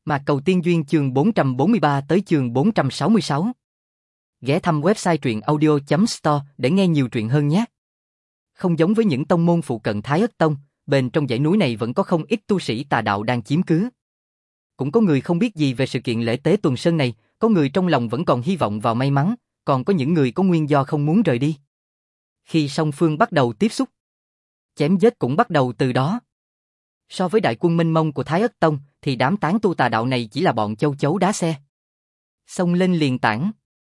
Mạc Cầu Tiên Duyên chương 443 tới chương 466. Ghé thăm website truyện audio.store để nghe nhiều truyện hơn nhé. Không giống với những tông môn phụ cận Thái Ất Tông, bên trong dãy núi này vẫn có không ít tu sĩ tà đạo đang chiếm cứ. Cũng có người không biết gì về sự kiện lễ tế tuần sơn này, có người trong lòng vẫn còn hy vọng vào may mắn, còn có những người có nguyên do không muốn rời đi. Khi song phương bắt đầu tiếp xúc, chém giết cũng bắt đầu từ đó. So với đại quân mênh mông của Thái Ất Tông, thì đám tán tu tà đạo này chỉ là bọn châu chấu đá xe. Xông lên liền tản.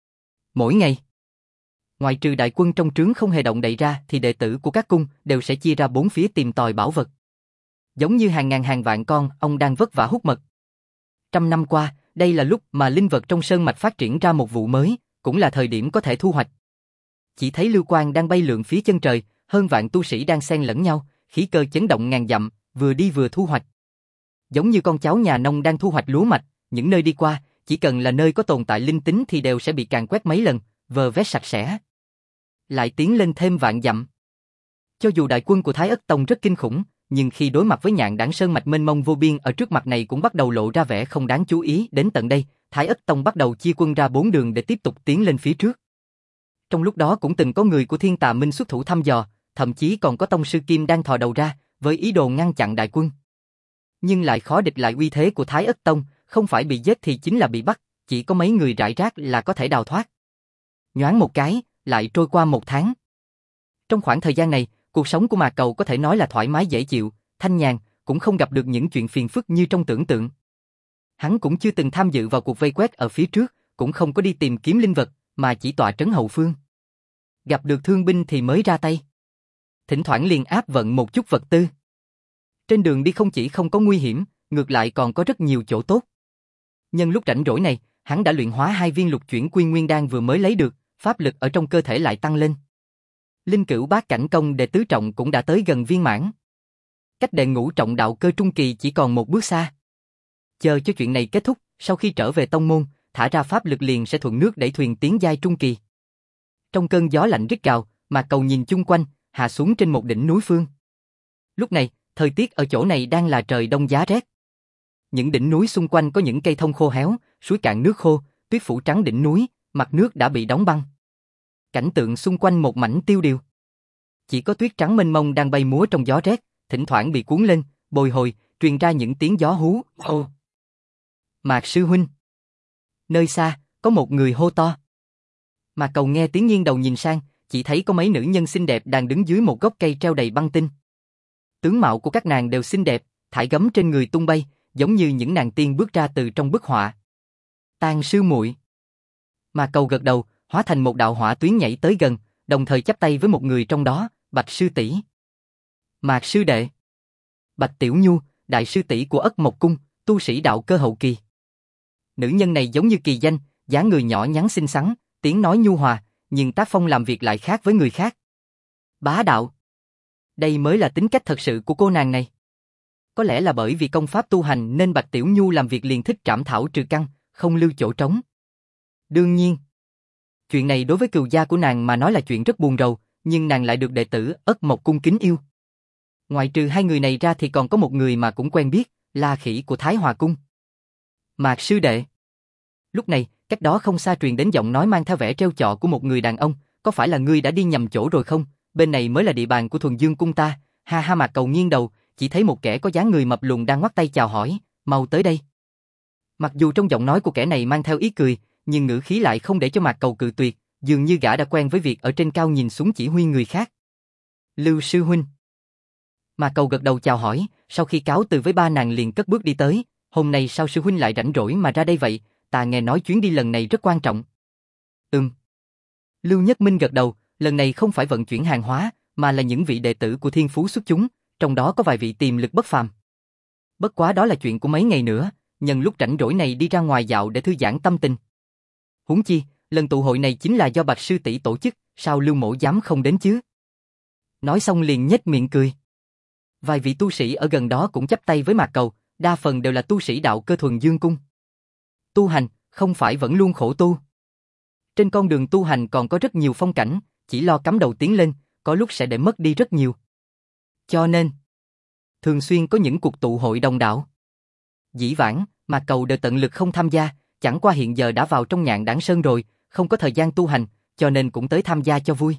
Mỗi ngày, ngoại trừ đại quân trong trướng không hề động đậy ra, thì đệ tử của các cung đều sẽ chia ra bốn phía tìm tòi bảo vật. Giống như hàng ngàn hàng vạn con ong đang vất vả hút mật. Trăm năm qua, đây là lúc mà linh vật trong sơn mạch phát triển ra một vụ mới, cũng là thời điểm có thể thu hoạch. Chỉ thấy lưu quang đang bay lượn phía chân trời, hơn vạn tu sĩ đang xen lẫn nhau, khí cơ chấn động ngàn dặm, vừa đi vừa thu hoạch. Giống như con cháu nhà nông đang thu hoạch lúa mạch, những nơi đi qua, chỉ cần là nơi có tồn tại linh tính thì đều sẽ bị càn quét mấy lần, vờ vét sạch sẽ. Lại tiến lên thêm vạn dặm. Cho dù đại quân của Thái Ất Tông rất kinh khủng, nhưng khi đối mặt với nhạn đảng sơn mạch mênh mông vô biên ở trước mặt này cũng bắt đầu lộ ra vẻ không đáng chú ý. Đến tận đây, Thái Ất Tông bắt đầu chia quân ra 4 đường để tiếp tục tiến lên phía trước. Trong lúc đó cũng từng có người của Thiên Tà Minh xuất thủ thăm dò, thậm chí còn có tông sư Kim đang thò đầu ra, với ý đồ ngăn chặn đại quân. Nhưng lại khó địch lại uy thế của Thái Ất Tông, không phải bị giết thì chính là bị bắt, chỉ có mấy người rải rác là có thể đào thoát. Nhoáng một cái, lại trôi qua 1 tháng. Trong khoảng thời gian này, cuộc sống của Mạc Cầu có thể nói là thoải mái dễ chịu, thanh nhàn, cũng không gặp được những chuyện phiền phức như trong tưởng tượng. Hắn cũng chưa từng tham dự vào cuộc vây quét ở phía trước, cũng không có đi tìm kiếm linh vật, mà chỉ tọa trấn hậu phương. Gặp được thương binh thì mới ra tay. Thỉnh thoảng liền áp vận một chút vật tư. Trên đường đi không chỉ không có nguy hiểm, ngược lại còn có rất nhiều chỗ tốt. Nhân lúc rảnh rỗi này, hắn đã luyện hóa 2 viên lục chuyển quy nguyên đan vừa mới lấy được, pháp lực ở trong cơ thể lại tăng lên. Linh cửu bát cảnh công đệ tứ trọng cũng đã tới gần viên mãn. Cách đệ ngũ trọng đạo cơ trung kỳ chỉ còn một bước xa. Chờ cho chuyện này kết thúc, sau khi trở về tông môn, thả ra pháp lực liền sẽ thuận nước đẩy thuyền tiến giai trung kỳ. Trong cơn gió lạnh rít gào, Mạc Cầu nhìn chung quanh, hạ xuống trên một đỉnh núi phương. Lúc này, thời tiết ở chỗ này đang là trời đông giá rét. Những đỉnh núi xung quanh có những cây thông khô héo, suối cạn nước khô, tuyết phủ trắng đỉnh núi, mặt nước đã bị đóng băng. Cảnh tượng xung quanh một mảnh tiêu điều. Chỉ có tuyết trắng mênh mông đang bay múa trong gió rét, thỉnh thoảng bị cuốn lên, bồi hồi, truyền ra những tiếng gió hú. Ô! Mạc sư huynh! Nơi xa, có một người hô to. Mạc Cầu nghe tiếng nghiêng đầu nhìn sang, chỉ thấy có mấy nữ nhân xinh đẹp đang đứng dưới một gốc cây treo đầy băng tinh. Tướng mạo của các nàng đều xinh đẹp, thải gấm trên người tung bay, giống như những nàng tiên bước ra từ trong bức họa. Tang sư muội. Mạc Cầu gật đầu, hóa thành một đạo hỏa tuyến nhảy tới gần, đồng thời chắp tay với một người trong đó, Bạch sư tỷ. Mạc sư đệ. Bạch Tiểu Nhu, đại sư tỷ của Ất Mộc cung, tu sĩ đạo cơ hậu kỳ. Nữ nhân này giống như kỳ danh, dáng người nhỏ nhắn xinh xắn, tiếng nói nhu hòa, nhưng tác phong làm việc lại khác với người khác. Bá đạo. Đây mới là tính cách thật sự của cô nàng này. Có lẽ là bởi vì công pháp tu hành nên Bạch Tiểu Nhu làm việc liền thích trảm thảo trừ căn, không lưu chỗ trống. Đương nhiên, chuyện này đối với cừu gia của nàng mà nói là chuyện rất buồn rầu, nhưng nàng lại được đệ tử Ất Mộc cung kính yêu. Ngoại trừ 2 người này ra thì còn có một người mà cũng quen biết, La Khỉ của Thái Hòa cung. Mạc sư đệ. Lúc này, cách đó không xa truyền đến giọng nói mang theo vẻ trêu chọ của một người đàn ông, có phải là ngươi đã đi nhầm chỗ rồi không? Bên này mới là địa bàn của Thuần Dương cung ta. Ha ha. Mạc Cầu nghiêng đầu, chỉ thấy một kẻ có dáng người mập lùn đang ngoắc tay chào hỏi, mau tới đây. Mặc dù trong giọng nói của kẻ này mang theo ý cười, nhưng ngữ khí lại không để cho Mạc Cầu cự tuyệt, dường như gã đã quen với việc ở trên cao nhìn xuống chỉ huy người khác. Lưu sư huynh. Mạc Cầu gật đầu chào hỏi, sau khi cáo từ với 3 nàng liền cất bước đi tới. Hôm nay sao sư huynh lại rảnh rỗi mà ra đây vậy? Ta nghe nói chuyến đi lần này rất quan trọng. Lưu Nhất Minh gật đầu, lần này không phải vận chuyển hàng hóa, mà là những vị đệ tử của thiên phú xuất chúng, trong đó có vài vị tiềm lực bất phàm. Bất quá đó là chuyện của mấy ngày nữa, nhân lúc rảnh rỗi này đi ra ngoài dạo để thư giãn tâm tình. Huống chi, lần tụ hội này chính là do Bạch sư tỷ tổ chức, sao Lưu mỗ dám không đến chứ? Nói xong liền nhếch miệng cười. Vài vị tu sĩ ở gần đó cũng chắp tay với Mạc Cầu, đa phần đều là tu sĩ đạo cơ Thuần Dương cung. Tu hành, không phải vẫn luôn khổ tu. Trên con đường tu hành còn có rất nhiều phong cảnh, chỉ lo cắm đầu tiến lên, có lúc sẽ để mất đi rất nhiều. Cho nên, thường xuyên có những cuộc tụ hội đông đảo. Dĩ vãng, Mà Cầu đều tận lực không tham gia, chẳng qua hiện giờ đã vào trong Nhạn Đản Sơn rồi, không có thời gian tu hành, cho nên cũng tới tham gia cho vui.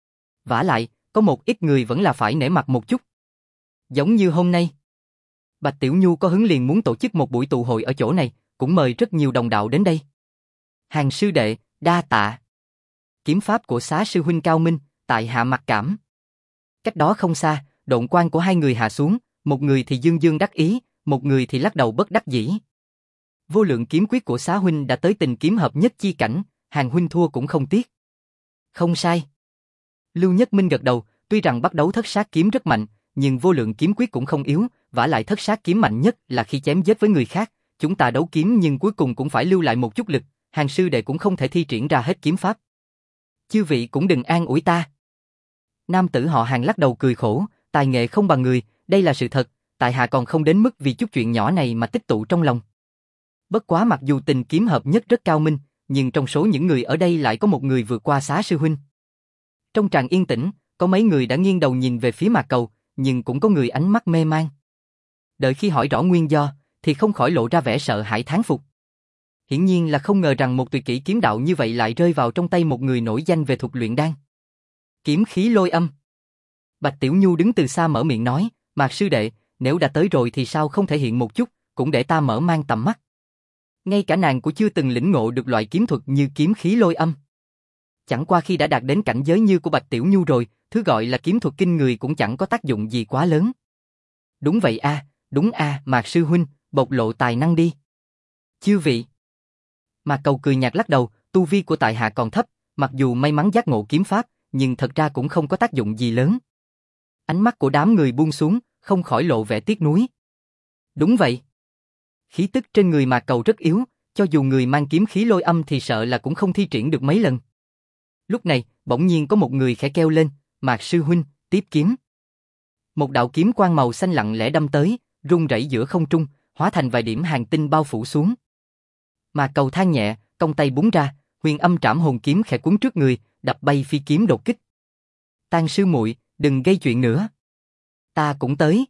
Vả lại, có một ít người vẫn là phải nể mặt một chút. Giống như hôm nay. Bạch Tiểu Nhu có hứng liền muốn tổ chức một buổi tụ hội ở chỗ này, cũng mời rất nhiều đồng đạo đến đây. Hàng sư đệ, đa tạ. Kiếm pháp của Xá sư huynh cao minh, tại hạ mặc cảm. Cách đó không xa, độn quang của hai người hạ xuống, một người thì dương dương đắc ý, một người thì lắc đầu bất đắc dĩ. Vô lượng kiếm quyết của Xá huynh đã tới tình kiếm hợp nhất chi cảnh, Hàng huynh thua cũng không tiếc. Không sai. Lưu Nhất Minh gật đầu, tuy rằng bắt đấu thất sát kiếm rất mạnh, nhưng vô lượng kiếm quyết cũng không yếu, vả lại thất sát kiếm mạnh nhất là khi chém giết với người khác, chúng ta đấu kiếm nhưng cuối cùng cũng phải lưu lại một chút lực, Hàng sư đệ cũng không thể thi triển ra hết kiếm pháp. Chư vị cũng đừng an ủi ta. Nam tử họ Hàng lắc đầu cười khổ, tài nghệ không bằng người, đây là sự thật, tại hạ còn không đến mức vì chút chuyện nhỏ này mà tích tụ trong lòng. Bất quá mặc dù tình kiếm hợp nhất rất cao minh, nhưng trong số những người ở đây lại có một người vượt qua Xá sư huynh. Trong tràng yên tĩnh, có mấy người đã nghiêng đầu nhìn về phía Mạc Cầu, nhưng cũng có người ánh mắt mê man. Đợi khi hỏi rõ nguyên do, thì không khỏi lộ ra vẻ sợ hãi thán phục. Hiển nhiên là không ngờ rằng một tuyệt kỹ kiếm đạo như vậy lại rơi vào trong tay một người nổi danh về thuật luyện đan. Kiếm khí lôi âm. Bạch Tiểu Nhu đứng từ xa mở miệng nói, Mạc sư đệ, nếu đã tới rồi thì sao không thể hiện một chút, cũng để ta mở mang tầm mắt. Ngay cả nàng cũng chưa từng lĩnh ngộ được loại kiếm thuật như kiếm khí lôi âm. Chẳng qua khi đã đạt đến cảnh giới như của Bạch Tiểu Nhu rồi, thứ gọi là kiếm thuật kinh người cũng chẳng có tác dụng gì quá lớn. Đúng vậy a, đúng a, Mạc sư huynh, bộc lộ tài năng đi. Chư vị. Mạc Cầu cười nhạt lắc đầu, tu vi của tại hạ còn thấp, mặc dù may mắn giác ngộ kiếm pháp, nhưng thật ra cũng không có tác dụng gì lớn. Ánh mắt của đám người buông xuống, không khỏi lộ vẻ tiếc nuối. Đúng vậy. Khí tức trên người Mạc Cầu rất yếu, cho dù người mang kiếm khí lôi âm thì sợ là cũng không thi triển được mấy lần. Lúc này, bỗng nhiên có một người khẽ kêu lên, Mạc sư huynh, tiếp kiếm. Một đạo kiếm quang màu xanh lặng lẽ đâm tới, rung rẩy giữa không trung, hóa thành vài điểm hàn tinh bao phủ xuống. Mạc Cầu than nhẹ, cong tay búng ra, huyền âm trảm hồn kiếm khẽ cuốn trước người, đập bay phi kiếm đột kích. Tang sư muội, đừng gây chuyện nữa. Ta cũng tới.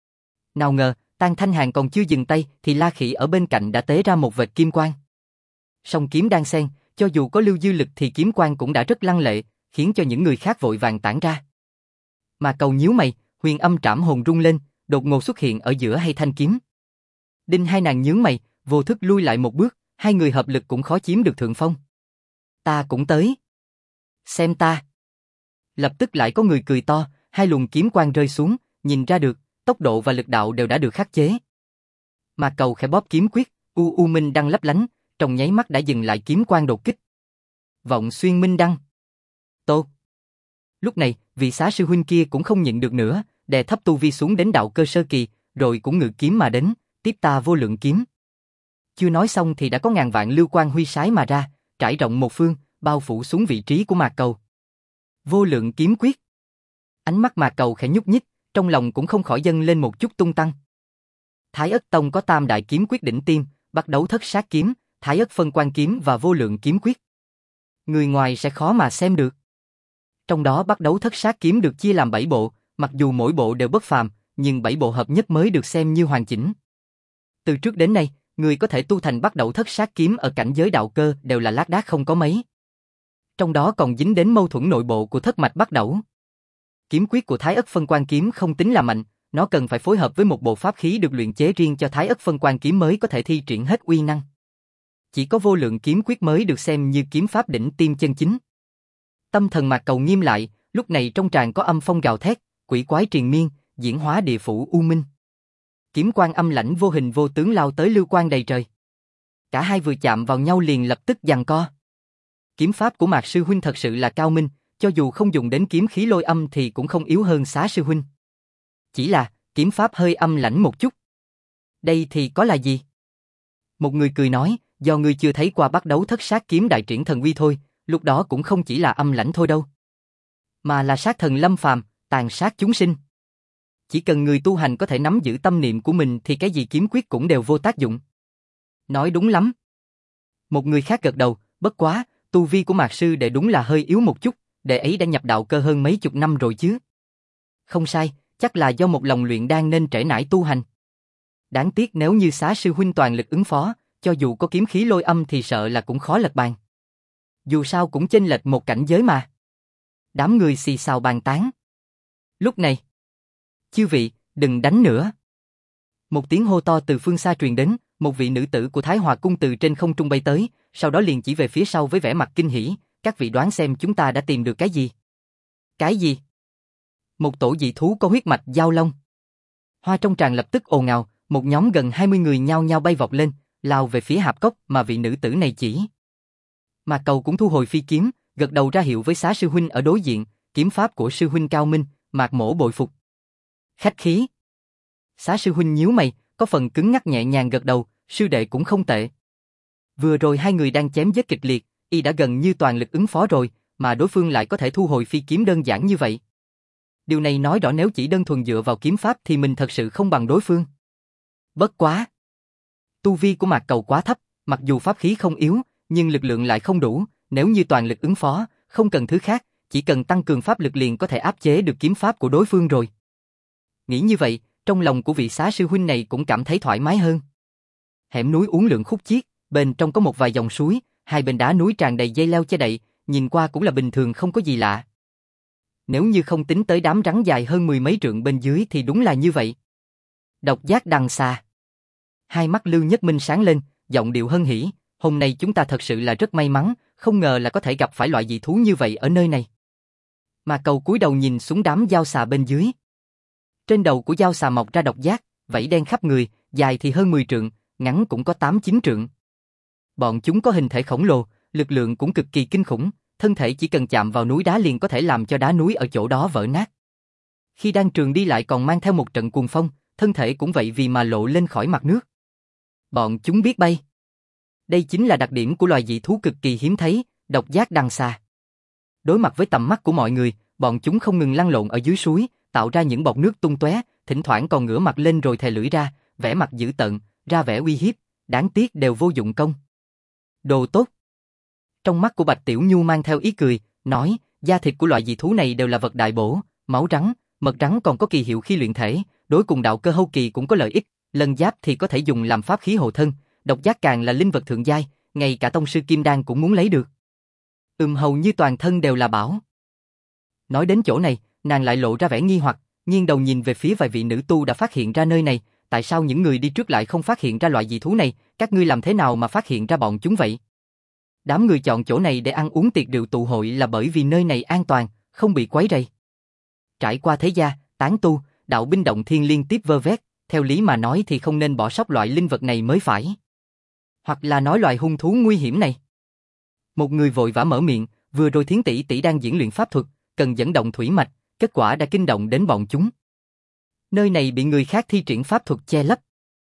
Nào ngờ, Tang Thanh Hàn còn chưa dừng tay thì La Khỉ ở bên cạnh đã tế ra một vệt kim quang. Song kiếm đan xen, cho dù có lưu dư lực thì kiếm quang cũng đã rất lăng lệ, khiến cho những người khác vội vàng tản ra. Mà Cầu nhíu mày, huyền âm trảm hồn rung lên, đột ngột xuất hiện ở giữa hai thanh kiếm. Đinh hai nàng nhướng mày, vô thức lui lại một bước, hai người hợp lực cũng khó chiếm được thượng phong. Ta cũng tới. Xem ta. Lập tức lại có người cười to, hai luồng kiếm quang rơi xuống, nhìn ra được, tốc độ và lực đạo đều đã được khắc chế. Mà Cầu khẽ bóp kiếm quyết, u minh đăng lấp lánh, trong nháy mắt đã dừng lại kiếm quang đột kích. Vọng xuyên minh đăng. Tốt. Lúc này, vị Xá sư huynh kia cũng không nhịn được nữa, đè thấp tu vi xuống đến đạo cơ sơ kỳ, rồi cũng ngự kiếm mà đến, tiếp ta vô lượng kiếm. Chưa nói xong thì đã có ngàn vạn lưu quang huy sái mà ra, trải rộng một phương, bao phủ xuống vị trí của Mạc Cầu. Vô lượng kiếm quyết. Ánh mắt Mạc Cầu khẽ nhúc nhích, trong lòng cũng không khỏi dâng lên một chút tung tăng. Thái Ất Tông có tam đại kiếm quyết đỉnh tiêm, bắt đấu thất sát kiếm, Thái Ất phân quan kiếm và vô lượng kiếm quyết. Người ngoài sẽ khó mà xem được. Trong đó bắt đấu thất sát kiếm được chia làm 7 bộ, mặc dù mỗi bộ đều bất phàm, nhưng 7 bộ hợp nhất mới được xem như hoàn chỉnh. Từ trước đến nay, người có thể tu thành bắt đầu thất sát kiếm ở cảnh giới đạo cơ đều là lác đác không có mấy. Trong đó còn dính đến mâu thuẫn nội bộ của thất mạch bắt đầu. Kiếm quyết của Thái Ất phân quan kiếm không tính là mạnh, nó cần phải phối hợp với một bộ pháp khí được luyện chế riêng cho Thái Ất phân quan kiếm mới có thể thi triển hết uy năng. Chỉ có vô lượng kiếm quyết mới được xem như kiếm pháp đỉnh tiêm chân chính. Tâm thần Mạc Cầu nghiêm lại, lúc này trong tràng có âm phong gào thét, quỷ quái triền miên, diễn hóa địa phủ u minh. Kiếm quang âm lãnh vô hình vô tướng lao tới lưu quang đầy trời. Cả hai vừa chạm vào nhau liền lập tức giằng co. Kiếm pháp của Mạc sư huynh thật sự là cao minh, cho dù không dùng đến kiếm khí lôi âm thì cũng không yếu hơn Xá sư huynh. Chỉ là, kiếm pháp hơi âm lãnh một chút. Đây thì có là gì? Một người cười nói, do ngươi chưa thấy qua bắt đấu thất sát kiếm đại triển thần uy thôi, lúc đó cũng không chỉ là âm lãnh thôi đâu. Mà là sát thần lâm phàm, tàn sát chúng sinh. Chỉ cần người tu hành có thể nắm giữ tâm niệm của mình thì cái gì kiếm quyết cũng đều vô tác dụng. Nói đúng lắm. Một người khác gật đầu, bất quá, tu vi của Mạc sư đệ đúng là hơi yếu một chút, đệ ấy đã nhập đạo cơ hơn mấy chục năm rồi chứ. Không sai, chắc là do một lòng luyện đan nên trễ nải tu hành. Đáng tiếc nếu như Xá sư huynh toàn lực ứng phó, cho dù có kiếm khí lôi âm thì sợ là cũng khó lật bàn. Dù sao cũng chênh lệch một cảnh giới mà. Đám người xì xào bàn tán. Lúc này, chư vị, đừng đánh nữa. Một tiếng hô to từ phương xa truyền đến, một vị nữ tử của Thái Hòa cung từ trên không trung bay tới, sau đó liền chỉ về phía sau với vẻ mặt kinh hỉ, các vị đoán xem chúng ta đã tìm được cái gì? Cái gì? Một tổ dị thú có huyết mạch giao long. Hoa trong tràng lập tức ồn ào, một nhóm gần 20 người nhao nhao bay vọt lên, lao về phía hạp cốc mà vị nữ tử này chỉ. Mà Cầu cũng thu hồi phi kiếm, gật đầu ra hiệu với Xá sư huynh ở đối diện, kiếm pháp của sư huynh cao minh, Mạc Mỗ bội phục. Khách khí. Xá sư huynh nhíu mày, có phần cứng ngắc nhẹ nhàng gật đầu, sư đệ cũng không tệ. Vừa rồi hai người đang chém giết kịch liệt, y đã gần như toàn lực ứng phó rồi, mà đối phương lại có thể thu hồi phi kiếm đơn giản như vậy. Điều này nói rõ nếu chỉ đơn thuần dựa vào kiếm pháp thì mình thật sự không bằng đối phương. Bất quá. Tu vi của Mạc Cầu quá thấp, mặc dù pháp khí không yếu, nhưng lực lượng lại không đủ, nếu như toàn lực ứng phó, không cần thứ khác, chỉ cần tăng cường pháp lực liền có thể áp chế được kiếm pháp của đối phương rồi. Nghĩ như vậy, trong lòng của vị Xá sư huynh này cũng cảm thấy thoải mái hơn. Hẻm núi uốn lượn khúc chiết, bên trong có một vài dòng suối, hai bên đá núi tràn đầy dây leo che đậy, nhìn qua cũng là bình thường không có gì lạ. Nếu như không tính tới đám rắn dài hơn 10 mấy trượng bên dưới thì đúng là như vậy. Độc giác đằng xà. Hai mắt Lưu Nhất Minh sáng lên, giọng điệu hân hỉ, hôm nay chúng ta thật sự là rất may mắn, không ngờ là có thể gặp phải loại dị thú như vậy ở nơi này. Mà Cầu cúi đầu nhìn xuống đám dao xà bên dưới. Trên đầu của dao xà mọc ra độc giác, vảy đen khắp người, dài thì hơn 10 trượng, ngắn cũng có 8-9 trượng. Bọn chúng có hình thể khổng lồ, lực lượng cũng cực kỳ kinh khủng, thân thể chỉ cần chạm vào núi đá liền có thể làm cho đá núi ở chỗ đó vỡ nát. Khi đang trường đi lại còn mang theo một trận cuồng phong, thân thể cũng vậy vì mà lộ lên khỏi mặt nước. Bọn chúng biết bay. Đây chính là đặc điểm của loài dị thú cực kỳ hiếm thấy, độc giác đằng xà. Đối mặt với tầm mắt của mọi người, bọn chúng không ngừng lăn lộn ở dưới suối, tạo ra những bọt nước tung tóe, thỉnh thoảng còn ngửa mặt lên rồi thè lưỡi ra, vẻ mặt dữ tợn, ra vẻ uy hiếp, đáng tiếc đều vô dụng công. Đồ tốt. Trong mắt của Bạch Tiểu Nhu mang theo ý cười, nói, da thịt của loại dị thú này đều là vật đại bổ, máu rắn, mật rắn còn có kỳ hiệu khi luyện thể, đối cùng đạo cơ hậu kỳ cũng có lợi ích, lân giáp thì có thể dùng làm pháp khí hộ thân, độc giác càng là linh vật thượng giai, ngay cả tông sư kim đan cũng muốn lấy được. Hầu như toàn thân đều là bảo. Nói đến chỗ này, nàng lại lộ ra vẻ nghi hoặc, nghiêng đầu nhìn về phía vài vị nữ tu đã phát hiện ra nơi này, tại sao những người đi trước lại không phát hiện ra loại dị thú này, các ngươi làm thế nào mà phát hiện ra bọn chúng vậy? Đám người chọn chỗ này để ăn uống tiệc rượu tụ hội là bởi vì nơi này an toàn, không bị quấy rầy. Trải qua thế gia, tán tu, đạo binh động thiên liên tiếp vơ vét, theo lý mà nói thì không nên bỏ sót loại linh vật này mới phải. Hoặc là nói loại hung thú nguy hiểm này. Một người vội vã mở miệng, vừa rồi Thiến tỷ tỷ đang diễn luyện pháp thuật, cần dẫn động thủy mạch, kết quả đã kinh động đến bọn chúng. Nơi này bị người khác thi triển pháp thuật che lấp.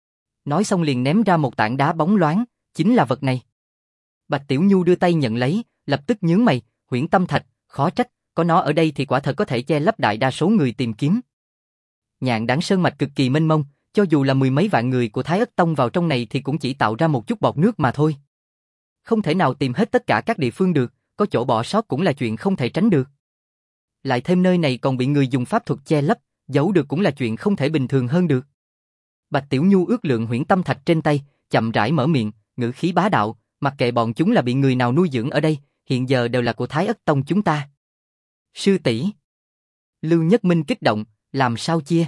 Nói xong liền ném ra một tảng đá bóng loáng, chính là vật này. Bạch Tiểu Nhu đưa tay nhận lấy, lập tức nhướng mày, Huyễn Tâm Thạch, khó trách, có nó ở đây thì quả thật có thể che lấp đại đa số người tìm kiếm. Nhạn Đảng sơn mạch cực kỳ mênh mông, cho dù là 10 mấy vạn người của Thái Ất Tông vào trong này thì cũng chỉ tạo ra một chút bọt nước mà thôi. Không thể nào tìm hết tất cả các địa phương được, có chỗ bỏ sót cũng là chuyện không thể tránh được. Lại thêm nơi này còn bị người dùng pháp thuật che lấp, giấu được cũng là chuyện không thể bình thường hơn được. Bạch Tiểu Nhu ước lượng Huyễn Tâm Thạch trên tay, chậm rãi mở miệng, ngữ khí bá đạo, mặc kệ bọn chúng là bị người nào nuôi dưỡng ở đây, hiện giờ đều là của Thái Ất Tông chúng ta. Sư tỷ. Lưu Nhất Minh kích động, làm sao chia?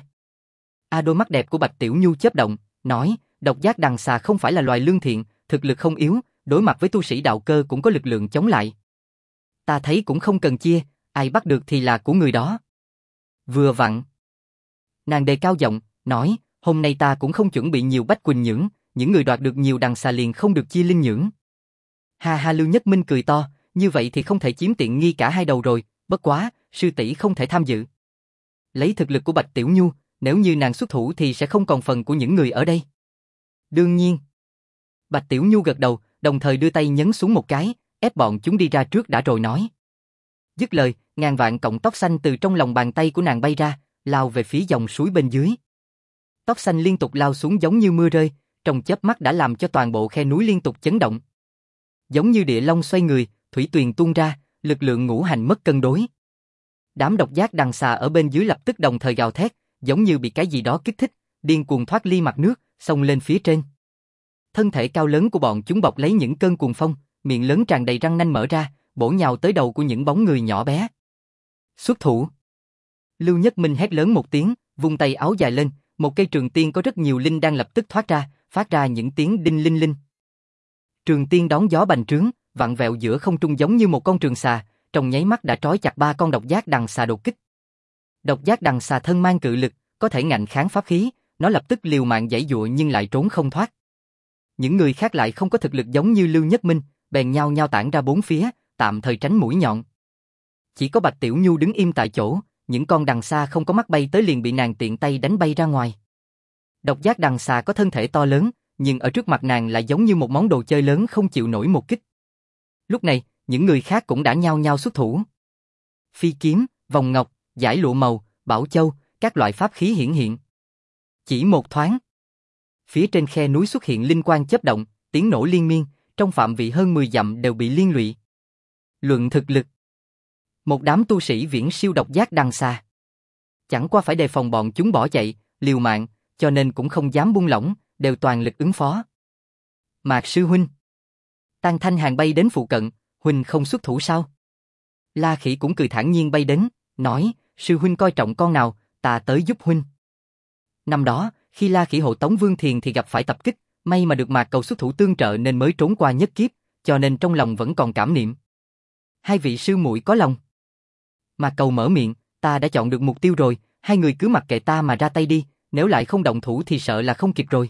Đôi mắt đẹp của Bạch Tiểu Nhu chớp động, nói, độc giác đằng xà không phải là loài lương thiện, thực lực không yếu, đối mặt với tu sĩ đạo cơ cũng có lực lượng chống lại. Ta thấy cũng không cần chia, ai bắt được thì là của người đó. Vừa vặn. Nàng đề cao giọng, nói, hôm nay ta cũng không chuẩn bị nhiều bách quỳnh nhưỡng, những người đoạt được nhiều đằng xà liền không được chia linh nhưỡng. Ha ha, Lưu Nhất Minh cười to, như vậy thì không thể chiếm tiện nghi cả hai đầu rồi, bất quá, sư tỷ không thể tham dự. Lấy thực lực của Bạch Tiểu Nhu, nếu như nàng xuất thủ thì sẽ không còn phần của những người ở đây. Đương nhiên. Bạch Tiểu Nhu gật đầu, đồng thời đưa tay nhấn xuống một cái, ép bọn chúng đi ra trước đã rồi nói. Dứt lời, ngàn vạn cọng tóc xanh từ trong lòng bàn tay của nàng bay ra, lao về phía dòng suối bên dưới. Tóc xanh liên tục lao xuống giống như mưa rơi, trong chớp mắt đã làm cho toàn bộ khe núi liên tục chấn động. Giống như địa long xoay người, thủy tuyền tuôn ra, lực lượng ngũ hành mất cân đối. Đám độc giác đằng xà ở bên dưới lập tức đồng thời gào thét, giống như bị cái gì đó kích thích, điên cuồng thoát ly mặt nước, xông lên phía trên. Thân thể cao lớn của bọn chúng bọc lấy những cơn cuồng phong, miệng lớn tràn đầy răng nanh mở ra, bổ nhào tới đầu của những bóng người nhỏ bé. Xuất thủ! Lưu Nhất Minh hét lớn một tiếng, vung tay áo dài lên, một cây trường tiên có rất nhiều linh đang lập tức thoát ra, phát ra những tiếng đinh linh linh. Trường tiên đón gió bành trướng, vặn vẹo giữa không trung giống như một con trường xà, trong nháy mắt đã trói chặt 3 con độc giác đằng xà đột kích. Độc giác đằng xà thân mang cự lực, có thể ngạnh kháng pháp khí, nó lập tức liều mạng giãy giụa nhưng lại trốn không thoát. Những người khác lại không có thực lực giống như Lưu Nhất Minh, bèn nhao nhao tản ra bốn phía, tạm thời tránh mũi nhọn. Chỉ có Bạch Tiểu Nhu đứng im tại chỗ, những con đằng xà không có mắt bay tới liền bị nàng tiện tay đánh bay ra ngoài. Độc giác đằng xà có thân thể to lớn, nhưng ở trước mặt nàng lại giống như một món đồ chơi lớn không chịu nổi một kích. Lúc này, những người khác cũng đã nhao nhao xuất thủ. Phi kiếm, vòng ngọc, dải lụa màu, bảo châu, các loại pháp khí hiển hiện. Chỉ một thoáng, phía trên khe núi xuất hiện linh quang chớp động, tiếng nổ liên miên, trong phạm vị hơn 10 dặm đều bị liên lụy. Luận thực lực, một đám tu sĩ viễn siêu độc giác đằng xà. Chẳng qua phải đề phòng bọn chúng bỏ chạy, liều mạng, cho nên cũng không dám buông lỏng, đều toàn lực ứng phó. Mạc sư huynh. Tang Thanh Hàn bay đến phụ cận, huynh không xuất thủ sao? La Khỉ cũng cười thản nhiên bay đến, nói, sư huynh coi trọng con nào, ta tới giúp huynh. Năm đó, khi La Khỉ hộ tống Vương Thiền thì gặp phải tập kích, may mà được Mạc Cầu xuất thủ tương trợ nên mới trốn qua nhất kiếp, cho nên trong lòng vẫn còn cảm niệm. Hai vị sư muội có lòng. Mạc Cầu mở miệng, ta đã chọn được mục tiêu rồi, hai người cứ mặc kệ ta mà ra tay đi, nếu lại không động thủ thì sợ là không kịp rồi.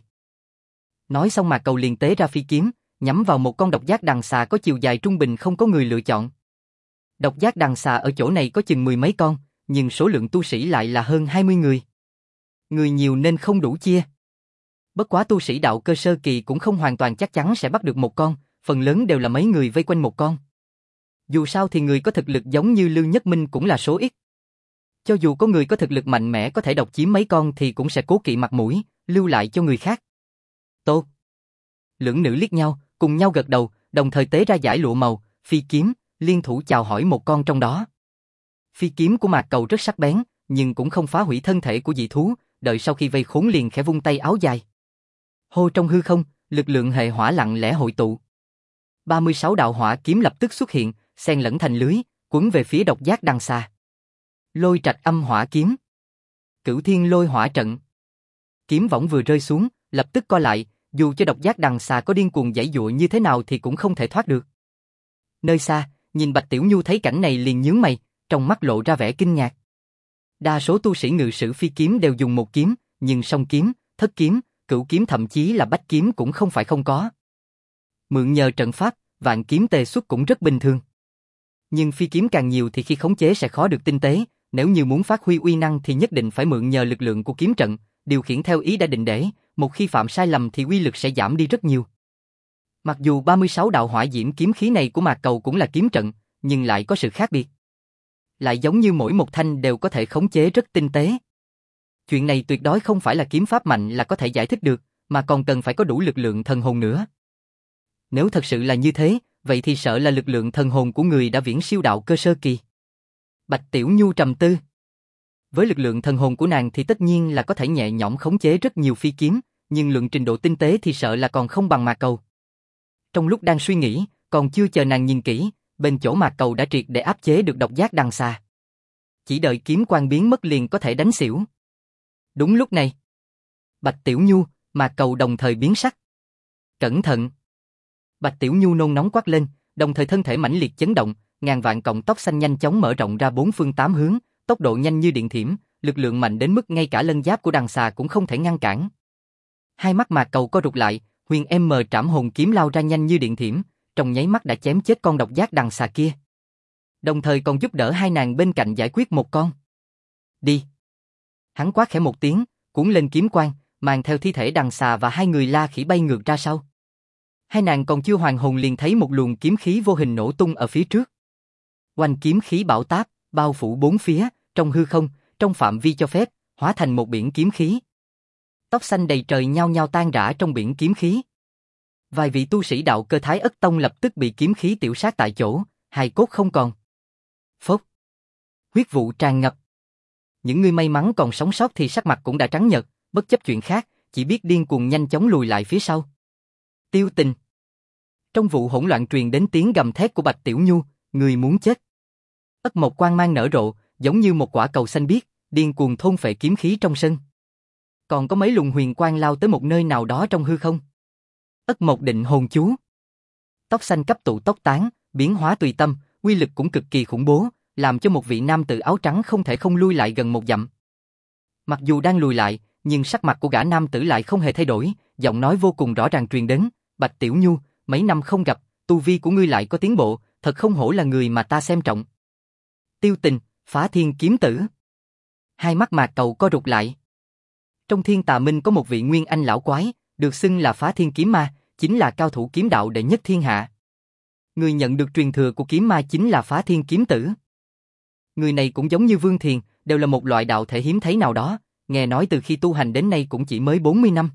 Nói xong Mạc Cầu liền tế ra phi kiếm, nhắm vào một con độc giác đằng xà có chiều dài trung bình không có người lựa chọn. Độc giác đằng xà ở chỗ này có chừng 10 mấy con, nhưng số lượng tu sĩ lại là hơn 20 người. Người nhiều nên không đủ chia. Bất quá tu sĩ đạo cơ sơ kỳ cũng không hoàn toàn chắc chắn sẽ bắt được một con, phần lớn đều là mấy người vây quanh một con. Dù sao thì người có thực lực giống như Lưu Nhất Minh cũng là số ít. Cho dù có người có thực lực mạnh mẽ có thể độc chiếm mấy con thì cũng sẽ cố kỵ mặt mũi, lưu lại cho người khác. Tốt. Lưỡng nữ liếc nhau, cùng nhau gật đầu, đồng thời tế ra dải lụa màu, phi kiếm, liên thủ chào hỏi một con trong đó. Phi kiếm của Mạc Cầu rất sắc bén, nhưng cũng không phá hủy thân thể của dị thú, đợi sau khi vây khốn liền khẽ vung tay áo dài. Hô trong hư không, lực lượng hệ hỏa lặng lẽ hội tụ. 36 đạo hỏa kiếm lập tức xuất hiện, xen lẫn thành lưới, quấn về phía độc giác đằng xà. Lôi trạch âm hỏa kiếm. Cửu thiên lôi hỏa trận. Kiếm võng vừa rơi xuống, lập tức co lại, dù cho độc giác đằng xà có điên cuồng giãy giụa như thế nào thì cũng không thể thoát được. Nơi xa, nhìn Bạch Tiểu Nhu thấy cảnh này liền nhướng mày, trong mắt lộ ra vẻ kinh ngạc. Đa số tu sĩ ngự sử phi kiếm đều dùng một kiếm, nhưng song kiếm, thất kiếm, cửu kiếm thậm chí là bách kiếm cũng không phải không có. Mượn nhờ trận pháp, vạn kiếm tề xuất cũng rất bình thường. Nhưng phi kiếm càng nhiều thì khi khống chế sẽ khó được tinh tế, nếu như muốn phát huy uy năng thì nhất định phải mượn nhờ lực lượng của kiếm trận, điều khiển theo ý đã định để, một khi phạm sai lầm thì uy lực sẽ giảm đi rất nhiều. Mặc dù 36 đạo hỏa diễm kiếm khí này của Mạc Cầu cũng là kiếm trận, nhưng lại có sự khác biệt. Lại giống như mỗi một thanh đều có thể khống chế rất tinh tế. Chuyện này tuyệt đối không phải là kiếm pháp mạnh là có thể giải thích được, mà còn cần phải có đủ lực lượng thần hồn nữa. Nếu thật sự là như thế, vậy thì sợ là lực lượng thần hồn của người đã viễn siêu đạo cơ sơ kỳ. Bạch Tiểu Nhu trầm tư. Với lực lượng thần hồn của nàng thì tất nhiên là có thể nhẹ nhõm khống chế rất nhiều phi kiếm, nhưng luận trình độ tinh tế thì sợ là còn không bằng Mạc Cầu. Trong lúc đang suy nghĩ, còn chưa chờ nàng nhìn kỹ, bên chỗ Mạc Cầu đã triệt để áp chế được độc giác đằng xà. Chỉ đợi kiếm quang biến mất liền có thể đánh xỉu. Đúng lúc này, Bạch Tiểu Nhu, Mạc Cầu đồng thời biến sắc. Cẩn thận! Bạch Tiểu Nhu nôn nóng quát lên, đồng thời thân thể mãnh liệt chấn động, ngàn vạn cọng tóc xanh nhanh chóng mở rộng ra bốn phương tám hướng, tốc độ nhanh như điện thiểm, lực lượng mạnh đến mức ngay cả lân giáp của đằng xà cũng không thể ngăn cản. Hai mắt Mạc Cầu co rụt lại, huyền M trảm hồn kiếm lao ra nhanh như điện thiểm, trong nháy mắt đã chém chết con độc giác đằng xà kia. Đồng thời còn giúp đỡ hai nàng bên cạnh giải quyết một con. Đi! Hắn quát khẽ một tiếng, cuốn lên kiếm quang, mang theo thi thể đằng xà và hai người La Khỉ bay ngược ra sau. Hai nàng còn chưa hoàn hồn liền thấy một luồng kiếm khí vô hình nổ tung ở phía trước. Oanh kiếm khí bão táp, bao phủ bốn phía, trong hư không, trong phạm vi cho phép, hóa thành một biển kiếm khí. Tóc xanh đầy trời nhao nhao tan rã trong biển kiếm khí. Vài vị tu sĩ đạo cơ Thái Ất Tông lập tức bị kiếm khí tiểu sát tại chỗ, hài cốt không còn. Phốc! Huyết vụ tràn ngập. Những người may mắn còn sống sót thì sắc mặt cũng đã trắng nhợt, bất chấp chuyện khác, chỉ biết điên cuồng nhanh chóng lùi lại phía sau. Tiêu Tình. Trong vụ hỗn loạn truyền đến tiếng gầm thét của Bạch Tiểu Nhu, người muốn chết. Ất Mộc quang mang nở rộ, giống như một quả cầu xanh biếc, điên cuồng thôn phệ kiếm khí trong sân. Còn có mấy luồng huyền quang lao tới một nơi nào đó trong hư không. Ất Mộc định hồn chú. Tóc xanh cấp tụ tóc tán, biến hóa tùy tâm, uy lực cũng cực kỳ khủng bố, làm cho một vị nam tử áo trắng không thể không lui lại gần một dặm. Mặc dù đang lùi lại, nhưng sắc mặt của gã nam tử lại không hề thay đổi, giọng nói vô cùng rõ ràng truyền đến, Bạch Tiểu Nhu, mấy năm không gặp, tu vi của ngươi lại có tiến bộ, thật không hổ là người mà ta xem trọng. Tiêu Tình, Phá Thiên kiếm tử. Hai mắt Mạc Cầu co rụt lại. Trong Thiên Tà Minh có một vị nguyên anh lão quái, được xưng là Phá Thiên kiếm ma, chính là cao thủ kiếm đạo đệ nhất thiên hạ. Người nhận được truyền thừa của kiếm ma chính là Phá Thiên kiếm tử. Người này cũng giống như Vương Thiền, đều là một loại đạo thể hiếm thấy nào đó, nghe nói từ khi tu hành đến nay cũng chỉ mới 40 năm.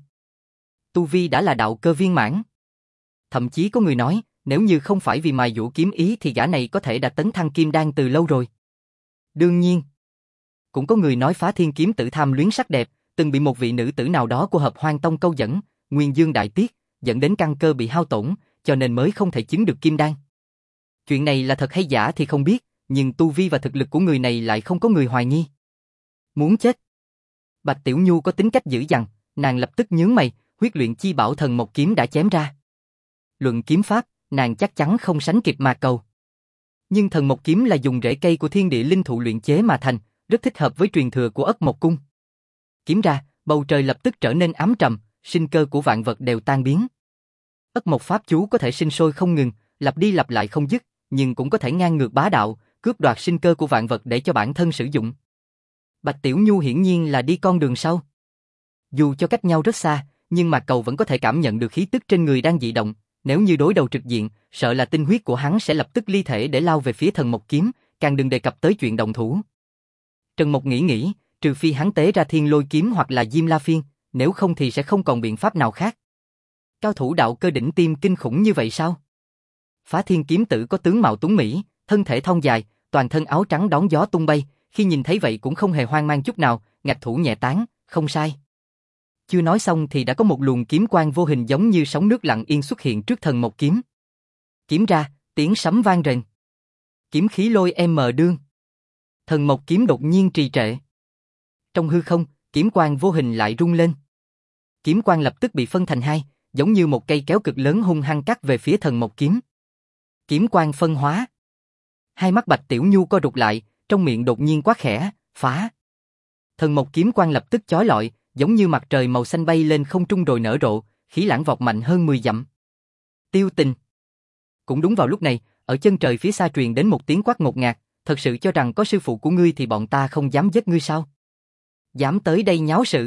Tu vi đã là đạo cơ viên mãn. Thậm chí có người nói, nếu như không phải vì mài dũa kiếm ý thì gã này có thể đã tấn thăng kim đan từ lâu rồi. Đương nhiên, cũng có người nói Phá Thiên kiếm tử tham luyến sắc đẹp, từng bị một vị nữ tử nào đó của Hợp Hoan Tông câu dẫn, Nguyên Dương đại tiết, dẫn đến căn cơ bị hao tổn, cho nên mới không thể chứng được kim đan. Chuyện này là thật hay giả thì không biết, nhưng tu vi và thực lực của người này lại không có người hoài nghi. Muốn chết. Bạch Tiểu Nhu có tính cách dữ dằn, nàng lập tức nhướng mày, huyết luyện chi bảo thần một kiếm đã chém ra. Luận kiếm pháp, nàng chắc chắn không sánh kịp Mạc Cầu. Nhưng thần một kiếm là dùng rễ cây của thiên địa linh thụ luyện chế mà thành, rất thích hợp với truyền thừa của Ất Mộc Cung. Kiếm ra, bầu trời lập tức trở nên ám trầm, sinh cơ của vạn vật đều tan biến. Ất Mộc pháp chú có thể sinh sôi không ngừng, lặp đi lặp lại không dứt, nhưng cũng có thể ngang ngược bá đạo, cướp đoạt sinh cơ của vạn vật để cho bản thân sử dụng. Bạch Tiểu Nhu hiển nhiên là đi con đường sau. Dù cho cách nhau rất xa, nhưng Mạc Cầu vẫn có thể cảm nhận được khí tức trên người đang dị động, nếu như đối đầu trực diện, sợ là tinh huyết của hắn sẽ lập tức ly thể để lao về phía thần một kiếm, càng đừng đề cập tới chuyện động thủ. Trần Mộc nghĩ, trừ phi hắn tế ra Thiên Lôi kiếm hoặc là Diêm La Phiên, nếu không thì sẽ không còn biện pháp nào khác. Cao thủ đạo cơ đỉnh tiêm kinh khủng như vậy sao? Phá Thiên kiếm tử có tướng mạo tuấn mỹ, thân thể thon dài, toàn thân áo trắng đón gió tung bay, khi nhìn thấy vậy cũng không hề hoang mang chút nào, ngạch thủ nhẹ tán, không sai. Chưa nói xong thì đã có một luồng kiếm quang vô hình giống như sóng nước lặng yên xuất hiện trước thần một kiếm. Kiếm ra, tiếng sấm vang rền. Kiếm khí lôi đương. Thần một kiếm đột nhiên trì trệ. Trong hư không, kiếm quang vô hình lại rung lên. Kiếm quang lập tức bị phân thành hai, giống như một cây kéo cực lớn hung hăng cắt về phía thần một kiếm. Kiếm quang phân hóa. Hai mắt Bạch Tiểu Nhu co rụt lại, trong miệng đột nhiên quát khẽ, phá. Thần một kiếm quang lập tức chói lọi, giống như mặt trời màu xanh bay lên không trung rồi nở rộ, khí lãng vọt mạnh hơn 10 dặm. Tiêu Tình. Cũng đúng vào lúc này, ở chân trời phía xa truyền đến một tiếng quát ngột ngạt, thật sự cho rằng có sư phụ của ngươi thì bọn ta không dám giết ngươi sao? Dám tới đây nháo sự.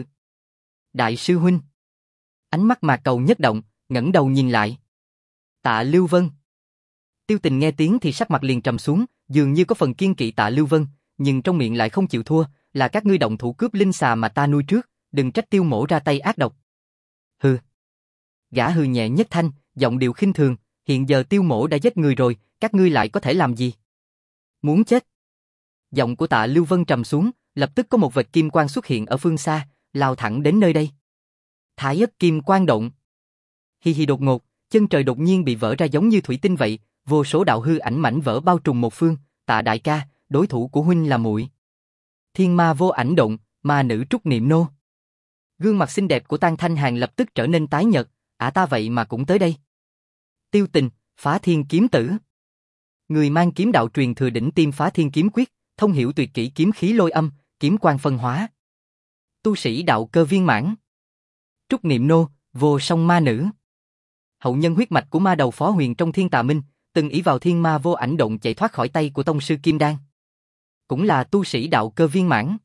Đại sư huynh. Ánh mắt Mạc Cầu nhất động, ngẩng đầu nhìn lại. Tạ Lưu Vân. Tiêu Tình nghe tiếng thì sắc mặt liền trầm xuống, dường như có phần kiêng kỵ Tạ Lưu Vân, nhưng trong miệng lại không chịu thua, là các ngươi động thủ cướp linh xà mà ta nuôi trước, đừng trách Tiêu mỗ ra tay ác độc. Hừ. Gã hừ nhẹ nhất thanh, giọng điệu khinh thường, hiện giờ Tiêu mỗ đã giết người rồi, các ngươi lại có thể làm gì? Muốn chết. Giọng của Tạ Lưu Vân trầm xuống, lập tức có một vệt kim quang xuất hiện ở phương xa, lao thẳng đến nơi đây. Thái Ất Kim Quang Động. Hi hi, đột ngột, chân trời đột nhiên bị vỡ ra giống như thủy tinh vậy, vô số đạo hư ảnh mảnh vỡ bao trùm một phương. Tạ đại ca, đối thủ của huynh là muội. Thiên ma vô ảnh động, ma nữ trúc niệm nô. Gương mặt xinh đẹp của Tang Thanh Hàn lập tức trở nên tái nhợt, ta vậy mà cũng tới đây. Tiêu Tình, Phá Thiên kiếm tử. Người mang kiếm đạo truyền thừa đỉnh tiêm Phá Thiên kiếm quyết, thông hiểu tuyệt kỹ kiếm khí lôi âm, kiếm quang phân hóa. Tu sĩ đạo cơ viên mãn. Trúc niệm nô, vô song ma nữ. Hậu nhân huyết mạch của ma đầu Phó Huyền trong Thiên Tà Minh, từng ỷ vào thiên ma vô ảnh động chạy thoát khỏi tay của tông sư Kim Đan. Cũng là tu sĩ đạo cơ viên mãn.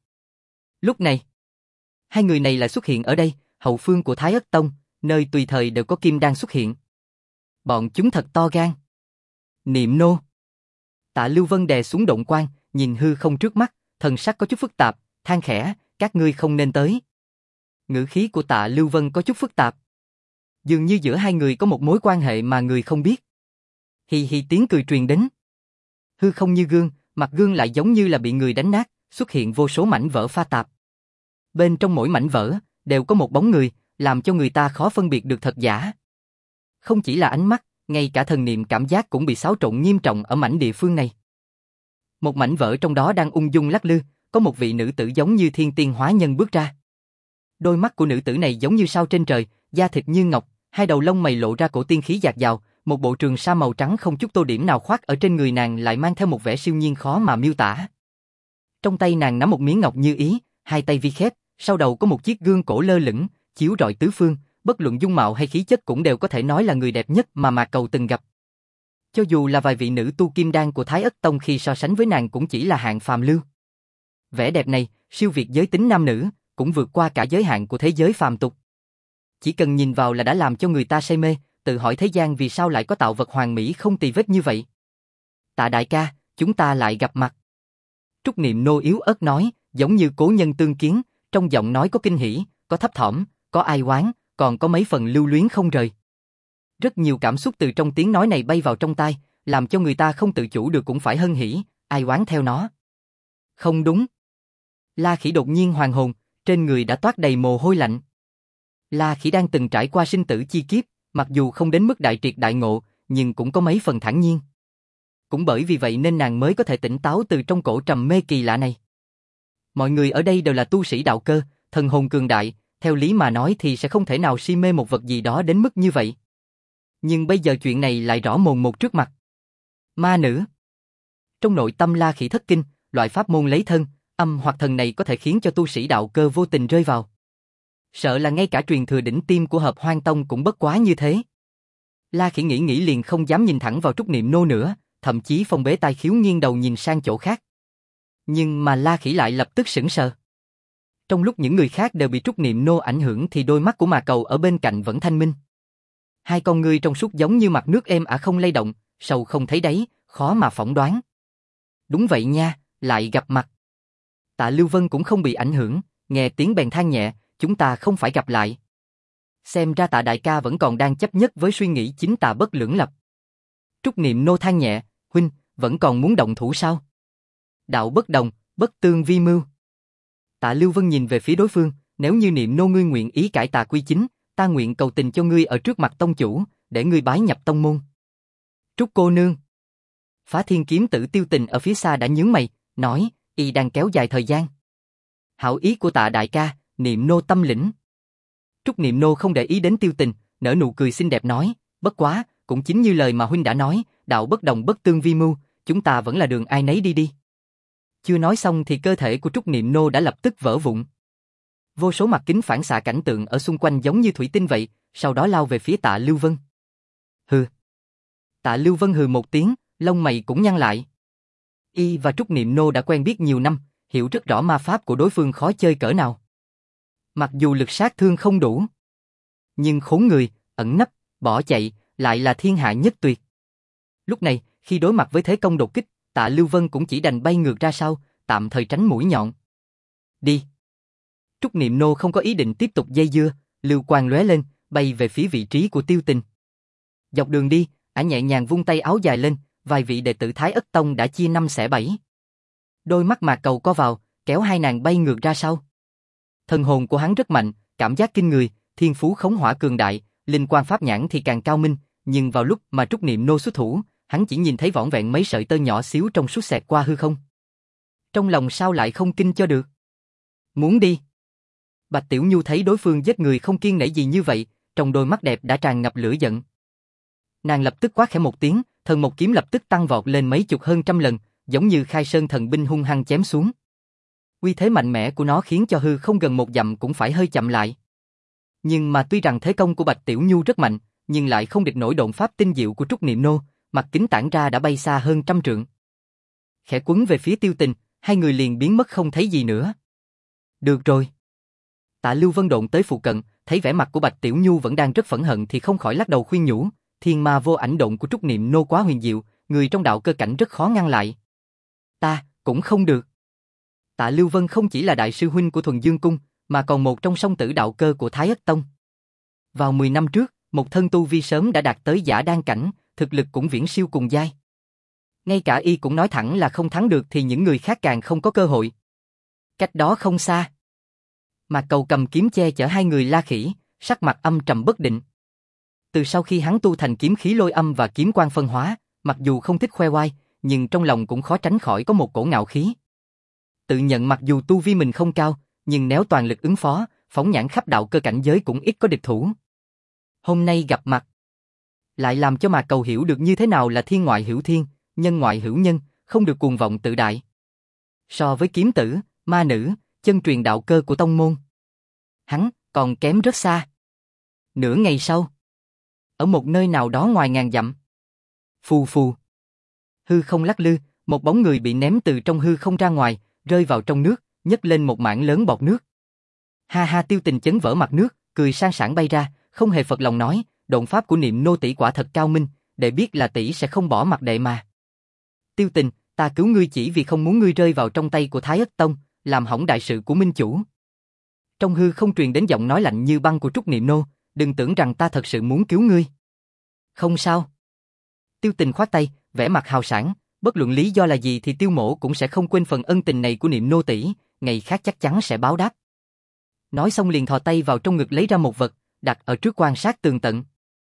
Lúc này, hai người này lại xuất hiện ở đây, hậu phương của Thái Ất Tông, nơi tùy thời đều có Kim Đan xuất hiện. Bọn chúng thật to gan. Niệm nô. Tạ Lưu Vân đè xuống động quan, nhìn hư không trước mắt, thần sắc có chút phức tạp, than khẽ, các ngươi không nên tới. Ngữ khí của Tạ Lưu Vân có chút phức tạp. Dường như giữa hai người có một mối quan hệ mà người không biết. Hi hi, tiếng cười truyền đến. Hư không như gương, mặt gương lại giống như là bị người đánh nát, xuất hiện vô số mảnh vỡ pha tạp. Bên trong mỗi mảnh vỡ, đều có một bóng người, làm cho người ta khó phân biệt được thật giả. Không chỉ là ánh mắt, ngay cả thần niệm cảm giác cũng bị xáo trộn nghiêm trọng ở mảnh địa phương này. Một mảnh vỡ trong đó đang ung dung lắc lư, có một vị nữ tử giống như thiên tiên hóa nhân bước ra. Đôi mắt của nữ tử này giống như sao trên trời, da thịt như ngọc, hai đầu lông mày lộ ra cổ tiên khí dạt dào, một bộ trường sa màu trắng không chút tô điểm nào khoác ở trên người nàng lại mang theo một vẻ siêu nhiên khó mà miêu tả. Trong tay nàng nắm một miếng ngọc như ý, hai tay vi khép, sau đầu có một chiếc gương cổ lơ lửng, chiếu rọi tứ phương, bất luận dung mạo hay khí chất cũng đều có thể nói là người đẹp nhất mà Mạc Cầu từng gặp. Cho dù là vài vị nữ tu kim đan của Thái Ất Tông khi so sánh với nàng cũng chỉ là hạng phàm lưu. Vẻ đẹp này, siêu việt giới tính nam nữ, cũng vượt qua cả giới hạn của thế giới phàm tục. Chỉ cần nhìn vào là đã làm cho người ta say mê, tự hỏi thế gian vì sao lại có tạo vật hoàn mỹ không tì vết như vậy. Tạ đại ca, chúng ta lại gặp mặt. Trúc Niệm Nô yếu ớt nói, giống như cố nhân tương kiến, trong giọng nói có kinh hỉ, có thấp thỏm, có ai oán, còn có mấy phần lưu luyến không rời. Rất nhiều cảm xúc từ trong tiếng nói này bay vào trong tai, làm cho người ta không tự chủ được cũng phải hân hỉ, ai oán theo nó. Không đúng. La Khỉ đột nhiên hoàn hồn, trên người đã toát đầy mồ hôi lạnh. La Khỉ đang từng trải qua sinh tử chi kiếp, mặc dù không đến mức đại triệt đại ngộ, nhưng cũng có mấy phần thản nhiên. Cũng bởi vì vậy nên nàng mới có thể tỉnh táo từ trong cỗ trầm mê kỳ lạ này. Mọi người ở đây đều là tu sĩ đạo cơ, thần hồn cường đại, theo lý mà nói thì sẽ không thể nào si mê một vật gì đó đến mức như vậy. Nhưng bây giờ chuyện này lại rõ mồn một trước mặt. Ma nữ. Trong nội tâm La Khỉ thất kinh, loại pháp môn lấy thân, âm hoặc thần này có thể khiến cho tu sĩ đạo cơ vô tình rơi vào. Sợ là ngay cả truyền thừa đỉnh tiêm của Hợp Hoan Tông cũng bất quá như thế. La Khỉ nghĩ liền không dám nhìn thẳng vào Trúc Niệm Nô nữa, thậm chí phong bế tai khiếu nghiêng đầu nhìn sang chỗ khác. Nhưng mà La Khỉ lại lập tức sững sờ. Trong lúc những người khác đều bị Trúc Niệm Nô ảnh hưởng thì đôi mắt của Mạc Cầu ở bên cạnh vẫn thanh minh. Hai con ngươi trong suốt giống như mặt nước êm ả không lay động, sâu không thấy đáy, khó mà phỏng đoán. Đúng vậy nha, lại gặp mặt. Tạ Lưu Vân cũng không bị ảnh hưởng, nghe tiếng bèn than nhẹ, chúng ta không phải gặp lại. Xem ra Tạ đại ca vẫn còn đang chấp nhất với suy nghĩ chính tà bất lưỡng lập. Trúc Niệm Nô than nhẹ, huynh, vẫn còn muốn động thủ sao? Đạo bất đồng, bất tương vi mưu. Tạ Lưu Vân nhìn về phía đối phương, nếu như Niệm Nô ngươi nguyện ý cải tà quy chính, ta nguyện cầu tình cho ngươi ở trước mặt tông chủ, để ngươi bái nhập tông môn. Trúc cô nương. Phá Thiên kiếm tử Tiêu Tình ở phía xa đã nhướng mày, nói, y đang kéo dài thời gian. Hảo ý của Tạ đại ca, Niệm Nô tâm lĩnh. Trúc Niệm Nô không để ý đến Tiêu Tình, nở nụ cười xinh đẹp nói, bất quá, cũng chính như lời mà huynh đã nói, đạo bất đồng bất tương vi mưu, chúng ta vẫn là đường ai nấy đi đi. Chưa nói xong thì cơ thể của Trúc Niệm Nô đã lập tức vỡ vụn. Vô số mặt kính phản xạ cảnh tượng ở xung quanh giống như thủy tinh vậy, sau đó lao về phía Tạ Lưu Vân. Hừ. Tạ Lưu Vân hừ một tiếng, lông mày cũng nhăn lại. Y và Trúc Niệm Nô đã quen biết nhiều năm, hiểu rất rõ ma pháp của đối phương khó chơi cỡ nào. Mặc dù lực sát thương không đủ, nhưng khốn người, ẩn nấp, bỏ chạy, lại là thiên hạ nhất tuyệt. Lúc này, khi đối mặt với thế công đột kích, Tạ Lưu Vân cũng chỉ đành bay ngược ra sau, tạm thời tránh mũi nhọn. Đi. Trúc Niệm Nô không có ý định tiếp tục dây dưa, lưu quang lóe lên, bay về phía vị trí của Tiêu Tình. Dọc đường đi, ả nhẹ nhàng vung tay áo dài lên, vài vị đệ tử Thái Ất Tông đã chia năm xẻ bảy. Đôi mắt Mạc Cầu co vào, kéo hai nàng bay ngược ra sau. Thần hồn của hắn rất mạnh, cảm giác kinh người, thiên phú khống hỏa cường đại, linh quan pháp nhãn thì càng cao minh, nhưng vào lúc mà Trúc Niệm Nô xuất thủ, hắn chỉ nhìn thấy vỏn vẹn mấy sợi tơ nhỏ xíu trong suốt xẹt qua hư không. Trong lòng sao lại không kinh cho được? Muốn đi. Bạch Tiểu Nhu thấy đối phương giết người không kiêng nể gì như vậy, trong đôi mắt đẹp đã tràn ngập lửa giận. Nàng lập tức quát khẽ một tiếng, thần một kiếm lập tức tăng vọt lên mấy chục hơn trăm lần, giống như khai sơn thần binh hung hăng chém xuống. Uy thế mạnh mẽ của nó khiến cho hư không gần một dặm cũng phải hơi chậm lại. Nhưng mà tuy rằng thế công của Bạch Tiểu Nhu rất mạnh, nhưng lại không địch nổi độn pháp tinh diệu của Trúc Niệm Nô, mặt kính tản ra đã bay xa hơn trăm trượng. Khẽ quấn về phía Tiêu Tình, hai người liền biến mất không thấy gì nữa. Được rồi. Tạ Lưu Vân độn tới phụ cận, thấy vẻ mặt của Bạch Tiểu Nhu vẫn đang rất phẫn hận thì không khỏi lắc đầu khuyên nhủ, thiên ma vô ảnh độn của Trúc Niệm Nô quá huyền diệu, người trong đạo cơ cảnh rất khó ngăn lại. Ta, cũng không được. Tạ Lưu Vân không chỉ là đại sư huynh của Thuần Dương Cung, mà còn một trong song tử đạo cơ của Thái Ất Tông. Vào 10 năm trước, một thân tu vi sớm đã đạt tới giả đan cảnh, thực lực cũng viễn siêu cùng giai. Ngay cả y cũng nói thẳng là không thắng được thì những người khác càng không có cơ hội. Cách đó không xa, Mạc Cầu cầm kiếm che chở hai người La Khỉ, sắc mặt âm trầm bất định. Từ sau khi hắn tu thành kiếm khí lôi âm và kiếm quang phân hóa, mặc dù không thích khoe oai, nhưng trong lòng cũng khó tránh khỏi có một cổ ngạo khí. Tự nhận mặc dù tu vi mình không cao, nhưng nếu toàn lực ứng phó, phóng nhãn khắp đạo cơ cảnh giới cũng ít có địch thủ. Hôm nay gặp mặt, lại làm cho Mạc Cầu hiểu được như thế nào là thiên ngoại hữu thiên, nhân ngoại hữu nhân, không được cuồng vọng tự đại. So với kiếm tử, ma nữ, chân truyền đạo cơ của tông môn, hắn còn kém rất xa. Nửa ngày sau, ở một nơi nào đó ngoài ngàn dặm, phù phù, hư không lắc lư, một bóng người bị ném từ trong hư không ra ngoài, rơi vào trong nước, nhấc lên một mảng lớn bọt nước. Ha ha, Tiêu Tình chấn vỡ mặt nước, cười sang sảng bay ra, không hề phật lòng nói, độn pháp của Niệm nô tỷ quả thật cao minh, đệ biết là tỷ sẽ không bỏ mặc đệ mà. Tiêu Tình, ta cứu ngươi chỉ vì không muốn ngươi rơi vào trong tay của Thái Ất Tông, làm hỏng đại sự của minh chủ. Trong hư không truyền đến giọng nói lạnh như băng của Trúc Niệm nô, đừng tưởng rằng ta thật sự muốn cứu ngươi. Không sao. Tiêu Tình khoát tay, vẻ mặt hào sảng, bất luận lý do là gì thì Tiêu mỗ cũng sẽ không quên phần ân tình này của Niệm nô tỷ, ngày khác chắc chắn sẽ báo đáp. Nói xong liền thò tay vào trong ngực lấy ra một vật, đặt ở trước quan sát tường tận.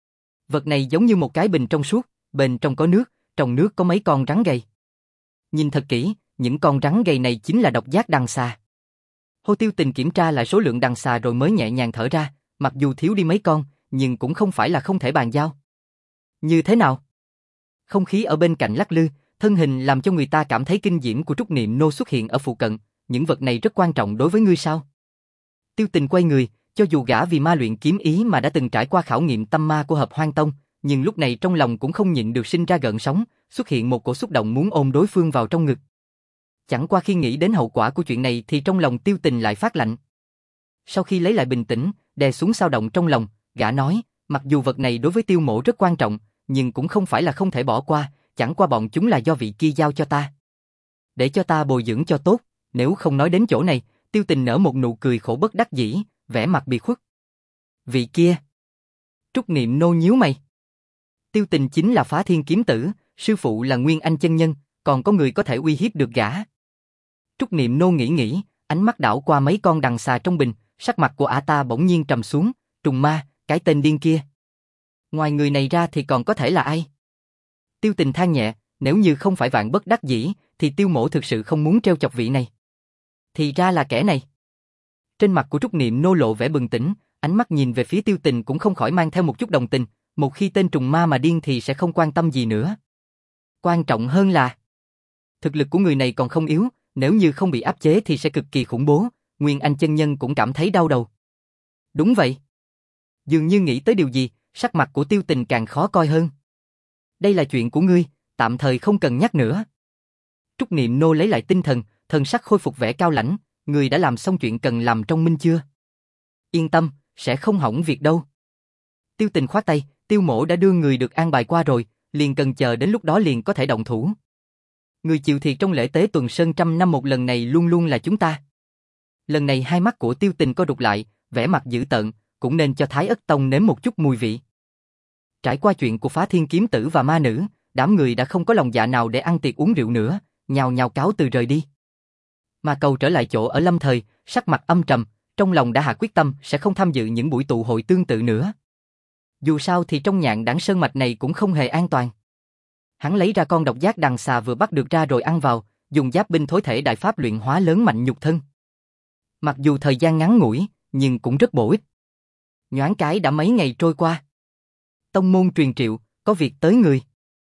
Vật này giống như một cái bình trong suốt, bên trong có nước, trong nước có mấy con rắn gầy. Nhìn thật kỹ, những con rắn gầy này chính là độc giác đằng xà. Hồ Tiêu Tình kiểm tra lại số lượng đằng xà rồi mới nhẹ nhàng thở ra, mặc dù thiếu đi mấy con, nhưng cũng không phải là không thể bàn giao. Như thế nào? Không khí ở bên cạnh lắc lư, thân hình làm cho người ta cảm thấy kinh diễm của Trúc Niệm nô xuất hiện ở phụ cận, những vật này rất quan trọng đối với ngươi sao? Tiêu Tình quay người, cho dù gã vì ma luyện kiếm ý mà đã từng trải qua khảo nghiệm tâm ma của Hợp Hoang Tông, nhưng lúc này trong lòng cũng không nhịn được sinh ra gợn sóng, xuất hiện một cổ xúc động muốn ôm đối phương vào trong ngực. Chẳng qua khi nghĩ đến hậu quả của chuyện này thì trong lòng Tiêu Tình lại phát lạnh. Sau khi lấy lại bình tĩnh, đè xuống xao động trong lòng, gã nói, mặc dù vật này đối với Tiêu mỗ rất quan trọng, nhưng cũng không phải là không thể bỏ qua, chẳng qua bọn chúng là do vị kia giao cho ta. Để cho ta bồi dưỡng cho tốt, nếu không nói đến chỗ này, Tiêu Tình nở một nụ cười khổ bất đắc dĩ, vẻ mặt bị khuất. Vị kia? Trúc Niệm nô nhíu mày. Tiêu Tình chính là Phá Thiên kiếm tử, sư phụ là Nguyên Anh chân nhân, còn có người có thể uy hiếp được gã. Trúc Niệm nô nghĩ, ánh mắt đảo qua mấy con đằng xà trong bình, sắc mặt của ả ta bỗng nhiên trầm xuống, trùng ma, cái tên điên kia. Ngoài người này ra thì còn có thể là ai? Tiêu Tình than nhẹ, nếu như không phải vạn bất đắc dĩ, thì Tiêu mỗ thực sự không muốn treo chọc vị này. Thì ra là kẻ này. Trên mặt của Trúc Niệm nô lộ vẻ bừng tỉnh, ánh mắt nhìn về phía Tiêu Tình cũng không khỏi mang theo một chút đồng tình, một khi tên trùng ma mà điên thì sẽ không quan tâm gì nữa. Quan trọng hơn là, thực lực của người này còn không yếu, nếu như không bị áp chế thì sẽ cực kỳ khủng bố, Nguyên Anh chân nhân cũng cảm thấy đau đầu. Đúng vậy. Dường như nghĩ tới điều gì, sắc mặt của Tiêu Tình càng khó coi hơn. Đây là chuyện của ngươi, tạm thời không cần nhắc nữa. Trúc Niệm nô lấy lại tinh thần, thần sắc khôi phục vẻ cao lãnh, ngươi đã làm xong chuyện cần làm trong minh chưa? Yên tâm, sẽ không hỏng việc đâu. Tiêu Tình khoát tay, Tiêu mỗ đã đưa người được an bài qua rồi, liền cần chờ đến lúc đó liền có thể động thủ. Người chịu thiệt trong lễ tế tuần sơn 100 năm một lần này luôn luôn là chúng ta. Lần này hai mắt của Tiêu Tình co rụt lại, vẻ mặt dữ tợn, cũng nên cho Thái Ất Tông nếm một chút mùi vị. Trải qua chuyện của Phá Thiên kiếm tử và ma nữ, đám người đã không có lòng dạ nào để ăn tiệc uống rượu nữa, nhào nhào cáo từ rời đi. Mà Cầu trở lại chỗ ở Lâm Thời, sắc mặt âm trầm, trong lòng đã hạ quyết tâm sẽ không tham dự những buổi tụ hội tương tự nữa. Dù sao thì trong Nhạn Đảng sơn mạch này cũng không hề an toàn. Hắn lấy ra con độc giác đằng xà vừa bắt được ra rồi ăn vào, dùng giáp binh thối thể đại pháp luyện hóa lớn mạnh nhục thân. Mặc dù thời gian ngắn ngủi, nhưng cũng rất bổ ích. Nhoáng cái đã mấy ngày trôi qua. Tông môn truyền triệu, có việc tới người.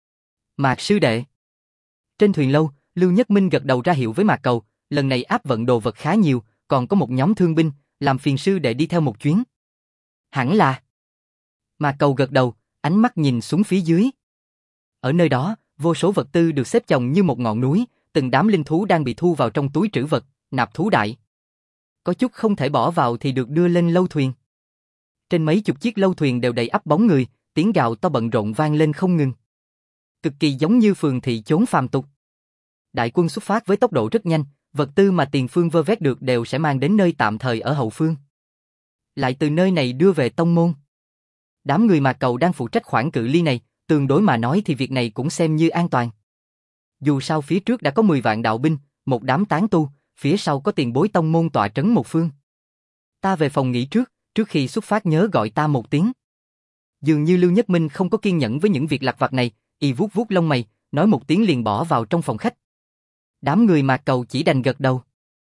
Mạc sư đệ. Trên thuyền lâu, Lưu Nhất Minh gật đầu ra hiệu với Mạc Cầu, lần này áp vận đồ vật khá nhiều, còn có một nhóm thương binh, làm phiền sư đệ đi theo một chuyến. Hẳn là. Mạc Cầu gật đầu, ánh mắt nhìn xuống phía dưới. Ở nơi đó, vô số vật tư được xếp chồng như một ngọn núi, từng đám linh thú đang bị thu vào trong túi trữ vật, nạp thú đại. Có chút không thể bỏ vào thì được đưa lên lâu thuyền. Trên mấy chục chiếc lâu thuyền đều đầy ắp bóng người, tiếng gào to bận rộn vang lên không ngừng. Cực kỳ giống như phường thị chốn phàm tục. Đại quân xuất phát với tốc độ rất nhanh, vật tư mà tiền phương vơ vét được đều sẽ mang đến nơi tạm thời ở hậu phương. Lại từ nơi này đưa về tông môn. Đám người Mạc Cầu đang phụ trách khoảng cự ly này, tương đối mà nói thì việc này cũng xem như an toàn. Dù sao phía trước đã có 10 vạn đạo binh, một đám tán tu, phía sau có tiền bối tông môn tọa trấn một phương. Ta về phòng nghỉ trước, trước khi xuất phát nhớ gọi ta một tiếng. Dường như Lưu Nhất Minh không có kiên nhẫn với những việc lặt vặt này, y vuốt vuốt lông mày, nói một tiếng liền bỏ vào trong phòng khách. Đám người Mạc Cầu chỉ đành gật đầu.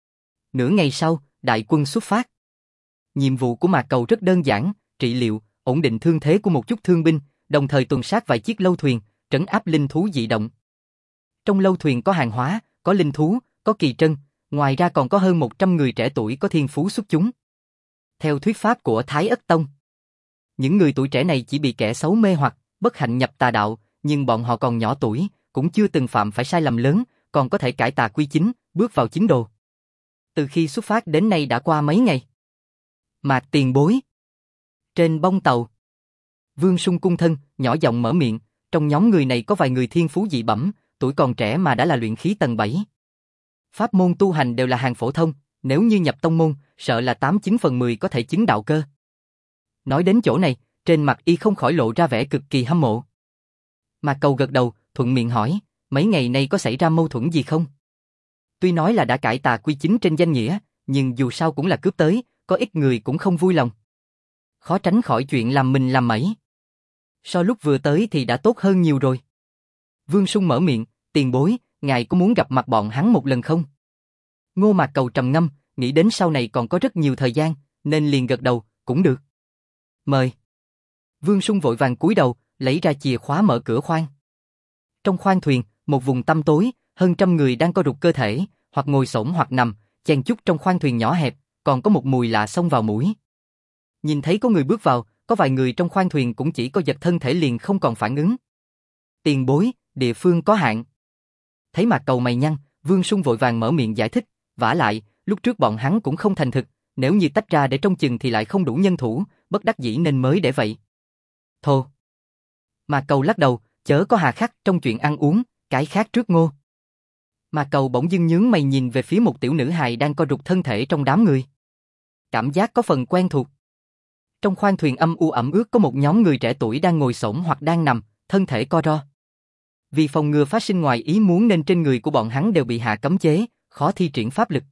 Nửa ngày sau, đại quân xuất phát. Nhiệm vụ của Mạc Cầu rất đơn giản, trị liệu, ổn định thương thế của một chút thương binh, đồng thời tuần sát vài chiếc lâu thuyền, trấn áp linh thú dị động. Trong lâu thuyền có hàng hóa, có linh thú, có kỳ trân, ngoài ra còn có hơn 100 người trẻ tuổi có thiên phú xuất chúng. Theo thuyết pháp của Thái Ất Tông, những người tuổi trẻ này chỉ bị kẻ xấu mê hoặc, bất hạnh nhập tà đạo, nhưng bọn họ còn nhỏ tuổi, cũng chưa từng phạm phải sai lầm lớn, còn có thể cải tà quy chính, bước vào chính đồ. Từ khi xuất phát đến nay đã qua mấy ngày. Mạc tiền bối. Trên bông tàu, Vương Sung cung thân, nhỏ giọng mở miệng, trong nhóm người này có vài người thiên phú dị bẩm, tuổi còn trẻ mà đã là luyện khí tầng 7. Pháp môn tu hành đều là hàng phổ thông, nếu như nhập tông môn, sợ là 8-9 phần 10 có thể chứng đạo cơ. Nói đến chỗ này, trên mặt y không khỏi lộ ra vẻ cực kỳ hâm mộ. Mạc Cầu gật đầu, thuận miệng hỏi, mấy ngày nay có xảy ra mâu thuẫn gì không? Tuy nói là đã cải tà quy chính trên danh nghĩa, nhưng dù sao cũng là cướp tới, có ít người cũng không vui lòng. Khó tránh khỏi chuyện làm mình làm mẩy. So lúc vừa tới thì đã tốt hơn nhiều rồi. Vương Sung mở miệng, tiền bối, ngài có muốn gặp mặt bọn hắn một lần không? Ngô Mạc Cầu trầm ngâm, nghĩ đến sau này còn có rất nhiều thời gian, nên liền gật đầu, cũng được. Mời. Vương Sung vội vàng cúi đầu, lấy ra chìa khóa mở cửa khoang. Trong khoang thuyền, một vùng tăm tối, hơn trăm người đang co rụt cơ thể, hoặc ngồi xổm hoặc nằm, chen chúc trong khoang thuyền nhỏ hẹp, còn có một mùi lạ xông vào mũi. Nhìn thấy có người bước vào, có vài người trong khoang thuyền cũng chỉ có giật thân thể liền không còn phản ứng. Tiền bối, địa phương có hạn. Thấy Mạc Cầu mày nhăn, Vương Sung vội vàng mở miệng giải thích, vả lại, lúc trước bọn hắn cũng không thành thực, nếu như tách ra để trông chừng thì lại không đủ nhân thủ, bất đắc dĩ nên mới để vậy. Thô. Mạc Cầu lắc đầu, chớ có hà khắc trong chuyện ăn uống, cái khác trước ngô. Mạc Cầu bỗng dưng nhướng mày nhìn về phía một tiểu nữ hài đang co rụt thân thể trong đám người. Cảm giác có phần quen thuộc. Trong khoang thuyền âm u ẩm ướt có một nhóm người trẻ tuổi đang ngồi xổm hoặc đang nằm, thân thể co ro. Vì phòng ngừa phát sinh ngoài ý muốn nên trên người của bọn hắn đều bị hạ cấm chế, khó thi triển pháp lực.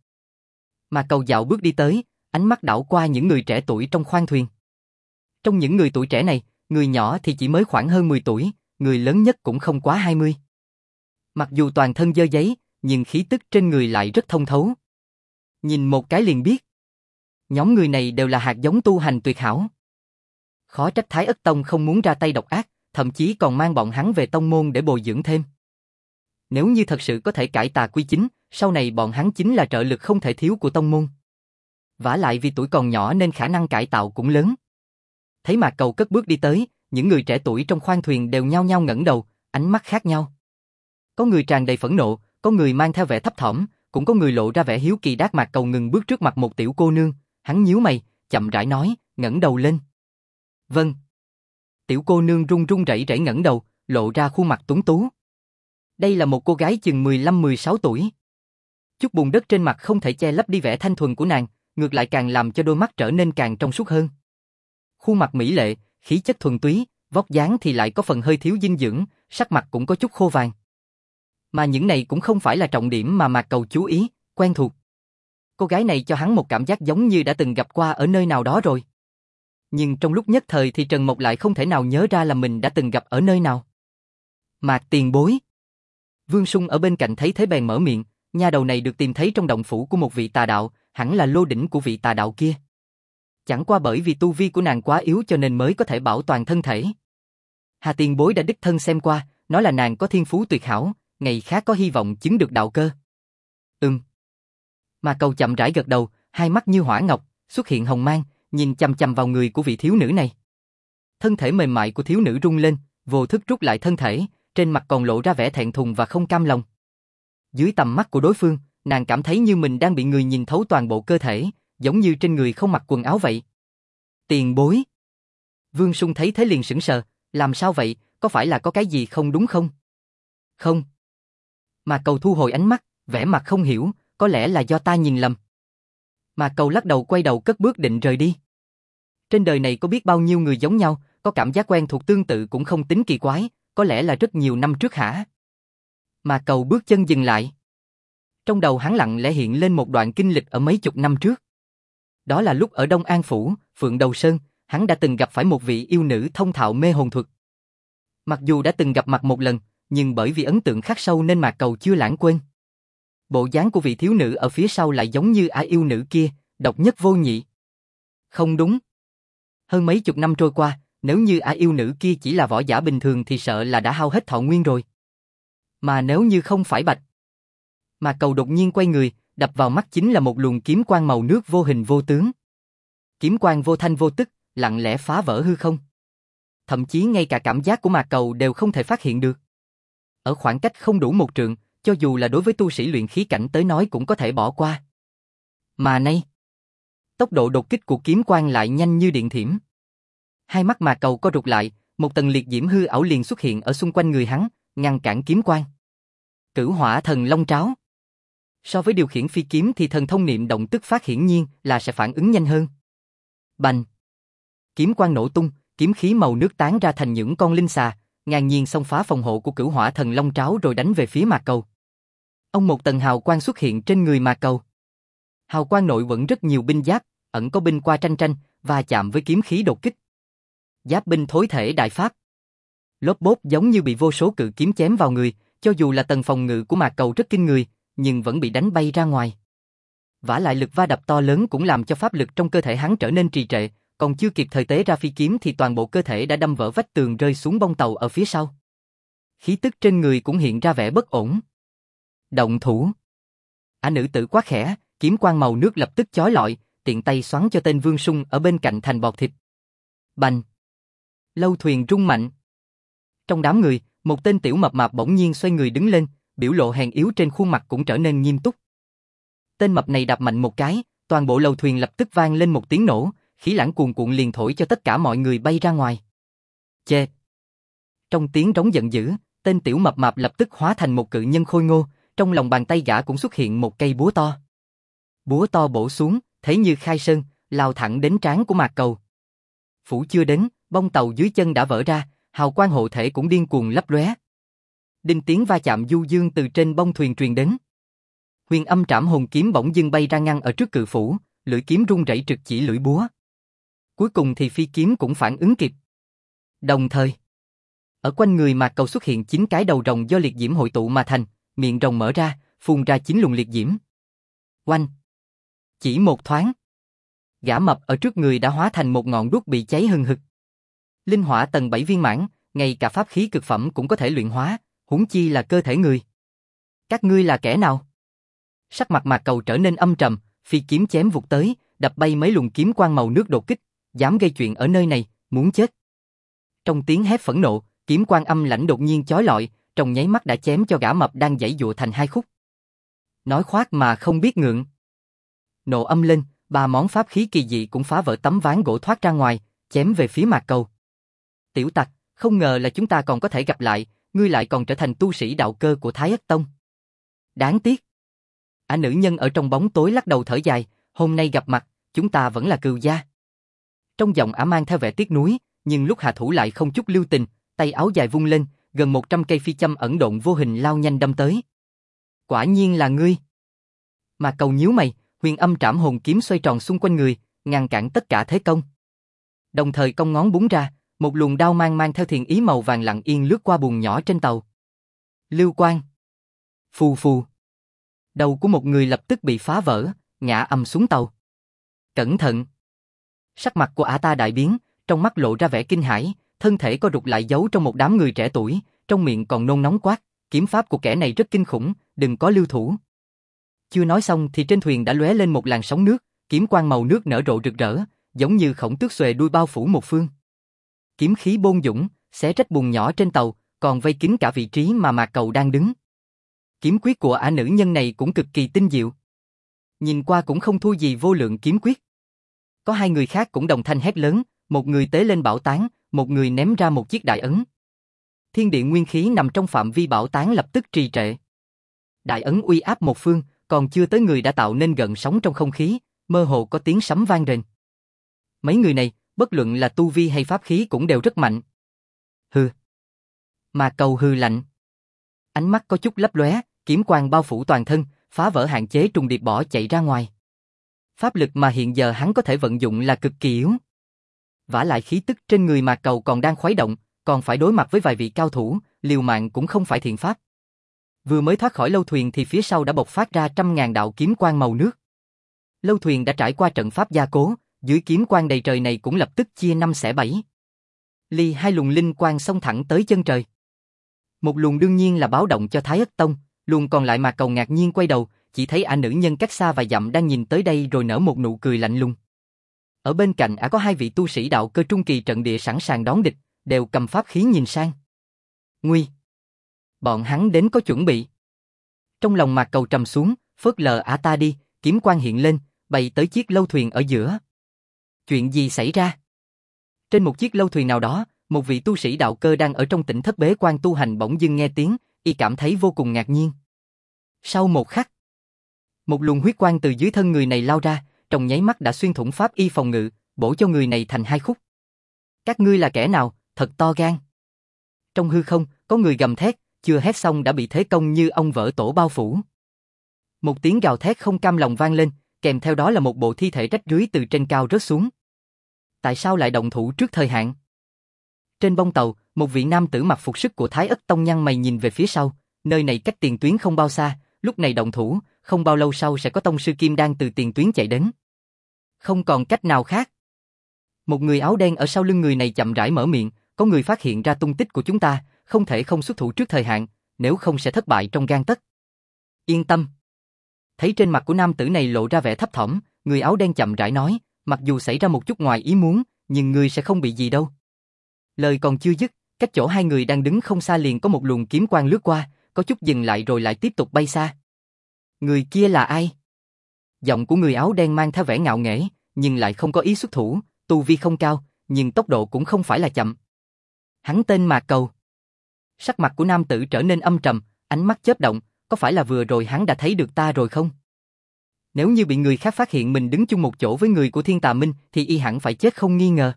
Mạc Cầu dạo bước đi tới, ánh mắt đảo qua những người trẻ tuổi trong khoang thuyền. Trong những người tuổi trẻ này, người nhỏ thì chỉ mới khoảng hơn 10 tuổi, người lớn nhất cũng không quá 20. Mặc dù toàn thân dơ giấy, nhưng khí tức trên người lại rất thông thấu. Nhìn một cái liền biết. Nhóm người này đều là hạt giống tu hành tuyệt hảo. Khó trách Thái Ất Tông không muốn ra tay độc ác, thậm chí còn mang bọn hắn về tông môn để bồi dưỡng thêm. Nếu như thật sự có thể cải tà quy chính, sau này bọn hắn chính là trợ lực không thể thiếu của tông môn. Vả lại vì tuổi còn nhỏ nên khả năng cải tạo cũng lớn. Thấy Mạc Cầu cất bước đi tới, những người trẻ tuổi trong khoang thuyền đều nhao nhao ngẩng đầu, ánh mắt khác nhau. Có người tràn đầy phẫn nộ, có người mang theo vẻ thấp thỏm, cũng có người lộ ra vẻ hiếu kỳ. Mạc Cầu ngừng bước trước mặt một tiểu cô nương, hắn nhíu mày, chậm rãi nói, ngẩng đầu lên. Vâng. Tiểu cô nương run run rẩy rẩy ngẩng đầu, lộ ra khuôn mặt tuấn tú. Đây là một cô gái chừng 15-16 tuổi. Chút bùn đất trên mặt không thể che lấp đi vẻ thanh thuần của nàng, ngược lại càng làm cho đôi mắt trở nên càng trong suốt hơn. Khuôn mặt mỹ lệ, khí chất thuần túy, vóc dáng thì lại có phần hơi thiếu dinh dưỡng, sắc mặt cũng có chút khô vàng. Mà những này cũng không phải là trọng điểm mà Mạc Cầu chú ý, quen thuộc. Cô gái này cho hắn một cảm giác giống như đã từng gặp qua ở nơi nào đó rồi. Nhưng trong lúc nhất thời thì Trần Mộc lại không thể nào nhớ ra là mình đã từng gặp ở nơi nào. Mạc tiền bối. Vương Sung ở bên cạnh thấy thế bèn mở miệng, nha đầu này được tìm thấy trong động phủ của một vị tà đạo, hẳn là lô đỉnh của vị tà đạo kia. Chẳng qua bởi vì tu vi của nàng quá yếu cho nên mới có thể bảo toàn thân thể. Hà tiền bối đã đích thân xem qua, nói là nàng có thiên phú tuyệt hảo, ngày khác có hy vọng chứng được đạo cơ. Mạc Cầu chậm rãi gật đầu, hai mắt như hỏa ngọc, xuất hiện hồng mang, nhìn chằm chằm vào người của vị thiếu nữ này. Thân thể mềm mại của thiếu nữ rung lên, vô thức rút lại thân thể, trên mặt còn lộ ra vẻ thẹn thùng và không cam lòng. Dưới tầm mắt của đối phương, nàng cảm thấy như mình đang bị người nhìn thấu toàn bộ cơ thể, giống như trên người không mặc quần áo vậy. Tiền bối. Vương Sung thấy thế liền sững sờ, làm sao vậy, có phải là có cái gì không đúng không? Không. Mạc Cầu thu hồi ánh mắt, vẻ mặt không hiểu, có lẽ là do ta nhìn lầm. Mạc Cầu lắc đầu quay đầu cất bước định rời đi. Trên đời này có biết bao nhiêu người giống nhau, có cảm giác quen thuộc tương tự cũng không tính kỳ quái, có lẽ là rất nhiều năm trước hả? Mạc Cầu bước chân dừng lại. Trong đầu hắn lặng lẽ hiện lên một đoạn kinh lịch ở mấy chục năm trước. Đó là lúc ở Đông An Phủ, Phượng Đầu Sơn, hắn đã từng gặp phải một vị yêu nữ thông thạo mê hồn thuật. Mặc dù đã từng gặp mặt một lần, nhưng bởi vì ấn tượng khắc sâu nên Mạc Cầu chưa lãng quên. Bộ dáng của vị thiếu nữ ở phía sau lại giống như ả yêu nữ kia, độc nhất vô nhị. Không đúng. Hơn mấy chục năm trôi qua, nếu như ả yêu nữ kia chỉ là võ giả bình thường thì sợ là đã hao hết thọ nguyên rồi. Mà nếu như không phải Bạch. Mạc Cầu đột nhiên quay người, đập vào mắt chính là một luồng kiếm quang màu nước vô hình vô tướng. Kiếm quang vô thanh vô tức, lặng lẽ phá vỡ hư không. Thậm chí ngay cả cảm giác của Mạc Cầu đều không thể phát hiện được. Ở khoảng cách không đủ một trượng, cho dù là đối với tu sĩ luyện khí cảnh tới nói cũng có thể bỏ qua. Mà nay, tốc độ đột kích của kiếm quang lại nhanh như điện thiểm. Hai mắt Mạc Cầu co rụt lại, một tầng liệt diễm hư ảo liền xuất hiện ở xung quanh người hắn, ngăn cản kiếm quang. Cửu Hỏa Thần Long Tráo. So với điều khiển phi kiếm thì thần thông niệm động tức phát hiển nhiên là sẽ phản ứng nhanh hơn. Bành! Kiếm quang nổ tung, kiếm khí màu nước tán ra thành những con linh xà, ngang nhiên xông phá phòng hộ của Cửu Hỏa Thần Long Tráo rồi đánh về phía Mạc Cầu. Ông một tầng hào quang xuất hiện trên người Mạc Cầu. Hào quang nội vẫn rất nhiều binh giáp, ẩn có binh qua tranh tranh, và chạm với kiếm khí đột kích. Giáp binh thối thể đại pháp. Lốp bốp giống như bị vô số cự kiếm chém vào người, cho dù là tầng phòng ngự của Mạc Cầu rất kinh người, nhưng vẫn bị đánh bay ra ngoài. Vả lại lực va đập to lớn cũng làm cho pháp lực trong cơ thể hắn trở nên trì trệ, còn chưa kịp thời tế ra phi kiếm thì toàn bộ cơ thể đã đâm vỡ vách tường rơi xuống bông tàu ở phía sau. Khí tức trên người cũng hiện ra vẻ bất ổn. Động thủ. Ả nữ tử quá khẽ, kiếm quang màu nước lập tức chói lọi, tiện tay xoắn cho tên Vương Sung ở bên cạnh thành bọt thịt. Bành! Lâu thuyền rung mạnh. Trong đám người, một tên tiểu mập mạp bỗng nhiên xoay người đứng lên, biểu lộ hèn yếu trên khuôn mặt cũng trở nên nghiêm túc. Tên mập này đạp mạnh một cái, toàn bộ lầu thuyền lập tức vang lên một tiếng nổ, khí lãng cuồn cuộn liền thổi cho tất cả mọi người bay ra ngoài. Chê! Trong tiếng trống giận dữ, tên tiểu mập mạp lập tức hóa thành một cự nhân khôi ngô, trong lòng bàn tay gã cũng xuất hiện một cây búa to. Búa to bổ xuống, thế như khai sơn, lao thẳng đến trán của Mạc Cầu. Phủ chưa đến, bông tàu dưới chân đã vỡ ra, hào quang hộ thể cũng điên cuồng lấp lóe. Đinh tiếng va chạm du dương từ trên bông thuyền truyền đến. Huyền Âm Trảm Hồn kiếm bỗng dưng bay ra ngăn ở trước cự phủ, lưỡi kiếm rung rẩy trực chỉ lưỡi búa. Cuối cùng thì phi kiếm cũng phản ứng kịp. Đồng thời, ở quanh người Mạc Cầu xuất hiện 9 cái đầu rồng do liệt diễm hội tụ mà thành, miệng rồng mở ra, phun ra 9 luồng liệt diễm. Oanh! Chỉ một thoáng, gã mập ở trước người đã hóa thành một ngọn đuốc bị cháy hừng hực. Linh hỏa tầng 7 viên mãn, ngay cả pháp khí cực phẩm cũng có thể luyện hóa, huống chi là cơ thể người. Các ngươi là kẻ nào? Sắc mặt Mạc Cầu trở nên âm trầm, phi kiếm chém vụt tới, đập bay mấy luồng kiếm quang màu nước đột kích, dám gây chuyện ở nơi này, muốn chết. Trong tiếng hét phẫn nộ, kiếm quang âm lãnh đột nhiên chói lọi, trong nháy mắt đã chém cho gã mập đang giãy giụa thành hai khúc. Nói khoác mà không biết ngượng. Nộ âm lên, 3 món pháp khí kỳ dị cũng phá vỡ tấm ván gỗ thoát ra ngoài, chém về phía Mạc Cầu. Tiểu tặc, không ngờ là chúng ta còn có thể gặp lại, ngươi lại còn trở thành tu sĩ đạo cơ của Thái Ất Tông. Đáng tiếc. Ả nữ nhân ở trong bóng tối lắc đầu thở dài, hôm nay gặp mặt, chúng ta vẫn là cừu gia. Trong giọng Ả mang theo vẻ tiếc nuối, nhưng lúc hạ thủ lại không chút lưu tình, tay áo dài vung lên, gần 100 cây phi châm ẩn độn vô hình lao nhanh đâm tới. Quả nhiên là ngươi. Mạc Cầu nhíu mày, Huyền Âm Trảm Hồn kiếm xoay tròn xung quanh người, ngăn cản tất cả thế công. Đồng thời cong ngón búng ra, một luồng đao mang theo thiền ý màu vàng lặng yên lướt qua buồng nhỏ trên tàu. Lưu quang. Phù phù. Đầu của một người lập tức bị phá vỡ, ngã ầm xuống tàu. Cẩn thận. Sắc mặt của ả ta đại biến, trong mắt lộ ra vẻ kinh hãi, thân thể co rụt lại giấu trong một đám người trẻ tuổi, trong miệng còn nôn nóng quát, kiếm pháp của kẻ này rất kinh khủng, đừng có lưu thủ. Chưa nói xong thì trên thuyền đã lóe lên một làn sóng nước, kiếm quang màu nước nở rộ rực rỡ, giống như khổng tước xuề đuôi bao phủ một phương. Kiếm khí bôn dũng, xé rách buồng nhỏ trên tàu, còn vây kín cả vị trí mà Mạc Cầu đang đứng. Kiếm quyết của ả nữ nhân này cũng cực kỳ tinh diệu. Nhìn qua cũng không thua gì vô lượng kiếm quyết. Có 2 người khác cũng đồng thanh hét lớn, một người tế lên bảo tán, một người ném ra một chiếc đại ấn. Thiên địa nguyên khí nằm trong phạm vi bảo tán lập tức trì trệ. Đại ấn uy áp một phương, còn chưa tới người đã tạo nên gợn sóng trong không khí, mơ hồ có tiếng sấm vang rền. Mấy người này, bất luận là tu vi hay pháp khí cũng đều rất mạnh. Hừ. Mạc Cầu hừ lạnh. Ánh mắt có chút lấp lóe, kiếm quang bao phủ toàn thân, phá vỡ hạn chế trùng điệp bỏ chạy ra ngoài. Pháp lực mà hiện giờ hắn có thể vận dụng là cực kỳ yếu. Vả lại khí tức trên người Mạc Cầu còn đang khuấy động, còn phải đối mặt với vài vị cao thủ, liều mạng cũng không phải thiện pháp. Vừa mới thoát khỏi lâu thuyền thì phía sau đã bộc phát ra trăm ngàn đạo kiếm quang màu nước. Lâu thuyền đã trải qua trận pháp gia cố, dưới kiếm quang đầy trời này cũng lập tức chia năm xẻ bảy. Hai luồng linh quang xông thẳng tới chân trời. Một luồng đương nhiên là báo động cho Thái Ất Tông, luồng còn lại Mạc Cầu ngạc nhiên quay đầu, chỉ thấy nữ nhân cách xa vài dặm đang nhìn tới đây rồi nở một nụ cười lạnh lùng. Ở bên cạnh có hai vị tu sĩ đạo cơ trung kỳ trận địa sẵn sàng đón địch, đều cầm pháp khí nhìn sang. Nguy! Bọn hắn đến có chuẩn bị. Trong lòng Mạc Cầu trầm xuống, phớt lờ ta đi, kiếm quang hiện lên, bay tới chiếc lâu thuyền ở giữa. Chuyện gì xảy ra? Trên một chiếc lâu thuyền nào đó, một vị tu sĩ đạo cơ đang ở trong tỉnh thất bế quan tu hành bỗng dưng nghe tiếng, y cảm thấy vô cùng ngạc nhiên. Sau một khắc, một luồng huyết quang từ dưới thân người này lao ra, trong nháy mắt đã xuyên thủng pháp y phòng ngự, bổ cho người này thành hai khúc. Các ngươi là kẻ nào, thật to gan. Trong hư không, có người gầm thét, chưa hét xong đã bị thế công như ong vỡ tổ bao phủ. Một tiếng gào thét không cam lòng vang lên, kèm theo đó là một bộ thi thể rách rưới từ trên cao rớt xuống. Tại sao lại động thủ trước thời hạn? Trên bông tàu, một vị nam tử mặc phục sức của Thái Ất Tông nhăn mày nhìn về phía sau, nơi này cách tiền tuyến không bao xa, lúc này động thủ, không bao lâu sau sẽ có tông sư Kim Đan từ tiền tuyến chạy đến. Không còn cách nào khác. Một người áo đen ở sau lưng người này chậm rãi mở miệng, có người phát hiện ra tung tích của chúng ta, không thể không xuất thủ trước thời hạn, nếu không sẽ thất bại trong gang tấc. Yên tâm. Thấy trên mặt của nam tử này lộ ra vẻ thấp thỏm, người áo đen chậm rãi nói, mặc dù xảy ra một chút ngoài ý muốn, nhưng ngươi sẽ không bị gì đâu. Lời còn chưa dứt, cách chỗ hai người đang đứng không xa liền có một luồng kiếm quang lướt qua, có chút dừng lại rồi lại tiếp tục bay xa. Người kia là ai? Giọng của người áo đen mang theo vẻ ngạo nghễ, nhưng lại không có ý xuất thủ, tu vi không cao, nhưng tốc độ cũng không phải là chậm. Hắn tên Mạc Cầu. Sắc mặt của nam tử trở nên âm trầm, ánh mắt chớp động, có phải là vừa rồi hắn đã thấy được ta rồi không? Nếu như bị người khác phát hiện mình đứng chung một chỗ với người của Thiên Tà Minh thì y hẳn phải chết không nghi ngờ.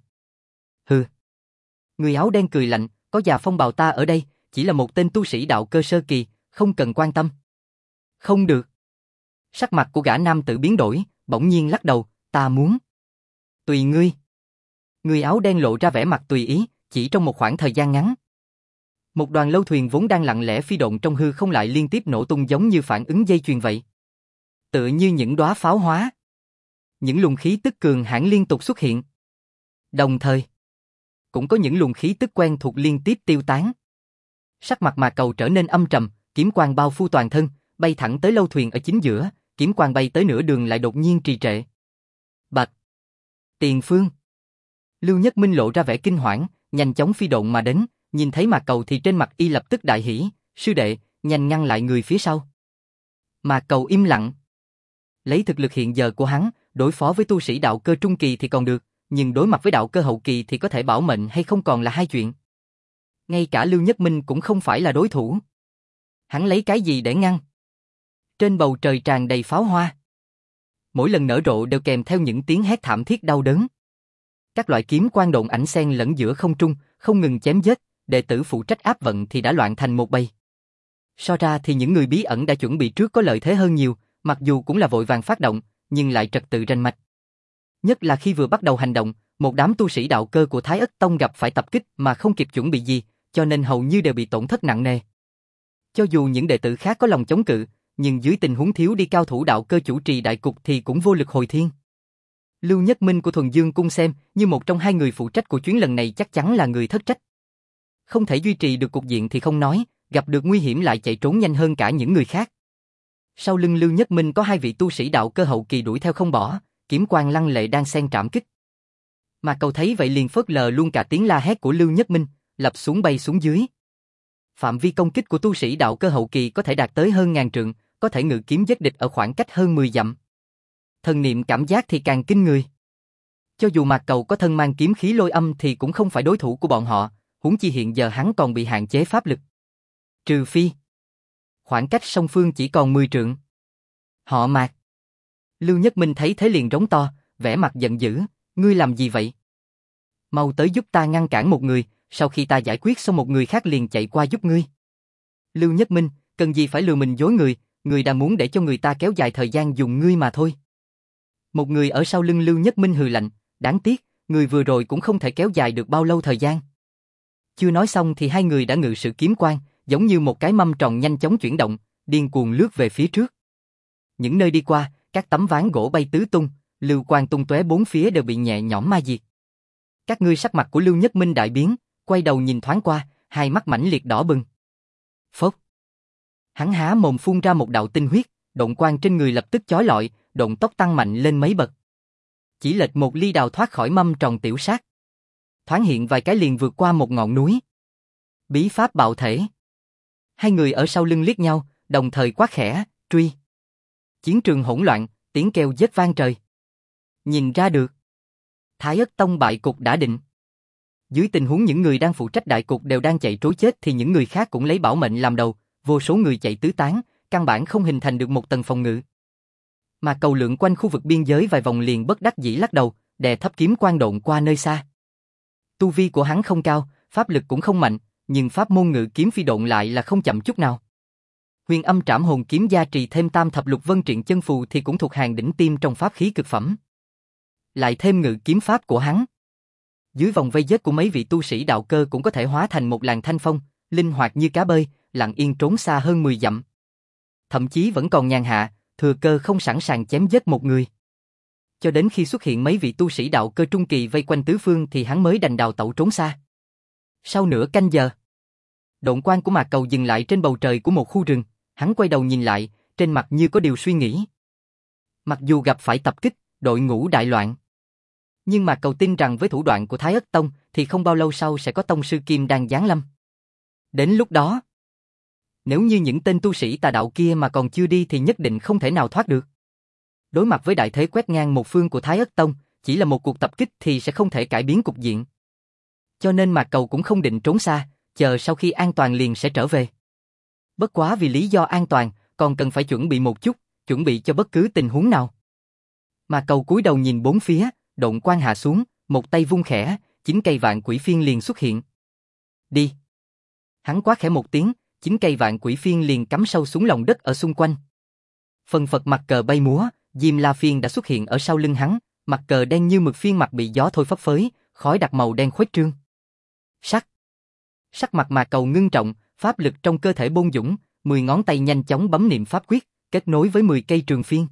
Hừ. Người áo đen cười lạnh, có già phong bào ta ở đây, chỉ là một tên tu sĩ đạo cơ sơ kỳ, không cần quan tâm. Không được. Sắc mặt của gã nam tử biến đổi, bỗng nhiên lắc đầu, ta muốn. Tùy ngươi. Người áo đen lộ ra vẻ mặt tùy ý, chỉ trong một khoảng thời gian ngắn. Một đoàn lâu thuyền vốn đang lặng lẽ phi độn trong hư không lại liên tiếp nổ tung giống như phản ứng dây chuyền vậy. Tựa như những đóa pháo hóa. Những luồng khí tức cường hãn liên tục xuất hiện. Đồng thời, cũng có những luồng khí tức quen thuộc liên tiếp tiêu tán. Sắc mặt Mạc Cầu trở nên âm trầm, kiếm quang bao phủ toàn thân, bay thẳng tới lâu thuyền ở chính giữa, kiếm quang bay tới nửa đường lại đột nhiên trì trệ. Bạch! Tiền phương! Lưu Nhất Minh lộ ra vẻ kinh hoảng, nhanh chóng phi độn mà đến, nhìn thấy Mạc Cầu thì trên mặt y lập tức đại hỉ, sư đệ, nhanh ngăn lại người phía sau. Mạc Cầu im lặng. Lấy thực lực hiện giờ của hắn, đối phó với tu sĩ đạo cơ trung kỳ thì còn được, nhưng đối mặt với đạo cơ hậu kỳ thì có thể bảo mệnh hay không còn là hai chuyện. Ngay cả Lưu Nhất Minh cũng không phải là đối thủ. Hắn lấy cái gì để ngăn? Trên bầu trời tràn đầy pháo hoa. Mỗi lần nở rộ đều kèm theo những tiếng hét thảm thiết đau đớn. Các loại kiếm quang độn ảnh xen lẫn giữa không trung, không ngừng chém giết, đệ tử phụ trách áp vận thì đã loạn thành một bầy. So ra thì những người bí ẩn đã chuẩn bị trước có lợi thế hơn nhiều, mặc dù cũng là vội vàng phát động, nhưng lại trật tự rành mạch. Nhất là khi vừa bắt đầu hành động, một đám tu sĩ đạo cơ của Thái Ất Tông gặp phải tập kích mà không kịp chuẩn bị gì, cho nên hầu như đều bị tổn thất nặng nề. Cho dù những đệ tử khác có lòng chống cự, nhưng dưới tình huống thiếu đi cao thủ đạo cơ chủ trì đại cục thì cũng vô lực hồi thiên. Lưu Nhất Minh của Thuần Dương Cung xem như một trong hai người phụ trách của chuyến lần này chắc chắn là người thất trách. Không thể duy trì được cục diện thì không nói, gặp được nguy hiểm lại chạy trốn nhanh hơn cả những người khác. Sau lưng Lưu Nhất Minh có hai vị tu sĩ đạo cơ hậu kỳ đuổi theo không bỏ, kiếm quang lăng lệ đang xen trảm kích. Mà Cầu thấy vậy liền phớt lờ luôn cả tiếng la hét của Lưu Nhất Minh, lập xuống bay xuống dưới. Phạm vi công kích của tu sĩ đạo cơ hậu kỳ có thể đạt tới hơn 1000 trượng, có thể ngự kiếm giết địch ở khoảng cách hơn 10 dặm. Thần niệm cảm giác thì càng kinh người. Cho dù Mạc Cầu có thân mang kiếm khí lôi âm thì cũng không phải đối thủ của bọn họ, huống chi hiện giờ hắn còn bị hạn chế pháp lực. Trừ phi khoảng cách song phương chỉ còn 10 trượng. Họ Mạc. Lưu Nhất Minh thấy thế liền rống to, vẻ mặt giận dữ, ngươi làm gì vậy? Mau tới giúp ta ngăn cản một người, sau khi ta giải quyết xong một người khác liền chạy qua giúp ngươi. Lưu Nhất Minh, cần gì phải lừa mình dối người, người đã muốn để cho người ta kéo dài thời gian dùng ngươi mà thôi. Một người ở sau lưng Lưu Nhất Minh hừ lạnh, đáng tiếc, người vừa rồi cũng không thể kéo dài được bao lâu thời gian. Chưa nói xong thì hai người đã ngự sử kiếm quang, giống như một cái mâm tròn nhanh chóng chuyển động, điên cuồng lướt về phía trước. Những nơi đi qua, các tấm ván gỗ bay tứ tung, lưu quang tung tóe bốn phía đều bị nhẹ nhõm ma diệt. Các ngươi sắc mặt của Lưu Nhất Minh đại biến, quay đầu nhìn thoáng qua, hai mắt mãnh liệt đỏ bừng. Phốc. Hắn há mồm phun ra một đạo tinh huyết, độn quang trên người lập tức chói lọi, độn tốc tăng mạnh lên mấy bậc. Chỉ lệch một ly đào thoát khỏi mâm tròn tiểu sát. Thoáng hiện vài cái liền vượt qua một ngọn núi. Bí pháp bạo thể. Hai người ở sau lưng liếc nhau, đồng thời quát khẽ, truy. Chiến trường hỗn loạn, tiếng kêu giết vang trời. Nhìn ra được, Thái Ất Tông bại cục đã định. Dưới tình huống những người đang phụ trách đại cục đều đang chạy trối chết thì những người khác cũng lấy bảo mệnh làm đầu, vô số người chạy tứ tán, căn bản không hình thành được một tầng phòng ngự. Mà Cầu lượn quanh khu vực biên giới vài vòng liền bất đắc dĩ lắc đầu, đè thấp kiếm quang độn qua nơi xa. Tu vi của hắn không cao, pháp lực cũng không mạnh, nhưng pháp môn ngự kiếm phi độn lại là không chậm chút nào. Huyền Âm Trảm Hồn kiếm gia trì thêm Tam Thập Lục Vân Triện Chân Phù thì cũng thuộc hàng đỉnh tiêm trong pháp khí cực phẩm. Lại thêm ngự kiếm pháp của hắn, dưới vòng vây giết của mấy vị tu sĩ đạo cơ cũng có thể hóa thành một làn thanh phong, linh hoạt như cá bơi, lặng yên trốn xa hơn 10 dặm. Thậm chí vẫn còn nhàn hạ, thừa cơ không sẵn sàng chém giết một người. Cho đến khi xuất hiện mấy vị tu sĩ đạo cơ trung kỳ vây quanh tứ phương thì hắn mới đành đào tẩu trốn xa. Sau nửa canh giờ, độn quang của Mạc Cầu dừng lại trên bầu trời của một khu rừng, hắn quay đầu nhìn lại, trên mặt như có điều suy nghĩ. Mặc dù gặp phải tập kích, đội ngũ đại loạn, nhưng Mạc Cầu tin rằng với thủ đoạn của Thái Ất Tông thì không bao lâu sau sẽ có tông sư Kim Đan giáng lâm. Đến lúc đó, nếu như những tên tu sĩ tà đạo kia mà còn chưa đi thì nhất định không thể nào thoát được. Đối mặt với đại thế quét ngang một phương của Thái Ất Tông, chỉ là một cuộc tập kích thì sẽ không thể cải biến cục diện. Cho nên Mạc Cầu cũng không định trốn xa, chờ sau khi an toàn liền sẽ trở về. Bất quá vì lý do an toàn, còn cần phải chuẩn bị một chút, chuẩn bị cho bất cứ tình huống nào. Mạc Cầu cúi đầu nhìn bốn phía, độn quang hạ xuống, một tay vung khẽ, 9 cây vạn quỷ phiên liền xuất hiện. Đi! Hắn quát khẽ một tiếng, 9 cây vạn quỷ phiên liền cắm sâu xuống lòng đất ở xung quanh. Phần phật mặt cờ bay múa, Diêm La Phiên đã xuất hiện ở sau lưng hắn, mặt cờ đen như mực phiên mặt bị gió thôi phấp phới, khói đặc màu đen khuếch trương. Sắc mặt Mạc Cầu ngưng trọng, pháp lực trong cơ thể bôn dũng, 10 ngón tay nhanh chóng bấm niệm pháp quyết, kết nối với 10 cây trường phiên.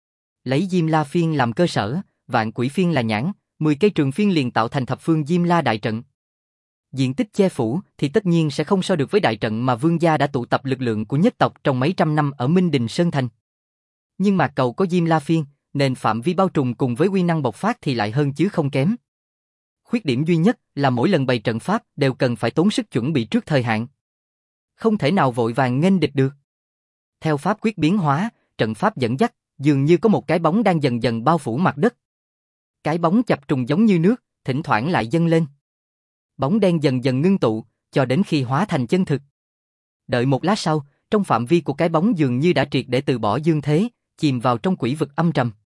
Lấy Diêm La Phiên làm cơ sở, vạn quỷ phiên là nhãn, 10 cây trường phiên liền tạo thành thập phương Diêm La đại trận. Diện tích che phủ thì tất nhiên sẽ không so được với đại trận mà Vương gia đã tụ tập lực lượng của nhất tộc trong mấy trăm năm ở Minh Đình Sơn Thành. Nhưng Mạc Cầu có Diêm La Phiên, nên phạm vi bao trùm cùng với uy năng bộc phát thì lại hơn chứ không kém. Khuyết điểm duy nhất là mỗi lần bày trận pháp đều cần phải tốn sức chuẩn bị trước thời hạn. Không thể nào vội vàng nghênh địch được. Theo pháp quyết biến hóa, trận pháp dẫn dắt, dường như có một cái bóng đang dần dần bao phủ mặt đất. Cái bóng chập trùng giống như nước, thỉnh thoảng lại dâng lên. Bóng đen dần dần ngưng tụ, cho đến khi hóa thành chân thực. Đợi một lát sau, trong phạm vi của cái bóng dường như đã triệt để từ bỏ dương thế, chìm vào trong quỷ vực âm trầm.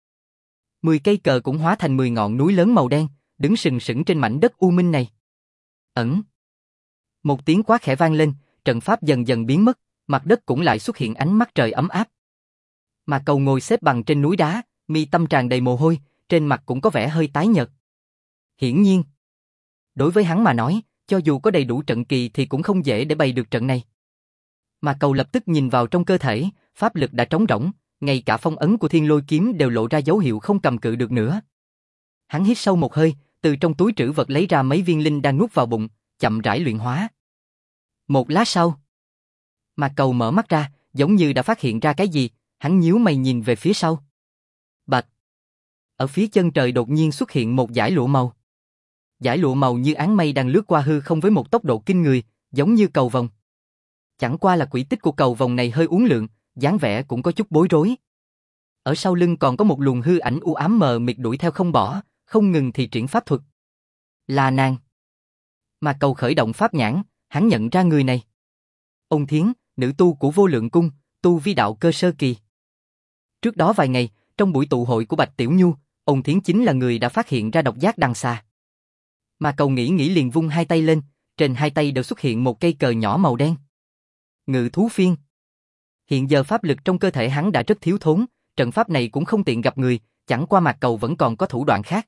10 cây cờ cũng hóa thành 10 ngọn núi lớn màu đen, đứng sừng sững trên mảnh đất u minh này. Ẩn. Một tiếng quát khẽ vang lên, trận pháp dần dần biến mất, mặt đất cũng lại xuất hiện ánh mắt trời ấm áp. Mạc Cầu ngồi xếp bằng trên núi đá, mi tâm tràn đầy mồ hôi, trên mặt cũng có vẻ hơi tái nhợt. Hiển nhiên, đối với hắn mà nói, cho dù có đầy đủ trận kỳ thì cũng không dễ để bày được trận này. Mạc Cầu lập tức nhìn vào trong cơ thể, pháp lực đã trống rỗng, ngay cả phong ấn của Thiên Lôi kiếm đều lộ ra dấu hiệu không cầm cự được nữa. Hắn hít sâu một hơi, từ trong túi trữ vật lấy ra mấy viên linh đang nuốt vào bụng, chậm rãi luyện hóa. Một lát sau, Mạc Cầu mở mắt ra, giống như đã phát hiện ra cái gì, hắn nhíu mày nhìn về phía sau. Bạch! Ở phía chân trời đột nhiên xuất hiện một dải lụa màu. Dải lụa màu như áng mây đang lướt qua hư không với một tốc độ kinh người, giống như cầu vồng. Chẳng qua là quỹ tích của cầu vồng này hơi uốn lượn, dáng vẻ cũng có chút bối rối. Ở sau lưng còn có một luồng hư ảnh u ám mờ mịt đuổi theo không bỏ, không ngừng thì triển pháp thuật. Là nàng. Mạc Cầu khởi động pháp nhãn, hắn nhận ra người này. Ôn Thiến, nữ tu của Vô Lượng Cung, tu vi đạo cơ sơ kỳ. Trước đó vài ngày, trong buổi tụ hội của Bạch Tiểu Nhu, Ôn Thiến chính là người đã phát hiện ra độc giác đằng xà. Mạc Cầu nghĩ liền vung hai tay lên, trên hai tay đều xuất hiện một cây cờ nhỏ màu đen. Ngự thú phiên. Hiện giờ pháp lực trong cơ thể hắn đã rất thiếu thốn, trận pháp này cũng không tiện gặp người, chẳng qua Mạc Cầu vẫn còn có thủ đoạn khác.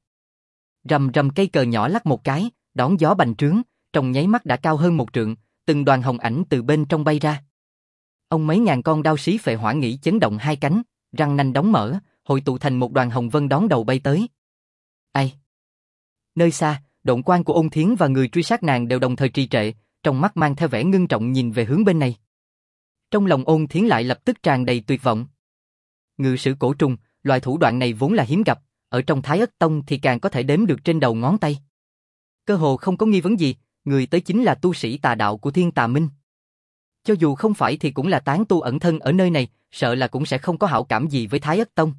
Rầm rầm, cây cờ nhỏ lắc một cái, đón gió bành trướng, trong nháy mắt đã cao hơn 1 trượng, từng đoàn hồng ảnh từ bên trong bay ra. Ông mấy ngàn con đao sĩ phệ hỏa nghĩ chấn động hai cánh, răng nanh đóng mở, hội tụ thành một đoàn hồng vân đón đầu bay tới. Ai? Nơi xa, độn quang của Ôn Thiến và người truy sát nàng đều đồng thời trì trệ, trong mắt mang theo vẻ ngưng trọng nhìn về hướng bên này. Trong lòng Ôn Thiến lại lập tức tràn đầy tuyệt vọng. Ngự sử cổ trùng, loại thủ đoạn này vốn là hiếm gặp, ở trong Thái Ất Tông thì càng có thể đếm được trên đầu ngón tay. Cơ hồ không có nghi vấn gì, người tới chính là tu sĩ tà đạo của Thiên Tà Minh. Cho dù không phải thì cũng là tán tu ẩn thân ở nơi này, sợ là cũng sẽ không có hảo cảm gì với Thái Ất Tông.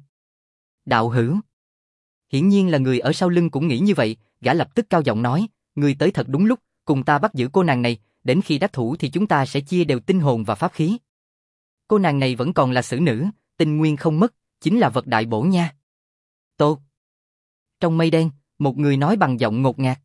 Đạo hữu. Hiển nhiên là người ở sau lưng cũng nghĩ như vậy, gã lập tức cao giọng nói, người tới thật đúng lúc, cùng ta bắt giữ cô nàng này, đến khi đắc thủ thì chúng ta sẽ chia đều tinh hồn và pháp khí. Cô nàng này vẫn còn là xử nữ, tinh nguyên không mất, chính là vật đại bổ nha. Tốt. Trong mây đen, một người nói bằng giọng ngột ngạt.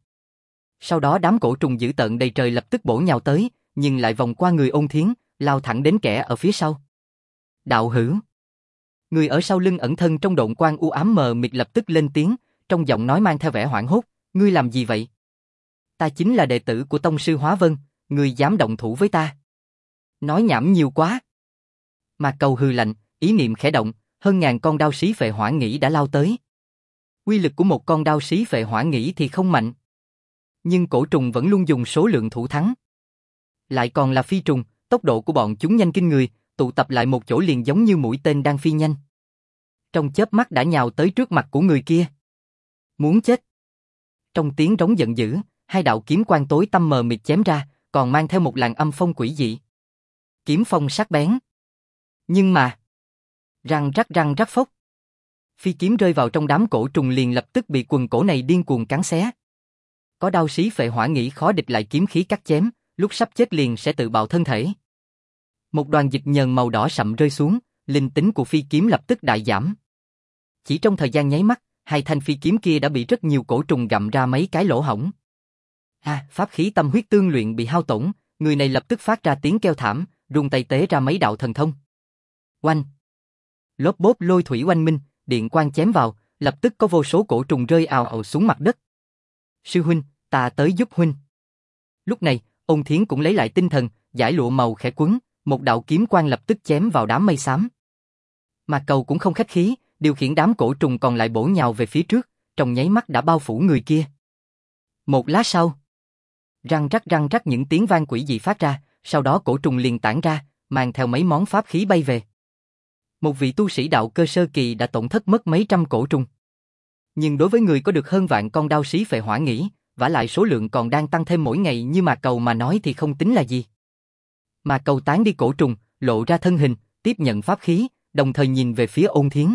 Sau đó đám cổ trùng dữ tợn đầy trời lập tức bổ nhào tới, nhưng lại vòng qua người Ôn Thiến, lao thẳng đến kẻ ở phía sau. Đạo hữu. Người ở sau lưng ẩn thân trong độn quang u ám mờ mịt lập tức lên tiếng, trong giọng nói mang theo vẻ hoảng hốt, ngươi làm gì vậy? Ta chính là đệ tử của tông sư Hóa Vân, ngươi dám động thủ với ta? Nói nhảm nhiều quá. Mạc Cầu hừ lạnh, ý niệm khẽ động, hơn ngàn con đao sĩ phệ hỏa nghĩ đã lao tới. Uy lực của một con đao sĩ phệ hỏa nghĩ thì không mạnh, nhưng cổ trùng vẫn luôn dùng số lượng thủ thắng. Lại còn là phi trùng, tốc độ của bọn chúng nhanh kinh người, tụ tập lại một chỗ liền giống như mũi tên đang phi nhanh. Trong chớp mắt đã nhào tới trước mặt của người kia. Muốn chết. Trong tiếng rống giận dữ, hai đạo kiếm quang tối tăm mờ mịt chém ra, còn mang theo một làn âm phong quỷ dị. Kiếm phong sắc bén. Nhưng mà, răng rắc phốc. Phi kiếm rơi vào trong đám cổ trùng liền lập tức bị quần cổ này điên cuồng cắn xé. Có đao sĩ phệ hỏa nghĩ khó địch lại kiếm khí cắt chém, lúc sắp chết liền sẽ tự bạo thân thể. Một đoàn dịch nhờn màu đỏ sậm rơi xuống, linh tính của phi kiếm lập tức đại giảm. Chỉ trong thời gian nháy mắt, hai thanh phi kiếm kia đã bị rất nhiều cổ trùng gặm ra mấy cái lỗ hổng. Pháp khí tâm huyết tương luyện bị hao tổn, người này lập tức phát ra tiếng kêu thảm, rung tay tế ra mấy đạo thần thông. Oanh! Lốp bốp lôi thủy oanh minh, điện quang chém vào, lập tức có vô số cổ trùng rơi ào ào xuống mặt đất. Sư huynh, ta tới giúp huynh. Lúc này, Ôn Thiến cũng lấy lại tinh thần, giải lụa màu khẽ quấn, một đạo kiếm quang lập tức chém vào đám mây xám. Mạc Cầu cũng không khách khí, điều khiển đám cổ trùng còn lại bổ nhào về phía trước, trong nháy mắt đã bao phủ người kia. Một lát sau, răng rắc những tiếng vang quỷ dị phát ra, sau đó cổ trùng liền tản ra, mang theo mấy món pháp khí bay về. Một vị tu sĩ đạo cơ sơ kỳ đã tổn thất mất mấy trăm cổ trùng. Nhưng đối với người có được hơn vạn con đao sĩ phệ hỏa nghĩ, vả lại số lượng còn đang tăng thêm mỗi ngày như Mạc Cầu mà nói thì không tính là gì. Mạc Cầu tán đi cổ trùng, lộ ra thân hình, tiếp nhận pháp khí, đồng thời nhìn về phía Ôn Thiến.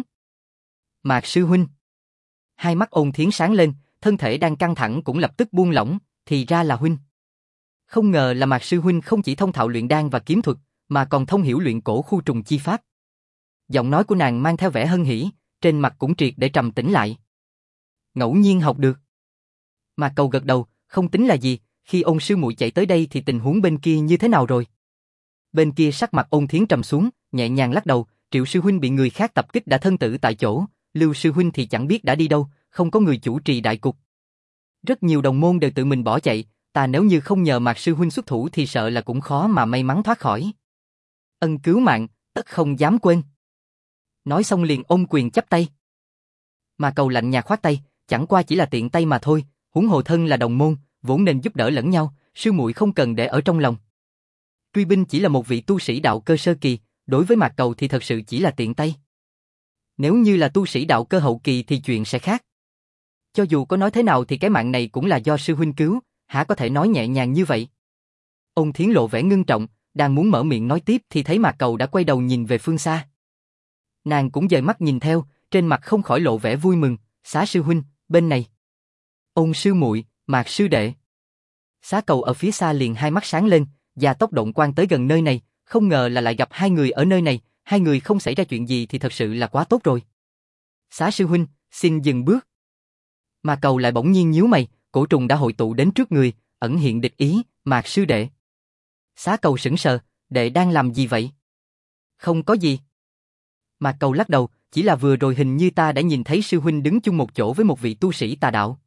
Mạc sư huynh. Hai mắt Ôn Thiến sáng lên, thân thể đang căng thẳng cũng lập tức buông lỏng, thì ra là huynh. Không ngờ là Mạc sư huynh không chỉ thông thạo luyện đan và kiếm thuật, mà còn thông hiểu luyện cổ khu trùng chi pháp. Giọng nói của nàng mang theo vẻ hân hỉ, trên mặt cũng triệt để trầm tĩnh lại. Ngẫu nhiên học được. Mạc Cầu gật đầu, không tính là gì, khi Ôn sư muội chạy tới đây thì tình huống bên kia như thế nào rồi? Bên kia sắc mặt Ôn Thiến trầm xuống, nhẹ nhàng lắc đầu, Triệu sư huynh bị người khác tập kích đã thân tử tại chỗ, Lưu sư huynh thì chẳng biết đã đi đâu, không có người chủ trì đại cục. Rất nhiều đồng môn đều tự mình bỏ chạy, ta nếu như không nhờ Mạc sư huynh xuất thủ thì sợ là cũng khó mà may mắn thoát khỏi. Ân cứu mạng, tất không dám quên. Nói xong liền ôm quyền chắp tay. Mạc Cầu lạnh nhạt khoát tay, chẳng qua chỉ là tiện tay mà thôi, huống hồ thân là đồng môn, vốn nên giúp đỡ lẫn nhau, sư muội không cần để ở trong lòng. Truy binh chỉ là một vị tu sĩ đạo cơ sơ kỳ, đối với Mạc Cầu thì thật sự chỉ là tiện tay. Nếu như là tu sĩ đạo cơ hậu kỳ thì chuyện sẽ khác. Cho dù có nói thế nào thì cái mạng này cũng là do sư huynh cứu, hả có thể nói nhẹ nhàng như vậy. Ôn Thiến lộ vẻ ngưng trọng, đang muốn mở miệng nói tiếp thì thấy Mạc Cầu đã quay đầu nhìn về phương xa. Nàng cũng dời mắt nhìn theo, trên mặt không khỏi lộ vẻ vui mừng, Xá sư huynh, bên này. Ôn sư muội, Mạc sư đệ. Xá Cầu ở phía xa liền hai mắt sáng lên, gia tốc động quan tới gần nơi này, không ngờ là lại gặp hai người ở nơi này, hai người không xảy ra chuyện gì thì thật sự là quá tốt rồi. Xá sư huynh, xin dừng bước. Mạc Cầu lại bỗng nhiên nhíu mày, cổ trùng đã hội tụ đến trước người, ẩn hiện địch ý, Mạc sư đệ. Xá Cầu sững sờ, đệ đang làm gì vậy? Không có gì. Mạc Cầu lắc đầu, chỉ là vừa rồi hình như ta đã nhìn thấy sư huynh đứng chung một chỗ với một vị tu sĩ tà đạo.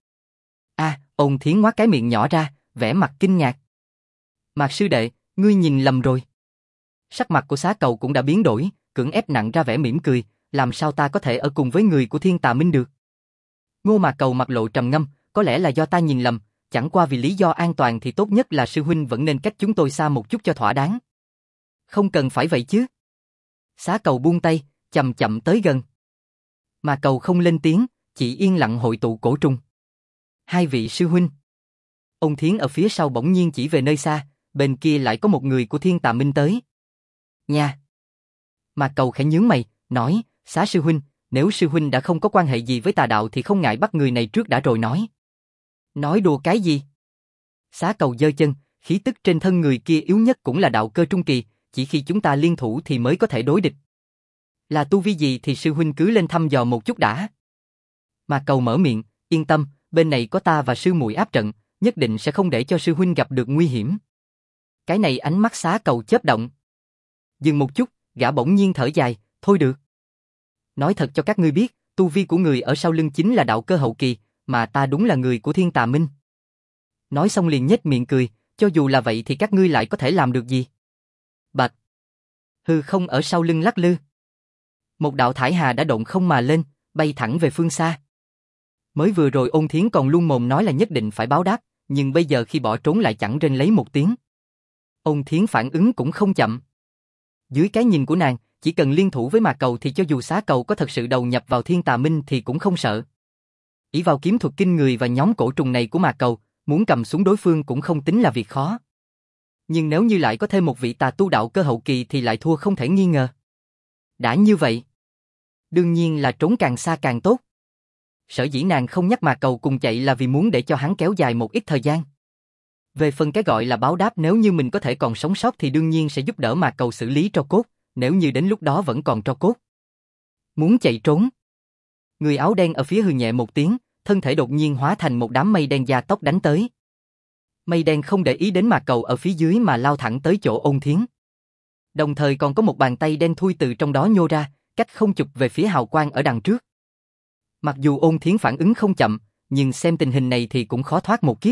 Ôn Thiến ngoác cái miệng nhỏ ra, vẻ mặt kinh ngạc. Mạc sư đệ, ngươi nhìn lầm rồi. Sắc mặt của Xá Cầu cũng đã biến đổi, cưỡng ép nặn ra vẻ mỉm cười, làm sao ta có thể ở cùng với người của Thiên Tà Minh được. Ngô Mạc Cầu mặt lộ trầm ngâm, có lẽ là do ta nhìn lầm, chẳng qua vì lý do an toàn thì tốt nhất là sư huynh vẫn nên cách chúng tôi xa một chút cho thỏa đáng. Không cần phải vậy chứ. Xá Cầu buông tay, chậm chậm tới gần. Mạc Cầu không lên tiếng, chỉ yên lặng hội tụ cổ trùng. Hai vị sư huynh. Ôn Thiến ở phía sau bỗng nhiên chỉ về nơi xa, bên kia lại có một người của Thiên Tà Minh tới. Nha. Mạc Cầu khẽ nhướng mày, nói, Xá sư huynh, nếu sư huynh đã không có quan hệ gì với tà đạo thì không ngại bắt người này trước đã rồi nói. Nói đùa cái gì? Xá Cầu giơ chân, khí tức trên thân người kia yếu nhất cũng là đạo cơ trung kỳ, chỉ khi chúng ta liên thủ thì mới có thể đối địch. Là tu vi gì thì sư huynh cứ lên thăm dò một chút đã. Mạc Cầu mở miệng, yên tâm, bên này có ta và sư muội áp trận, nhất định sẽ không để cho sư huynh gặp được nguy hiểm. Cái này ánh mắt Xá Cầu chớp động. Dừng một chút, gã bỗng nhiên thở dài, thôi được. Nói thật cho các ngươi biết, tu vi của người ở sau lưng chính là đạo cơ hậu kỳ, mà ta đúng là người của Thiên Tà Minh. Nói xong liền nhếch miệng cười, cho dù là vậy thì các ngươi lại có thể làm được gì? Bạch. Hư không ở sau lưng lắc lư. Một đạo thải hà đã độn không mà lên, bay thẳng về phương xa. Mới vừa rồi Ôn Thiến còn luôn mồm nói là nhất định phải báo đáp, nhưng bây giờ khi bỏ trốn lại chẳng rên lấy một tiếng. Ôn Thiến phản ứng cũng không chậm. Dưới cái nhìn của nàng, chỉ cần liên thủ với Mạc Cầu thì cho dù Xá Cầu có thật sự đầu nhập vào Thiên Tà Minh thì cũng không sợ. Ỷ vào kiếm thuật kinh người và nhóm cổ trùng này của Mạc Cầu, muốn cầm xuống đối phương cũng không tính là việc khó. Nhưng nếu như lại có thêm một vị tà tu đạo cơ hậu kỳ thì lại thua không thể nghi ngờ. Đã như vậy, đương nhiên là trốn càng xa càng tốt. Sở dĩ nàng không nhắc Mạc Cầu cùng chạy là vì muốn để cho hắn kéo dài một ít thời gian. Về phần cái gọi là báo đáp, nếu như mình có thể còn sống sót thì đương nhiên sẽ giúp đỡ Mạc Cầu xử lý tro cốt, nếu như đến lúc đó vẫn còn tro cốt. Muốn chạy trốn. Người áo đen ở phía hừ nhẹ một tiếng, thân thể đột nhiên hóa thành một đám mây đen da tóc đánh tới. Mây đen không để ý đến Mạc Cầu ở phía dưới mà lao thẳng tới chỗ Ôn Thiến. Đồng thời còn có một bàn tay đen thui từ trong đó nhô ra, cách không chụp về phía hào quang ở đằng trước. Mặc dù Ôn Thiến phản ứng không chậm, nhưng xem tình hình này thì cũng khó thoát một kiếp.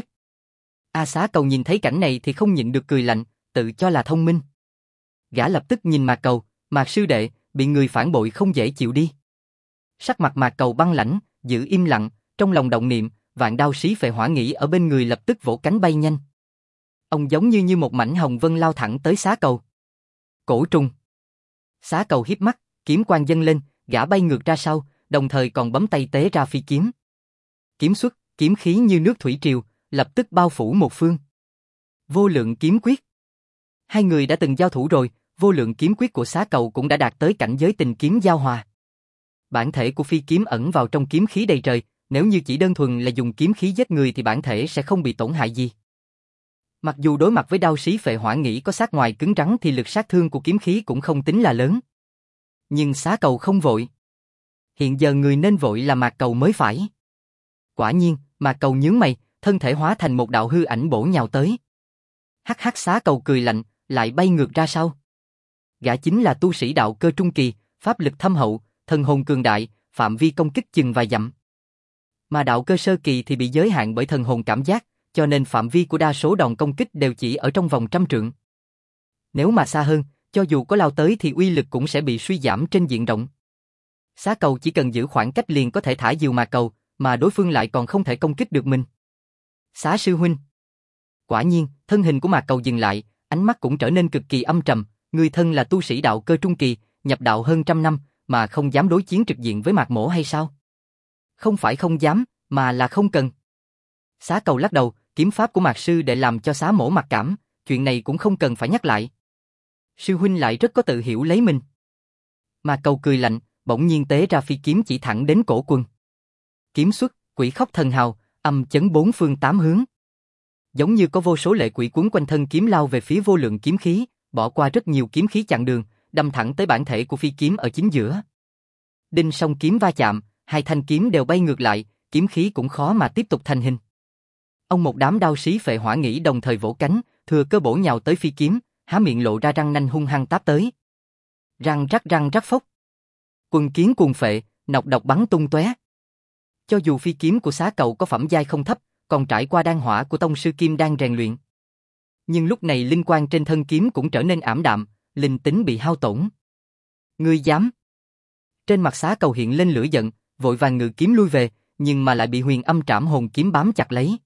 Xá Cầu nhìn thấy cảnh này thì không nhịn được cười lạnh, tự cho là thông minh. Gã lập tức nhìn Mạc Cầu, Mạc sư đệ, bị người phản bội không dễ chịu đi. Sắc mặt Mạc Cầu băng lãnh, giữ im lặng, trong lòng động niệm, vạn đao xí phệ hỏa nghĩ ở bên người lập tức vỗ cánh bay nhanh. Ông giống như một mảnh hồng vân lao thẳng tới Xá Cầu. Cổ trùng. Xá Cầu híp mắt, kiếm quang dâng lên, gã bay ngược ra sau, đồng thời còn bấm tay tế ra phi kiếm. Kiếm xuất, kiếm khí như nước thủy triều, lập tức bao phủ một phương. Vô lượng kiếm quyết. Hai người đã từng giao thủ rồi, vô lượng kiếm quyết của Xá Cầu cũng đã đạt tới cảnh giới tình kiếm giao hòa. Bản thể của phi kiếm ẩn vào trong kiếm khí đầy trời, nếu như chỉ đơn thuần là dùng kiếm khí giết người thì bản thể sẽ không bị tổn hại gì. Mặc dù đối mặt với đao xí phệ hỏa nghĩ có sát ngoài cứng rắn thì lực sát thương của kiếm khí cũng không tính là lớn. Nhưng Xá Cầu không vội. Hiện giờ người nên vội là Mạc Cầu mới phải. Quả nhiên, Mạc Cầu nhướng mày, thân thể hóa thành một đạo hư ảnh bổ nhào tới. Hắc hắc, Xá Cầu cười lạnh, lại bay ngược ra sau. Gã chính là tu sĩ đạo cơ trung kỳ, pháp lực thâm hậu, thần hồn cường đại, phạm vi công kích chừng vài dặm. Mà đạo cơ sơ kỳ thì bị giới hạn bởi thần hồn cảm giác, cho nên phạm vi của đa số đòn công kích đều chỉ ở trong vòng 100 trượng. Nếu mà xa hơn, cho dù có lao tới thì uy lực cũng sẽ bị suy giảm trên diện rộng. Xá Cầu chỉ cần giữ khoảng cách liền có thể thả diều Mạc Cầu, mà đối phương lại còn không thể công kích được mình. Xá sư huynh. Quả nhiên, thân hình của Mạc Cầu dừng lại, ánh mắt cũng trở nên cực kỳ âm trầm, người thân là tu sĩ đạo cơ trung kỳ, nhập đạo hơn 100 năm, mà không dám đối chiến trực diện với Mạc Mỗ hay sao? Không phải không dám, mà là không cần. Xá Cầu lắc đầu, kiếm pháp của Mạc sư để làm cho Xá Mỗ mặc cảm, chuyện này cũng không cần phải nhắc lại. Sư huynh lại rất có tự hiểu lấy mình. Mạc Cầu cười lạnh, bỗng nhiên tế ra phi kiếm chỉ thẳng đến cổ quân. Kiếm xuất, quỷ khóc thần hào, âm chấn bốn phương tám hướng. Giống như có vô số lệ quỷ cuốn quanh thân kiếm lao về phía vô lượng kiếm khí, bỏ qua rất nhiều kiếm khí chặn đường, đâm thẳng tới bản thể của phi kiếm ở chính giữa. Đinh song kiếm va chạm, hai thanh kiếm đều bay ngược lại, kiếm khí cũng khó mà tiếp tục thành hình. Ông một đám đao xí phệ hỏa nghĩ đồng thời vỗ cánh, thừa cơ bổ nhào tới phi kiếm, há miệng lộ ra răng nanh hung hăng táp tới. Răng rắc phốc. Quần kiến cuồng phệ, nọc độc bắn tung tóe. Cho dù phi kiếm của Xá Cầu có phẩm giai không thấp, còn trải qua đan hỏa của tông sư kim đan rèn luyện. Nhưng lúc này linh quang trên thân kiếm cũng trở nên ảm đạm, linh tính bị hao tổn. Ngươi dám? Trên mặt Xá Cầu hiện lên lửa giận, vội vàng ngự kiếm lui về, nhưng mà lại bị Huyền Âm Trảm Hồn kiếm bám chặt lấy.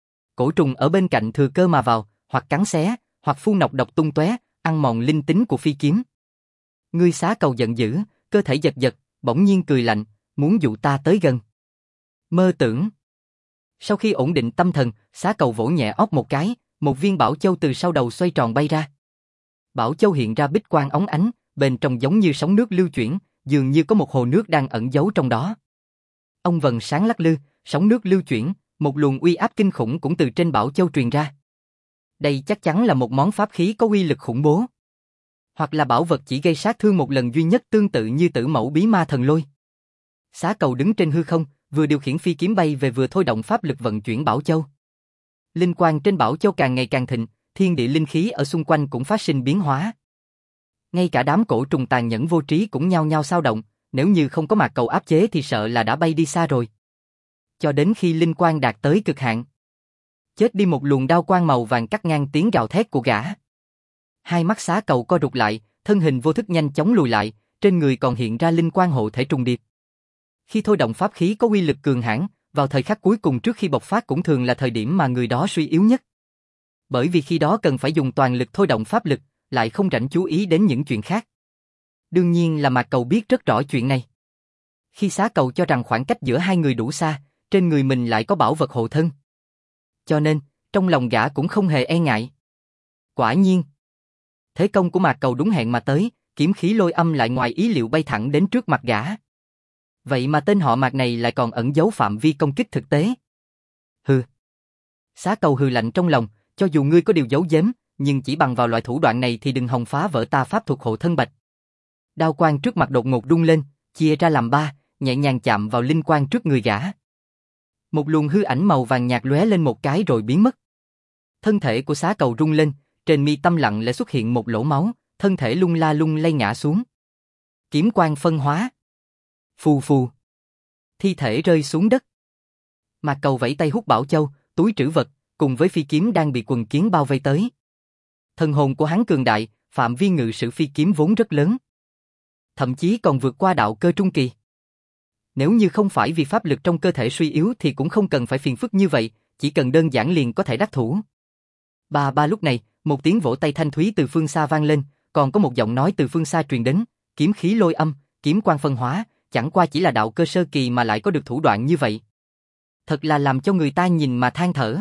Cổ trùng ở bên cạnh thừa cơ mà vào, hoặc cắn xé, hoặc phun nọc độc tung tóe, ăn mòn linh tính của phi kiếm. Ngươi Xá Cầu giận dữ, cơ thể giật giật, bỗng nhiên cười lạnh, muốn dụ ta tới gần. Mơ tưởng. Sau khi ổn định tâm thần, Xá Cầu vỗ nhẹ óc một cái, một viên bảo châu từ sau đầu xoay tròn bay ra. Bảo châu hiện ra bích quang óng ánh, bên trong giống như sóng nước lưu chuyển, dường như có một hồ nước đang ẩn giấu trong đó. Ông vần sáng lắc lư, sóng nước lưu chuyển, một luồng uy áp kinh khủng cũng từ trên bảo châu truyền ra. Đây chắc chắn là một món pháp khí có uy lực khủng bố. Hoặc là bảo vật chỉ gây sát thương một lần duy nhất tương tự như Tử Mẫu Bí Ma Thần Lôi. Xá Cầu đứng trên hư không, vừa điều khiển phi kiếm bay về vừa thôi động pháp lực vận chuyển bảo châu. Linh quang trên bảo châu càng ngày càng thịnh, thiên địa linh khí ở xung quanh cũng phát sinh biến hóa. Ngay cả đám cổ trùng tàn nhẫn vô trí cũng nhao nhao xao động, nếu như không có Mạc Cầu áp chế thì sợ là đã bay đi xa rồi. Cho đến khi linh quang đạt tới cực hạn, chết đi một luồng đao quang màu vàng cắt ngang tiếng gào thét của gã. Hai mắt Xá Cầu co rụt lại, thân hình vô thức nhanh chóng lùi lại, trên người còn hiện ra linh quang hộ thể trùng điệp. Khi thôi động pháp khí có uy lực cường hãn, vào thời khắc cuối cùng trước khi bộc phát cũng thường là thời điểm mà người đó suy yếu nhất. Bởi vì khi đó cần phải dùng toàn lực thôi động pháp lực, lại không rảnh chú ý đến những chuyện khác. Đương nhiên là Mạc Cầu biết rất rõ chuyện này. Khi Xá Cầu cho rằng khoảng cách giữa hai người đủ xa, trên người mình lại có bảo vật hộ thân. Cho nên, trong lòng gã cũng không hề e ngại. Quả nhiên, thế công của Mạc Cầu đúng hẹn mà tới, kiếm khí lôi âm lại ngoài ý liệu bay thẳng đến trước mặt gã. Vậy mà tên họ Mạc này lại còn ẩn giấu phạm vi công kích thực tế. Hừ. Xá Cầu hừ lạnh trong lòng, cho dù ngươi có điều giấu giếm, nhưng chỉ bằng vào loại thủ đoạn này thì đừng hòng phá vỡ ta pháp thuật hộ thân bạch. Đao quang trước mặt đột ngột rung lên, chia ra làm ba, nhẹ nhàng chạm vào linh quang trước người gã. Một luồng hư ảnh màu vàng nhạt lóe lên một cái rồi biến mất. Thân thể của Xá Cầu rung lên, trên mi tâm lặng lẽ xuất hiện một lỗ máu, thân thể lung la lung lay ngã xuống. Kiếm quang phân hóa. Phù phù. Thi thể rơi xuống đất. Mạc Cầu vẫy tay hút bảo châu, túi trữ vật, cùng với phi kiếm đang bị quần kiến bao vây tới. Thần hồn của hắn cường đại, phạm vi ngự sử phi kiếm vốn rất lớn. Thậm chí còn vượt qua đạo cơ trung kỳ. Nếu như không phải vì pháp lực trong cơ thể suy yếu thì cũng không cần phải phiền phức như vậy, chỉ cần đơn giản liền có thể đắc thủ. Ba lúc này, một tiếng vỗ tay thanh thúy từ phương xa vang lên, còn có một giọng nói từ phương xa truyền đến, kiếm khí lôi âm, kiếm quang phân hóa, chẳng qua chỉ là đạo cơ sơ kỳ mà lại có được thủ đoạn như vậy. Thật là làm cho người ta nhìn mà than thở.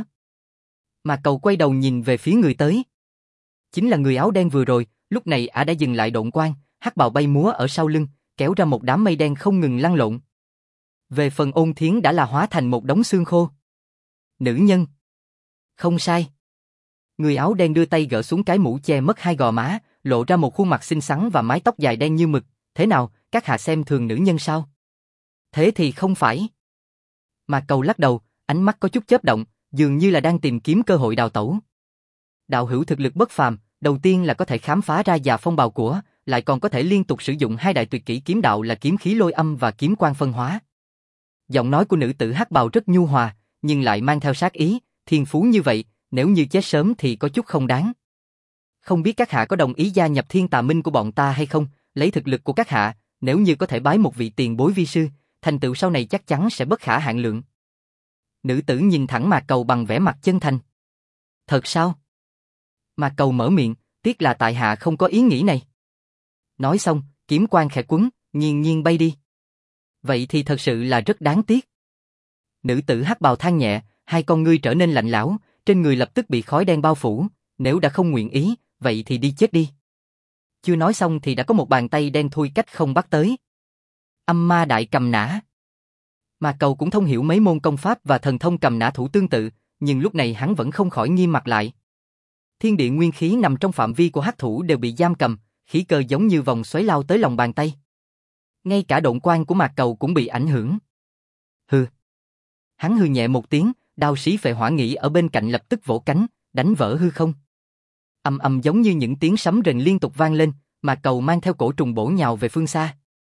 Mà Cầu quay đầu nhìn về phía người tới. Chính là người áo đen vừa rồi, lúc này ả đã dừng lại độn quang, hắc bào bay múa ở sau lưng, kéo ra một đám mây đen không ngừng lăn lộn. Về phần Ôn Thiến đã là hóa thành một đống xương khô. Nữ nhân. Không sai. Người áo đen đưa tay gỡ xuống cái mũ che mất hai gò má, lộ ra một khuôn mặt xinh xắn và mái tóc dài đen như mực. Thế nào, các hạ xem thường nữ nhân sao? Thế thì không phải. Mạc Cầu lắc đầu, ánh mắt có chút chớp động, dường như là đang tìm kiếm cơ hội đào tẩu. Đạo hữu thực lực bất phàm, đầu tiên là có thể khám phá ra già phong bào của, lại còn có thể liên tục sử dụng hai đại tuyệt kỹ kiếm đạo là kiếm khí lôi âm và kiếm quang phân hóa. Giọng nói của nữ tử hắc bào rất nhu hòa, nhưng lại mang theo sát ý, thiên phú như vậy, nếu như chết sớm thì có chút không đáng. Không biết các hạ có đồng ý gia nhập Thiên Tà Minh của bọn ta hay không, lấy thực lực của các hạ, nếu như có thể bái một vị tiền bối vi sư, thành tựu sau này chắc chắn sẽ bất khả hạn lượng. Nữ tử nhìn thẳng Mạc Cầu bằng vẻ mặt chân thành. Thật sao? Mạc Cầu mở miệng, tiếc là tại hạ không có ý nghĩ này. Nói xong, kiếm quang khẽ quấn, nghiêng nghiêng bay đi. Vậy thì thật sự là rất đáng tiếc. Nữ tử hắc bào than nhẹ, hai con ngươi trở nên lạnh lẽo, trên người lập tức bị khói đen bao phủ, nếu đã không nguyện ý, vậy thì đi chết đi. Chưa nói xong thì đã có một bàn tay đen thui cách không bắt tới. Âm ma đại cầm nã. Mạc Cầu cũng thông hiểu mấy môn công pháp và thần thông cầm nã thủ tương tự, nhưng lúc này hắn vẫn không khỏi nghiêm mặt lại. Thiên địa nguyên khí nằm trong phạm vi của hắc thủ đều bị giam cầm, khí cơ giống như vòng xoáy lao tới lòng bàn tay. Ngay cả độn quang của Mạc Cầu cũng bị ảnh hưởng. Hừ. Hắn hừ nhẹ một tiếng, đao sĩ phệ hỏa nghĩ ở bên cạnh lập tức vỗ cánh, đánh vỡ hư không. Ầm ầm giống như những tiếng sấm rền liên tục vang lên, Mạc Cầu mang theo cổ trùng bổ nhào về phương xa.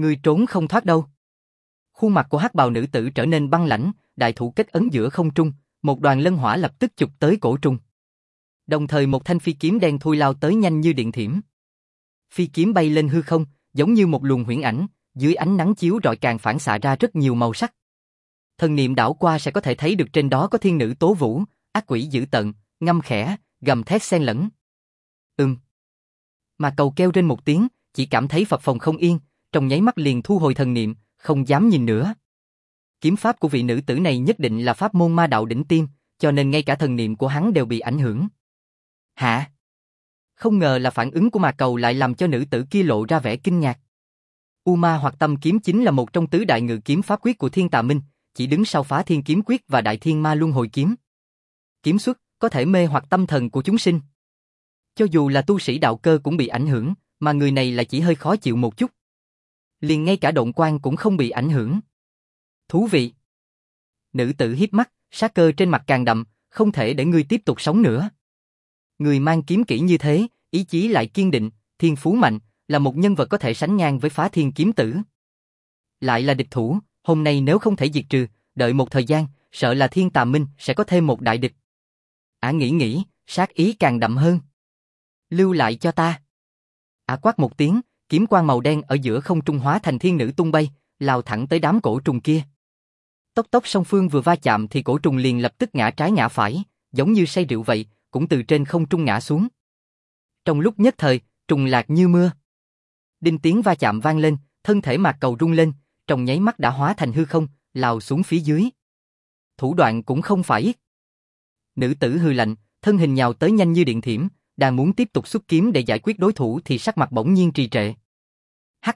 Ngươi trốn không thoát đâu. Khuôn mặt của hắc bào nữ tử trở nên băng lãnh, đại thủ kết ấn giữa không trung, một đoàn lân hỏa lập tức chụp tới cổ trùng. Đồng thời một thanh phi kiếm đen thui lao tới nhanh như điện thiểm. Phi kiếm bay lên hư không, giống như một luồng huyễn ảnh, dưới ánh nắng chiếu rọi càng phản xạ ra rất nhiều màu sắc. Thần niệm đảo qua sẽ có thể thấy được trên đó có thiên nữ tố vũ, ác quỷ dữ tợn, ngâm khẽ, gầm thét xen lẫn. Mà cầu kêu trên một tiếng, chỉ cảm thấy phập phồng không yên, trong nháy mắt liền thu hồi thần niệm, không dám nhìn nữa. Kiếm pháp của vị nữ tử này nhất định là pháp môn ma đạo đỉnh tiêm, cho nên ngay cả thần niệm của hắn đều bị ảnh hưởng. Hả? Không ngờ là phản ứng của mà cầu lại làm cho nữ tử kia lộ ra vẻ kinh ngạc. U Ma Hoạt Tâm kiếm chính là một trong tứ đại ngự kiếm pháp quyết của Thiên Tà Minh, chỉ đứng sau Phá Thiên kiếm quyết và Đại Thiên Ma Luân Hồi kiếm. Kiếm xuất có thể mê hoặc tâm thần của chúng sinh. Cho dù là tu sĩ đạo cơ cũng bị ảnh hưởng, mà người này là chỉ hơi khó chịu một chút. Liền ngay cả độn quang cũng không bị ảnh hưởng. Thú vị. Nữ tử híp mắt, sát cơ trên mặt càng đậm, không thể để ngươi tiếp tục sống nữa. Người mang kiếm kỹ như thế, ý chí lại kiên định, thiên phú mạnh, là một nhân vật có thể sánh ngang với Phá Thiên kiếm tử. Lại là địch thủ, hôm nay nếu không thể diệt trừ, đợi một thời gian, sợ là Thiên Tà Minh sẽ có thêm một đại địch. Nghĩ, sát ý càng đậm hơn. Lưu lại cho ta. Quát một tiếng, kiếm quang màu đen ở giữa không trung hóa thành thiên nữ tung bay, lao thẳng tới đám cổ trùng kia. Tốc song phương vừa va chạm thì cổ trùng liền lập tức ngã trái ngã phải, giống như say rượu vậy, cũng từ trên không trung ngã xuống. Trong lúc nhất thời, trùng lạc như mưa. Đinh tiếng va chạm vang lên, thân thể mạc cầu rung lên, trong nháy mắt đã hóa thành hư không, lao xuống phía dưới. Thủ đoạn cũng không phải ít. Nữ tử hư lạnh, thân hình nhào tới nhanh như điện thiểm, đang muốn tiếp tục xuất kiếm để giải quyết đối thủ thì sắc mặt bỗng nhiên trì trệ. Hắc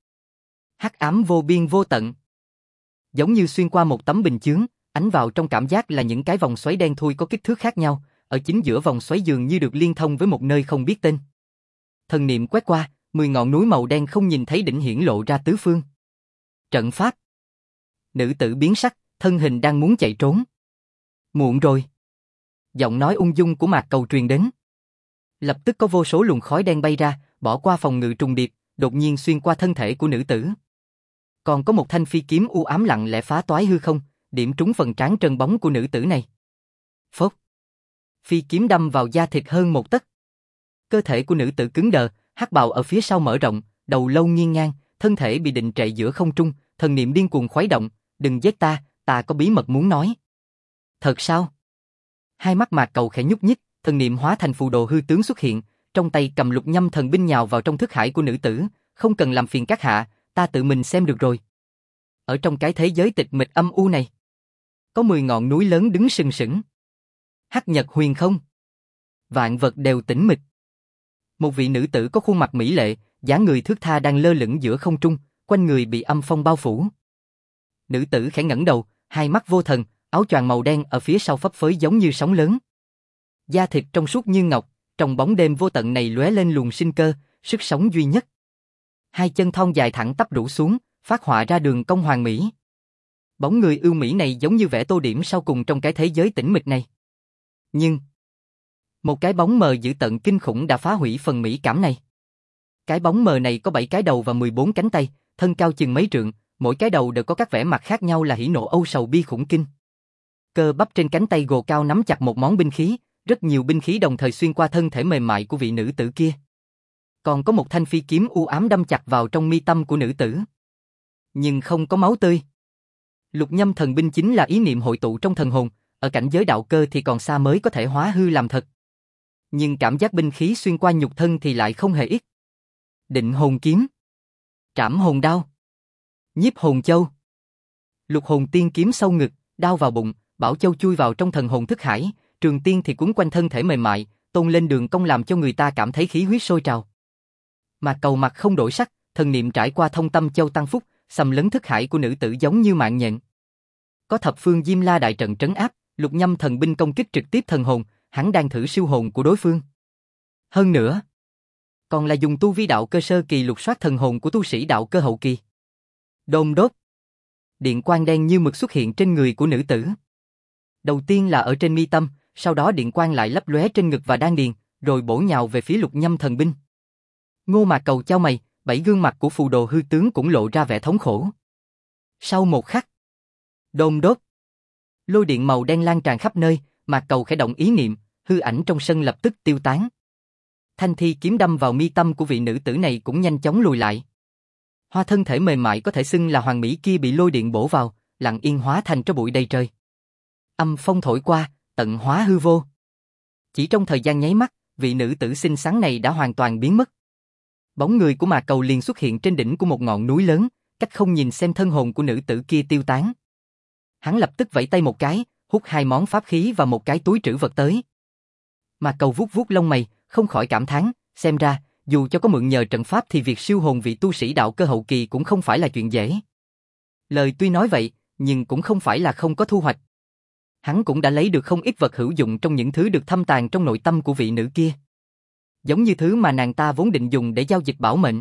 ám vô biên vô tận. Giống như xuyên qua một tấm bình chướng, ánh vào trong cảm giác là những cái vòng xoáy đen thui có kích thước khác nhau, ở chính giữa vòng xoáy dường như được liên thông với một nơi không biết tên. Thần niệm quét qua, 10 ngọn núi màu đen không nhìn thấy đỉnh hiển lộ ra tứ phương. Trận pháp. Nữ tử biến sắc, thân hình đang muốn chạy trốn. Muộn rồi. Giọng nói ung dung của Mạc Cầu truyền đến. Lập tức có vô số luồng khói đen bay ra, bỏ qua phòng ngự trùng điệp, đột nhiên xuyên qua thân thể của nữ tử. Còn có một thanh phi kiếm u ám lặng lẽ phá toái hư không, điểm trúng phần trán trơn bóng của nữ tử này. Phốc. Phi kiếm đâm vào da thịt hơn một tấc. Cơ thể của nữ tử cứng đờ, hắc bào ở phía sau mở rộng, đầu lâu nghiêng ngang, thân thể bị định trệ giữa không trung, thần niệm điên cuồng khuấy động, "Đừng giết ta, ta có bí mật muốn nói." "Thật sao?" Hai mắt Mạc Cầu khẽ nhúc nhích, thần niệm hóa thành phù đồ hư tướng xuất hiện, trong tay cầm lục nhâm thần binh nhào vào trong thức hải của nữ tử, "Không cần làm phiền các hạ, ta tự mình xem được rồi." Ở trong cái thế giới tịch mịch âm u này, có 10 ngọn núi lớn đứng sừng sững. Hắc nhật huyền không, vạn vật đều tĩnh mịch. Một vị nữ tử có khuôn mặt mỹ lệ, dáng người thướt tha đang lơ lửng giữa không trung, quanh người bị âm phong bao phủ. Nữ tử khẽ ngẩng đầu, hai mắt vô thần, áo choàng màu đen ở phía sau phấp phới giống như sóng lớn. Da thịt trong suốt như ngọc, trong bóng đêm vô tận này lóe lên luồng sinh cơ, sức sống duy nhất. Hai chân thon dài thẳng tắp rũ xuống, phát họa ra đường cong hoàn mỹ. Bóng người ưu mỹ này giống như vẽ tô điểm sau cùng trong cái thế giới tĩnh mịch này. Nhưng một cái bóng mờ dữ tợn kinh khủng đã phá hủy phần mỹ cảm này. Cái bóng mờ này có 7 cái đầu và 14 cánh tay, thân cao chừng mấy trượng, mỗi cái đầu đều có các vẻ mặt khác nhau là hỉ nộ âu sầu bi khủng kinh. Cơ bắp trên cánh tay gồ cao nắm chặt một món binh khí, rất nhiều binh khí đồng thời xuyên qua thân thể mềm mại của vị nữ tử kia. Còn có một thanh phi kiếm u ám đâm chặt vào trong mi tâm của nữ tử. Nhưng không có máu tươi. Lục nhâm thần binh chính là ý niệm hội tụ trong thần hồn, ở cảnh giới đạo cơ thì còn xa mới có thể hóa hư làm thật. Nhưng cảm giác binh khí xuyên qua nhục thân thì lại không hề ít. Định hồn kiếm, trảm hồn đao, nhiếp hồn châu, lục hồn tiên kiếm sâu ngực, đao vào bụng, bảo châu chui vào trong thần hồn thức hải, trường tiên thì cuốn quanh thân thể mềm mại, tôn lên đường cong làm cho người ta cảm thấy khí huyết sôi trào. Mà cầu mặt không đổi sắc, thần niệm trải qua thông tâm châu tăng phúc, xâm lấn thức hải của nữ tử giống như mạng nhện. Có thập phương Diêm La đại trận trấn áp, lục nhâm thần binh công kích trực tiếp thần hồn, hắn đang thử siêu hồn của đối phương. Hơn nữa, còn là dùng tu vi đạo cơ sơ kỳ lục soát thần hồn của tu sĩ đạo cơ hậu kỳ. Đôn đốt. Điện quang đen như mực xuất hiện trên người của nữ tử. Đầu tiên là ở trên mi tâm, sau đó điện quang lại lấp lóe trên ngực và đan điền, rồi bổ nhào về phía lục nhâm thần binh. Ngô Mạc Cầu chau mày, 7 gương mặt của phù đồ hư tướng cũng lộ ra vẻ thống khổ. Sau một khắc, đôn đốt, lôi điện màu đen lan tràn khắp nơi, Mạc Cầu khẽ động ý niệm, hư ảnh trong sân lập tức tiêu tán. Thanh thi kiếm đâm vào mi tâm của vị nữ tử này cũng nhanh chóng lùi lại. Hoa thân thể mềm mại có thể xưng là hoàng mỹ kia bị lôi điện bổ vào, lặng yên hóa thành tro bụi đầy trời. Âm phong thổi qua, tận hóa hư vô. Chỉ trong thời gian nháy mắt, vị nữ tử xinh xắn này đã hoàn toàn biến mất. Bóng người của Mạc Cầu liền xuất hiện trên đỉnh của một ngọn núi lớn, cách không nhìn xem thân hồn của nữ tử kia tiêu tán. Hắn lập tức vẫy tay một cái, hút 2 món pháp khí và một cái túi trữ vật tới. Mạc Cầu vuốt vuốt lông mày, không khỏi cảm thán, xem ra, dù cho có mượn nhờ trận pháp thì việc siêu hồn vị tu sĩ đạo cơ hậu kỳ cũng không phải là chuyện dễ. Lời tuy nói vậy, nhưng cũng không phải là không có thu hoạch. Hắn cũng đã lấy được không ít vật hữu dụng trong những thứ được thâm tàng trong nội tâm của vị nữ kia. Giống như thứ mà nàng ta vốn định dùng để giao dịch bảo mệnh.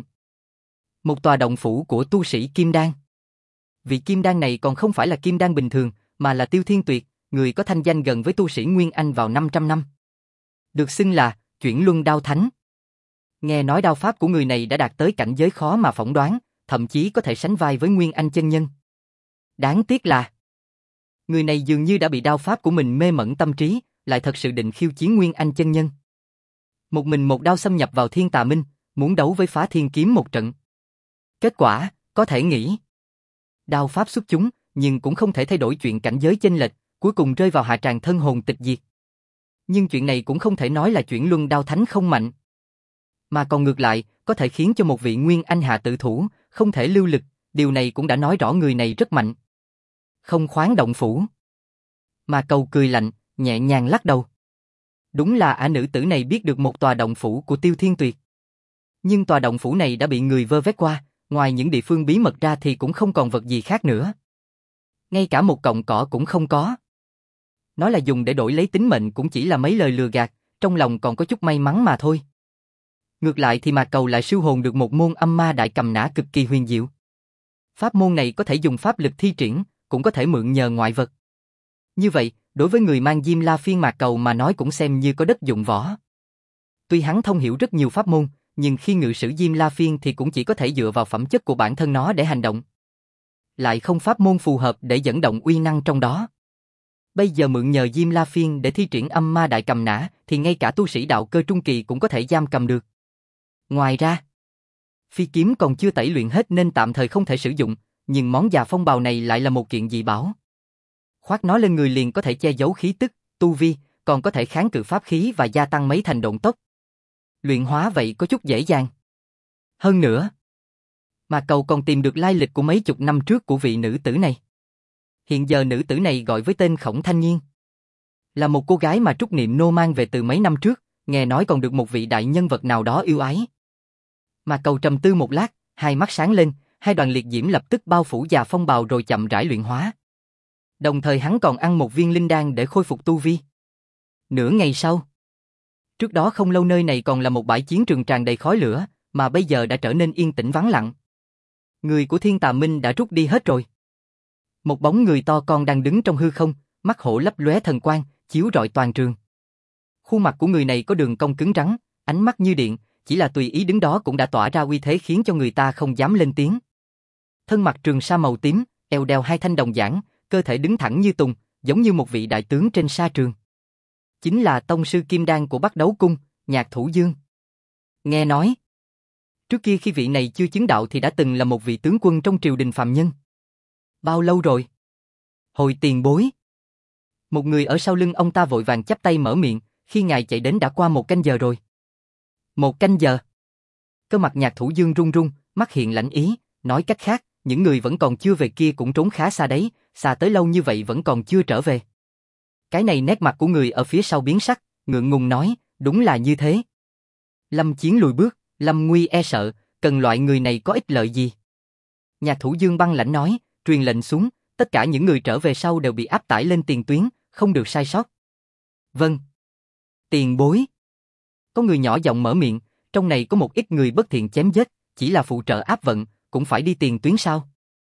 Một tòa động phủ của tu sĩ Kim Đan. Vị Kim Đan này còn không phải là Kim Đan bình thường, mà là Tiêu Thiên Tuyệt, người có thanh danh gần với tu sĩ Nguyên Anh vào 500 năm. Được xưng là Chuyển Luân Đao Thánh. Nghe nói đao pháp của người này đã đạt tới cảnh giới khó mà phỏng đoán, thậm chí có thể sánh vai với Nguyên Anh chân nhân. Đáng tiếc là người này dường như đã bị đao pháp của mình mê mẩn tâm trí, lại thật sự định khiêu chiến Nguyên Anh chân nhân. Một mình một đao xâm nhập vào Thiên Tà Minh, muốn đấu với Phá Thiên Kiếm một trận. Kết quả, có thể nghĩ. Đao pháp xuất chúng, nhưng cũng không thể thay đổi chuyện cảnh giới chênh lệch, cuối cùng rơi vào hạ tràng thân hồn tịch diệt. Nhưng chuyện này cũng không thể nói là Chuyển Luân Đao Thánh không mạnh. Mà còn ngược lại, có thể khiến cho một vị Nguyên Anh hạ tự thủ, không thể lưu lực, điều này cũng đã nói rõ người này rất mạnh. Không khoáng động phủ. Mà Cầu cười lạnh, nhẹ nhàng lắc đầu. Đúng là nữ tử này biết được một tòa động phủ của Tiêu Thiên Tuyệt. Nhưng tòa động phủ này đã bị người vơ vét qua, ngoài những địa phương bí mật ra thì cũng không còn vật gì khác nữa. Ngay cả một cọng cỏ cũng không có. Nói là dùng để đổi lấy tính mệnh cũng chỉ là mấy lời lừa gạt, trong lòng còn có chút may mắn mà thôi. Ngược lại thì Mạc Cầu lại siêu hồn được một môn âm ma đại cầm nã cực kỳ huyền diệu. Pháp môn này có thể dùng pháp lực thi triển, cũng có thể mượn nhờ ngoại vật. Như vậy, đối với người mang Diêm La Phiên Mạc Cầu mà nói cũng xem như có đất dụng võ. Tuy hắn thông hiểu rất nhiều pháp môn, nhưng khi ngự sử Diêm La Phiên thì cũng chỉ có thể dựa vào phẩm chất của bản thân nó để hành động. Lại không pháp môn phù hợp để dẫn động uy năng trong đó. Bây giờ mượn nhờ Diêm La Phiên để thi triển âm ma đại cầm nã thì ngay cả tu sĩ đạo cơ trung kỳ cũng có thể giam cầm được. Ngoài ra, phi kiếm còn chưa tẩy luyện hết nên tạm thời không thể sử dụng, nhưng món già phong bào này lại là một kiện dị bảo. Khoác nó lên người liền có thể che giấu khí tức, tu vi, còn có thể kháng cự pháp khí và gia tăng mấy thành độn tốc. Luyện hóa vậy có chút dễ dàng. Hơn nữa, Mạc Cầu còn tìm được lai lịch của mấy chục năm trước của vị nữ tử này. Hiện giờ nữ tử này gọi với tên Khổng Thanh Nhiên. Là một cô gái mà Trúc Niệm Nô mang về từ mấy năm trước, nghe nói còn được một vị đại nhân vật nào đó yêu ái. Mạc Cầu trầm tư một lát, hai mắt sáng lên, hai đoàn liệt diễm lập tức bao phủ già phong bào rồi chậm rãi luyện hóa. Đồng thời hắn còn ăn một viên linh đan để khôi phục tu vi. Nửa ngày sau, trước đó không lâu nơi này còn là một bãi chiến trường tràn đầy khói lửa, mà bây giờ đã trở nên yên tĩnh vắng lặng. Người của Thiên Tà Minh đã rút đi hết rồi. Một bóng người to con đang đứng trong hư không, mắt hổ lấp lóe thần quang, chiếu rọi toàn trường. Khuôn mặt của người này có đường cong cứng rắn, ánh mắt như điện, chỉ là tùy ý đứng đó cũng đã tỏa ra uy thế khiến cho người ta không dám lên tiếng. Thân mặc trường sa màu tím, eo đeo hai thanh đồng giản, cơ thể đứng thẳng như tùng, giống như một vị đại tướng trên sa trường. Chính là tông sư Kim Đan của Bắc Đấu Cung, Nhạc Thủ Dương. Nghe nói, trước kia khi vị này chưa chứng đạo thì đã từng là một vị tướng quân trong triều đình phàm nhân. Bao lâu rồi? Hồi tiền bối. Một người ở sau lưng ông ta vội vàng chắp tay mở miệng, khi ngài chạy đến đã qua 1 canh giờ rồi. 1 canh giờ? Cơ mặt Nhạc Thủ Dương run run, mắt hiện lãnh ý, nói cách khác, những người vẫn còn chưa về kia cũng trốn khá xa đấy, xa tới lâu như vậy vẫn còn chưa trở về. Cái này nét mặt của người ở phía sau biến sắc, ngượng ngùng nói, đúng là như thế. Lâm Chiến lùi bước, Lâm Nguy e sợ, cần loại người này có ích lợi gì? Nhạc Thủ Dương băng lãnh nói, truyền lệnh xuống, tất cả những người trở về sau đều bị áp tải lên tiền tuyến, không được sai sót. Vâng. Tiền bối. Có người nhỏ giọng mở miệng, trong này có một ít người bất thiện chém giết, chỉ là phụ trợ áp vận, cũng phải đi tiền tuyến sao?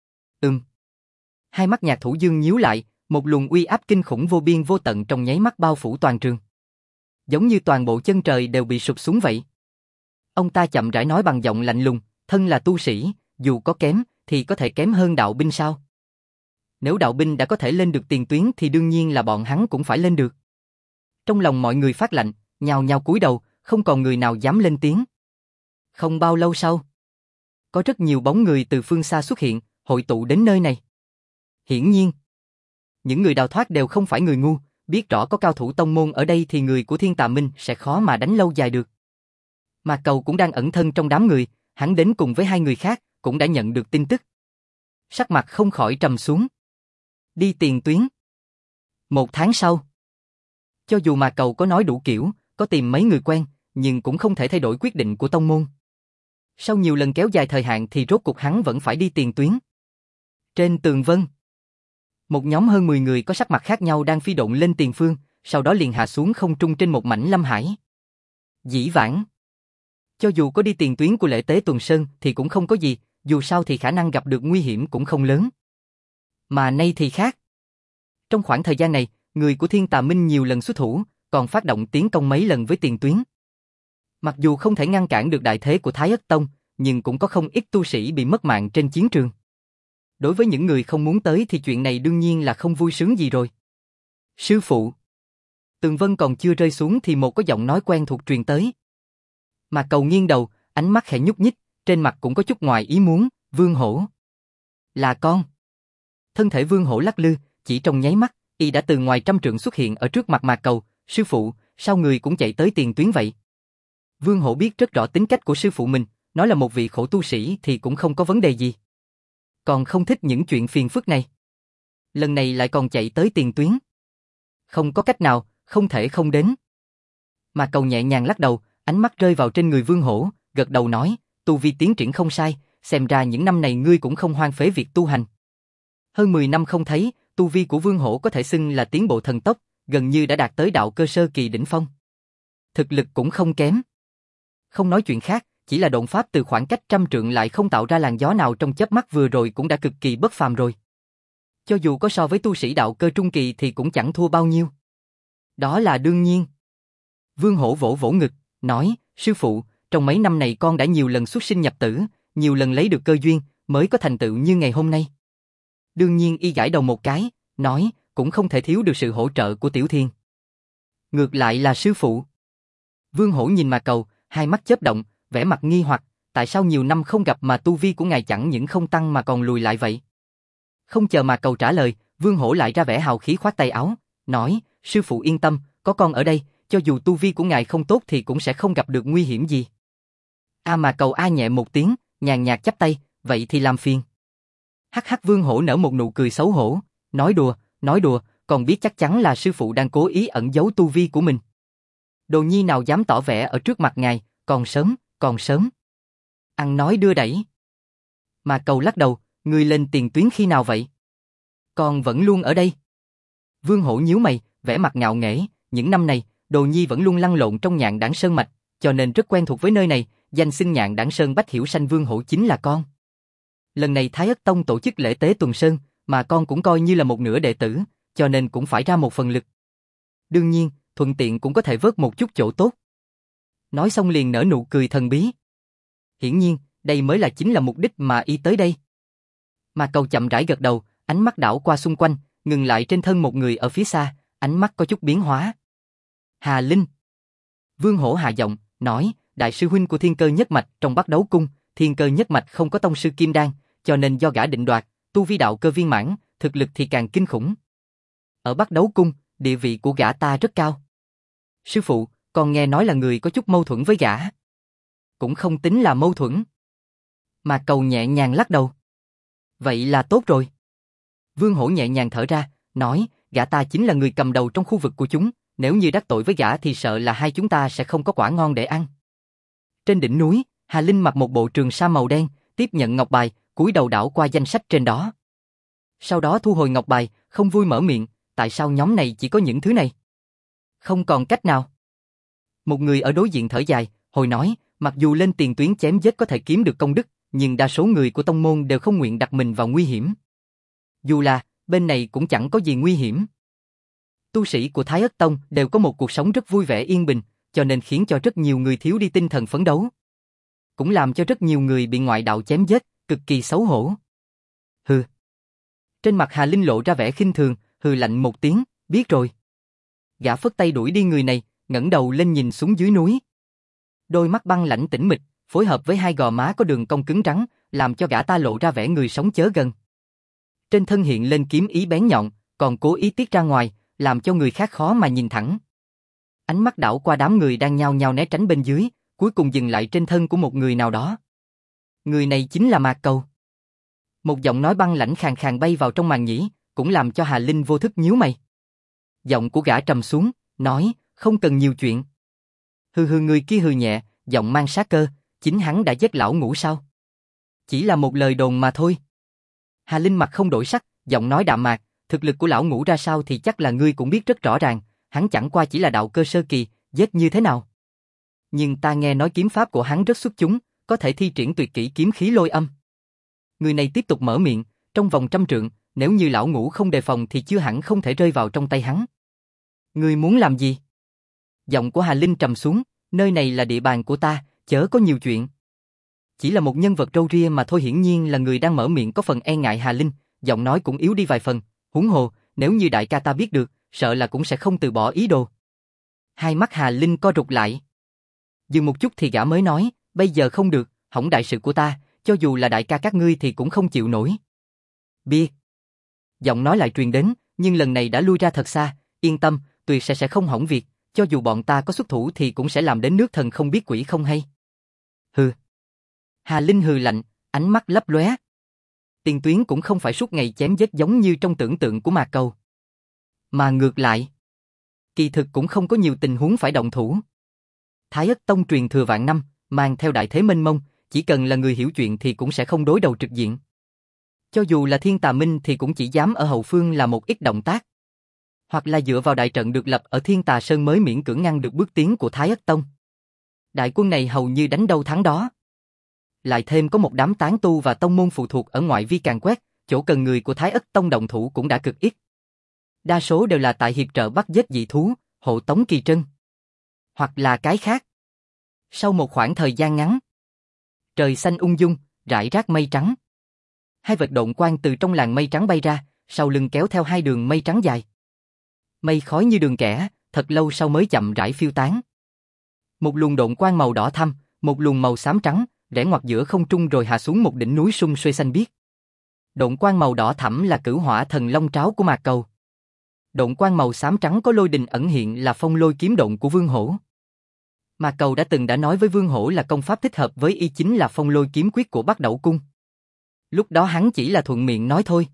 Hai mắt Nhạc Thủ Dương nhíu lại, một luồng uy áp kinh khủng vô biên vô tận trong nháy mắt bao phủ toàn trường. Giống như toàn bộ chân trời đều bị sụp xuống vậy. Ông ta chậm rãi nói bằng giọng lạnh lùng, thân là tu sĩ, dù có kém, thì có thể kém hơn đạo binh sao? Nếu đạo binh đã có thể lên được tiền tuyến thì đương nhiên là bọn hắn cũng phải lên được. Trong lòng mọi người phát lạnh, nhao nhao cúi đầu, không còn người nào dám lên tiếng. Không bao lâu sau, có rất nhiều bóng người từ phương xa xuất hiện, hội tụ đến nơi này. Hiển nhiên, những người đào thoát đều không phải người ngu, biết rõ có cao thủ tông môn ở đây thì người của Thiên Tà Minh sẽ khó mà đánh lâu dài được. Mà Cầu cũng đang ẩn thân trong đám người, hắn đến cùng với hai người khác, cũng đã nhận được tin tức. Sắc mặt không khỏi trầm xuống. Đi tiền tuyến. 1 tháng sau, cho dù mà Cầu có nói đủ kiểu, có tìm mấy người quen, nhưng cũng không thể thay đổi quyết định của tông môn. Sau nhiều lần kéo dài thời hạn thì rốt cuộc hắn vẫn phải đi tiền tuyến. Trên tường vân, một nhóm hơn 10 người có sắc mặt khác nhau đang phi độn lên tiền phương, sau đó liền hạ xuống không trung trên một mảnh lâm hải. Dĩ vãng, cho dù có đi tiền tuyến của lễ tế Tuần Sơn thì cũng không có gì, dù sao thì khả năng gặp được nguy hiểm cũng không lớn. Mà nay thì khác. Trong khoảng thời gian này, người của Thiên Tà Minh nhiều lần xuất thủ, còn phát động tiến công mấy lần với tiền tuyến. Mặc dù không thể ngăn cản được đại thế của Thái Ất Tông, nhưng cũng có không ít tu sĩ bị mất mạng trên chiến trường. Đối với những người không muốn tới thì chuyện này đương nhiên là không vui sướng gì rồi. Sư phụ. Tường vân còn chưa rơi xuống thì một có giọng nói quen thuộc truyền tới. Mà Cầu nghiêng đầu, ánh mắt khẽ nhúc nhích, trên mặt cũng có chút ngoài ý muốn, Vương Hổ. Là con. Thân thể Vương Hổ lắc lư, chỉ trong nháy mắt, y đã từ ngoài trăm trượng xuất hiện ở trước mặt Mạc Cầu. Sư phụ, sao người cũng chạy tới tiền tuyến vậy? Vương Hổ biết rất rõ tính cách của sư phụ mình, nói là một vị khổ tu sĩ thì cũng không có vấn đề gì. Còn không thích những chuyện phiền phức này. Lần này lại còn chạy tới tiền tuyến. Không có cách nào, không thể không đến. Mạc Cầu nhẹ nhàng lắc đầu, ánh mắt rơi vào trên người Vương Hổ, gật đầu nói, tu vi tiến triển không sai, xem ra những năm này ngươi cũng không hoang phế việc tu hành. Hơn 10 năm không thấy, tu vi của Vương Hổ có thể xưng là tiến bộ thần tốc, gần như đã đạt tới đạo cơ sơ kỳ đỉnh phong. Thực lực cũng không kém. Không nói chuyện khác, chỉ là độn pháp từ khoảng cách trăm trượng lại không tạo ra làn gió nào trong chớp mắt vừa rồi cũng đã cực kỳ bất phàm rồi. Cho dù có so với tu sĩ đạo cơ trung kỳ thì cũng chẳng thua bao nhiêu. Đó là đương nhiên. Vương Hổ vỗ vỗ ngực, nói, sư phụ, trong mấy năm này con đã nhiều lần xuất sinh nhập tử, nhiều lần lấy được cơ duyên, mới có thành tựu như ngày hôm nay. Đương nhiên y gãi đầu một cái, nói, cũng không thể thiếu được sự hỗ trợ của Tiểu Thiên. Ngược lại là sư phụ. Vương Hổ nhìn Mạc Cầu, hai mắt chớp động, vẻ mặt nghi hoặc, tại sao nhiều năm không gặp mà tu vi của ngài chẳng những không tăng mà còn lùi lại vậy? Không chờ Mạc Cầu trả lời, Vương Hổ lại ra vẻ hào khí khoát tay áo, nói, sư phụ yên tâm, có con ở đây, cho dù tu vi của ngài không tốt thì cũng sẽ không gặp được nguy hiểm gì. Mạc Cầu a nhẹ một tiếng, nhàn nhạt chắp tay, vậy thì làm phiền. Hắc hắc. Vương Hổ nở một nụ cười xấu hổ, nói đùa, còn biết chắc chắn là sư phụ đang cố ý ẩn giấu tu vi của mình. Đồ nhi nào dám tỏ vẻ ở trước mặt ngài, còn sớm. Ăn nói đưa đẩy. Mà Cầu lắc đầu, ngươi lên tiền tuyến khi nào vậy? Con vẫn luôn ở đây. Vương Hổ nhíu mày, vẻ mặt ngạo nghễ, những năm này, Đồ nhi vẫn luôn lăn lộn trong Nhạn Đảng Sơn mạch, cho nên rất quen thuộc với nơi này, danh xưng Nhạn Đảng Sơn Bách Hiểu Sanh Vương Hổ chính là con. Lần này Thái Ất Tông tổ chức lễ tế Tuần Sơn, mà con cũng coi như là một nửa đệ tử, cho nên cũng phải ra một phần lực. Đương nhiên, thuận tiện cũng có thể vớt một chút chỗ tốt. Nói xong liền nở nụ cười thần bí. Hiển nhiên, đây mới là chính là mục đích mà y tới đây. Mà Cầu chậm rãi gật đầu, ánh mắt đảo qua xung quanh, ngừng lại trên thân một người ở phía xa, ánh mắt có chút biến hóa. Hà Linh. Vương Hổ hạ giọng, nói, đại sư huynh của Thiên Cơ Nhất Mạch trong Bắc Đấu Cung, Thiên Cơ Nhất Mạch không có tông sư kim đan, cho nên do gã định đoạt, tu vi đạo cơ viên mãn, thực lực thì càng kinh khủng. Ở Bắc Đấu Cung, địa vị của gã ta rất cao. Sư phụ, con nghe nói là người có chút mâu thuẫn với gã. Cũng không tính là mâu thuẫn. Mà Cầu nhẹ nhàng lắc đầu. Vậy là tốt rồi. Vương Hổ nhẹ nhàng thở ra, nói, gã ta chính là người cầm đầu trong khu vực của chúng, nếu như đắc tội với gã thì sợ là hai chúng ta sẽ không có quả ngon để ăn. Trên đỉnh núi, Hà Linh mặc một bộ trường sa màu đen, tiếp nhận ngọc bài, cúi đầu đảo qua danh sách trên đó. Sau đó thu hồi ngọc bài, không vui mở miệng, tại sao nhóm này chỉ có những thứ này? Không còn cách nào. Một người ở đối diện thở dài, hồi nói, mặc dù lên tiền tuyến chém giết có thể kiếm được công đức, nhưng đa số người của tông môn đều không nguyện đặt mình vào nguy hiểm. Dù là, bên này cũng chẳng có gì nguy hiểm. Tu sĩ của Thái Ất Tông đều có một cuộc sống rất vui vẻ yên bình, cho nên khiến cho rất nhiều người thiếu đi tinh thần phấn đấu. cũng làm cho rất nhiều người bị ngoại đạo chém giết, cực kỳ xấu hổ. Hừ. Trên mặt Hà Linh lộ ra vẻ khinh thường, hừ lạnh một tiếng, biết rồi. Gã phất tay đuổi đi người này, ngẩng đầu lên nhìn xuống dưới núi. Đôi mắt băng lãnh tĩnh mịch, phối hợp với hai gò má có đường cong cứng rắn, làm cho gã ta lộ ra vẻ người sống chớ gần. Trên thân hiện lên kiếm ý bén nhọn, còn cố ý tiết ra ngoài, làm cho người khác khó mà nhìn thẳng. Ánh mắt đảo qua đám người đang nhao nhao né tránh bên dưới, cuối cùng dừng lại trên thân của một người nào đó. Người này chính là Mạc Cầu. Một giọng nói băng lãnh khàn khàn bay vào trong màn nhĩ, cũng làm cho Hà Linh vô thức nhíu mày. Giọng của gã trầm xuống, nói, không cần nhiều chuyện. Hừ hừ, người kia hừ nhẹ, giọng mang sát cơ, chính hắn đã giết lão Ngũ sao? Chỉ là một lời đồn mà thôi. Hà Linh mặt không đổi sắc, giọng nói đạm mạc, thực lực của lão Ngũ ra sao thì chắc là ngươi cũng biết rất rõ ràng, hắn chẳng qua chỉ là đạo cơ sơ kỳ, giết như thế nào? Nhưng ta nghe nói kiếm pháp của hắn rất xuất chúng, có thể thi triển tuyệt kỹ kiếm khí lôi âm. Người này tiếp tục mở miệng, trong vòng 100 trượng, nếu như lão Ngũ không đề phòng thì chưa hẳn không thể rơi vào trong tay hắn. Ngươi muốn làm gì? Giọng của Hà Linh trầm xuống, nơi này là địa bàn của ta, chớ có nhiều chuyện. Chỉ là một nhân vật râu ria mà thôi, hiển nhiên là người đang mở miệng có phần e ngại Hà Linh, giọng nói cũng yếu đi vài phần, huống hồ, nếu như đại ca ta biết được, sợ là cũng sẽ không từ bỏ ý đồ. Hai mắt Hà Linh co rụt lại. Dừng một chút thì gã mới nói, bây giờ không được, hỏng đại sự của ta, cho dù là đại ca các ngươi thì cũng không chịu nổi. Bia. Giọng nói lại truyền đến, nhưng lần này đã lui ra thật xa, yên tâm, tuyệt sẽ không hỏng việc, cho dù bọn ta có xuất thủ thì cũng sẽ làm đến nước thần không biết quỷ không hay. Hừ. Hà Linh hừ lạnh, ánh mắt lấp lóe. Tiền tuyến cũng không phải suốt ngày chém giết giống như trong tưởng tượng của Mạc Cầu. Mà ngược lại, kỳ thực cũng không có nhiều tình huống phải động thủ. Thái Ất Tông truyền thừa vạn năm, mang theo đại thế mênh mông, chỉ cần là người hiểu chuyện thì cũng sẽ không đối đầu trực diện. Cho dù là Thiên Tà Minh thì cũng chỉ dám ở hậu phương là một ít động tác. Hoặc là dựa vào đại trận được lập ở Thiên Tà Sơn mới miễn cưỡng ngăn được bước tiến của Thái Ất Tông. Đại quân này hầu như đánh đâu thắng đó. Lại thêm có một đám tán tu và tông môn phụ thuộc ở ngoại vi càn quét, chỗ cần người của Thái Ất Tông động thủ cũng đã cực ít. Đa số đều là tại hiệp trợ bắt giết dị thú, hộ tống kỳ trân. Hoặc là cái khác. Sau một khoảng thời gian ngắn, trời xanh ung dung, rải rác mây trắng. Hai vệt độn quang từ trong làn mây trắng bay ra, sau lưng kéo theo hai đường mây trắng dài. Mây khói như đường kẻ, thật lâu sau mới chậm rãi phiêu tán. Một luồng độn quang màu đỏ thẫm, một luồng màu xám trắng, rẽ ngoặt giữa không trung rồi hạ xuống một đỉnh núi sum xuê xanh biếc. Độn quang màu đỏ thẫm là Cửu Hỏa Thần Long Tráo của Mạc Cầu. Độn quang màu xám trắng có lôi đình ẩn hiện là Phong Lôi Kiếm Độn của Vương Hổ. Mạc Cầu đã từng nói với Vương Hổ là công pháp thích hợp với y chính là Phong Lôi Kiếm Quyết của Bắc Đẩu Cung. Lúc đó hắn chỉ là thuận miệng nói thôi.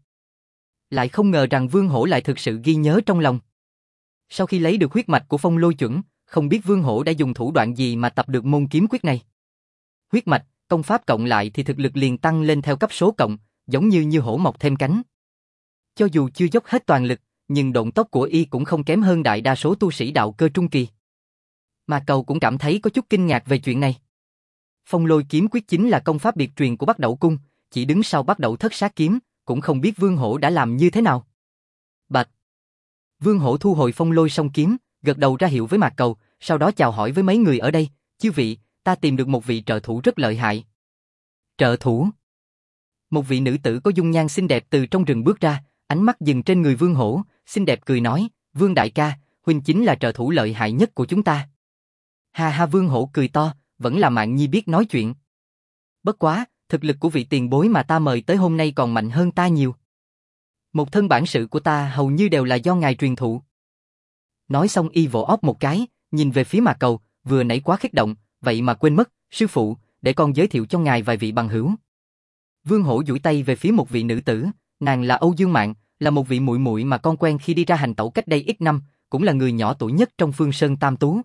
Lại không ngờ rằng Vương Hổ lại thực sự ghi nhớ trong lòng. Sau khi lấy được huyết mạch của Phong Lôi Chuẩn, không biết Vương Hổ đã dùng thủ đoạn gì mà tập được môn kiếm quyết này. Huyết mạch, công pháp cộng lại thì thực lực liền tăng lên theo cấp số cộng, giống như hổ mọc thêm cánh. Cho dù chưa dốc hết toàn lực, nhưng độn tốc của y cũng không kém hơn đại đa số tu sĩ đạo cơ trung kỳ. Mà Cầu cũng cảm thấy có chút kinh ngạc về chuyện này. Phong Lôi Kiếm Quyết chính là công pháp biệt truyền của Bắc Đẩu Cung, chỉ đứng sau Bắc Đẩu Thất Sát Kiếm, cũng không biết Vương Hổ đã làm như thế nào. Bạch. Vương Hổ thu hồi Phong Lôi song kiếm, gật đầu ra hiệu với Mạc Cầu, sau đó chào hỏi với mấy người ở đây, chư vị, ta tìm được một vị trợ thủ rất lợi hại. Trợ thủ? Một vị nữ tử có dung nhan xinh đẹp từ trong rừng bước ra, ánh mắt dừng trên người Vương Hổ, xinh đẹp cười nói, Vương đại ca, huynh chính là trợ thủ lợi hại nhất của chúng ta. Ha ha, Vương Hổ cười to, vẫn là Mạn Nhi biết nói chuyện. Bất quá, thực lực của vị tiền bối mà ta mời tới hôm nay còn mạnh hơn ta nhiều. Một thân bản sự của ta hầu như đều là do ngài truyền thụ. Nói xong y vỗ óc một cái, nhìn về phía Mạc Cầu, vừa nãy quá kích động, vậy mà quên mất, sư phụ, để con giới thiệu cho ngài vài vị bằng hữu. Vương Hổ duỗi tay về phía một vị nữ tử, nàng là Âu Dương Mạn, là một vị muội muội mà con quen khi đi ra hành tẩu cách đây ít năm, cũng là người nhỏ tuổi nhất trong Phương Sơn Tam Tú.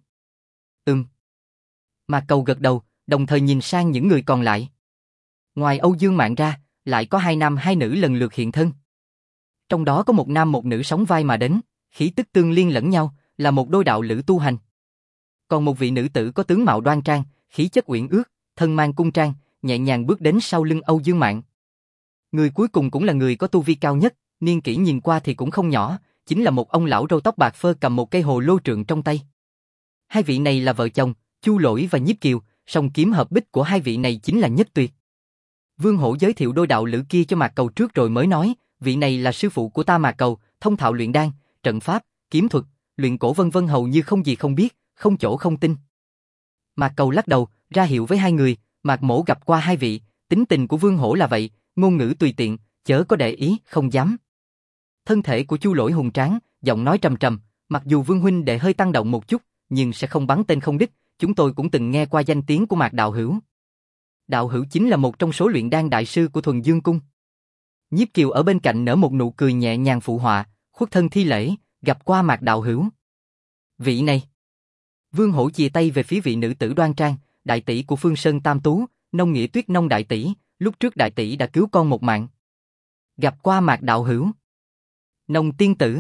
Mạc Cầu gật đầu, đồng thời nhìn sang những người còn lại. Ngoài Âu Dương Mạn ra, lại có hai nam hai nữ lần lượt hiện thân. Trong đó có một nam một nữ sóng vai mà đến, khí tức tương liên lẫn nhau, là một đôi đạo lữ tu hành. Còn một vị nữ tử có tướng mạo đoan trang, khí chất uyển ước, thân mang cung trang, nhẹ nhàng bước đến sau lưng Âu Dương Mạn. Người cuối cùng cũng là người có tu vi cao nhất, niên kỷ nhìn qua thì cũng không nhỏ, chính là một ông lão râu tóc bạc phơ cầm một cây hồ lô trượng trong tay. Hai vị này là vợ chồng, Chu Lỗi và Nhiếp Kiều, song kiếm hợp bích của hai vị này chính là nhất tuyệt. Vương Hổ giới thiệu đôi đạo lữ kia cho Mạc Cầu trước rồi mới nói, vị này là sư phụ của ta Mạc Cầu, thông thạo luyện đan, trận pháp, kiếm thuật, luyện cổ vân vân hầu như không gì không biết, không chỗ không tin. Mạc Cầu lắc đầu, ra hiệu với hai người, Mạc Mỗ gặp qua hai vị, tính tình của Vương Hổ là vậy, ngôn ngữ tùy tiện, chớ có để ý, không dám. Thân thể của Chu Lỗi hùng tráng, giọng nói trầm trầm, mặc dù Vương huynh đệ hơi tăng động một chút, nhưng sẽ không bắn tên không đích, chúng tôi cũng từng nghe qua danh tiếng của Mạc đạo hữu. Đạo hữu chính là một trong số luyện đan đại sư của Thuần Dương cung. Nhiếp Kiều ở bên cạnh nở một nụ cười nhẹ nhàng phụ họa, khuất thân thi lễ, gặp qua Mạc đạo hữu. Vị này. Vương Hổ chìa tay về phía vị nữ tử đoan trang, đại tỷ của Phương Sơn Tam Tú, Nông Nghĩa Tuyết Nông đại tỷ, lúc trước đại tỷ đã cứu con một mạng. Gặp qua Mạc đạo hữu. Nông tiên tử.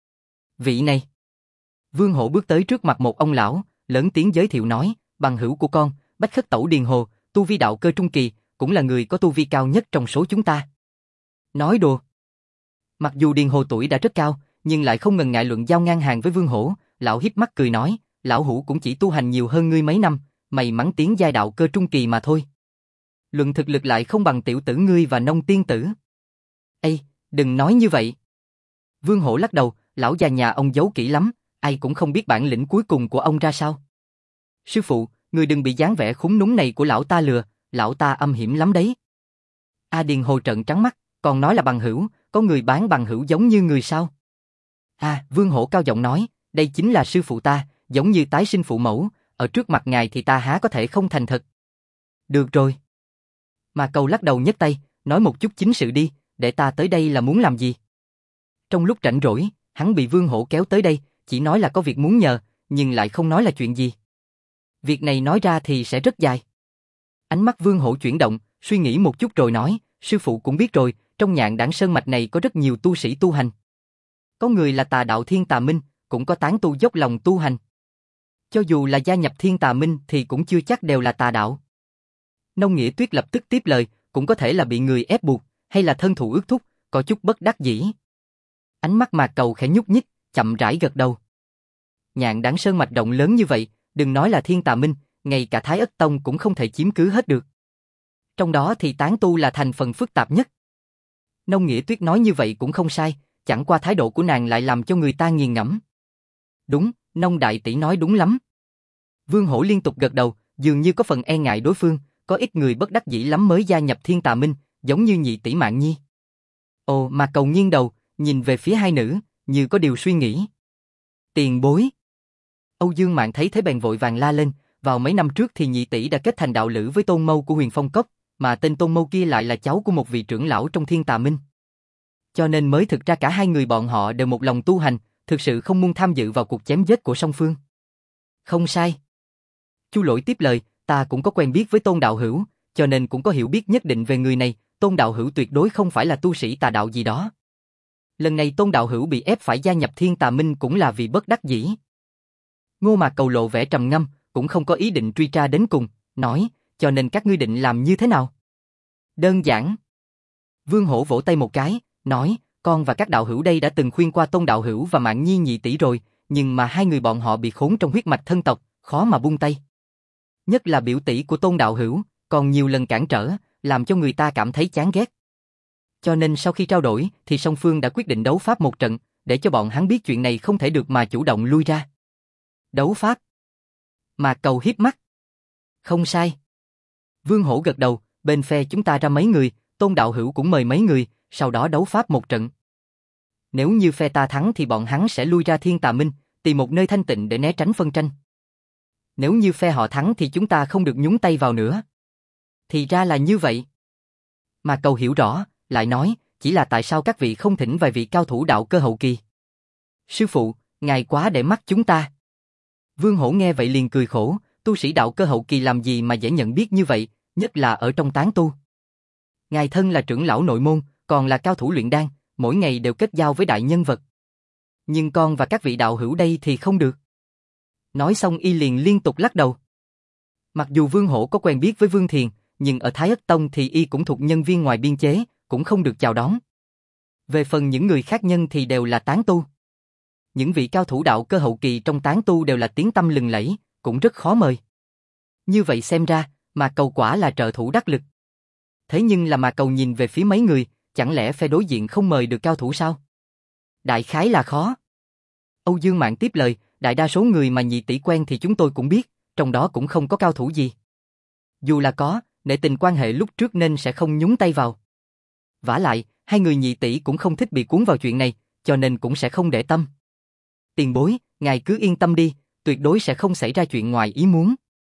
Vị này. Vương Hổ bước tới trước mặt một ông lão, lớn tiếng giới thiệu nói, bằng hữu của con, Bách Khất Tẩu Điền Hồ, tu vi đạo cơ trung kỳ, cũng là người có tu vi cao nhất trong số chúng ta. Nói đùa. Mặc dù Điền Hồ tuổi đã rất cao, nhưng lại không ngần ngại luận giao ngang hàng với Vương Hổ, lão híp mắt cười nói, lão hữu cũng chỉ tu hành nhiều hơn ngươi mấy năm, may mắn tiến giai đạo cơ trung kỳ mà thôi. Luận thực lực lại không bằng tiểu tử ngươi và Nông tiên tử. Ê, đừng nói như vậy. Vương Hổ lắc đầu, lão già nhà ông giấu kỹ lắm, ai cũng không biết bản lĩnh cuối cùng của ông ra sao. Sư phụ, ngươi đừng bị dáng vẻ khúm núm này của lão ta lừa, lão ta âm hiểm lắm đấy. A Điền Hồ trợn trắng mắt, còn nói là bằng hữu, có người bán bằng hữu giống như người sao? Vương Hổ cao giọng nói, đây chính là sư phụ ta, giống như tái sinh phụ mẫu, ở trước mặt ngài thì ta há có thể không thành thật. Được rồi. Mà Cầu lắc đầu nhấc tay, nói một chút chính sự đi, để ta tới đây là muốn làm gì? Trong lúc rảnh rỗi, hắn bị Vương Hổ kéo tới đây, chỉ nói là có việc muốn nhờ, nhưng lại không nói là chuyện gì. Việc này nói ra thì sẽ rất dài. Ánh mắt Vương Hổ chuyển động, suy nghĩ một chút rồi nói, sư phụ cũng biết rồi, trong Nhạn Đảng Sơn Mạch này có rất nhiều tu sĩ tu hành. Có người là tà đạo Thiên Tà Minh, cũng có tán tu dốc lòng tu hành. Cho dù là gia nhập Thiên Tà Minh thì cũng chưa chắc đều là tà đạo. Nông Nghĩa Tuyết lập tức tiếp lời, cũng có thể là bị người ép buộc, hay là thân thụ ước thúc, có chút bất đắc dĩ. Ánh mắt Mạc Cầu khẽ nhúc nhích, chậm rãi gật đầu. Nhạn Đảng Sơn Mạch rộng lớn như vậy, đừng nói là Thiên Tà Minh, ngay cả Thái Ất Tông cũng không thể chiếm cứ hết được. Trong đó thì tán tu là thành phần phức tạp nhất. Nông Nghĩa Tuyết nói như vậy cũng không sai, chẳng qua thái độ của nàng lại làm cho người ta nghiền ngẫm. Đúng, Nông đại tỷ nói đúng lắm. Vương Hổ liên tục gật đầu, dường như có phần e ngại đối phương, có ít người bất đắc dĩ lắm mới gia nhập Thiên Tà Minh, giống như nhị tỷ Mạn Nhi. Ồ, mà Cầu nghiêng đầu, nhìn về phía hai nữ, như có điều suy nghĩ. Tiền bối. Âu Dương Mạn thấy thế bèn vội vàng la lên, vào mấy năm trước thì nhị tỷ đã kết thành đạo lữ với Tôn Mâu của Huyền Phong Cốc, mà tên Tôn Mâu kia lại là cháu của một vị trưởng lão trong Thiên Tà Minh. Cho nên mới thực ra cả hai người bọn họ đều một lòng tu hành, thực sự không muốn tham dự vào cuộc chém giết của song phương. Không sai. Chu Lỗi tiếp lời, ta cũng có quen biết với Tôn đạo hữu, cho nên cũng có hiểu biết nhất định về người này, Tôn đạo hữu tuyệt đối không phải là tu sĩ tà đạo gì đó. Lần này Tôn đạo hữu bị ép phải gia nhập Thiên Tà Minh cũng là vì bất đắc dĩ. Ngô Mạc Cầu lộ vẻ trầm ngâm, cũng không có ý định truy tra đến cùng, nói, cho nên các ngươi định làm như thế nào? Đơn giản. Vương Hổ vỗ tay một cái, nói, con và các đạo hữu đây đã từng khuyên qua Tôn đạo hữu và Mạn Nhi nhị tỷ rồi, nhưng mà hai người bọn họ bị khốn trong huyết mạch thân tộc, khó mà buông tay. Nhất là biểu tỷ của Tôn đạo hữu, còn nhiều lần cản trở, làm cho người ta cảm thấy chán ghét. Cho nên sau khi trao đổi thì song phương đã quyết định đấu pháp một trận, để cho bọn hắn biết chuyện này không thể được mà chủ động lui ra. Đấu pháp. Mà Cầu hiếp mắt. Không sai. Vương Hổ gật đầu, bên phe chúng ta ra mấy người, Tôn đạo hữu cũng mời mấy người, sau đó đấu pháp một trận. Nếu như phe ta thắng thì bọn hắn sẽ lui ra Thiên Tà Minh, tìm một nơi thanh tịnh để né tránh phân tranh. Nếu như phe họ thắng thì chúng ta không được nhúng tay vào nữa. Thì ra là như vậy. Mà Cầu hiểu rõ, lại nói, chỉ là tại sao các vị không thỉnh vài vị cao thủ đạo cơ hậu kỳ? Sư phụ, ngài quá để mắt chúng ta. Vương Hổ nghe vậy liền cười khổ, tu sĩ đạo cơ hậu kỳ làm gì mà dễ nhận biết như vậy, nhất là ở trong tán tu. Ngài thân là trưởng lão nội môn, còn là cao thủ luyện đan, mỗi ngày đều kết giao với đại nhân vật. Nhưng con và các vị đạo hữu đây thì không được. Nói xong y liền liên tục lắc đầu. Mặc dù Vương Hổ có quen biết với Vương Thiền, nhưng ở Thái Ất Tông thì y cũng thuộc nhân viên ngoài biên chế, cũng không được chào đón. Về phần những người khác nhân thì đều là tán tu. Những vị cao thủ đạo cơ hậu kỳ trong tán tu đều là tiếng tăm lừng lẫy, cũng rất khó mời. Như vậy xem ra, Mạc Cầu quả là trợ thủ đắc lực. Thế nhưng là Mạc Cầu nhìn về phía mấy người, chẳng lẽ phe đối diện không mời được cao thủ sao? Đại khái là khó. Âu Dương Mạn tiếp lời, đại đa số người mà nhị tỷ quen thì chúng tôi cũng biết, trong đó cũng không có cao thủ gì. Dù là có, nể tình quan hệ lúc trước nên sẽ không nhúng tay vào. Vả lại, hai người nhị tỷ cũng không thích bị cuốn vào chuyện này, cho nên cũng sẽ không để tâm. Tiền bối, ngài cứ yên tâm đi, tuyệt đối sẽ không xảy ra chuyện ngoài ý muốn.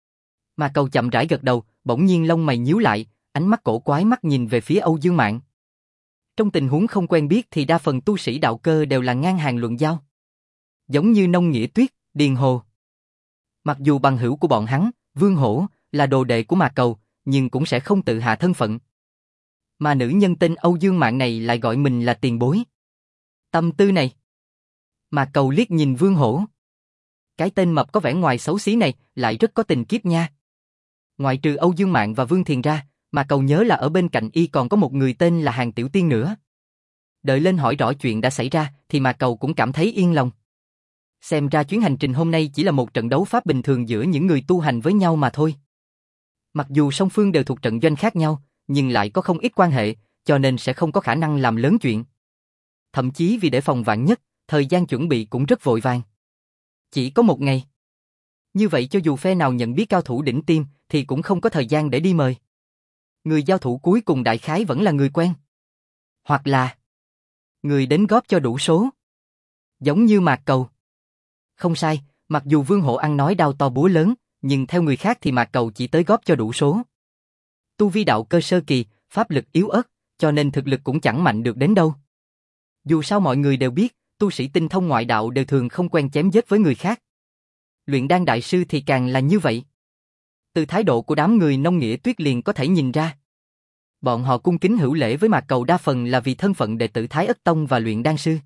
Mà Cầu chậm rãi gật đầu, bỗng nhiên lông mày nhíu lại, ánh mắt cổ quái mắt nhìn về phía Âu Dương Mạn. Trong tình huống không quen biết thì đa phần tu sĩ đạo cơ đều là ngang hàng luận giao. Giống như Nông Nghĩa Tuyết, Điền Hồ. Mặc dù bằng hữu của bọn hắn, Vương Hổ, là đồ đệ của Mạc Cầu, nhưng cũng sẽ không tự hạ thân phận. Mà nữ nhân tên Âu Dương Mạn này lại gọi mình là tiền bối. Tâm tư này. Mạc Cầu liếc nhìn Vương Hổ. Cái tên mập có vẻ ngoài xấu xí này lại rất có tình kiếp nha. Ngoại trừ Âu Dương Mạn và Vương Thiền ra, Mạc Cầu nhớ là ở bên cạnh y còn có một người tên là Hàn Tiểu Tiên nữa. Đợi lên hỏi rõ chuyện đã xảy ra thì Mạc Cầu cũng cảm thấy yên lòng. Xem ra chuyến hành trình hôm nay chỉ là một trận đấu pháp bình thường giữa những người tu hành với nhau mà thôi. Mặc dù song phương đều thuộc trận doanh khác nhau, nhưng lại có không ít quan hệ, cho nên sẽ không có khả năng làm lớn chuyện. Thậm chí vì để phòng vạn nhất, thời gian chuẩn bị cũng rất vội vàng. Chỉ có một ngày. Như vậy cho dù phe nào nhận biết cao thủ đỉnh tiêm thì cũng không có thời gian để đi mời. Người giao thủ cuối cùng đại khái vẫn là người quen. Hoặc là người đến góp cho đủ số. Giống như Mạc Cầu. Không sai, mặc dù Vương Hổ ăn nói đao to búa lớn, nhưng theo người khác thì Mạc Cầu chỉ tới góp cho đủ số. Tu vi đạo cơ sơ kỳ, pháp lực yếu ớt, cho nên thực lực cũng chẳng mạnh được đến đâu. Dù sao mọi người đều biết, tu sĩ tinh thông ngoại đạo đều thường không quen chém giết với người khác. Luyện đan đại sư thì càng là như vậy. Từ thái độ của đám người Nông Nghĩa Tuyết liền có thể nhìn ra. Bọn họ cung kính hữu lễ với Mạc Cầu đa phần là vì thân phận đệ tử Thái Ất Tông và luyện đan sư.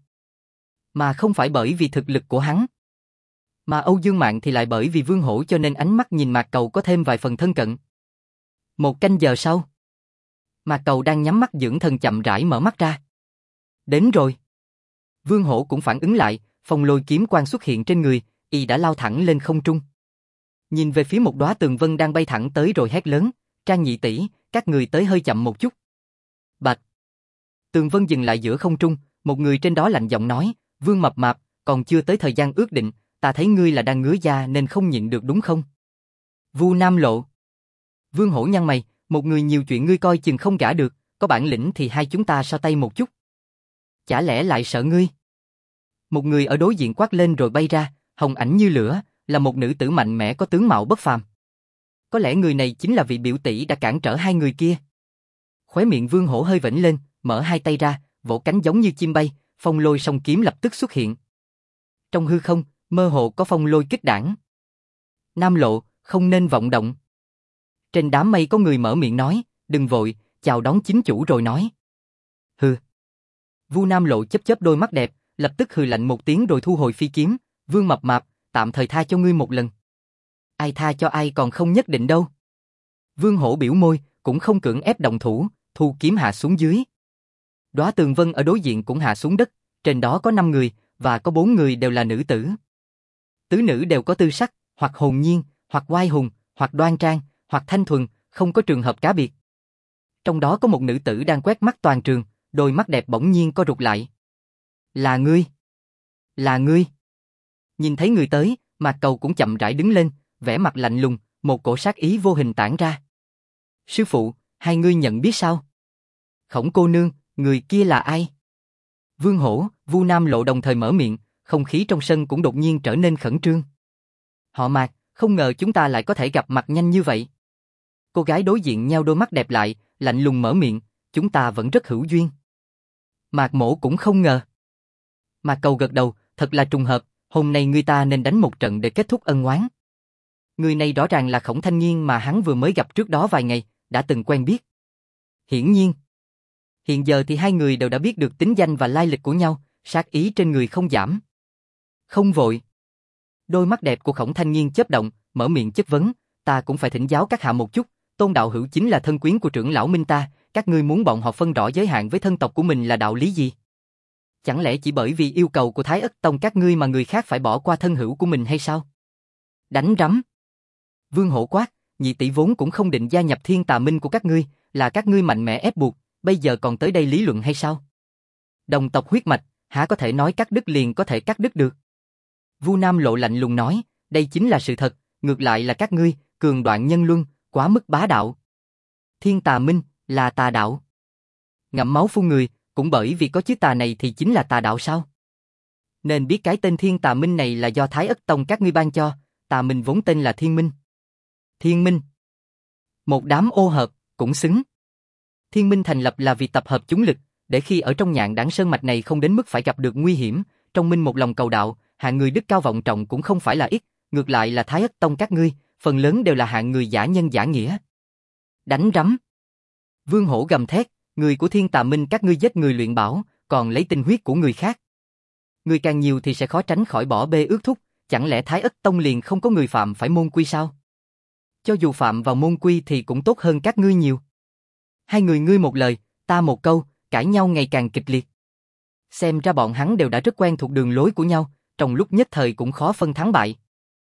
Mà không phải bởi vì thực lực của hắn. Mà Âu Dương Mạn thì lại bởi vì Vương Hổ cho nên ánh mắt nhìn Mạc Cầu có thêm vài phần thân cận. Một canh giờ sau, Mạc Cầu đang nhắm mắt dưỡng thần chậm rãi mở mắt ra. Đến rồi. Vương Hổ cũng phản ứng lại, phong lôi kiếm quang xuất hiện trên người, y đã lao thẳng lên không trung. Nhìn về phía một đóa tường vân đang bay thẳng tới rồi hét lớn, Trang nhị tỷ, các người tới hơi chậm một chút. Bạch. Tường vân dừng lại giữa không trung, một người trên đó lạnh giọng nói, Vương mập mạp, còn chưa tới thời gian ước định, ta thấy ngươi là đang ngứa da nên không nhịn được đúng không? Vu Nam Lộ. Vương Hổ nhăn mày, một người nhiều chuyện ngươi coi chừng không gả được, có bản lĩnh thì hai chúng ta so tay một chút. Chả lẽ lại sợ ngươi? Một người ở đối diện quát lên rồi bay ra, hồng ảnh như lửa, là một nữ tử mạnh mẽ có tướng mạo bất phàm. Có lẽ người này chính là vị biểu tỷ đã cản trở hai người kia. Khóe miệng Vương Hổ hơi vểnh lên, mở hai tay ra, vỗ cánh giống như chim bay, phong lôi song kiếm lập tức xuất hiện. Trong hư không, mơ hồ có phong lôi kích đảng. Nam Lộ, không nên vọng động. Trên đám mây có người mở miệng nói, đừng vội, chào đón chính chủ rồi nói. Hừ. Vu Nam Lộ chớp chớp đôi mắt đẹp, lập tức hừ lạnh một tiếng rồi thu hồi phi kiếm, Vương mập mạp, tạm thời tha cho ngươi một lần. Ai tha cho ai còn không nhất định đâu. Vương Hổ biểu môi, cũng không cưỡng ép động thủ, thu kiếm hạ xuống dưới. Đóa tường vân ở đối diện cũng hạ xuống đất, trên đó có 5 người, và có 4 người đều là nữ tử. Tứ nữ đều có tư sắc, hoặc hồn nhiên, hoặc oai hùng, hoặc đoan trang, hoặc thanh thuần, không có trường hợp cá biệt. Trong đó có một nữ tử đang quét mắt toàn trường, đôi mắt đẹp bỗng nhiên co rụt lại. Là ngươi? Là ngươi? Nhìn thấy người tới, Mạc Cầu cũng chậm rãi đứng lên, vẻ mặt lạnh lùng, một cổ sát ý vô hình tản ra. Sư phụ, hai ngươi nhận biết sao? Khổng cô nương, người kia là ai? Vương Hổ, Vu Nam Lộ đồng thời mở miệng, không khí trong sân cũng đột nhiên trở nên khẩn trương. Họ Mạc, không ngờ chúng ta lại có thể gặp mặt nhanh như vậy. Cô gái đối diện nheo đôi mắt đẹp lại, lạnh lùng mở miệng, chúng ta vẫn rất hữu duyên. Mạc Mỗ cũng không ngờ. Mạc Cầu gật đầu, thật là trùng hợp, hôm nay người ta nên đánh một trận để kết thúc ân oán. Người này rõ ràng là Khổng Thanh Nghiên mà hắn vừa mới gặp trước đó vài ngày, đã từng quen biết. Hiển nhiên. Hiện giờ thì hai người đều đã biết được tính danh và lai lịch của nhau, sát ý trên người không giảm. Không vội. Đôi mắt đẹp của Khổng Thanh Nghiên chớp động, mở miệng chất vấn, ta cũng phải thỉnh giáo các hạ một chút, Tôn đạo hữu chính là thân quyến của trưởng lão Minh ta, các ngươi muốn bọn họ phân rõ giới hạn với thân tộc của mình là đạo lý gì? Chẳng lẽ chỉ bởi vì yêu cầu của Thái Ất Tông các ngươi mà người khác phải bỏ qua thân hữu của mình hay sao? Đánh rắm. Vương Hổ quát, nhị tỷ vốn cũng không định gia nhập Thiên Tà Minh của các ngươi, là các ngươi mạnh mẽ ép buộc, bây giờ còn tới đây lý luận hay sao? Đồng tộc huyết mạch, há có thể nói cắt đứt liền có thể cắt đứt được? Vu Nam Lộ lạnh lùng nói, đây chính là sự thật, ngược lại là các ngươi, cường đoạn nhân luân, quá mức bá đạo. Thiên Tà Minh, là tà đạo. Ngậm máu phun người, cũng bởi vì có chữ tà này thì chính là tà đạo sao? Nên biết cái tên Thiên Tà Minh này là do Thái Ất Tông các ngươi ban cho, Tà Minh vốn tên là Thiên Minh. Thiên Minh. Một đám ô hợp, cũng xứng. Thiên Minh thành lập là vì tập hợp chúng lực, để khi ở trong Nhạn Đảng sơn mạch này không đến mức phải gặp được nguy hiểm, trong minh một lòng cầu đạo, hạng người đức cao vọng trọng cũng không phải là ít, ngược lại là Thái Ất Tông các ngươi, phần lớn đều là hạng người giả nhân giả nghĩa. Đánh rắm. Vương Hổ gầm thét, người của Thiên Tà Minh các ngươi giết người luyện bảo, còn lấy tinh huyết của người khác. Người càng nhiều thì sẽ khó tránh khỏi bỏ bê ước thúc, chẳng lẽ Thái Ất Tông liền không có người phạm phải môn quy sao? Cho dù phạm vào môn quy thì cũng tốt hơn các ngươi nhiều. Hai người ngươi một lời, ta một câu, cãi nhau ngày càng kịch liệt. Xem ra bọn hắn đều đã rất quen thuộc đường lối của nhau, trong lúc nhất thời cũng khó phân thắng bại.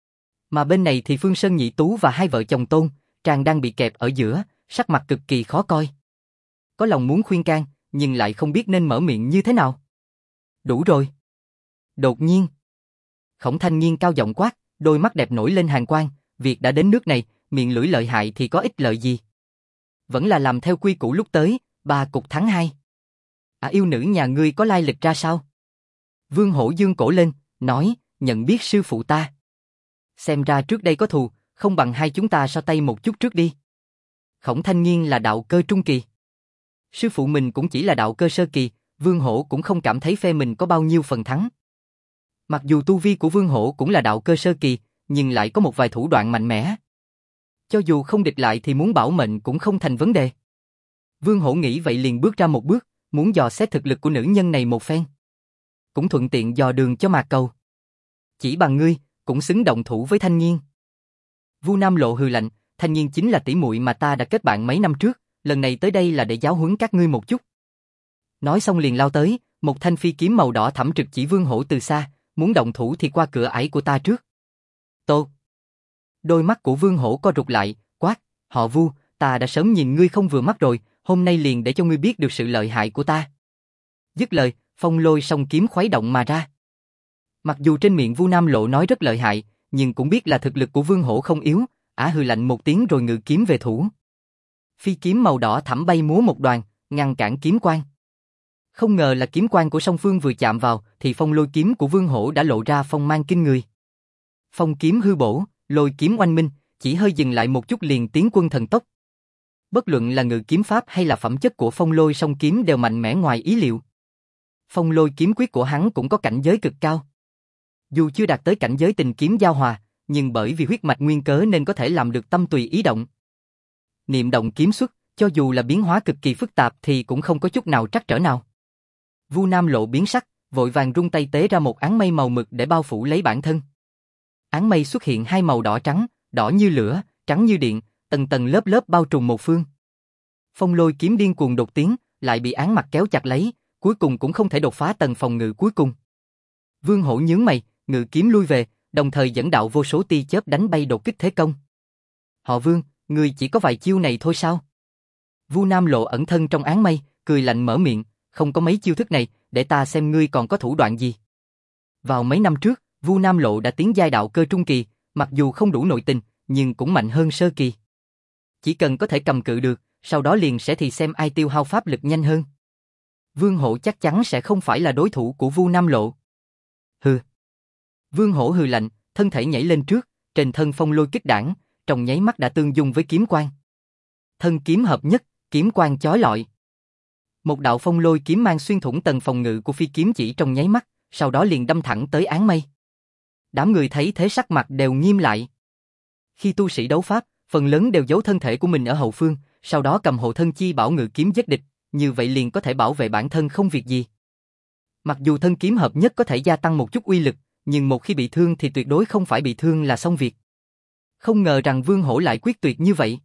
Mà bên này thì Phương Sơn Nhị Tú và hai vợ chồng Tôn, Tràng đang bị kẹp ở giữa, sắc mặt cực kỳ khó coi. Có lòng muốn khuyên can, nhưng lại không biết nên mở miệng như thế nào. Đủ rồi. Đột nhiên, Khổng Thanh Nghiên cao giọng quát, đôi mắt đẹp nổi lên hàn quang, việc đã đến nước này, miệng lưỡi lợi hại thì có ích lợi gì? Vẫn là làm theo quy củ lúc tới, 3 cục thắng 2. Yêu nữ nhà ngươi có lai lịch ra sao? Vương Hổ dương cổ lên, nói, nhận biết sư phụ ta. Xem ra trước đây có thù, không bằng hai chúng ta so tay một chút trước đi. Khổng Thanh Nghiên là đạo cơ trung kỳ. Sư phụ mình cũng chỉ là đạo cơ sơ kỳ, Vương Hổ cũng không cảm thấy phe mình có bao nhiêu phần thắng. Mặc dù tu vi của Vương Hổ cũng là đạo cơ sơ kỳ, nhưng lại có một vài thủ đoạn mạnh mẽ. Cho dù không địch lại thì muốn bảo mệnh cũng không thành vấn đề. Vương Hổ nghĩ vậy liền bước ra một bước, muốn dò xét thực lực của nữ nhân này một phen. Cũng thuận tiện dò đường cho Mạc Cầu. Chỉ bằng ngươi, cũng xứng động thủ với Thanh Nghiên. Vu Nam Lộ hừ lạnh, Thanh Nghiên chính là tỷ muội mà ta đã kết bạn mấy năm trước, lần này tới đây là để giáo huấn các ngươi một chút. Nói xong liền lao tới, một thanh phi kiếm màu đỏ thẫm trực chỉ Vương Hổ từ xa, muốn động thủ thì qua cửa ải của ta trước. Tô. Đôi mắt của Vương Hổ co rụt lại, quát, họ Vu, ta đã sớm nhìn ngươi không vừa mắt rồi, hôm nay liền để cho ngươi biết được sự lợi hại của ta. Dứt lời, phong lôi song kiếm khuấy động mà ra. Mặc dù trên miệng Vu Nam Lộ nói rất lợi hại, nhưng cũng biết là thực lực của Vương Hổ không yếu, hừ lạnh một tiếng rồi ngự kiếm về thủ. Phi kiếm màu đỏ thẫm bay múa một đoàn, ngăn cản kiếm quang. Không ngờ là kiếm quang của song phương vừa chạm vào, thì phong lôi kiếm của Vương Hổ đã lộ ra phong mang kinh người. Phong kiếm hư bổ, lôi kiếm oanh minh, chỉ hơi dừng lại một chút liền tiến quân thần tốc. Bất luận là ngự kiếm pháp hay là phẩm chất của phong lôi song kiếm đều mạnh mẽ ngoài ý liệu. Phong lôi kiếm quyết của hắn cũng có cảnh giới cực cao. Dù chưa đạt tới cảnh giới tình kiếm giao hòa, nhưng bởi vì huyết mạch nguyên cớ nên có thể làm được tâm tùy ý động. Niệm động kiếm xuất, cho dù là biến hóa cực kỳ phức tạp thì cũng không có chút nào trắc trở nào. Vu Nam Lộ biến sắc, vội vàng rung tay tế ra một áng mây màu mực để bao phủ lấy bản thân. Áng mây xuất hiện hai màu đỏ trắng, đỏ như lửa, trắng như điện, tầng tầng lớp lớp bao trùm một phương. Phong lôi kiếm điên cuồng đột tiến, lại bị áng mặt kéo chặt lấy, cuối cùng cũng không thể đột phá tầng phòng ngự cuối cùng. Vương Hổ nhướng mày, ngự kiếm lui về, đồng thời dẫn đạo vô số tia chớp đánh bay đột kích thế công. Họ Vương, ngươi chỉ có vài chiêu này thôi sao? Vu Nam Lộ ẩn thân trong áng mây, cười lạnh mở miệng, không có mấy chiêu thức này, để ta xem ngươi còn có thủ đoạn gì. Vào mấy năm trước, Vu Nam Lộ đã tiến giai đạo cơ trung kỳ, mặc dù không đủ nội tình, nhưng cũng mạnh hơn sơ kỳ. Chỉ cần có thể cầm cự được, sau đó liền sẽ thì xem ai tiêu hao pháp lực nhanh hơn. Vương Hổ chắc chắn sẽ không phải là đối thủ của Vu Nam Lộ. Hừ. Vương Hổ hừ lạnh, thân thể nhảy lên trước, trên thân phong lôi kích đảng, trong nháy mắt đã tương dung với kiếm quang. Thân kiếm hợp nhất, kiếm quang chói lọi. Một đạo phong lôi kiếm mang xuyên thủng tầng phòng ngự của phi kiếm chỉ trong nháy mắt, sau đó liền đâm thẳng tới áng mây. Đám người thấy thế sắc mặt đều nghiêm lại. Khi tu sĩ đấu pháp, phần lớn đều giấu thân thể của mình ở hậu phương, sau đó cầm hộ thân chi bảo ngự kiếm giết địch, như vậy liền có thể bảo vệ bản thân không việc gì. Mặc dù thân kiếm hợp nhất có thể gia tăng một chút uy lực, nhưng một khi bị thương thì tuyệt đối không phải bị thương là xong việc. Không ngờ rằng Vương Hổ lại quyết tuyệt như vậy.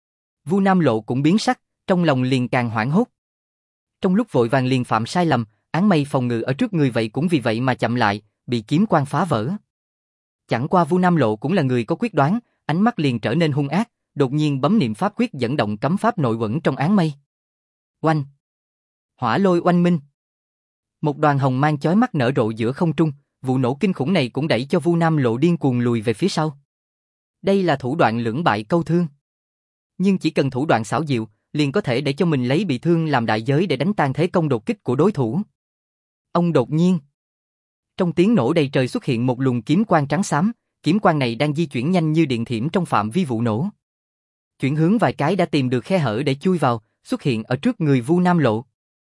Vu Nam Lộ cũng biến sắc, trong lòng liền càng hoảng hốt. Trong lúc vội vàng liền phạm sai lầm, áng mây phòng ngự ở trước người vậy cũng vì vậy mà chậm lại, bị kiếm quang phá vỡ. Chẳng qua Vu Nam Lộ cũng là người có quyết đoán, ánh mắt liền trở nên hung ác, đột nhiên bấm niệm pháp quyết dẫn động cấm pháp nội uẩn trong áng mây. Oanh! Hỏa lôi oanh minh. Một đoàn hồng mang chói mắt nở rộ giữa không trung, vụ nổ kinh khủng này cũng đẩy cho Vu Nam Lộ điên cuồng lùi về phía sau. Đây là thủ đoạn lưỡng bại câu thương. Nhưng chỉ cần thủ đoạn xảo diệu, liền có thể để cho mình lấy bị thương làm đại giới để đánh tan thế công đột kích của đối thủ. Ông đột nhiên, trong tiếng nổ đầy trời xuất hiện một luồng kiếm quang trắng xám, kiếm quang này đang di chuyển nhanh như điện thiểm trong phạm vi vụ nổ. Chuyển hướng vài cái đã tìm được khe hở để chui vào, xuất hiện ở trước người Vu Nam Lộ.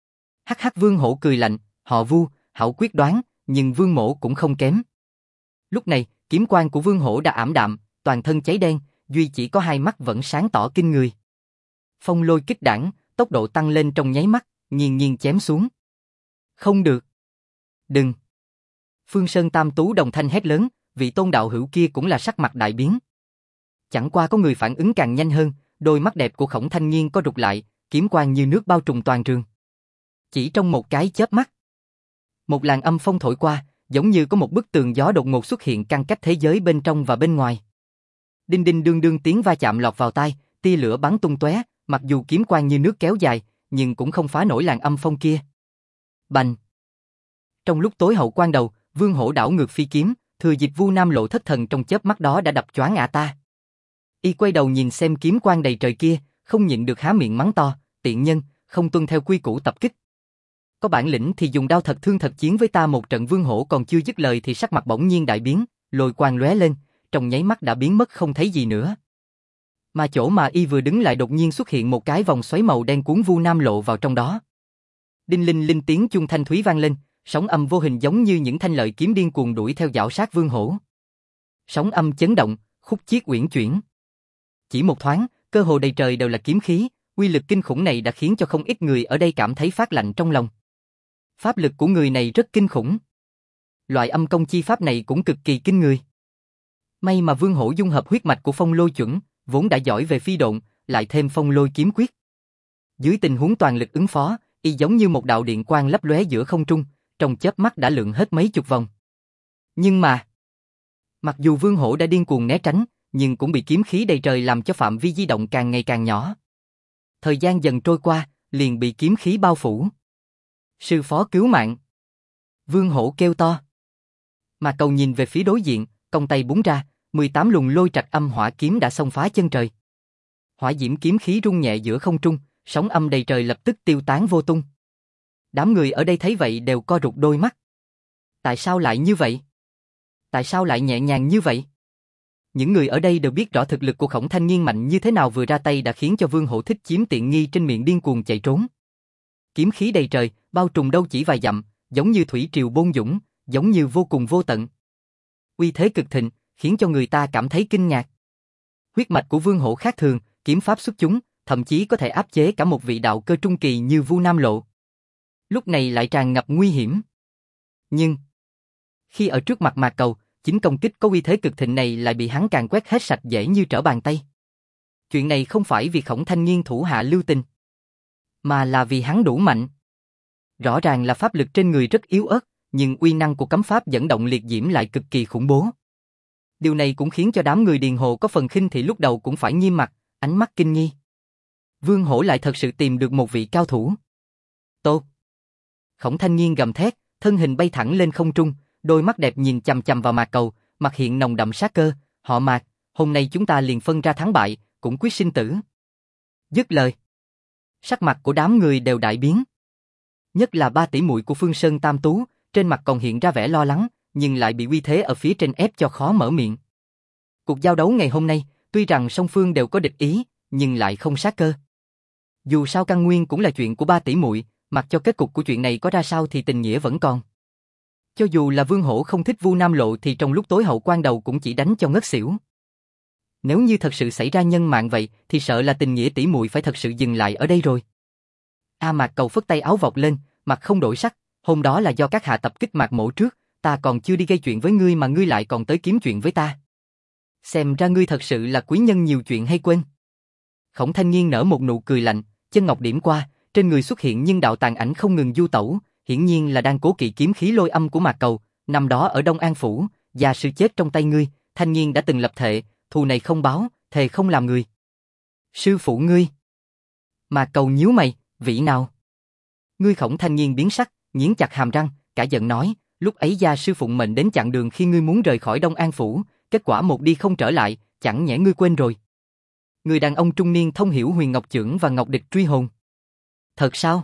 Hắc hắc, Vương Hổ cười lạnh, họ Vu, hảo quyết đoán, nhưng Vương Mỗ cũng không kém. Lúc này, kiếm quang của Vương Hổ đã ảm đạm, toàn thân cháy đen, duy chỉ có hai mắt vẫn sáng tỏ kinh người. Phong lôi kích đảng, tốc độ tăng lên trong nháy mắt, nghiền nghiền chém xuống. Không được. Đừng. Phương Sơn Tam Tú đồng thanh hét lớn, vị tôn đạo hữu kia cũng là sắc mặt đại biến. Chẳng qua có người phản ứng càng nhanh hơn, đôi mắt đẹp của Khổng Thanh Nghiên co rụt lại, kiếm quang như nước bao trùm toàn trường. Chỉ trong một cái chớp mắt, một làn âm phong thổi qua, giống như có một bức tường gió đột ngột xuất hiện ngăn cách thế giới bên trong và bên ngoài. Đinh đinh đương đương tiếng va chạm lọt vào tai, tia lửa bắn tung tóe, mặc dù kiếm quang như nước kéo dài, nhưng cũng không phá nổi làn âm phong kia. Bành! Trong lúc tối hậu quan đầu, Vương Hổ đảo ngược phi kiếm, thừa dịp Vu Nam Lộ thất thần trong chớp mắt đó đã đập choáng ả ta. Y quay đầu nhìn xem kiếm quang đầy trời kia, không nhịn được há miệng mắng to, tiện nhân, không tuân theo quy củ tập kích. Có bản lĩnh thì dùng đao thật thương thật chiến với ta một trận. Vương Hổ còn chưa dứt lời thì sắc mặt bỗng nhiên đại biến, lôi quang lóe lên, trong nháy mắt đã biến mất không thấy gì nữa. Mà chỗ mà y vừa đứng lại đột nhiên xuất hiện một cái vòng xoáy màu đen cuốn Vu Nam Lộ vào trong đó. Đinh linh linh tiếng chuông thanh thúy vang lên, sóng âm vô hình giống như những thanh lợi kiếm điên cuồng đuổi theo dạo sát Vương Hổ. Sóng âm chấn động, khúc chiết uyển chuyển. Chỉ một thoáng, cơ hồ đầy trời đều là kiếm khí, uy lực kinh khủng này đã khiến cho không ít người ở đây cảm thấy phát lạnh trong lòng. Pháp lực của người này rất kinh khủng. Loại âm công chi pháp này cũng cực kỳ kinh người. May mà Vương Hổ dung hợp huyết mạch của Phong Lôi chuẩn, vốn đã giỏi về phi độn, lại thêm Phong Lôi kiếm quyết. Dưới tình huống toàn lực ứng phó, y giống như một đạo điện quang lấp lóe giữa không trung, trong chớp mắt đã lượn hết mấy chục vòng. Nhưng mà, mặc dù Vương Hổ đã điên cuồng né tránh, nhưng cũng bị kiếm khí đầy trời làm cho phạm vi di động càng ngày càng nhỏ. Thời gian dần trôi qua, liền bị kiếm khí bao phủ. Sư phó cứu mạng! Vương Hổ kêu to. Mà Cầu nhìn về phía đối diện, cong tay búng ra, 18 luồng lôi trạch âm hỏa kiếm đã xông phá chân trời. Hỏa diễm kiếm khí rung nhẹ giữa không trung, sóng âm đầy trời lập tức tiêu tán vô tung. Đám người ở đây thấy vậy đều co rụt đôi mắt. Tại sao lại như vậy? Tại sao lại nhẹ nhàng như vậy? Những người ở đây đều biết rõ thực lực của Khổng Thanh Nghiên mạnh như thế nào, vừa ra tay đã khiến cho Vương Hổ thích chiếm tiện nghi trên miệng điên cuồng chạy trốn. Kiếm khí đầy trời, bao trùm đâu chỉ vài dặm, giống như thủy triều bôn dũng, giống như vô cùng vô tận. Uy thế cực thịnh, khiến cho người ta cảm thấy kinh ngạc. Huyết mạch của Vương Hổ khác thường, kiếm pháp xuất chúng, thậm chí có thể áp chế cả một vị đạo cơ trung kỳ như Vu Nam Lộ. Lúc này lại tràn ngập nguy hiểm. Nhưng khi ở trước mặt Mạc Cầu, chính công kích có uy thế cực thịnh này lại bị hắn càn quét hết sạch dễ như trở bàn tay. Chuyện này không phải vì Khổng Thanh Nghiên thủ hạ lưu tình, mà là vì hắn đủ mạnh. Rõ ràng là pháp lực trên người rất yếu ớt, nhưng uy năng của cấm pháp dẫn động liệt diễm lại cực kỳ khủng bố. Điều này cũng khiến cho đám người Điền Hồ có phần khinh thị lúc đầu cũng phải nghiêm mặt, ánh mắt kinh nghi. Vương Hổ lại thật sự tìm được một vị cao thủ. Tốt! Khổng Thanh Nghiên gầm thét, thân hình bay thẳng lên không trung, đôi mắt đẹp nhìn chằm chằm vào Mạc Cầu, mặt hiện nồng đậm sát cơ. Họ Mạc, hôm nay chúng ta liền phân ra thắng bại, cũng quyết sinh tử. Dứt lời, sắc mặt của đám người đều đại biến. Nhất là ba tỷ muội của Phương Sơn Tam Tú, trên mặt còn hiện ra vẻ lo lắng, nhưng lại bị uy thế ở phía trên ép cho khó mở miệng. Cuộc giao đấu ngày hôm nay, tuy rằng song phương đều có địch ý, nhưng lại không sát cơ. Dù sao căn nguyên cũng là chuyện của ba tỷ muội, mặc cho kết cục của chuyện này có ra sao thì tình nghĩa vẫn còn. Cho dù là Vương Hổ không thích Vu Nam Lộ thì trong lúc tối hậu quan đầu cũng chỉ đánh cho ngất xỉu. Nếu như thật sự xảy ra nhân mạng vậy thì sợ là tình nghĩa tỷ muội phải thật sự dừng lại ở đây rồi. Mạc Cầu phất tay áo vọt lên, mặt không đổi sắc, hôm đó là do các hạ tập kích Mạc Mỗ trước, ta còn chưa đi gây chuyện với ngươi mà ngươi lại còn tới kiếm chuyện với ta. Xem ra ngươi thật sự là quý nhân nhiều chuyện hay quên. Khổng Thanh Nghiên nở một nụ cười lạnh, chân ngọc điểm qua, trên người xuất hiện nhưng đạo tàn ảnh không ngừng du tẩu, hiển nhiên là đang cố kỵ kiếm khí lôi âm của Mạc Cầu. Năm đó ở Đông An Phủ, gia sư chết trong tay ngươi, Thanh Nghiên đã từng lập thệ, thù này không báo, thề không làm người. Sư phụ ngươi. Mạc Cầu nhíu mày, vị nào? Ngươi Khổng Thanh Nghiên biến sắc, nghiến chặt hàm răng, cả giận nói, lúc ấy gia sư phụng mệnh đến chặn đường khi ngươi muốn rời khỏi Đông An Phủ, kết quả một đi không trở lại, chẳng nhẽ ngươi quên rồi. Người đàn ông trung niên thông hiểu Huyền Ngọc Chưởng và Ngọc Địch truy hồn. Thật sao?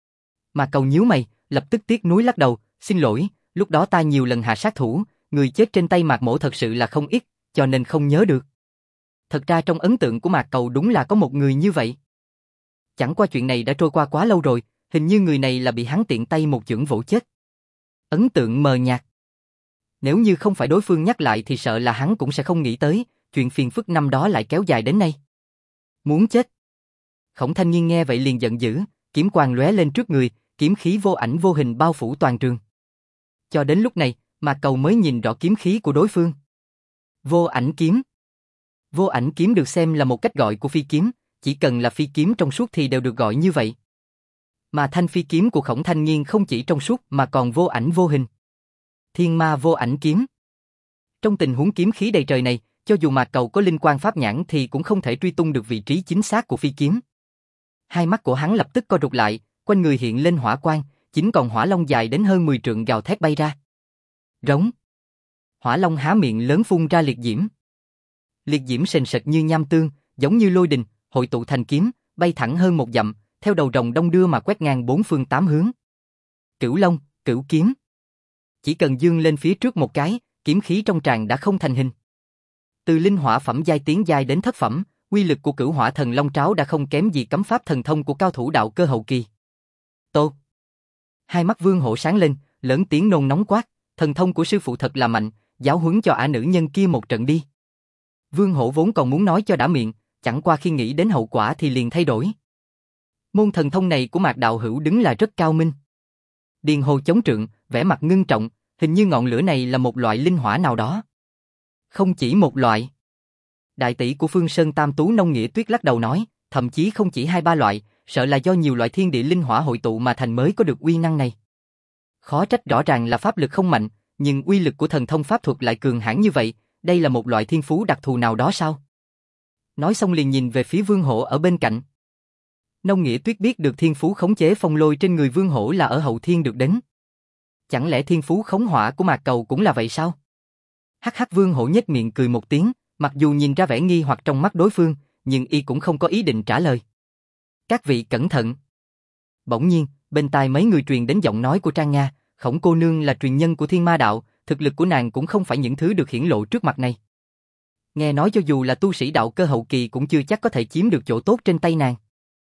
Mạc Cầu nhíu mày, lập tức tiếc nuối lắc đầu, xin lỗi, lúc đó ta nhiều lần hạ sát thủ, người chết trên tay Mạc Mỗ thật sự là không ít, cho nên không nhớ được. Thật ra trong ấn tượng của Mạc Cầu đúng là có một người như vậy. Chẳng qua chuyện này đã trôi qua quá lâu rồi, hình như người này là bị hắn tiện tay một chưởng vỗ chết. Ấn tượng mờ nhạt. Nếu như không phải đối phương nhắc lại thì sợ là hắn cũng sẽ không nghĩ tới, chuyện phiền phức năm đó lại kéo dài đến nay. Muốn chết. Khổng Thanh Nghiên nghe vậy liền giận dữ, kiếm quang lóe lên trước người, kiếm khí vô ảnh vô hình bao phủ toàn trường. Cho đến lúc này, Mạc Cầu mới nhìn rõ kiếm khí của đối phương. Vô ảnh kiếm. Vô ảnh kiếm được xem là một cách gọi của phi kiếm, chỉ cần là phi kiếm trong suốt thì đều được gọi như vậy. Mà thanh phi kiếm của Khổng Thanh Nghiên không chỉ trong suốt mà còn vô ảnh vô hình. Thiên ma vô ảnh kiếm. Trong tình huống kiếm khí đầy trời này, cho dù Mạc Cầu có linh quan pháp nhãn thì cũng không thể truy tung được vị trí chính xác của phi kiếm. Hai mắt của hắn lập tức co rụt lại, quanh người hiện lên hỏa quang, chính còn hỏa long dài đến hơn 10 trượng gào thét bay ra. Rống. Hỏa long há miệng lớn phun ra liệt diễm. Liệt diễm sền sệt như nham tương, giống như lôi đình, hội tụ thành kiếm, bay thẳng hơn một dặm, theo đầu rồng đông đưa mà quét ngang bốn phương tám hướng. Cửu long, cửu kiếm. Chỉ cần dương lên phía trước một cái, kiếm khí trong tràng đã không thành hình. Từ linh hỏa phẩm giai tiến giai đến thất phẩm, uy lực của Cửu Hỏa Thần Long Tráo đã không kém gì cấm pháp thần thông của cao thủ đạo cơ hậu kỳ. Tô. Hai mắt Vương Hổ sáng lên, lớn tiếng nôn nóng quát, thần thông của sư phụ thật là mạnh, giáo huấn cho ả nữ nhân kia một trận đi. Vương Hổ vốn còn muốn nói cho đã miệng, chẳng qua khi nghĩ đến hậu quả thì liền thay đổi. Môn thần thông này của Mạc đạo hữu đứng là rất cao minh. Điền Hồ chống trượng, vẻ mặt ngưng trọng, hình như ngọn lửa này là một loại linh hỏa nào đó. Không chỉ một loại. Đại tỷ của Phương Sơn Tam Tú Nông Nghĩa Tuyết lắc đầu nói, thậm chí không chỉ 2-3 loại, sợ là do nhiều loại thiên địa linh hỏa hội tụ mà thành mới có được uy năng này. Khó trách rõ ràng là pháp lực không mạnh, nhưng uy lực của thần thông pháp thuật lại cường hãn như vậy, đây là một loại thiên phú đặc thù nào đó sao? Nói xong liền nhìn về phía Vương Hổ ở bên cạnh. Nông Nghĩa Tuyết biết được thiên phú khống chế phong lôi trên người Vương Hổ là ở hậu thiên được đến. Chẳng lẽ thiên phú khống hỏa của Mạc Cầu cũng là vậy sao? Hắc hắc, Vương Hổ nhếch miệng cười một tiếng, mặc dù nhìn ra vẻ nghi hoặc trong mắt đối phương, nhưng y cũng không có ý định trả lời. Các vị cẩn thận. Bỗng nhiên, bên tai mấy người truyền đến giọng nói của Trang Nga, Khổng cô nương là truyền nhân của Thiên Ma đạo, thực lực của nàng cũng không phải những thứ được hiển lộ trước mặt này. Nghe nói cho dù là tu sĩ đạo cơ hậu kỳ cũng chưa chắc có thể chiếm được chỗ tốt trên tay nàng.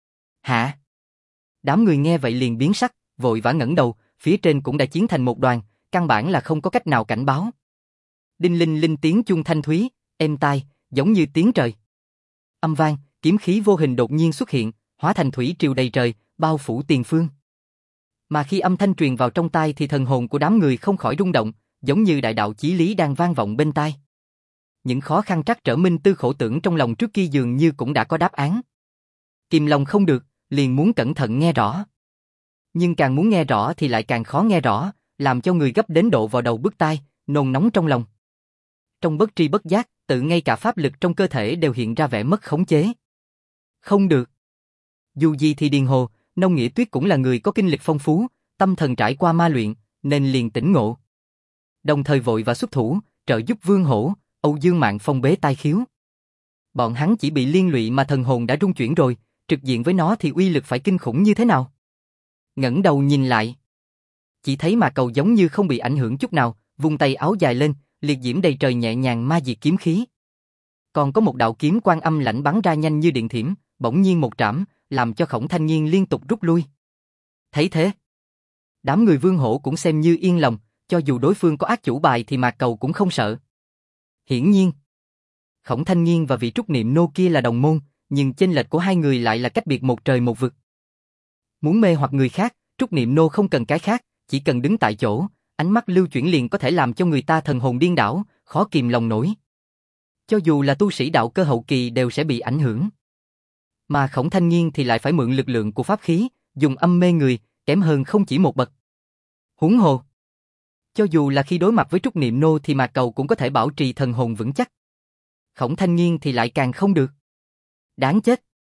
Hả? Đám người nghe vậy liền biến sắc, vội vã ngẩng đầu, phía trên cũng đã chiến thành một đoàn, căn bản là không có cách nào cảnh báo. Đinh linh linh tiếng chuông thanh thúy, êm tai, giống như tiếng trời. Âm vang, kiếm khí vô hình đột nhiên xuất hiện, hóa thành thủy triều đầy trời, bao phủ tiền phương. Mà khi âm thanh truyền vào trong tai thì thần hồn của đám người không khỏi rung động, giống như đại đạo chí lý đang vang vọng bên tai. Những khó khăn trắc trở minh tư khổ tưởng trong lòng trước kia dường như cũng đã có đáp án. Kìm lòng không được, liền muốn cẩn thận nghe rõ. Nhưng càng muốn nghe rõ thì lại càng khó nghe rõ, làm cho người gấp đến độ vào đầu bứt tai, nôn nóng trong lòng. Trong bất tri bất giác, tự ngay cả pháp lực trong cơ thể đều hiện ra vẻ mất khống chế. Không được. Dù gì thì Điền Hồ, Nông Nghĩa Tuyết cũng là người có kinh lịch phong phú, tâm thần trải qua ma luyện, nên liền tỉnh ngộ. Đồng thời vội và xuất thủ, trợ giúp Vương Hổ, Âu Dương Mạn phong bế tai khiếu. Bọn hắn chỉ bị liên lụy mà thần hồn đã rung chuyển rồi, trực diện với nó thì uy lực phải kinh khủng như thế nào? Ngẩng đầu nhìn lại, chỉ thấy Mạc Cầu giống như không bị ảnh hưởng chút nào, vung tay áo dài lên, liệt diễm đầy trời nhẹ nhàng ma diệt kiếm khí. Còn có một đạo kiếm quang âm lãnh bắn ra nhanh như điện thiểm, bỗng nhiên một trảm, làm cho Khổng Thanh Nghiên liên tục rút lui. Thấy thế, đám người Vương Hổ cũng xem như yên lòng, cho dù đối phương có ác chủ bài thì Mạc Cầu cũng không sợ. Hiển nhiên, Khổng Thanh Nghiên và vị Trúc Niệm Nô kia là đồng môn, nhưng chênh lệch của hai người lại là cách biệt một trời một vực. Muốn mê hoặc người khác, Trúc Niệm Nô không cần cái khác, chỉ cần đứng tại chỗ, ánh mắt lưu chuyển liền có thể làm cho người ta thần hồn điên đảo, khó kìm lòng nổi. Cho dù là tu sĩ đạo cơ hậu kỳ đều sẽ bị ảnh hưởng. Mà Khổng Thanh Nghiên thì lại phải mượn lực lượng của pháp khí, dùng âm mê người, kém hơn không chỉ một bậc. Huống hồ, cho dù là khi đối mặt với Trúc Niệm Nô thì Mạc Cầu cũng có thể bảo trì thần hồn vững chắc. Khổng Thanh Nghiên thì lại càng không được. Đáng chết.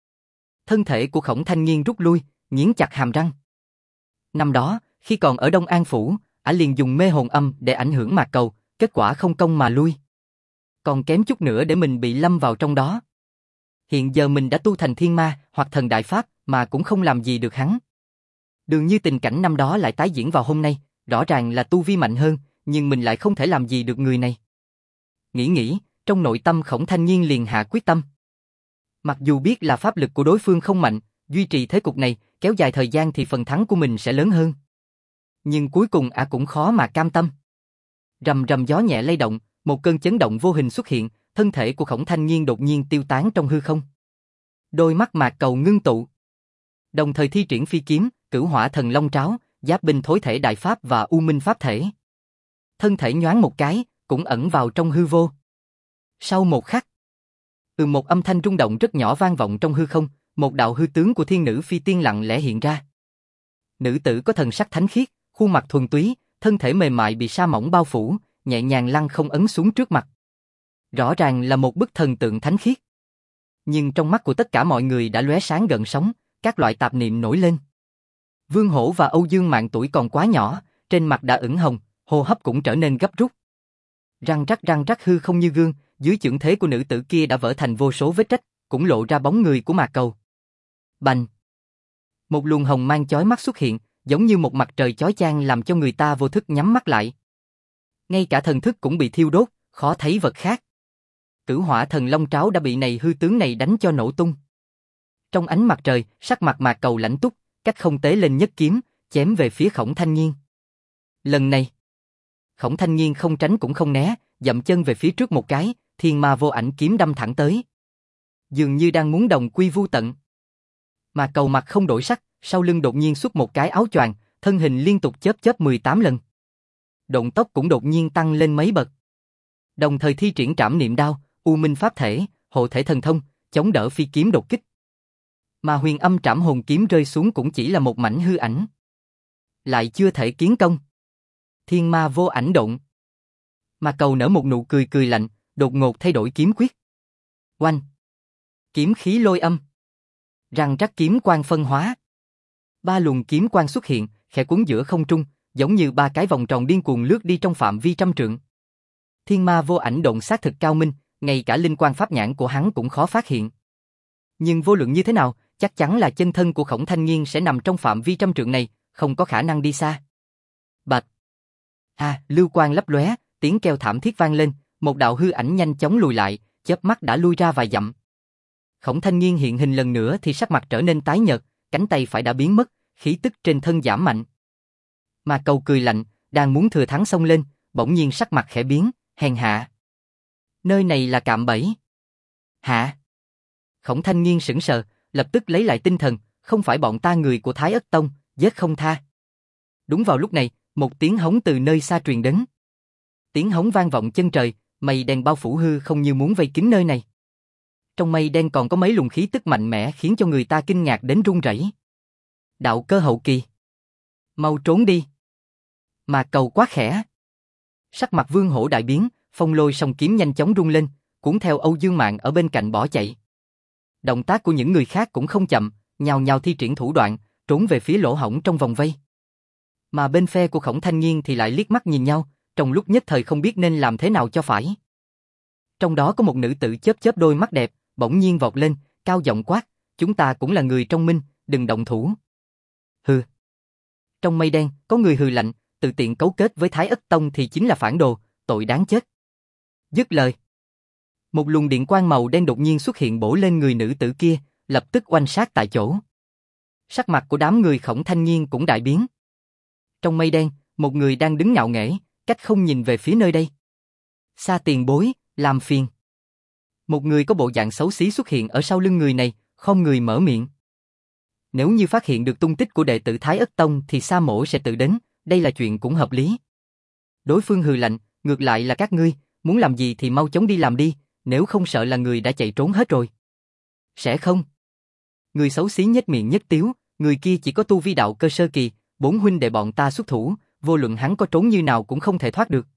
thân thể của Khổng Thanh Nghiên rút lui, nghiến chặt hàm răng. Năm đó, khi còn ở Đông An Phủ, ả liền dùng mê hồn âm để ảnh hưởng Mạc Cầu, kết quả không công mà lui. Còn kém chút nữa để mình bị lâm vào trong đó. Hiện giờ mình đã tu thành thiên ma hoặc thần đại pháp mà cũng không làm gì được hắn. Dường như tình cảnh năm đó lại tái diễn vào hôm nay, rõ ràng là tu vi mạnh hơn, nhưng mình lại không thể làm gì được người này. Nghĩ, trong nội tâm Khổng Thanh Nghiên liền hạ quyết tâm. Mặc dù biết là pháp lực của đối phương không mạnh, duy trì thế cục này, kéo dài thời gian thì phần thắng của mình sẽ lớn hơn. Nhưng cuối cùng ả cũng khó mà cam tâm. Rầm rầm gió nhẹ lay động, một cơn chấn động vô hình xuất hiện, thân thể của Khổng Thanh Nghiên đột nhiên tiêu tán trong hư không. Đôi mắt Mạc Cầu ngưng tụ. Đồng thời thi triển phi kiếm, Cửu Hỏa Thần Long Tráo, Giáp Binh Thối Thể Đại Pháp và U Minh Pháp Thể. Thân thể nhoáng một cái, cũng ẩn vào trong hư vô. Sau một khắc, một âm thanh rung động rất nhỏ vang vọng trong hư không, một đạo hư tướng của thiên nữ phi tiên lặng lẽ hiện ra. Nữ tử có thần sắc thánh khiết, khuôn mặt thuần túy, thân thể mềm mại bị sa mỏng bao phủ, nhẹ nhàng lăng không ấn xuống trước mặt. Rõ ràng là một bức thần tượng thánh khiết. Nhưng trong mắt của tất cả mọi người đã lóe sáng gợn sóng, các loại tạp niệm nổi lên. Vương Hổ và Âu Dương Mạn tuổi còn quá nhỏ, trên mặt đã ửng hồng, hô hấp cũng trở nên gấp rút. Răng rắc hư không như gương, dưới chưởng thế của nữ tử kia đã vỡ thành vô số vết rách, cũng lộ ra bóng người của Mạc Cầu. Bành! Một luồng hồng mang chói mắt xuất hiện, giống như một mặt trời chói chang làm cho người ta vô thức nhắm mắt lại. Ngay cả thần thức cũng bị thiêu đốt, khó thấy vật khác. Cửu Hỏa Thần Long Tráo đã bị này hư tướng này đánh cho nổ tung. Trong ánh mặt trời, sắc mặt Mạc Cầu lãnh túc, cách không tế lên nhất kiếm, chém về phía Khổng Thanh Nghiên. Lần này, Khổng Thanh Nghiên không tránh cũng không né, dậm chân về phía trước một cái, thiên ma vô ảnh kiếm đâm thẳng tới. Dường như đang muốn đồng quy vu tận. Mạc Cầu mặt không đổi sắc, sau lưng đột nhiên xuất một cái áo choàng, thân hình liên tục chớp 18 lần. Động tốc cũng đột nhiên tăng lên mấy bậc. Đồng thời thi triển Trảm Niệm Đao, U Minh Pháp Thể, Hộ Thể Thần Thông, chống đỡ phi kiếm đột kích. Mà Huyền Âm Trảm Hồn Kiếm rơi xuống cũng chỉ là một mảnh hư ảnh. Lại chưa thể kiến công. Thiên ma vô ảnh động. Mạc Cầu nở một nụ cười lạnh, đột ngột thay đổi kiếm quyết. Oanh! Kiếm khí lôi âm. Răng rắc kiếm quang phân hóa. Ba luồng kiếm quang xuất hiện, khẽ cuốn giữa không trung, giống như ba cái vòng tròn điên cuồng lướt đi trong phạm vi trăm trượng. Thiên ma vô ảnh động xác thực cao minh, ngay cả linh quang pháp nhãn của hắn cũng khó phát hiện. Nhưng vô luận như thế nào, chắc chắn là chân thân của Khổng Thanh Nghiên sẽ nằm trong phạm vi trăm trượng này, không có khả năng đi xa. Bạch! Lưu quang lấp lóe, tiếng kêu thảm thiết vang lên, một đạo hư ảnh nhanh chóng lùi lại, chớp mắt đã lui ra vài dặm. Khổng Thanh Nghiên hiện hình lần nữa thì sắc mặt trở nên tái nhợt, cánh tay phải đã biến mất, khí tức trên thân giảm mạnh. Mạc Cầu cười lạnh, đang muốn thừa thắng xông lên, bỗng nhiên sắc mặt khẽ biến, hèn hạ. Nơi này là cạm bẫy. Hả? Khổng Thanh Nghiên sững sờ, lập tức lấy lại tinh thần, không phải bọn ta người của Thái Ất Tông, giết không tha. Đúng vào lúc này, một tiếng hống từ nơi xa truyền đến. Tiếng hống vang vọng chân trời, mây đen bao phủ hư không như muốn vây kín nơi này. Trong mây đen còn có mấy luồng khí tức mạnh mẽ khiến cho người ta kinh ngạc đến run rẩy. Đạo cơ hậu kỳ. Mau trốn đi. Mạc Cầu quá khẽ. Sắc mặt Vương Hổ đại biến, phong lôi song kiếm nhanh chóng rung lên, cuốn theo Âu Dương Mạn ở bên cạnh bỏ chạy. Động tác của những người khác cũng không chậm, nhào nhào thi triển thủ đoạn, trốn về phía lỗ hổng trong vòng vây. Mà bên phe của Khổng Thanh Nghiên thì lại liếc mắt nhìn nhau, trong lúc nhất thời không biết nên làm thế nào cho phải. Trong đó có một nữ tử chớp đôi mắt đẹp, bỗng nhiên vọt lên, cao giọng quát, chúng ta cũng là người trong minh, đừng động thủ. Hừ. Trong mây đen, có người hừ lạnh, tự tiện cấu kết với Thái Ất Tông thì chính là phản đồ, tội đáng chết. Dứt lời. Một luồng điện quang màu đen đột nhiên xuất hiện bổ lên người nữ tử kia, lập tức oanh sát tại chỗ. Sắc mặt của đám người Khổng Thanh Nghiên cũng đại biến. Trong mây đen, một người đang đứng ngạo nghễ, cách không nhìn về phía nơi đây. Xa tiền bối, làm phiền. Một người có bộ dạng xấu xí xuất hiện ở sau lưng người này, không người mở miệng. Nếu như phát hiện được tung tích của đệ tử Thái Ất Tông thì Sa Mỗ sẽ tự đến, đây là chuyện cũng hợp lý. Đối phương hừ lạnh, ngược lại là các ngươi, muốn làm gì thì mau chóng đi làm đi, nếu không sợ là người đã chạy trốn hết rồi. Sẽ không. Người xấu xí nhếch miệng nhất tiếu, người kia chỉ có tu vi đạo cơ sơ kỳ, 4 huynh đệ bọn ta xuất thủ, vô luận hắn có trốn như nào cũng không thể thoát được.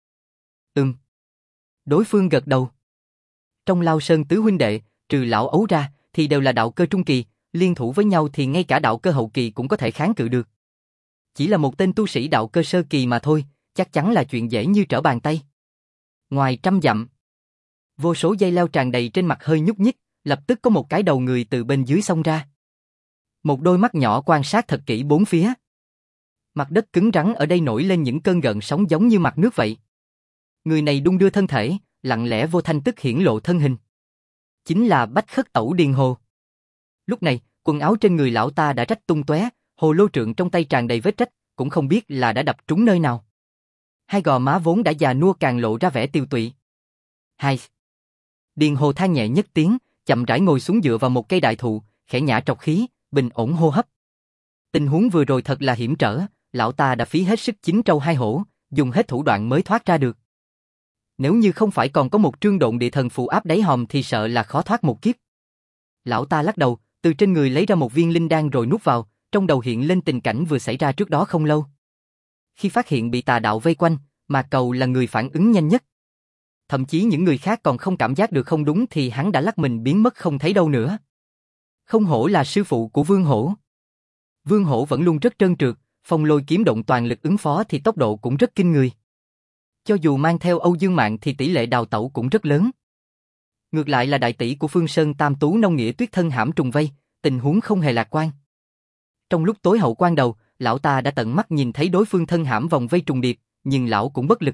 Đối phương gật đầu. Trong Lao Sơn tứ huynh đệ, trừ lão ấu ra, thì đều là đạo cơ trung kỳ, liên thủ với nhau thì ngay cả đạo cơ hậu kỳ cũng có thể kháng cự được. Chỉ là một tên tu sĩ đạo cơ sơ kỳ mà thôi, chắc chắn là chuyện dễ như trở bàn tay. Ngoài trăm dặm, vô số dây leo tràn đầy trên mặt hơi nhúc nhích, lập tức có một cái đầu người từ bên dưới xông ra. Một đôi mắt nhỏ quan sát thật kỹ bốn phía. Mặt đất cứng rắn ở đây nổi lên những cơn gợn sóng giống như mặt nước vậy. Người này đung đưa thân thể, lặng lẽ vô thanh tức hiển lộ thân hình. Chính là Bách Khất Tẩu Điền Hồ. Lúc này, quần áo trên người lão ta đã rách tung tóe, hồ lô trượng trong tay tràn đầy vết rách, cũng không biết là đã đập trúng nơi nào. Hai gò má vốn đã già nua càng lộ ra vẻ tiêu tụy. Hai. Điền Hồ than nhẹ nhất tiếng, chậm rãi ngồi xuống dựa vào một cây đại thụ, khẽ nhả trọc khí, bình ổn hô hấp. Tình huống vừa rồi thật là hiểm trở, lão ta đã phí hết sức chín trâu hai hổ, dùng hết thủ đoạn mới thoát ra được. Nếu như không phải còn có một trương độn địa thần phù áp đáy hòm thì sợ là khó thoát một kiếp. Lão ta lắc đầu, từ trên người lấy ra một viên linh đan rồi nuốt vào, trong đầu hiện lên tình cảnh vừa xảy ra trước đó không lâu. Khi phát hiện bị tà đạo vây quanh, Mạc Cầu là người phản ứng nhanh nhất. Thậm chí những người khác còn không cảm giác được không đúng thì hắn đã lắc mình biến mất không thấy đâu nữa. Không hổ là sư phụ của Vương Hổ. Vương Hổ vẫn luôn rất trơn trượt, phong lôi kiếm động toàn lực ứng phó thì tốc độ cũng rất kinh người. Cho dù mang theo Âu Dương Mạn thì tỷ lệ đào tẩu cũng rất lớn. Ngược lại là đại tỷ của Phương Sơn Tam Tú Nông Nghĩa Tuyết thân hãm trùng vây, tình huống không hề lạc quan. Trong lúc tối hậu quan đầu, lão ta đã tận mắt nhìn thấy đối phương thân hãm vòng vây trùng điệp, nhưng lão cũng bất lực.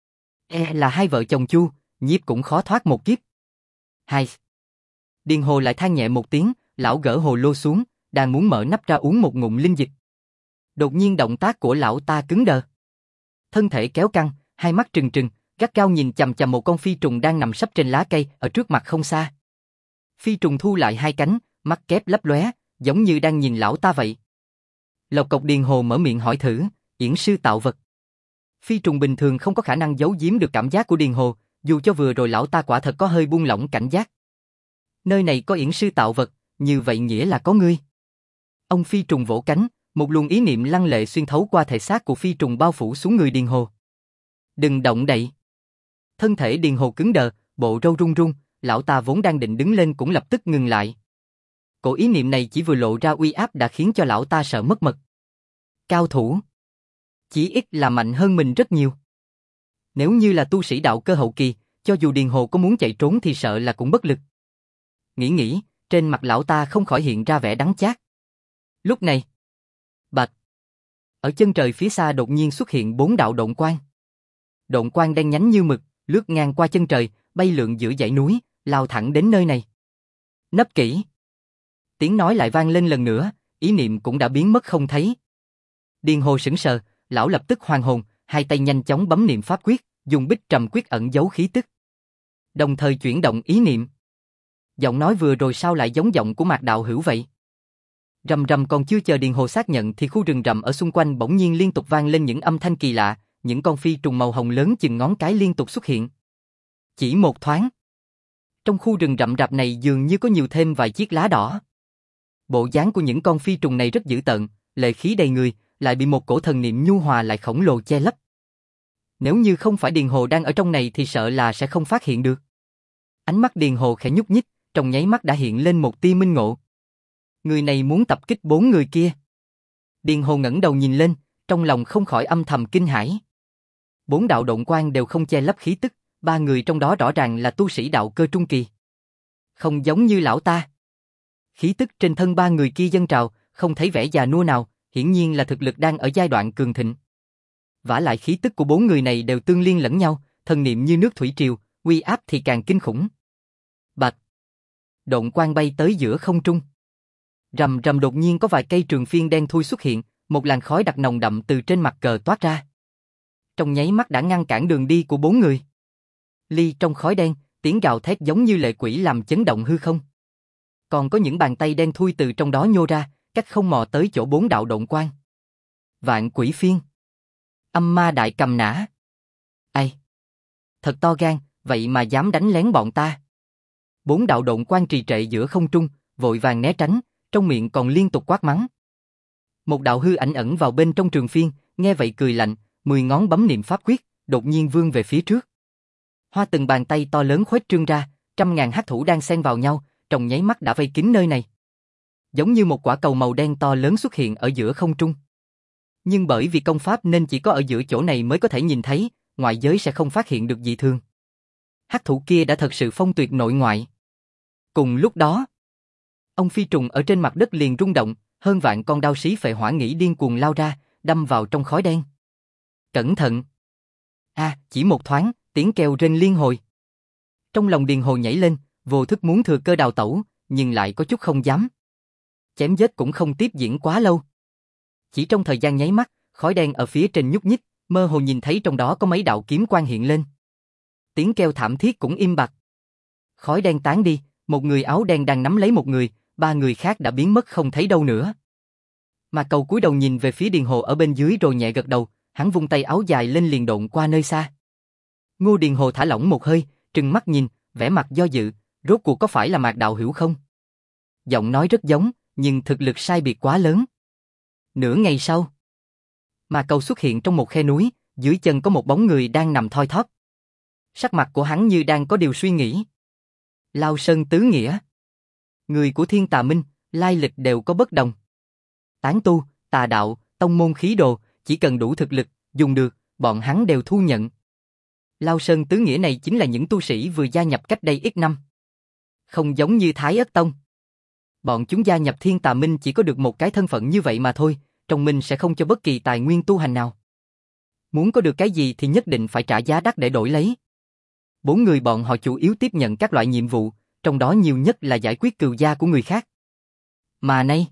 Là hai vợ chồng Chu, Nhiếp cũng khó thoát một kiếp. Hai. Điền Hồ lại than nhẹ một tiếng, lão gỡ hồ lô xuống, đang muốn mở nắp ra uống một ngụm linh dịch. Đột nhiên động tác của lão ta cứng đờ. Thân thể kéo căng, hai mắt trừng trừng, gắt gao nhìn chằm chằm một con phi trùng đang nằm sấp trên lá cây ở trước mặt không xa. Phi trùng thu lại hai cánh, mắt kép lấp lóe, giống như đang nhìn lão ta vậy. Lộc cộc Điền Hồ mở miệng hỏi thử, yển sư tạo vật. Phi trùng bình thường không có khả năng giấu giếm được cảm giác của Điền Hồ, dù cho vừa rồi lão ta quả thật có hơi buông lỏng cảnh giác. Nơi này có yển sư tạo vật, như vậy nghĩa là có ngươi. Ông phi trùng vỗ cánh, một luồng ý niệm lăng lệ xuyên thấu qua thể xác của phi trùng bao phủ xuống người Điền Hồ. Đừng động đậy. Thân thể Điền Hồ cứng đờ, bộ râu run run, lão ta vốn đang định đứng lên cũng lập tức ngừng lại. Cổ ý niệm này chỉ vừa lộ ra uy áp đã khiến cho lão ta sợ mất mật. Cao thủ. Chỉ ít là mạnh hơn mình rất nhiều. Nếu như là tu sĩ đạo cơ hậu kỳ, cho dù Điền Hồ có muốn chạy trốn thì sợ là cũng bất lực. Nghĩ, trên mặt lão ta không khỏi hiện ra vẻ đắng chát. Lúc này, bạch, ở chân trời phía xa đột nhiên xuất hiện 4 đạo độn quang. Độn quang đen nhánh như mực, lướt ngang qua chân trời, bay lượn giữa dãy núi, lao thẳng đến nơi này. Nấp kỹ. Tiếng nói lại vang lên lần nữa, ý niệm cũng đã biến mất không thấy. Điền Hồ sững sờ, lão lập tức hoàn hồn, hai tay nhanh chóng bấm niệm pháp quyết, dùng bích trầm quyết ẩn giấu khí tức. Đồng thời chuyển động ý niệm. Giọng nói vừa rồi sao lại giống giọng của Mạc đạo hữu vậy? Rầm rầm còn chưa chờ Điền Hồ xác nhận thì khu rừng rậm ở xung quanh bỗng nhiên liên tục vang lên những âm thanh kỳ lạ, những con phi trùng màu hồng lớn chừng ngón cái liên tục xuất hiện. Chỉ một thoáng, trong khu rừng rậm rạp này dường như có nhiều thêm vài chiếc lá đỏ. Bộ dáng của những con phi trùng này rất dữ tợn, lệ khí đầy người, lại bị một cổ thần niệm nhu hòa lại khổng lồ che lấp. Nếu như không phải Điền Hồ đang ở trong này thì sợ là sẽ không phát hiện được. Ánh mắt Điền Hồ khẽ nhúc nhích, trong nháy mắt đã hiện lên một tia minh ngộ. Người này muốn tập kích 4 người kia. Điền Hồ ngẩng đầu nhìn lên, trong lòng không khỏi âm thầm kinh hãi. 4 đạo độn quang đều không che lấp khí tức, 3 người trong đó rõ ràng là tu sĩ đạo cơ trung kỳ. Không giống như lão ta. Khí tức trên thân 3 người kia dâng trào, không thấy vẻ già nua nào, hiển nhiên là thực lực đang ở giai đoạn cường thịnh. Vả lại khí tức của 4 người này đều tương liên lẫn nhau, thần niệm như nước thủy triều, uy áp thì càng kinh khủng. Bạch. Độn quang bay tới giữa không trung. Rầm rầm đột nhiên có vài cây trường phiên đen thui xuất hiện, một làn khói đặc nồng đậm từ trên mặt cờ toát ra. Trong nháy mắt đã ngăn cản đường đi của 4 người. Ly trong khói đen, tiếng gào thét giống như lệ quỷ làm chấn động hư không. Còn có những bàn tay đen thui từ trong đó nhô ra, cách không mò tới chỗ 4 đạo độn quang. Vạn quỷ phiên. Âm ma đại cầm nã. Ai? Thật to gan, vậy mà dám đánh lén bọn ta. 4 đạo độn quang trì trệ giữa không trung, vội vàng né tránh, trong miệng còn liên tục quát mắng. Một đạo hư ảnh ẩn vào bên trong trường phiên, nghe vậy cười lạnh, 10 ngón bấm niệm pháp quyết, đột nhiên vươn về phía trước. Hoa từng bàn tay to lớn khuếch trương ra, trăm ngàn hắc thủ đang xen vào nhau, trong nháy mắt đã vây kín nơi này. giống như một quả cầu màu đen to lớn xuất hiện ở giữa không trung. Nhưng bởi vì công pháp nên chỉ có ở giữa chỗ này mới có thể nhìn thấy, ngoại giới sẽ không phát hiện được dị thường. Hắc thủ kia đã thật sự phong tuyệt nội ngoại. Cùng lúc đó, ông phi trùng ở trên mặt đất liền rung động, hơn vạn con đao xí phệ hỏa nghĩ điên cuồng lao ra, đâm vào trong khói đen. Cẩn thận! Chỉ một thoáng, tiếng kêu rên liên hồi. Trong lòng Điền Hồ nhảy lên, vô thức muốn thừa cơ đào tẩu, nhưng lại có chút không dám. Chém giết cũng không tiếp diễn quá lâu. Chỉ trong thời gian nháy mắt, khói đen ở phía trên nhúc nhích, mơ hồ nhìn thấy trong đó có mấy đạo kiếm quang hiện lên. Tiếng kêu thảm thiết cũng im bặt. Khói đen tán đi, một người áo đen đang nắm lấy một người, ba người khác đã biến mất không thấy đâu nữa. Mà Cầu cúi đầu nhìn về phía Điền Hồ ở bên dưới rồi nhẹ gật đầu, hắn vung tay áo dài lên liền độn qua nơi xa. Ngô Điền Hồ thả lỏng một hơi, trừng mắt nhìn, vẻ mặt do dự, rốt cuộc có phải là Mạc Đạo Hữu không? Giọng nói rất giống, nhưng thực lực sai biệt quá lớn. Nửa ngày sau, Mạc Cầu xuất hiện trong một khe núi, dưới chân có một bóng người đang nằm thoi thóp. Sắc mặt của hắn như đang có điều suy nghĩ. Lao Sơn Tứ Nghĩa. Người của Thiên Tà Minh, lai lịch đều có bất đồng. Tán tu, tà đạo, tông môn khí đồ, chỉ cần đủ thực lực, dùng được, bọn hắn đều thu nhận. Lao Sơn Tứ Nghĩa này chính là những tu sĩ vừa gia nhập cách đây ít năm. Không giống như Thái Ất Tông. Bọn chúng gia nhập Thiên Tà Minh chỉ có được một cái thân phận như vậy mà thôi, trong Minh sẽ không cho bất kỳ tài nguyên tu hành nào. Muốn có được cái gì thì nhất định phải trả giá đắt để đổi lấy. 4 người bọn họ chủ yếu tiếp nhận các loại nhiệm vụ, trong đó nhiều nhất là giải quyết cừu gia của người khác. Mà nay,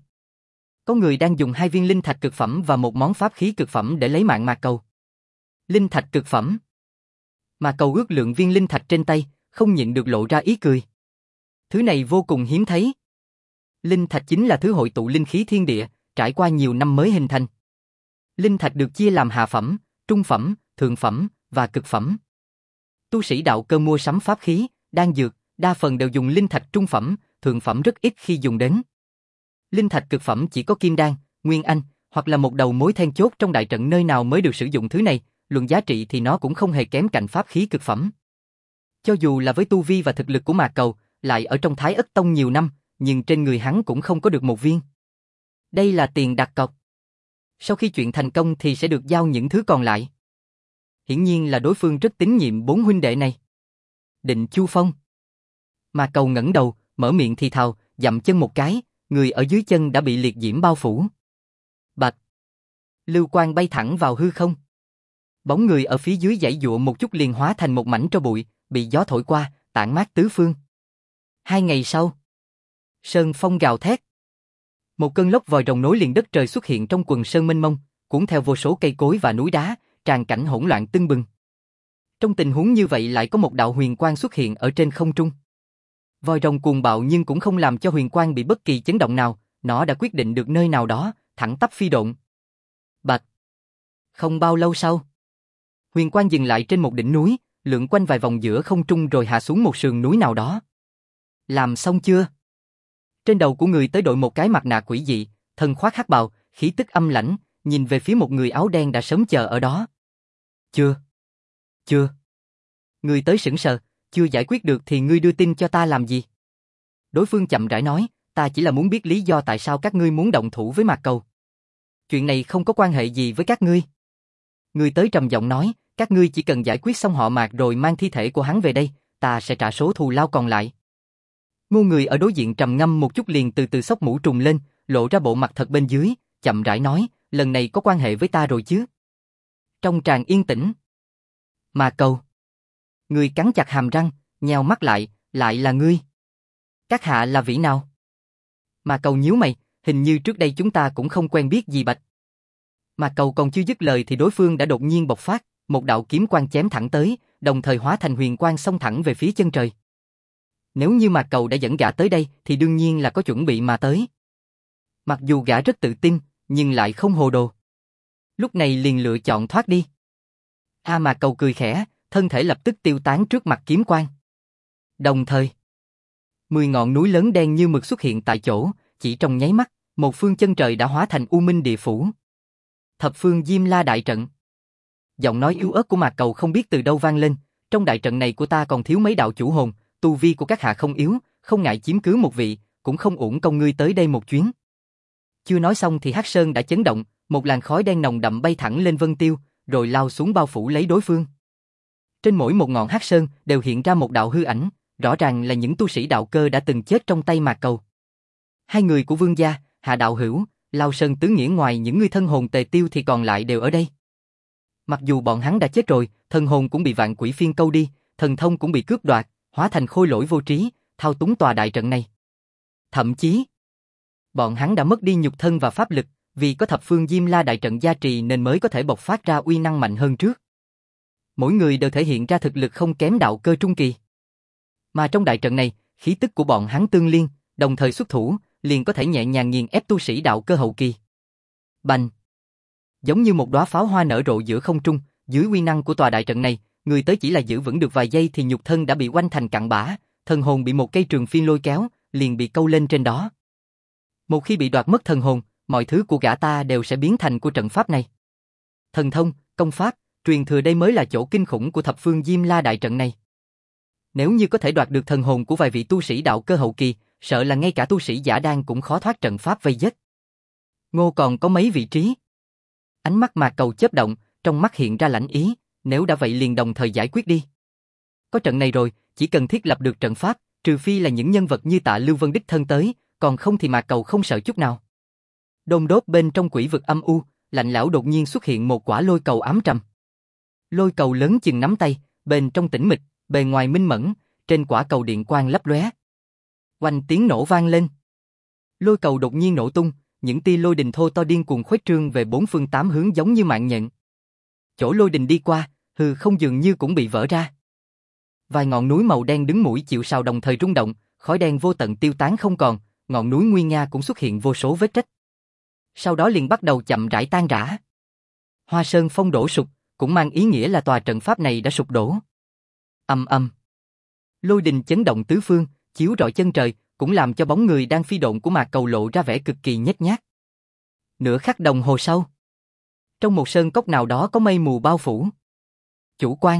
có người đang dùng 2 viên linh thạch cực phẩm và một món pháp khí cực phẩm để lấy mạng Mạc Cầu. Linh thạch cực phẩm. Mạc Cầu ước lượng viên linh thạch trên tay, không nhịn được lộ ra ý cười. Thứ này vô cùng hiếm thấy. Linh thạch chính là thứ hội tụ linh khí thiên địa, trải qua nhiều năm mới hình thành. Linh thạch được chia làm hạ phẩm, trung phẩm, thượng phẩm và cực phẩm. Tu sĩ đạo cơ mua sắm pháp khí, đan dược, đa phần đều dùng linh thạch trung phẩm, thượng phẩm rất ít khi dùng đến. Linh thạch cực phẩm chỉ có kim đan, nguyên anh, hoặc là một đầu mối then chốt trong đại trận nơi nào mới được sử dụng thứ này, luận giá trị thì nó cũng không hề kém cạnh pháp khí cực phẩm. Cho dù là với tu vi và thực lực của Mạc Cầu, lại ở trong Thái Ất Tông nhiều năm, nhưng trên người hắn cũng không có được một viên. Đây là tiền đặt cọc. Sau khi chuyện thành công thì sẽ được giao những thứ còn lại. Hiển nhiên là đối phương rất tín nhiệm 4 huynh đệ này. Định Chu Phong. Mạc Cầu ngẩng đầu, mở miệng thì thào, dậm chân một cái, người ở dưới chân đã bị liệt diễm bao phủ. Bạch. Lưu quang bay thẳng vào hư không. Bóng người ở phía dưới giãy giụa một chút liền hóa thành một mảnh tro bụi, bị gió thổi qua, tản mát tứ phương. 2 ngày sau, sơn phong gào thét. Một cơn lốc vòi rồng nối liền đất trời xuất hiện trong quần sơn mênh mông, cuốn theo vô số cây cối và núi đá, tràn cảnh hỗn loạn tưng bừng. Trong tình huống như vậy lại có một đạo huyền quang xuất hiện ở trên không trung. Vòi rồng cuồng bạo nhưng cũng không làm cho huyền quang bị bất kỳ chấn động nào, nó đã quyết định được nơi nào đó, thẳng tắp phi độn. Bạch. Không bao lâu sau, huyền quang dừng lại trên một đỉnh núi, lượn quanh vài vòng giữa không trung rồi hạ xuống một sườn núi nào đó. Làm xong chưa? Trên đầu của người tới đội một cái mặt nạ quỷ dị, thân khoác hắc bào, khí tức âm lãnh, nhìn về phía một người áo đen đã sớm chờ ở đó. Chưa. Người tới sững sờ, chưa giải quyết được thì ngươi đưa tin cho ta làm gì? Đối phương chậm rãi nói, ta chỉ là muốn biết lý do tại sao các ngươi muốn động thủ với Mạc Cầu. Chuyện này không có quan hệ gì với các ngươi. Người tới trầm giọng nói, các ngươi chỉ cần giải quyết xong họ Mạc rồi mang thi thể của hắn về đây, ta sẽ trả số thù lao còn lại. Ngô người ở đối diện trầm ngâm một chút liền từ từ xốc mũ trùng lên, lộ ra bộ mặt thật bên dưới, chậm rãi nói, lần này có quan hệ với ta rồi chứ? Trong tràng yên tĩnh. Mạc Cầu. Người cắn chặt hàm răng, nheo mắt lại là ngươi. Các hạ là vị nào? Mạc Cầu nhíu mày, hình như trước đây chúng ta cũng không quen biết gì Bạch. Mạc Cầu còn chưa dứt lời thì đối phương đã đột nhiên bộc phát, một đạo kiếm quang chém thẳng tới, đồng thời hóa thành huyền quang xông thẳng về phía chân trời. Nếu như Mạc Cầu đã dẫn gã tới đây thì đương nhiên là có chuẩn bị mà tới. Mặc dù gã rất tự tin, nhưng lại không hồ đồ. Lúc này liền lựa chọn thoát đi. Mạc Cầu cười khẽ, thân thể lập tức tiêu tán trước mặt kiếm quang. Đồng thời, 10 ngọn núi lớn đen như mực xuất hiện tại chỗ, chỉ trong nháy mắt, một phương chân trời đã hóa thành U Minh Địa Phủ. Thập phương Diêm La Đại Trận. Giọng nói yếu ớt của Mạc Cầu không biết từ đâu vang lên, trong đại trận này của ta còn thiếu mấy đạo chủ hồn, tu vi của các hạ không yếu, không ngại chiếm cứ một vị, cũng không uổng công ngươi tới đây một chuyến. Chưa nói xong thì Hắc Sơn đã chấn động, một làn khói đen nồng đậm bay thẳng lên Vân Tiêu, rồi lao xuống bao phủ lấy đối phương. Trên mỗi một ngọn Hắc Sơn đều hiện ra một đạo hư ảnh, rõ ràng là những tu sĩ đạo cơ đã từng chết trong tay Mạc Cầu. Hai người của Vương gia, Hạ đạo hữu, Lao Sơn tứ nghĩa, ngoài những người thân hồn Tề Tiêu thì còn lại đều ở đây. Mặc dù bọn hắn đã chết rồi, thân hồn cũng bị vạn quỷ phiên câu đi, thần thông cũng bị cướp đoạt, hóa thành khôi lỗi vô trí, thao túng tòa đại trận này. Thậm chí, bọn hắn đã mất đi nhục thân và pháp lực, vì có thập phương Diêm La đại trận gia trì nên mới có thể bộc phát ra uy năng mạnh hơn trước. Mỗi người đều thể hiện ra thực lực không kém đạo cơ trung kỳ. Mà trong đại trận này, khí tức của bọn hắn tương liên, đồng thời xuất thủ, liền có thể nhẹ nhàng nghiền ép tu sĩ đạo cơ hậu kỳ. Bành! Giống như một đóa pháo hoa nở rộ giữa không trung, dưới uy năng của tòa đại trận này, người tới chỉ là giữ vững được vài giây thì nhục thân đã bị oanh thành cặn bã, thần hồn bị một cây trường phiên lôi kéo, liền bị câu lên trên đó. Một khi bị đoạt mất thần hồn, mọi thứ của gã ta đều sẽ biến thành của trận pháp này. Thần thông, công pháp, truyền thừa, đây mới là chỗ kinh khủng của thập phương Diêm La đại trận này. Nếu như có thể đoạt được thần hồn của vài vị tu sĩ đạo cơ hậu kỳ, sợ là ngay cả tu sĩ giả đan cũng khó thoát trận pháp vây giết. Ngô còn có mấy vị trí. Ánh mắt Mạc Cầu chớp động, trong mắt hiện ra lãnh ý, nếu đã vậy liền đồng thời giải quyết đi. Có trận này rồi, chỉ cần thiết lập được trận pháp, trừ phi là những nhân vật như Tạ Lưu Vân đích thân tới, còn không thì Mạc Cầu không sợ chút nào. Đôn đốt bên trong quỷ vực âm u, lạnh lẽo đột nhiên xuất hiện một quả lôi cầu ám trầm. Lôi cầu lớn chừng nắm tay, bên trong tĩnh mịch, bề ngoài minh mẫn, trên quả cầu điện quang lấp lóe. Oanh tiếng nổ vang lên. Lôi cầu đột nhiên nổ tung, những tia lôi đình thô to điên cuồng khuếch trương về bốn phương tám hướng giống như mạng nhện. Chỗ lôi đình đi qua, hư không dường như cũng bị vỡ ra. Vài ngọn núi màu đen đứng mũi chịu sào đồng thời rung động, khói đen vô tận tiêu tán không còn, ngọn núi nguy nga cũng xuất hiện vô số vết rách. Sau đó liền bắt đầu chậm rãi tan rã. Hoa Sơn Phong đổ sụp, cũng mang ý nghĩa là tòa trận pháp này đã sụp đổ. Ầm ầm. Lôi đình chấn động tứ phương, chiếu rọi chân trời, cũng làm cho bóng người đang phi độn của Mạc Cầu lộ ra vẻ cực kỳ nhếch nhác. Nửa khắc đồng hồ sau, trong một sơn cốc nào đó có mây mù bao phủ. Chủ quan.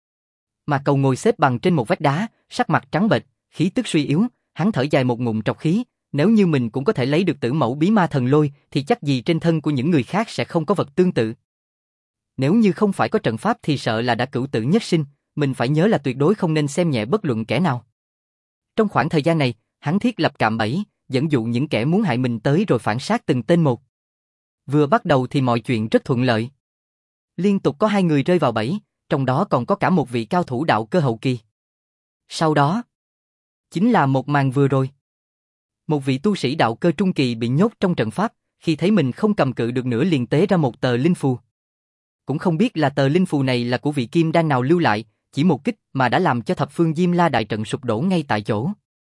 Mạc Cầu ngồi xếp bằng trên một vách đá, sắc mặt trắng bệch, khí tức suy yếu, hắn thở dài một ngụm trọc khí, nếu như mình cũng có thể lấy được tử mẫu bí ma thần lôi thì chắc gì trên thân của những người khác sẽ không có vật tương tự. Nếu như không phải có trận pháp thì sợ là đã cửu tử nhất sinh, mình phải nhớ là tuyệt đối không nên xem nhẹ bất luận kẻ nào. Trong khoảng thời gian này, hắn thiết lập cạm bẫy, dẫn dụ những kẻ muốn hại mình tới rồi phản sát từng tên một. Vừa bắt đầu thì mọi chuyện rất thuận lợi. Liên tục có 2 người rơi vào bẫy, trong đó còn có cả một vị cao thủ đạo cơ hậu kỳ. Sau đó, chính là một màn vừa rồi. Một vị tu sĩ đạo cơ trung kỳ bị nhốt trong trận pháp, khi thấy mình không cầm cự được nữa liền tế ra một tờ linh phù. Cũng không biết là tờ linh phù này là của vị kim đan nào lưu lại, chỉ một kích mà đã làm cho thập phương Diêm La đại trận sụp đổ ngay tại chỗ.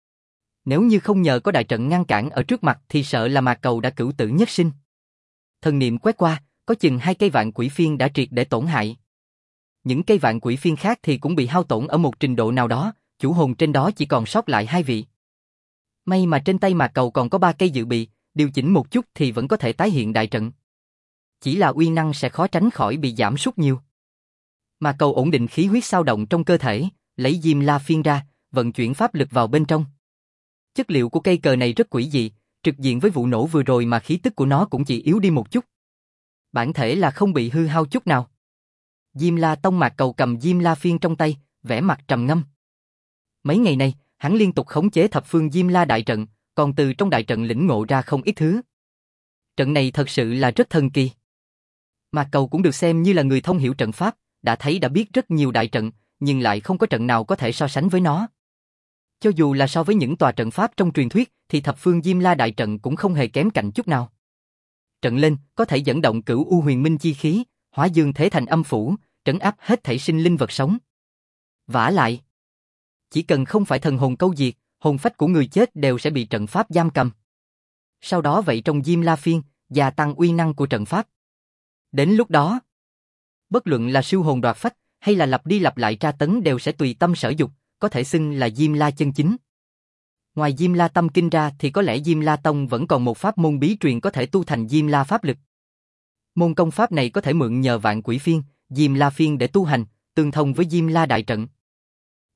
Nếu như không nhờ có đại trận ngăn cản ở trước mặt thì sợ là Mạc Cầu đã cửu tử nhất sinh. Thần niệm quét qua, có chừng 2 cây vạn quỷ phiên đã triệt để tổn hại. Những cây vạn quỷ phiên khác thì cũng bị hao tổn ở một trình độ nào đó, chủ hồn trên đó chỉ còn sót lại 2 vị. May mà trên tay Mạc Cầu còn có 3 cây dự bị, điều chỉnh một chút thì vẫn có thể tái hiện đại trận. Chỉ là uy năng sẽ khó tránh khỏi bị giảm sút nhiều. Mạc Cầu ổn định khí huyết sao động trong cơ thể, lấy Diêm La phiên ra, vận chuyển pháp lực vào bên trong. Chất liệu của cây cờ này rất quỷ dị, trực diện với vụ nổ vừa rồi mà khí tức của nó cũng chỉ yếu đi một chút. Bản thể là không bị hư hao chút nào. Diêm La Tông Mạc Cầu cầm Diêm La phiên trong tay, vẻ mặt trầm ngâm. Mấy ngày nay, hắn liên tục khống chế thập phương Diêm La đại trận, còn từ trong đại trận lĩnh ngộ ra không ít thứ. Trận này thật sự là rất thần kỳ. Mạc Cầu cũng được xem như là người thông hiểu trận pháp, đã thấy đã biết rất nhiều đại trận, nhưng lại không có trận nào có thể so sánh với nó. Cho dù là so với những tòa trận pháp trong truyền thuyết, thì thập phương Diêm La đại trận cũng không hề kém cạnh chút nào. Trận lên, có thể dẫn động cửu u huyền minh chi khí, hóa dương thế thành âm phủ, trấn áp hết thảy sinh linh vật sống. Vả lại, chỉ cần không phải thần hồn câu diệt, hồn phách của người chết đều sẽ bị trận pháp giam cầm. Sau đó vậy trong Diêm La phiên, gia tăng uy năng của trận pháp. Đến lúc đó, bất luận là siêu hồn đoạt phách, hay là lặp đi lặp lại tra tấn đều sẽ tùy tâm sở dục, có thể xưng là Diêm La chân chính. Ngoài Diêm La tâm kinh ra thì có lẽ Diêm La Tông vẫn còn một pháp môn bí truyền có thể tu thành Diêm La pháp lực. Môn công pháp này có thể mượn nhờ vạn quỷ phiên, Diêm La phiên để tu hành, tương thông với Diêm La đại trận.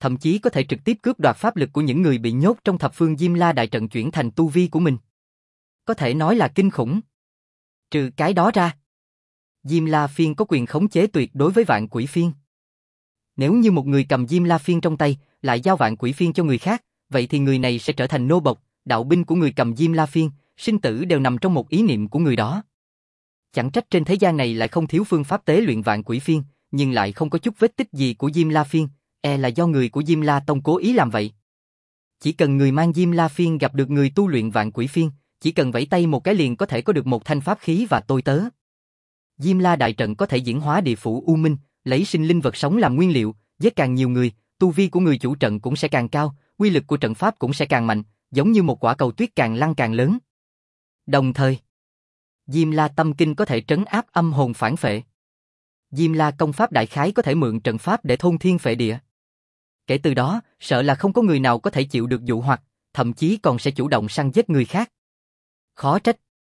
thậm chí có thể trực tiếp cướp đoạt pháp lực của những người bị nhốt trong thập phương Diêm La đại trận chuyển thành tu vi của mình. Có thể nói là kinh khủng. Trừ cái đó ra, Diêm La Phiên có quyền khống chế tuyệt đối với Vạn Quỷ Phiên. Nếu như một người cầm Diêm La Phiên trong tay, lại giao Vạn Quỷ Phiên cho người khác, vậy thì người này sẽ trở thành nô bộc, đạo binh của người cầm Diêm La Phiên, sinh tử đều nằm trong một ý niệm của người đó. Chẳng trách trên thế gian này lại không thiếu phương pháp tế luyện Vạn Quỷ Phiên, nhưng lại không có chút vết tích gì của Diêm La Phiên, là do người của Diêm La Tông cố ý làm vậy. Chỉ cần người mang Diêm La Phiên gặp được người tu luyện Vạn Quỷ Phiên, chỉ cần vẫy tay một cái liền có thể có được một thanh pháp khí và tôi tớ. Diêm La đại trận có thể diễn hóa địa phủ u minh, lấy sinh linh vật sống làm nguyên liệu, giết càng nhiều người, tu vi của người chủ trận cũng sẽ càng cao, uy lực của trận pháp cũng sẽ càng mạnh, giống như một quả cầu tuyết càng lăn càng lớn. Đồng thời, Diêm La tâm kinh có thể trấn áp âm hồn phản phệ. Diêm La công pháp đại khái có thể mượn trận pháp để thôn thiên phệ địa. Kể từ đó, sợ là không có người nào có thể chịu được dụ hoặc, thậm chí còn sẽ chủ động săn giết người khác. Khó trách.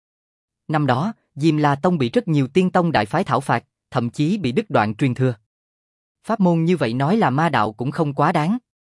Năm đó, Diêm La Tông bị rất nhiều tiên tông đại phái thảo phạt, thậm chí bị đứt đoạn truyền thừa. Pháp môn như vậy nói là ma đạo cũng không quá đáng.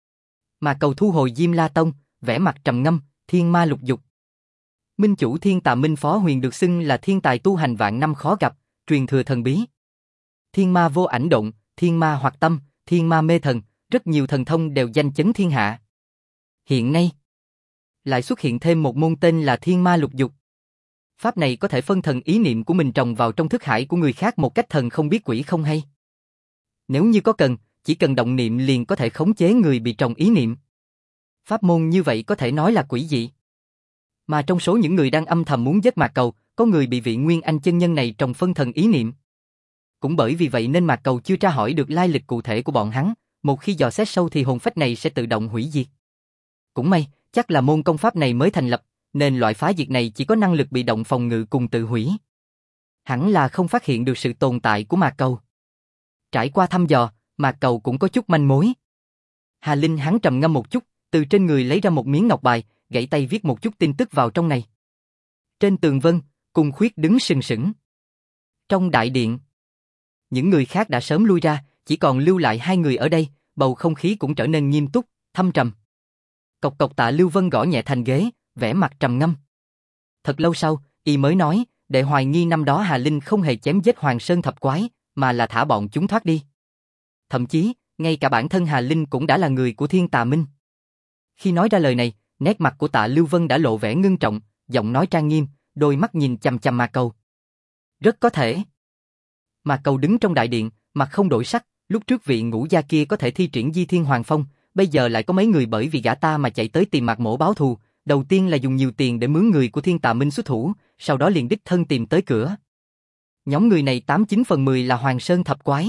Mà Cầu thu hồi Diêm La Tông, vẻ mặt trầm ngâm, thiên ma lục dục. Minh chủ Thiên Tà Minh Phó Huyền được xưng là thiên tài tu hành vạn năm khó gặp, truyền thừa thần bí. Thiên ma vô ảnh động, thiên ma hoạt tâm, thiên ma mê thần, rất nhiều thần thông đều danh chấn thiên hạ. Hiện nay, lại xuất hiện thêm một môn tên là thiên ma lục dục. Pháp này có thể phân thần ý niệm của mình trồng vào trong thức hải của người khác một cách thần không biết quỷ không hay. Nếu như có cần, chỉ cần động niệm liền có thể khống chế người bị trồng ý niệm. Pháp môn như vậy có thể nói là quỷ dị. Mà trong số những người đang âm thầm muốn giết Mạc Cầu, có người bị vị Nguyên Anh chân nhân này trồng phân thần ý niệm. Cũng bởi vì vậy nên Mạc Cầu chưa tra hỏi được lai lịch cụ thể của bọn hắn, một khi dò xét sâu thì hồn phách này sẽ tự động hủy diệt. Cũng may, chắc là môn công pháp này mới thành lập, nên loại phá diệt này chỉ có năng lực bị động phòng ngự cùng tự hủy. Hẳn là không phát hiện được sự tồn tại của Mạc Cầu. Trải qua thăm dò, Mạc Cầu cũng có chút manh mối. Hà Linh hắn trầm ngâm một chút, từ trên người lấy ra một miếng ngọc bài, gãy tay viết một chút tin tức vào trong này. Trên tường vân, Cung Khuyết đứng sừng sững. Trong đại điện, những người khác đã sớm lui ra, chỉ còn lưu lại hai người ở đây, bầu không khí cũng trở nên nghiêm túc, thâm trầm. Cộc cộc Tạ Lưu Vân gõ nhẹ thành ghế, vẻ mặt trầm ngâm. Thật lâu sau, y mới nói, đệ hoài nghi năm đó Hà Linh không hề chém giết Hoàng Sơn thập quái, mà là thả bọn chúng thoát đi. Thậm chí, ngay cả bản thân Hà Linh cũng đã là người của Thiên Tà Minh. Khi nói ra lời này, nét mặt của Tạ Lưu Vân đã lộ vẻ ngưng trọng, giọng nói trang nghiêm, đôi mắt nhìn chằm chằm Mạc Cầu. Rất có thể. Mạc Cầu đứng trong đại điện, mặt không đổi sắc, lúc trước vị ngũ gia kia có thể thi triển Di Thiên Hoàng Phong, bây giờ lại có mấy người bởi vì gã ta mà chạy tới tìm Mạc Mỗ báo thù, đầu tiên là dùng nhiều tiền để mướn người của Thiên Tà Minh xuất thủ, sau đó liền đích thân tìm tới cửa. Nhóm người này 89/10 là Hoàng Sơn thập quái.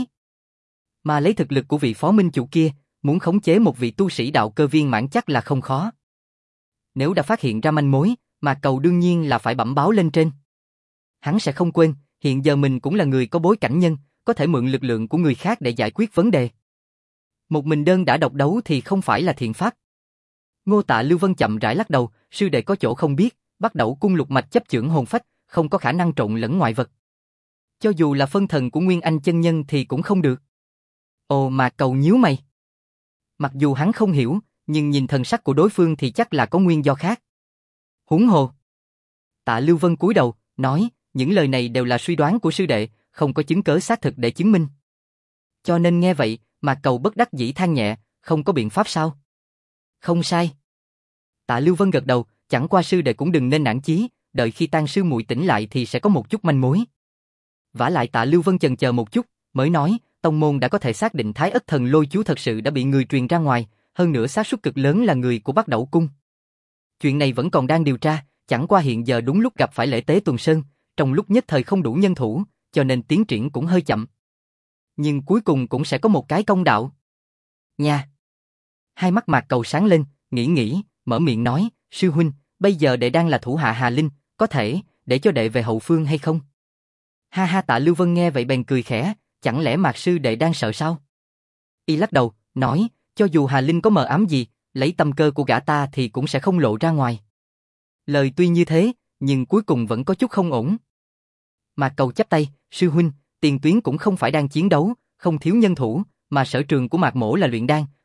Mà lấy thực lực của vị phó minh chủ kia, muốn khống chế một vị tu sĩ đạo cơ viên mãn chắc là không khó. Nếu đã phát hiện ra manh mối, Mạc Cầu đương nhiên là phải bẩm báo lên trên. Hắn sẽ không quên, hiện giờ mình cũng là người có bối cảnh nhân, có thể mượn lực lượng của người khác để giải quyết vấn đề. Một mình đơn đã độc đấu thì không phải là thiện pháp. Ngô Tạ Lưu Vân chậm rãi lắc đầu, sư đệ có chỗ không biết, bắt đầu cung lục mạch chấp chưởng hồn phách, không có khả năng trộn lẫn ngoại vật. Cho dù là phân thần của Nguyên Anh chân nhân thì cũng không được. Ồ, Mạc Cầu nhíu mày. Mặc dù hắn không hiểu, nhưng nhìn thần sắc của đối phương thì chắc là có nguyên do khác. Huống hồ. Tạ Lưu Vân cúi đầu, nói, những lời này đều là suy đoán của sư đệ, không có chứng cớ xác thực để chứng minh. Cho nên nghe vậy, Mạc Cầu bất đắc dĩ than nhẹ, không có biện pháp sao? Không sai. Tạ Lưu Vân gật đầu, chẳng qua sư đệ cũng đừng nên nản chí, đợi khi Tang sư muội tỉnh lại thì sẽ có một chút manh mối. Vả lại Tạ Lưu Vân chần chờ một chút, mới nói, tông môn đã có thể xác định Thái Ất Thần Lôi Chú thật sự đã bị người truyền ra ngoài, hơn nữa xác suất cực lớn là người của Bắc Đẩu Cung. Chuyện này vẫn còn đang điều tra, chẳng qua hiện giờ đúng lúc gặp phải lễ tế Tuần Sơn, trong lúc nhất thời không đủ nhân thủ, cho nên tiến triển cũng hơi chậm. Nhưng cuối cùng cũng sẽ có một cái công đạo. Nha. Hai mắt Mạc Cầu sáng lên, nghĩ, mở miệng nói, sư huynh, bây giờ đệ đang là thủ hạ Hà Linh, có thể để cho đệ về hậu phương hay không? Ha ha, Tạ Lưu Vân nghe vậy bèn cười khẽ, chẳng lẽ Mạc sư đệ đang sợ sao? Y lắc đầu, nói, cho dù Hà Linh có mờ ám gì, lấy tâm cơ của gã ta thì cũng sẽ không lộ ra ngoài. Lời tuy như thế, nhưng cuối cùng vẫn có chút không ổn. Mạc Cầu chắp tay, sư huynh, tiền tuyến cũng không phải đang chiến đấu, không thiếu nhân thủ, mà sở trường của Mạc Mỗ là luyện đan,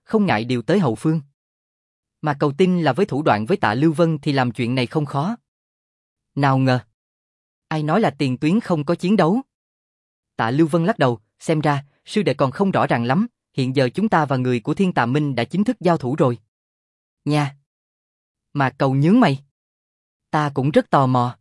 không ngại điều tới hậu phương. Mà Cầu tin là với thủ đoạn với Tạ Lưu Vân thì làm chuyện này không khó. Nào ngờ. Ai nói là tiền tuyến không có chiến đấu? Tạ Lưu Vân lắc đầu, xem ra, sư đệ còn không rõ ràng lắm, hiện giờ chúng ta và người của Thiên Tà Minh đã chính thức giao thủ rồi. Nha. Mà Cầu nhướng mày. Ta cũng rất tò mò.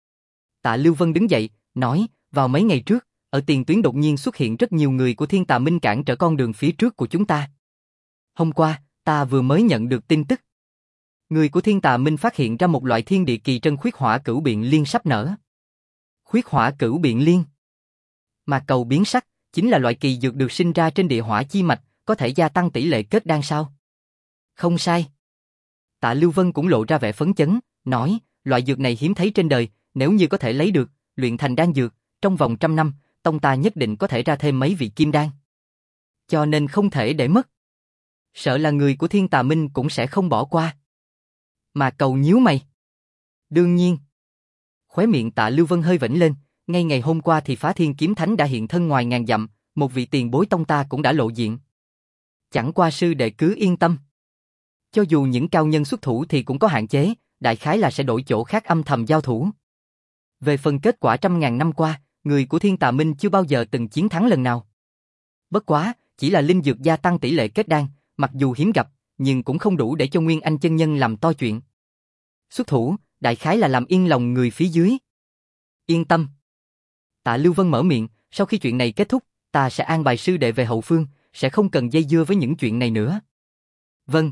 Tạ Lưu Vân đứng dậy, nói, vào mấy ngày trước, ở tiền tuyến đột nhiên xuất hiện rất nhiều người của Thiên Tà Minh cản trở con đường phía trước của chúng ta. Hôm qua, ta vừa mới nhận được tin tức. Người của Thiên Tà Minh phát hiện ra một loại thiên địa kỳ trân khuyết hỏa cửu biện liên sắp nở. Khuyết hỏa cửu biện liên. Mà Cầu biến sắc, chính là loại kỳ dược được sinh ra trên địa hỏa chi mạch, có thể gia tăng tỷ lệ kết đan sao? Không sai. Tạ Lưu Vân cũng lộ ra vẻ phấn chấn, nói, loại dược này hiếm thấy trên đời, nếu như có thể lấy được, luyện thành đan dược, trong vòng 100 năm, tông ta nhất định có thể ra thêm mấy vị kim đan. Cho nên không thể để mất. Sợ là người của Thiên Tà Minh cũng sẽ không bỏ qua. Mà Cầu nhíu mày. Đương nhiên. Khóe miệng Tạ Lưu Vân hơi vểnh lên, ngay ngày hôm qua thì Phá Thiên Kiếm Thánh đã hiện thân ngoài ngàn dặm, một vị tiền bối tông ta cũng đã lộ diện. Chẳng qua sư đệ cứ yên tâm. Cho dù những cao nhân xuất thủ thì cũng có hạn chế, đại khái là sẽ đổi chỗ khác âm thầm giao thủ. Về phần kết quả 100.000 năm qua, người của Thiên Tà Minh chưa bao giờ từng chiến thắng lần nào. Bất quá, chỉ là linh dược gia tăng tỷ lệ kết đan, mặc dù hiếm gặp, nhưng cũng không đủ để cho Nguyên Anh chân nhân làm to chuyện. Xuất thủ, đại khái là làm yên lòng người phía dưới. Yên tâm. Tạ Lưu Vân mở miệng, sau khi chuyện này kết thúc, ta sẽ an bài sư đệ về hậu phương, sẽ không cần dây dưa với những chuyện này nữa. Vâng.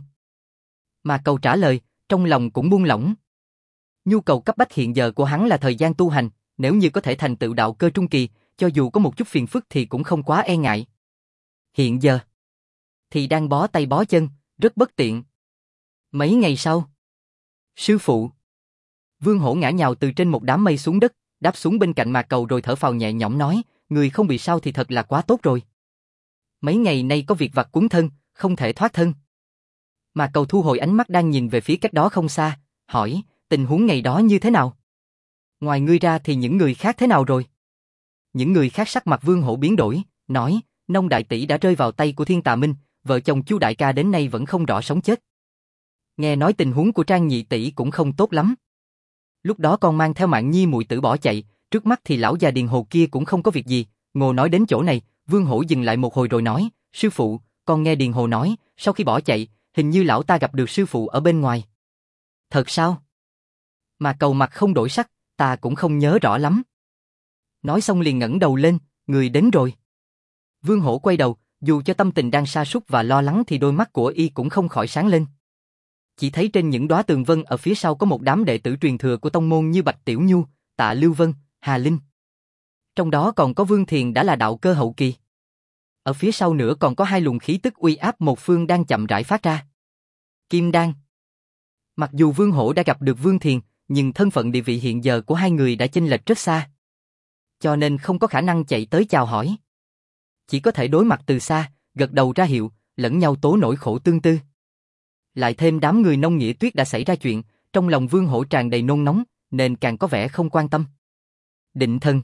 Mà Cầu trả lời, trong lòng cũng buông lỏng. Nhu cầu cấp bách hiện giờ của hắn là thời gian tu hành, nếu như có thể thành tựu đạo cơ trung kỳ, cho dù có một chút phiền phức thì cũng không quá e ngại. Hiện giờ thì đang bó tay bó chân, rất bất tiện. Mấy ngày sau, sư phụ. Vương Hổ ngã nhào từ trên một đám mây xuống đất, đáp xuống bên cạnh Mà Cầu rồi thở phào nhẹ nhõm nói, người không bị sao thì thật là quá tốt rồi. Mấy ngày nay có việc vặt quấn thân, không thể thoát thân. Mà Cầu thu hồi ánh mắt đang nhìn về phía cách đó không xa, hỏi, tình huống ngày đó như thế nào? Ngoài ngươi ra thì những người khác thế nào rồi? Những người khác sắc mặt Vương Hổ biến đổi, nói, Nông đại tỷ đã rơi vào tay của Thiên Tà Minh, vợ chồng Chu đại ca đến nay vẫn không rõ sống chết. Nghe nói tình huống của Trang nhị tỷ cũng không tốt lắm. Lúc đó con mang theo Mạn Nhi muội tử bỏ chạy, trước mắt thì lão già Điền Hồ kia cũng không có việc gì. Ngô nói đến chỗ này, Vương Hổ dừng lại một hồi rồi nói, sư phụ, con nghe Điền Hồ nói, sau khi bỏ chạy, hình như lão ta gặp được sư phụ ở bên ngoài. Thật sao? Mà Cầu mặt không đổi sắc, ta cũng không nhớ rõ lắm. Nói xong liền ngẩng đầu lên, người đến rồi. Vương Hổ quay đầu, dù cho tâm tình đang sa sút và lo lắng thì đôi mắt của y cũng không khỏi sáng lên. Chỉ thấy trên những đóa tường vân ở phía sau có một đám đệ tử truyền thừa của tông môn như Bạch Tiểu Nhu, Tạ Lưu Vân, Hà Linh. Trong đó còn có Vương Thiền đã là đạo cơ hậu kỳ. Ở phía sau nữa còn có hai luồng khí tức uy áp một phương đang chậm rãi phát ra. Kim đan. Mặc dù Vương Hổ đã gặp được Vương Thiền, nhưng thân phận địa vị hiện giờ của hai người đã chênh lệch rất xa. Cho nên không có khả năng chạy tới chào hỏi. Chỉ có thể đối mặt từ xa, gật đầu ra hiệu, lẫn nhau tố nỗi khổ tương tư. Lại thêm đám người Nông Nghĩa Tuyết đã xảy ra chuyện, trong lòng Vương Hổ tràn đầy nôn nóng, nên càng có vẻ không quan tâm. Định thân.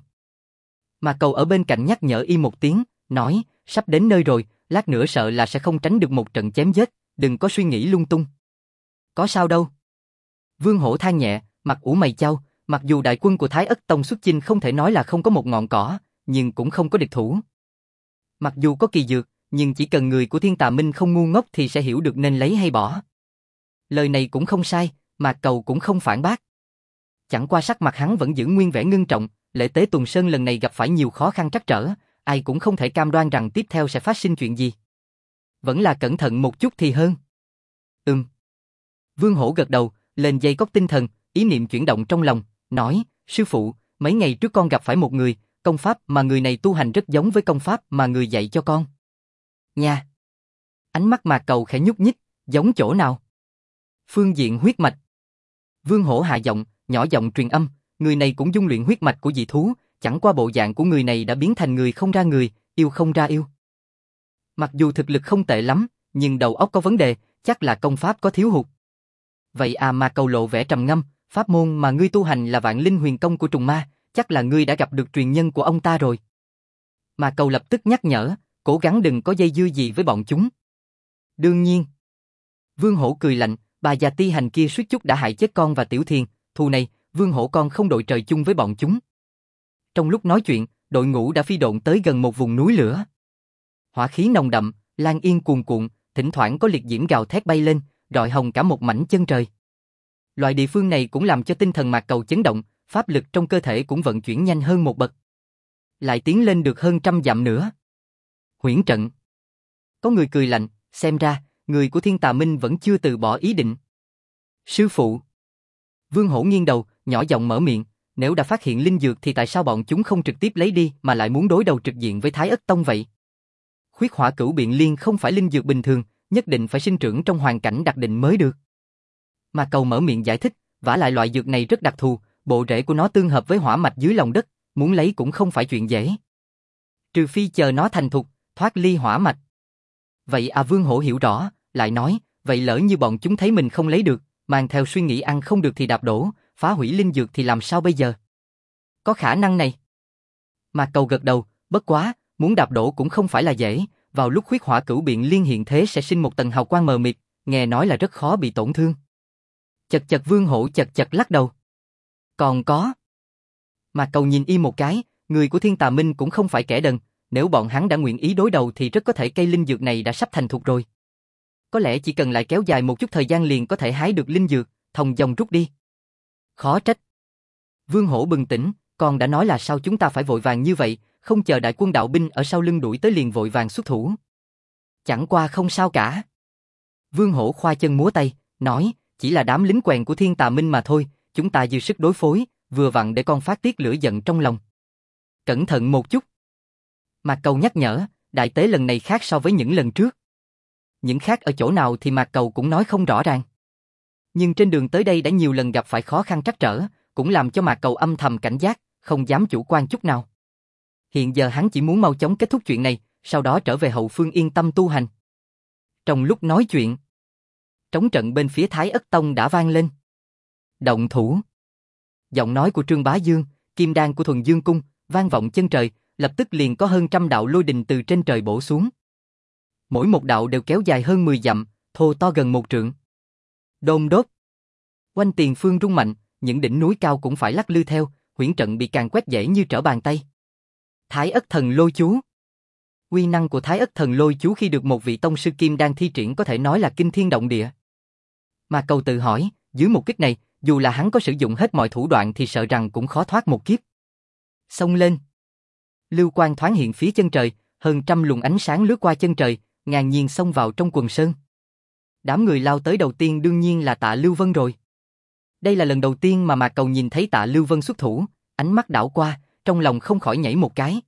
Mà Cầu ở bên cạnh nhắc nhở y một tiếng, nói, sắp đến nơi rồi, lát nữa sợ là sẽ không tránh được một trận chém giết, đừng có suy nghĩ lung tung. Có sao đâu. Vương Hổ than nhẹ, mặt ủ mày chau, mặc dù đại quân của Thái Ất Tông xuất chinh không thể nói là không có một ngọn cỏ, nhưng cũng không có địch thủ. Mặc dù có kỳ dược, nhưng chỉ cần người của Thiên Tà Minh không ngu ngốc thì sẽ hiểu được nên lấy hay bỏ. Lời này cũng không sai, mà Cầu cũng không phản bác. Chẳng qua sắc mặt hắn vẫn giữ nguyên vẻ ngưng trọng, lễ tế Tùng Sơn lần này gặp phải nhiều khó khăn trắc trở, ai cũng không thể cam đoan rằng tiếp theo sẽ phát sinh chuyện gì. Vẫn là cẩn thận một chút thì hơn. Vương Hổ gật đầu, lên dây cót tinh thần, ý niệm chuyển động trong lòng, nói, sư phụ, mấy ngày trước con gặp phải một người, công pháp mà người này tu hành rất giống với công pháp mà người dạy cho con. Nha. Ánh mắt Mà Cầu khẽ nhúc nhích, giống chỗ nào? Phương diện huyết mạch. Vương Hổ hạ giọng, nhỏ giọng truyền âm, người này cũng dung luyện huyết mạch của dị thú, chẳng qua bộ dạng của người này đã biến thành người không ra người, yêu không ra yêu. Mặc dù thực lực không tệ lắm, nhưng đầu óc có vấn đề, chắc là công pháp có thiếu hụt. Vậy à, Mà Cầu lộ vẻ trầm ngâm, pháp môn mà ngươi tu hành là Vạn Linh Huyền Công của trùng ma, chắc là ngươi đã gặp được truyền nhân của ông ta rồi. Mà Cầu lập tức nhắc nhở, cố gắng đừng có dây dưa gì với bọn chúng. Đương nhiên. Vương Hổ cười lạnh, bà già ti hành kia suýt chút đã hại chết con và Tiểu Thiền, thù này, Vương Hổ con không đội trời chung với bọn chúng. Trong lúc nói chuyện, đội ngũ đã phi độn tới gần một vùng núi lửa. Hỏa khí nồng đậm, lan yên cuồn cuộn, thỉnh thoảng có liệt diễm gào thét bay lên, rọi hồng cả một mảnh chân trời. Loại địa phương này cũng làm cho tinh thần Mạc Cầu chấn động, pháp lực trong cơ thể cũng vận chuyển nhanh hơn một bậc. Lại tiến lên được hơn 100 dặm nữa. Huyễn trận. Có người cười lạnh, xem ra, người của Thiên Tà Minh vẫn chưa từ bỏ ý định. Sư phụ. Vương Hổ nghiêng đầu, nhỏ giọng mở miệng, nếu đã phát hiện linh dược thì tại sao bọn chúng không trực tiếp lấy đi mà lại muốn đối đầu trực diện với Thái Ất Tông vậy? Khuyết hỏa cửu biện liên không phải linh dược bình thường, nhất định phải sinh trưởng trong hoàn cảnh đặc định mới được. Mà Cầu mở miệng giải thích, vả lại loại dược này rất đặc thù, bộ rễ của nó tương hợp với hỏa mạch dưới lòng đất, muốn lấy cũng không phải chuyện dễ. Trừ phi chờ nó thành thục, thoát ly hỏa mạch. Vậy à, Vương Hổ hiểu rõ, lại nói, vậy lỡ như bọn chúng thấy mình không lấy được, mang theo suy nghĩ ăn không được thì đạp đổ, phá hủy linh dược thì làm sao bây giờ? Có khả năng này. Mà Cầu gật đầu, bất quá, muốn đạp đổ cũng không phải là dễ, vào lúc khuyết hỏa cửu biện liên hiện thế sẽ sinh một tầng hào quang mờ mịt, nghe nói là rất khó bị tổn thương. Chật chật, Vương Hổ chật chật lắc đầu. Còn có. Mà Cầu nhìn y một cái, người của Thiên Tà Minh cũng không phải kẻ đần, nếu bọn hắn đã nguyện ý đối đầu thì rất có thể cây linh dược này đã sắp thành thục rồi. Có lẽ chỉ cần lại kéo dài một chút thời gian liền có thể hái được linh dược, thông dong rút đi. Khó trách. Vương Hổ bừng tỉnh, con đã nói là sao chúng ta phải vội vàng như vậy, không chờ đại quân đạo binh ở sau lưng đuổi tới liền vội vàng xuất thủ. Chẳng qua không sao cả. Vương Hổ khoa chân múa tay, nói, chỉ là đám lính quèn của Thiên Tà Minh mà thôi, chúng ta dư sức đối phối, vừa vặn để con phát tiết lửa giận trong lòng. Cẩn thận một chút. Mạc Cầu nhắc nhở, đại tế lần này khác so với những lần trước. Những khác ở chỗ nào thì Mạc Cầu cũng nói không rõ ràng. Nhưng trên đường tới đây đã nhiều lần gặp phải khó khăn trắc trở, cũng làm cho Mạc Cầu âm thầm cảnh giác, không dám chủ quan chút nào. Hiện giờ hắn chỉ muốn mau chóng kết thúc chuyện này, sau đó trở về hậu phương yên tâm tu hành. Trong lúc nói chuyện, trống trận bên phía Thái Ất Tông đã vang lên. Động thủ. Giọng nói của Trương Bá Dương, kim đan của Thuần Dương Cung, vang vọng chân trời, lập tức liền có hơn 100 đạo lôi đình từ trên trời bổ xuống. Mỗi một đạo đều kéo dài hơn 10 dặm, thô to gần 1 trượng. Đôn đốt. Quanh tiền phương rung mạnh, những đỉnh núi cao cũng phải lắc lư theo, huyễn trận bị càn quét dễ như trở bàn tay. Thái Ất Thần Lôi Chú. Uy năng của Thái Ất Thần Lôi Chú khi được một vị tông sư kim đan thi triển có thể nói là kinh thiên động địa. Mà Cầu tự hỏi, dưới một kích này, dù là hắn có sử dụng hết mọi thủ đoạn thì sợ rằng cũng khó thoát một kiếp. Xông lên. Lưu quang thoáng hiện phía chân trời, hơn 100 luồng ánh sáng lướt qua chân trời, ngang nhiên xông vào trong quần sơn. Đám người lao tới đầu tiên đương nhiên là Tạ Lưu Vân rồi. Đây là lần đầu tiên mà Mạc Cầu nhìn thấy Tạ Lưu Vân xuất thủ, ánh mắt đảo qua, trong lòng không khỏi nhảy một cái.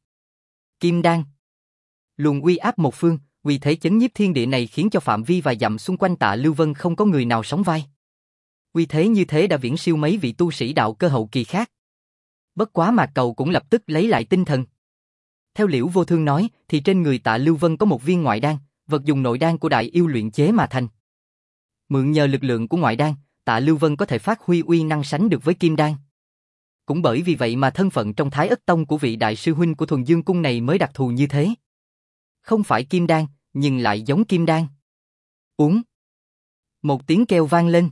Kim đan. Luồng uy áp một phương, uy thế chấn nhiếp thiên địa này khiến cho phạm vi vài dặm xung quanh Tạ Lưu Vân không có người nào sóng vai. Uy thế như thế đã viễn siêu mấy vị tu sĩ đạo cơ hậu kỳ khác. Bất quá Mạc Cầu cũng lập tức lấy lại tinh thần. Theo Liễu Vô Thương nói, thì trên người Tạ Lưu Vân có một viên ngoại đan, vật dùng nội đan của đại yêu luyện chế mà thành. Mượn nhờ lực lượng của ngoại đan, Tạ Lưu Vân có thể phát huy uy năng sánh được với kim đan. Cũng bởi vì vậy mà thân phận trong Thái Ất Tông của vị đại sư huynh của Thuần Dương Cung này mới đặc thù như thế. Không phải kim đan, nhưng lại giống kim đan. Uống. Một tiếng kêu vang lên.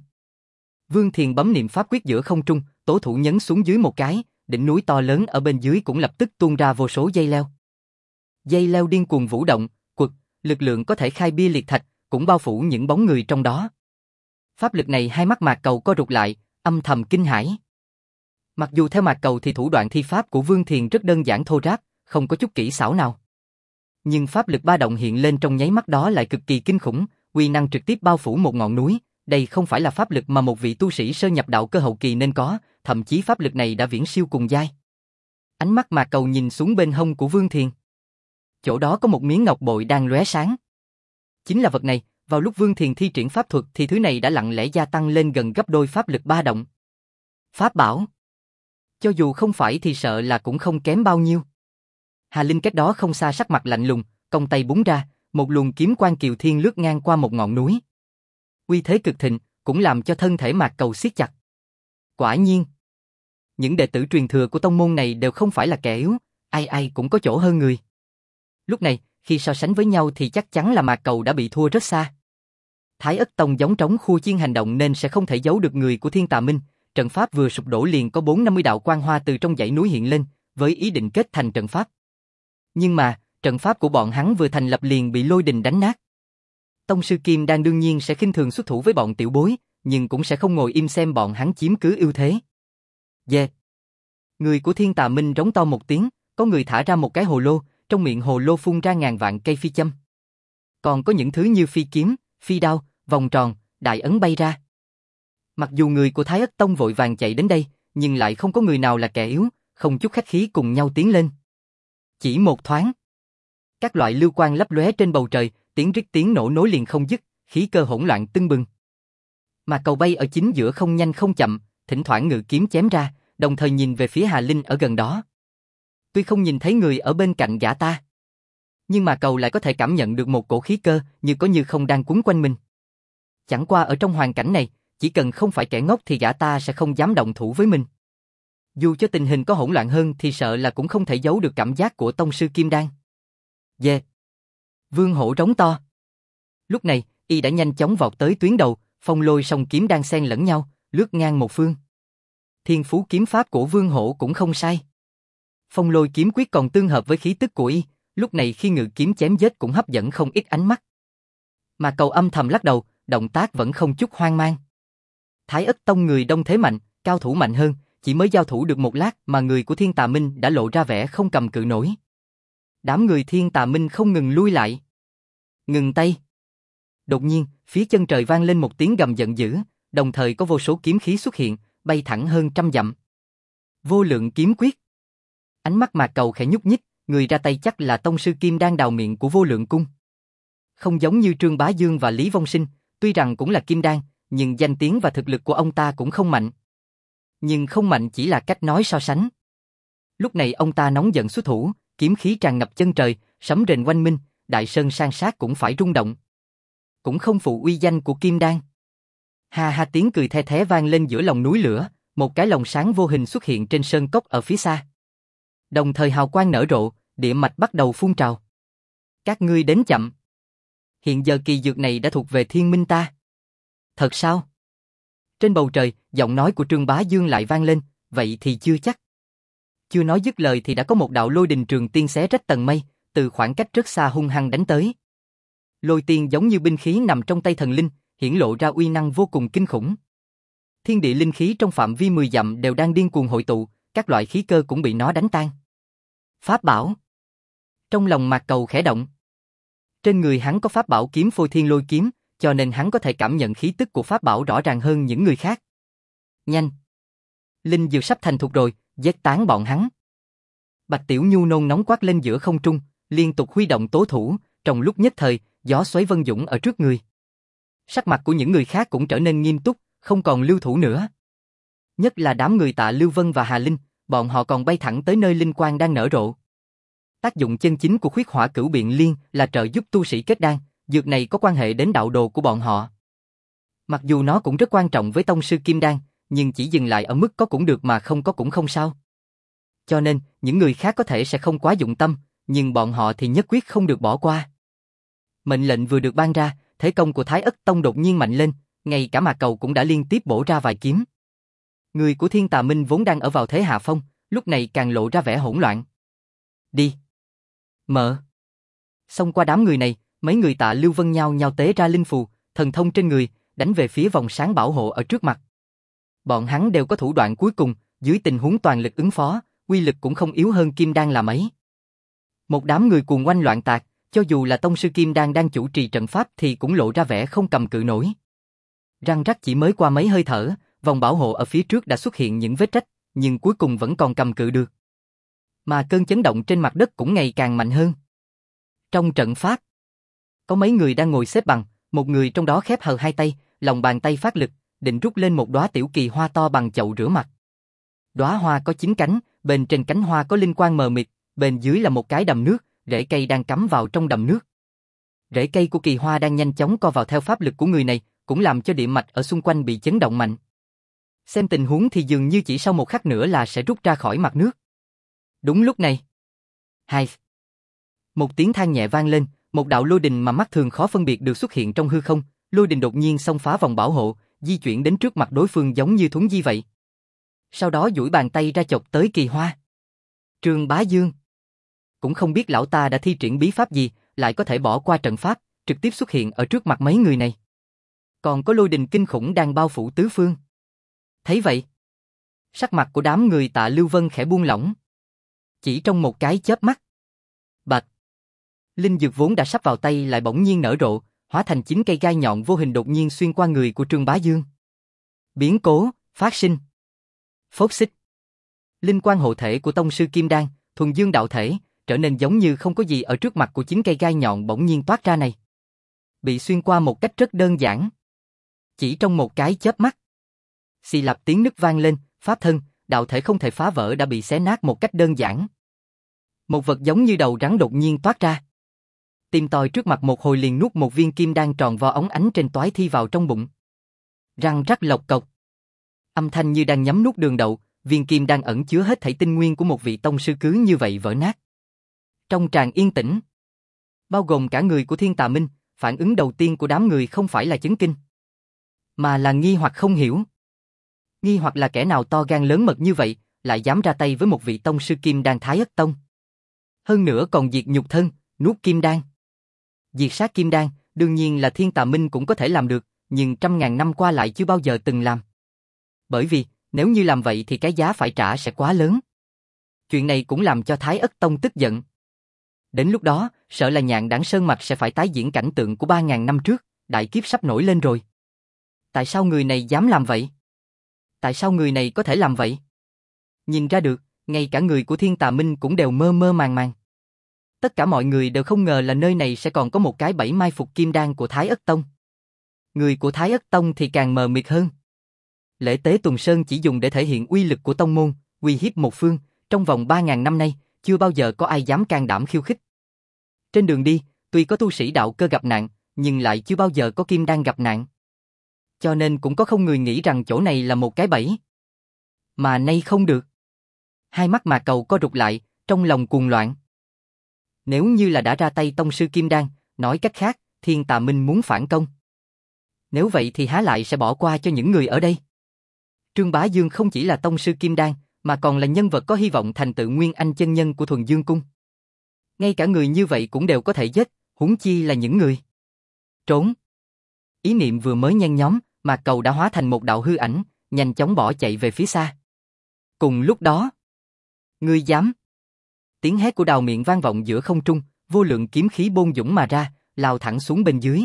Vương Thiền bấm niệm pháp quyết giữa không trung, tố thủ nhấn xuống dưới một cái, đỉnh núi to lớn ở bên dưới cũng lập tức tuôn ra vô số dây leo. Dây leo điên cuồng vũ động, quật, lực lượng có thể khai bia liệt thạch, cũng bao phủ những bóng người trong đó. Pháp lực này hai mắt Mạc Cầu co rụt lại, âm thầm kinh hãi. Mặc dù theo Mạc Cầu thì thủ đoạn thi pháp của Vương Thiền rất đơn giản thô ráp, không có chút kỹ xảo nào. Nhưng pháp lực ba động hiện lên trong nháy mắt đó lại cực kỳ kinh khủng, uy năng trực tiếp bao phủ một ngọn núi. Đây không phải là pháp lực mà một vị tu sĩ sơ nhập đạo cơ hậu kỳ nên có, thậm chí pháp lực này đã viễn siêu cùng giai. Ánh mắt Mạc Cầu nhìn xuống bên hông của Vương Thiền. Chỗ đó có một miếng ngọc bội đang lóe sáng. Chính là vật này, vào lúc Vương Thiền thi triển pháp thuật thì thứ này đã lặng lẽ gia tăng lên gần gấp đôi pháp lực ba động. Pháp bảo. Cho dù không phải thì sợ là cũng không kém bao nhiêu. Hà Linh cách đó không xa sắc mặt lạnh lùng, cong tay búng ra, một luồng kiếm quang kiều thiên lướt ngang qua một ngọn núi. Uy thế cực thịnh, cũng làm cho thân thể Mạc Cầu siết chặt. Quả nhiên, những đệ tử truyền thừa của tông môn này đều không phải là kẻ yếu, ai ai cũng có chỗ hơn người. Lúc này, khi so sánh với nhau thì chắc chắn là Mạc Cầu đã bị thua rất xa. Thái Ất Tông giống trống khua chiên hành động nên sẽ không thể giấu được người của Thiên Tà Minh. Trận pháp vừa sụp đổ liền có 450 đạo quang hoa từ trong dãy núi hiện lên, với ý định kết thành trận pháp. Nhưng mà, trận pháp của bọn hắn vừa thành lập liền bị lôi đình đánh nát. Tông sư Kim Đan đương nhiên sẽ khinh thường xuất thủ với bọn tiểu bối, nhưng cũng sẽ không ngồi im xem bọn hắn chiếm cứ ưu thế. Yeah. Người của Thiên Tà Minh rống to một tiếng, có người thả ra một cái hồ lô, trong miệng hồ lô phun ra ngàn vạn cây phi châm. Còn có những thứ như phi kiếm, phi đao, vòng tròn, đại ấn bay ra. Mặc dù người của Thái Ất Tông vội vàng chạy đến đây, nhưng lại không có người nào là kẻ yếu, không chút khách khí cùng nhau tiến lên. Chỉ một thoáng, các loại lưu quang lấp lóe trên bầu trời, tiếng rít tiếng nổ nối liền không dứt, khí cơ hỗn loạn tưng bừng. Mà cầu bay ở chính giữa không nhanh không chậm, thỉnh thoảng ngự kiếm chém ra, đồng thời nhìn về phía Hà Linh ở gần đó. Tuy không nhìn thấy người ở bên cạnh gã ta, nhưng mà cầu lại có thể cảm nhận được một cổ khí cơ như có như không đang quấn quanh mình. Chẳng qua ở trong hoàn cảnh này, chỉ cần không phải kẻ ngốc thì gã ta sẽ không dám động thủ với mình. Dù cho tình hình có hỗn loạn hơn thì sợ là cũng không thể giấu được cảm giác của tông sư Kim Đan. Yeah. Vương Hổ rống to. Lúc này, y đã nhanh chóng vọt tới tuyến đầu, phong lôi song kiếm đang xen lẫn nhau, lướt ngang một phương. Thiên phú kiếm pháp của Vương Hổ cũng không sai. Phong lôi kiếm quyết còn tương hợp với khí tức của y, lúc này khi ngự kiếm chém giết cũng hấp dẫn không ít ánh mắt. Mà cầu âm thầm lắc đầu, động tác vẫn không chút hoang mang. Thái Ất Tông người đông thế mạnh, cao thủ mạnh hơn, chỉ mới giao thủ được một lát mà người của Thiên Tà Minh đã lộ ra vẻ không cầm cự nổi. Đám người Thiên Tà Minh không ngừng lui lại. Ngừng tay. Đột nhiên, phía chân trời vang lên một tiếng gầm giận dữ, đồng thời có vô số kiếm khí xuất hiện, bay thẳng hơn trăm dặm. Vô lượng kiếm quyết. Ánh mắt Mạc Cầu khẽ nhúc nhích, người ra tay chắc là tông sư Kim Đan đào miệng của Vô Lượng Cung. Không giống như Trương Bá Dương và Lý Vong Sinh, tuy rằng cũng là Kim Đan, nhưng danh tiếng và thực lực của ông ta cũng không mạnh. Nhưng không mạnh chỉ là cách nói so sánh. Lúc này ông ta nóng giận xuất thủ, kiếm khí tràn ngập chân trời, sấm rền oanh minh, đại sơn san sát cũng phải rung động. Cũng không phụ uy danh của Kim Đan. Ha ha, tiếng cười the thé vang lên giữa lòng núi lửa, một cái lồng sáng vô hình xuất hiện trên sơn cốc ở phía xa. Đồng thời hào quang nở rộ, địa mạch bắt đầu phun trào. Các ngươi đến chậm. Hiện giờ kỳ dược này đã thuộc về Thiên Minh ta. Thật sao? Trên bầu trời, giọng nói của Trương Bá Dương lại vang lên, vậy thì chưa chắc. Chưa nói dứt lời thì đã có một đạo lôi đình trường tiên xé rách tầng mây, từ khoảng cách rất xa hung hăng đánh tới. Lôi tiên giống như binh khí nằm trong tay thần linh, hiển lộ ra uy năng vô cùng kinh khủng. Thiên địa linh khí trong phạm vi 10 dặm đều đang điên cuồng hội tụ, các loại khí cơ cũng bị nó đánh tan. Pháp bảo. Trong lòng Mạc Cầu khẽ động. Trên người hắn có pháp bảo kiếm Phôi Thiên Lôi kiếm, cho nên hắn có thể cảm nhận khí tức của pháp bảo rõ ràng hơn những người khác. Nhanh. Linh dược sắp thành thục rồi, giết tán bọn hắn. Bạch Tiểu Nhu nôn nóng quát lên giữa không trung, liên tục huy động tố thủ, trong lúc nhất thời, gió xoáy vân dũng ở trước người. Sắc mặt của những người khác cũng trở nên nghiêm túc, không còn lưu thủ nữa. Nhất là đám người Tạ Lưu Vân và Hà Linh, bọn họ còn bay thẳng tới nơi linh quang đang nở rộ. Tác dụng chân chính của Khuyết Hỏa Cửu Biện Liên là trợ giúp tu sĩ kết đan, dược này có quan hệ đến đạo đồ của bọn họ. Mặc dù nó cũng rất quan trọng với tông sư Kim Đan, nhưng chỉ dừng lại ở mức có cũng được mà không có cũng không sao. Cho nên, những người khác có thể sẽ không quá dụng tâm, nhưng bọn họ thì nhất quyết không được bỏ qua. Mệnh lệnh vừa được ban ra, thế công của Thái Ất Tông đột nhiên mạnh lên, ngay cả Mạc Cầu cũng đã liên tiếp bổ ra vài kiếm. Người của Thiên Tà Minh vốn đang ở vào thế hạ phong, lúc này càng lộ ra vẻ hỗn loạn. Đi. Mở. Xông qua đám người này, mấy người Tạ Lưu Vân nhao nhao tế ra linh phù, thần thông trên người, đánh về phía vòng sáng bảo hộ ở trước mặt. Bọn hắn đều có thủ đoạn cuối cùng, dưới tình huống toàn lực ứng phó, uy lực cũng không yếu hơn Kim Đan là mấy. Một đám người cuồng oanh loạn tạc, cho dù là tông sư Kim Đan đang chủ trì trận pháp thì cũng lộ ra vẻ không cầm cự nổi. Răng rắc chỉ mới qua mấy hơi thở, vòng bảo hộ ở phía trước đã xuất hiện những vết rách, nhưng cuối cùng vẫn còn cầm cự được. Mà cơn chấn động trên mặt đất cũng ngày càng mạnh hơn. Trong trận pháp, có mấy người đang ngồi xếp bằng, một người trong đó khép hờ hai tay, lòng bàn tay phát lực, định rút lên một đóa tiểu kỳ hoa to bằng chậu rửa mặt. Đóa hoa có 9 cánh, bên trên cánh hoa có linh quang mờ mịt, bên dưới là một cái đầm nước, rễ cây đang cắm vào trong đầm nước. Rễ cây của kỳ hoa đang nhanh chóng co vào theo pháp lực của người này, cũng làm cho địa mạch ở xung quanh bị chấn động mạnh. Xem tình huống thì dường như chỉ sau một khắc nữa là sẽ rút ra khỏi mặt nước. Đúng lúc này, hai, một tiếng than nhẹ vang lên, một đạo lôi đình mà mắt thường khó phân biệt được xuất hiện trong hư không, Lôi Đình đột nhiên xông phá vòng bảo hộ, di chuyển đến trước mặt đối phương giống như thuấn di vậy. Sau đó duỗi bàn tay ra chộp tới Kỳ Hoa. Trương Bá Dương. Cũng không biết lão ta đã thi triển bí pháp gì, lại có thể bỏ qua trận pháp, trực tiếp xuất hiện ở trước mặt mấy người này. Còn có lôi đình kinh khủng đang bao phủ tứ phương. Thấy vậy, sắc mặt của đám người Tạ Lưu Vân khẽ buông lỏng. Chỉ trong một cái chớp mắt. Bạch. Linh dược vốn đã sắp vào tay lại bỗng nhiên nở rộ, hóa thành 9 cây gai nhọn vô hình đột nhiên xuyên qua người của Trương Bá Dương. Biến cố, phát sinh. Phốc xích. Linh quan hộ thể của tông sư Kim Đan, thuần dương đạo thể, trở nên giống như không có gì ở trước mặt của 9 cây gai nhọn bỗng nhiên toát ra này. Bị xuyên qua một cách rất đơn giản. Chỉ trong một cái chớp mắt. Xì lạp tiếng nứt vang lên, pháp thân, đạo thể không thể phá vỡ đã bị xé nát một cách đơn giản. Một vật giống như đầu rắn đột nhiên toát ra. Tìm tòi trước mặt một hồi liền nuốt một viên kim đan tròn vo óng ánh trên toái thi vào trong bụng. Răng rắc lộc cộc. Âm thanh như đang nhấm nuốt đường đậu, viên kim đan ẩn chứa hết thảy tinh nguyên của một vị tông sư cứ như vậy vỡ nát. Trong tràng yên tĩnh, bao gồm cả người của Thiên Tà Minh, phản ứng đầu tiên của đám người không phải là chấn kinh, mà là nghi hoặc không hiểu. Nghi hoặc là kẻ nào to gan lớn mật như vậy, lại dám ra tay với một vị tông sư Kim Đan Thái Ất Tông. Hơn nữa còn diệt nhục thân, nuốt kim đan. Diệt sát kim đan, đương nhiên là Thiên Tà Minh cũng có thể làm được, nhưng trăm ngàn năm qua lại chưa bao giờ từng làm. Bởi vì, nếu như làm vậy thì cái giá phải trả sẽ quá lớn. Chuyện này cũng làm cho Thái Ất Tông tức giận. Đến lúc đó, sợ là Nhạn Đản Sơn Mạch sẽ phải tái diễn cảnh tượng của 3.000 năm trước, đại kiếp sắp nổi lên rồi. Tại sao người này dám làm vậy? Tại sao người này có thể làm vậy? Nhìn ra được, ngay cả người của Thiên Tà Minh cũng đều mơ mơ màng màng. Tất cả mọi người đều không ngờ là nơi này sẽ còn có một cái bẫy mai phục kim đan của Thái Ất Tông. Người của Thái Ất Tông thì càng mờ mịt hơn. Lễ tế Tùng Sơn chỉ dùng để thể hiện uy lực của tông môn, uy hiếp một phương, trong vòng 3.000 năm nay, chưa bao giờ có ai dám can đảm khiêu khích. Trên đường đi, tuy có tu sĩ đạo cơ gặp nạn, nhưng lại chưa bao giờ có kim đan gặp nạn. Cho nên cũng có không người nghĩ rằng chỗ này là một cái bẫy. Mà nay không được. Hai mắt Mạc Cầu co rụt lại, trong lòng cuồng loạn. Nếu như là đã ra tay tông sư Kim Đan, nói cách khác, Thiên Tà Minh muốn phản công. Nếu vậy thì há lại sẽ bỏ qua cho những người ở đây. Trương Bá Dương không chỉ là tông sư Kim Đan, mà còn là nhân vật có hy vọng thành tựu Nguyên Anh chân nhân của Thuần Dương Cung. Ngay cả người như vậy cũng đều có thể giết, huống chi là những người. Trốn. Ý niệm vừa mới nhen nhóm, Mạc Cầu đã hóa thành một đạo hư ảnh, nhanh chóng bỏ chạy về phía xa. Cùng lúc đó, ngươi dám? Tiếng hét của Đào Miện vang vọng giữa không trung, vô lượng kiếm khí bôn dũng mà ra, lao thẳng xuống bên dưới.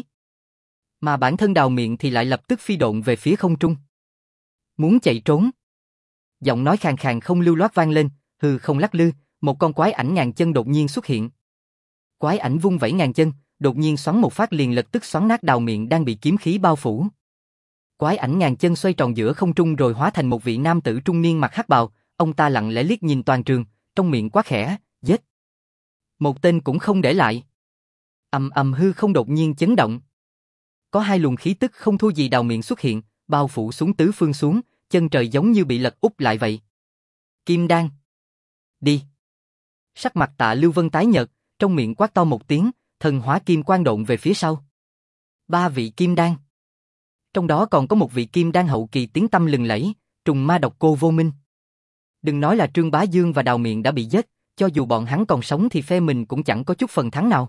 Mà bản thân Đào Miện thì lại lập tức phi độn về phía không trung. Muốn chạy trốn. Giọng nói khàn khàn không lưu loát vang lên, hư không lắc lư, một con quái ảnh ngàn chân đột nhiên xuất hiện. Quái ảnh vung vẩy ngàn chân, đột nhiên xoắn một phát liền lập tức xoắn nát Đào Miện đang bị kiếm khí bao phủ. Quái ảnh ngàn chân xoay tròn giữa không trung rồi hóa thành một vị nam tử trung niên mặc hắc bào, ông ta lặng lẽ liếc nhìn toàn trường, trong miệng quát khẽ, giết. Một tên cũng không để lại. Ầm ầm hư không đột nhiên chấn động. Có hai luồng khí tức không thua gì Đào Miện xuất hiện, bao phủ xuống tứ phương xuống, chân trời giống như bị lật úp lại vậy. Kim đan. Đi. Sắc mặt Tạ Lưu Vân tái nhợt, trong miệng quát to một tiếng, thần hóa kim quang độn về phía sau. 3 vị kim đan. Trong đó còn có một vị kim đan hậu kỳ tiếng tăm lừng lẫy, trùng ma độc cô vô minh. Đừng nói là Trương Bá Dương và Đào Miện đã bị giết, cho dù bọn hắn còn sống thì phe mình cũng chẳng có chút phần thắng nào.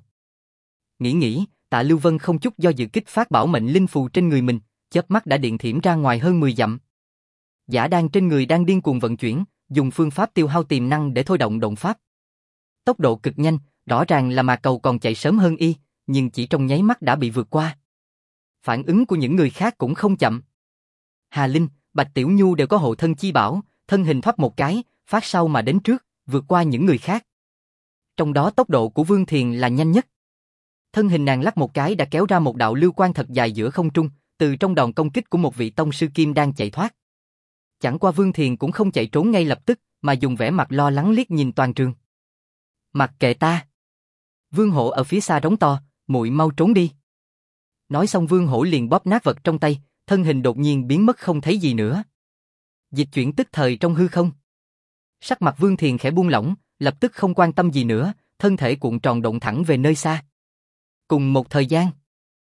Nghĩ, Tạ Lưu Vân không chút do dự kích phát bảo mệnh linh phù trên người mình, chớp mắt đã điện thiểm ra ngoài hơn 10 dặm. Giả đan trên người đang điên cuồng vận chuyển, dùng phương pháp tiêu hao tiềm năng để thôi động động pháp. Tốc độ cực nhanh, rõ ràng là Mạc Cầu còn chạy sớm hơn y, nhưng chỉ trong nháy mắt đã bị vượt qua. Phản ứng của những người khác cũng không chậm. Hà Linh, Bạch Tiểu Nhu đều có hộ thân chi bảo, thân hình thoát một cái, phát sau mà đến trước, vượt qua những người khác. Trong đó tốc độ của Vương Thiền là nhanh nhất. Thân hình nàng lắc một cái đã kéo ra một đạo lưu quang thật dài giữa không trung, từ trong đòn công kích của một vị tông sư kim đang chạy thoát. Chẳng qua Vương Thiền cũng không chạy trốn ngay lập tức, mà dùng vẻ mặt lo lắng liếc nhìn toàn trường. Mặc kệ ta. Vương Hổ ở phía xa rống to, muội mau trốn đi. Nói xong Vương Hổ liền bóp nát vật trong tay, thân hình đột nhiên biến mất không thấy gì nữa. Dịch chuyển tức thời trong hư không. Sắc mặt Vương Thiền khẽ buông lỏng, lập tức không quan tâm gì nữa, thân thể cuộn tròn động thẳng về nơi xa. Cùng một thời gian,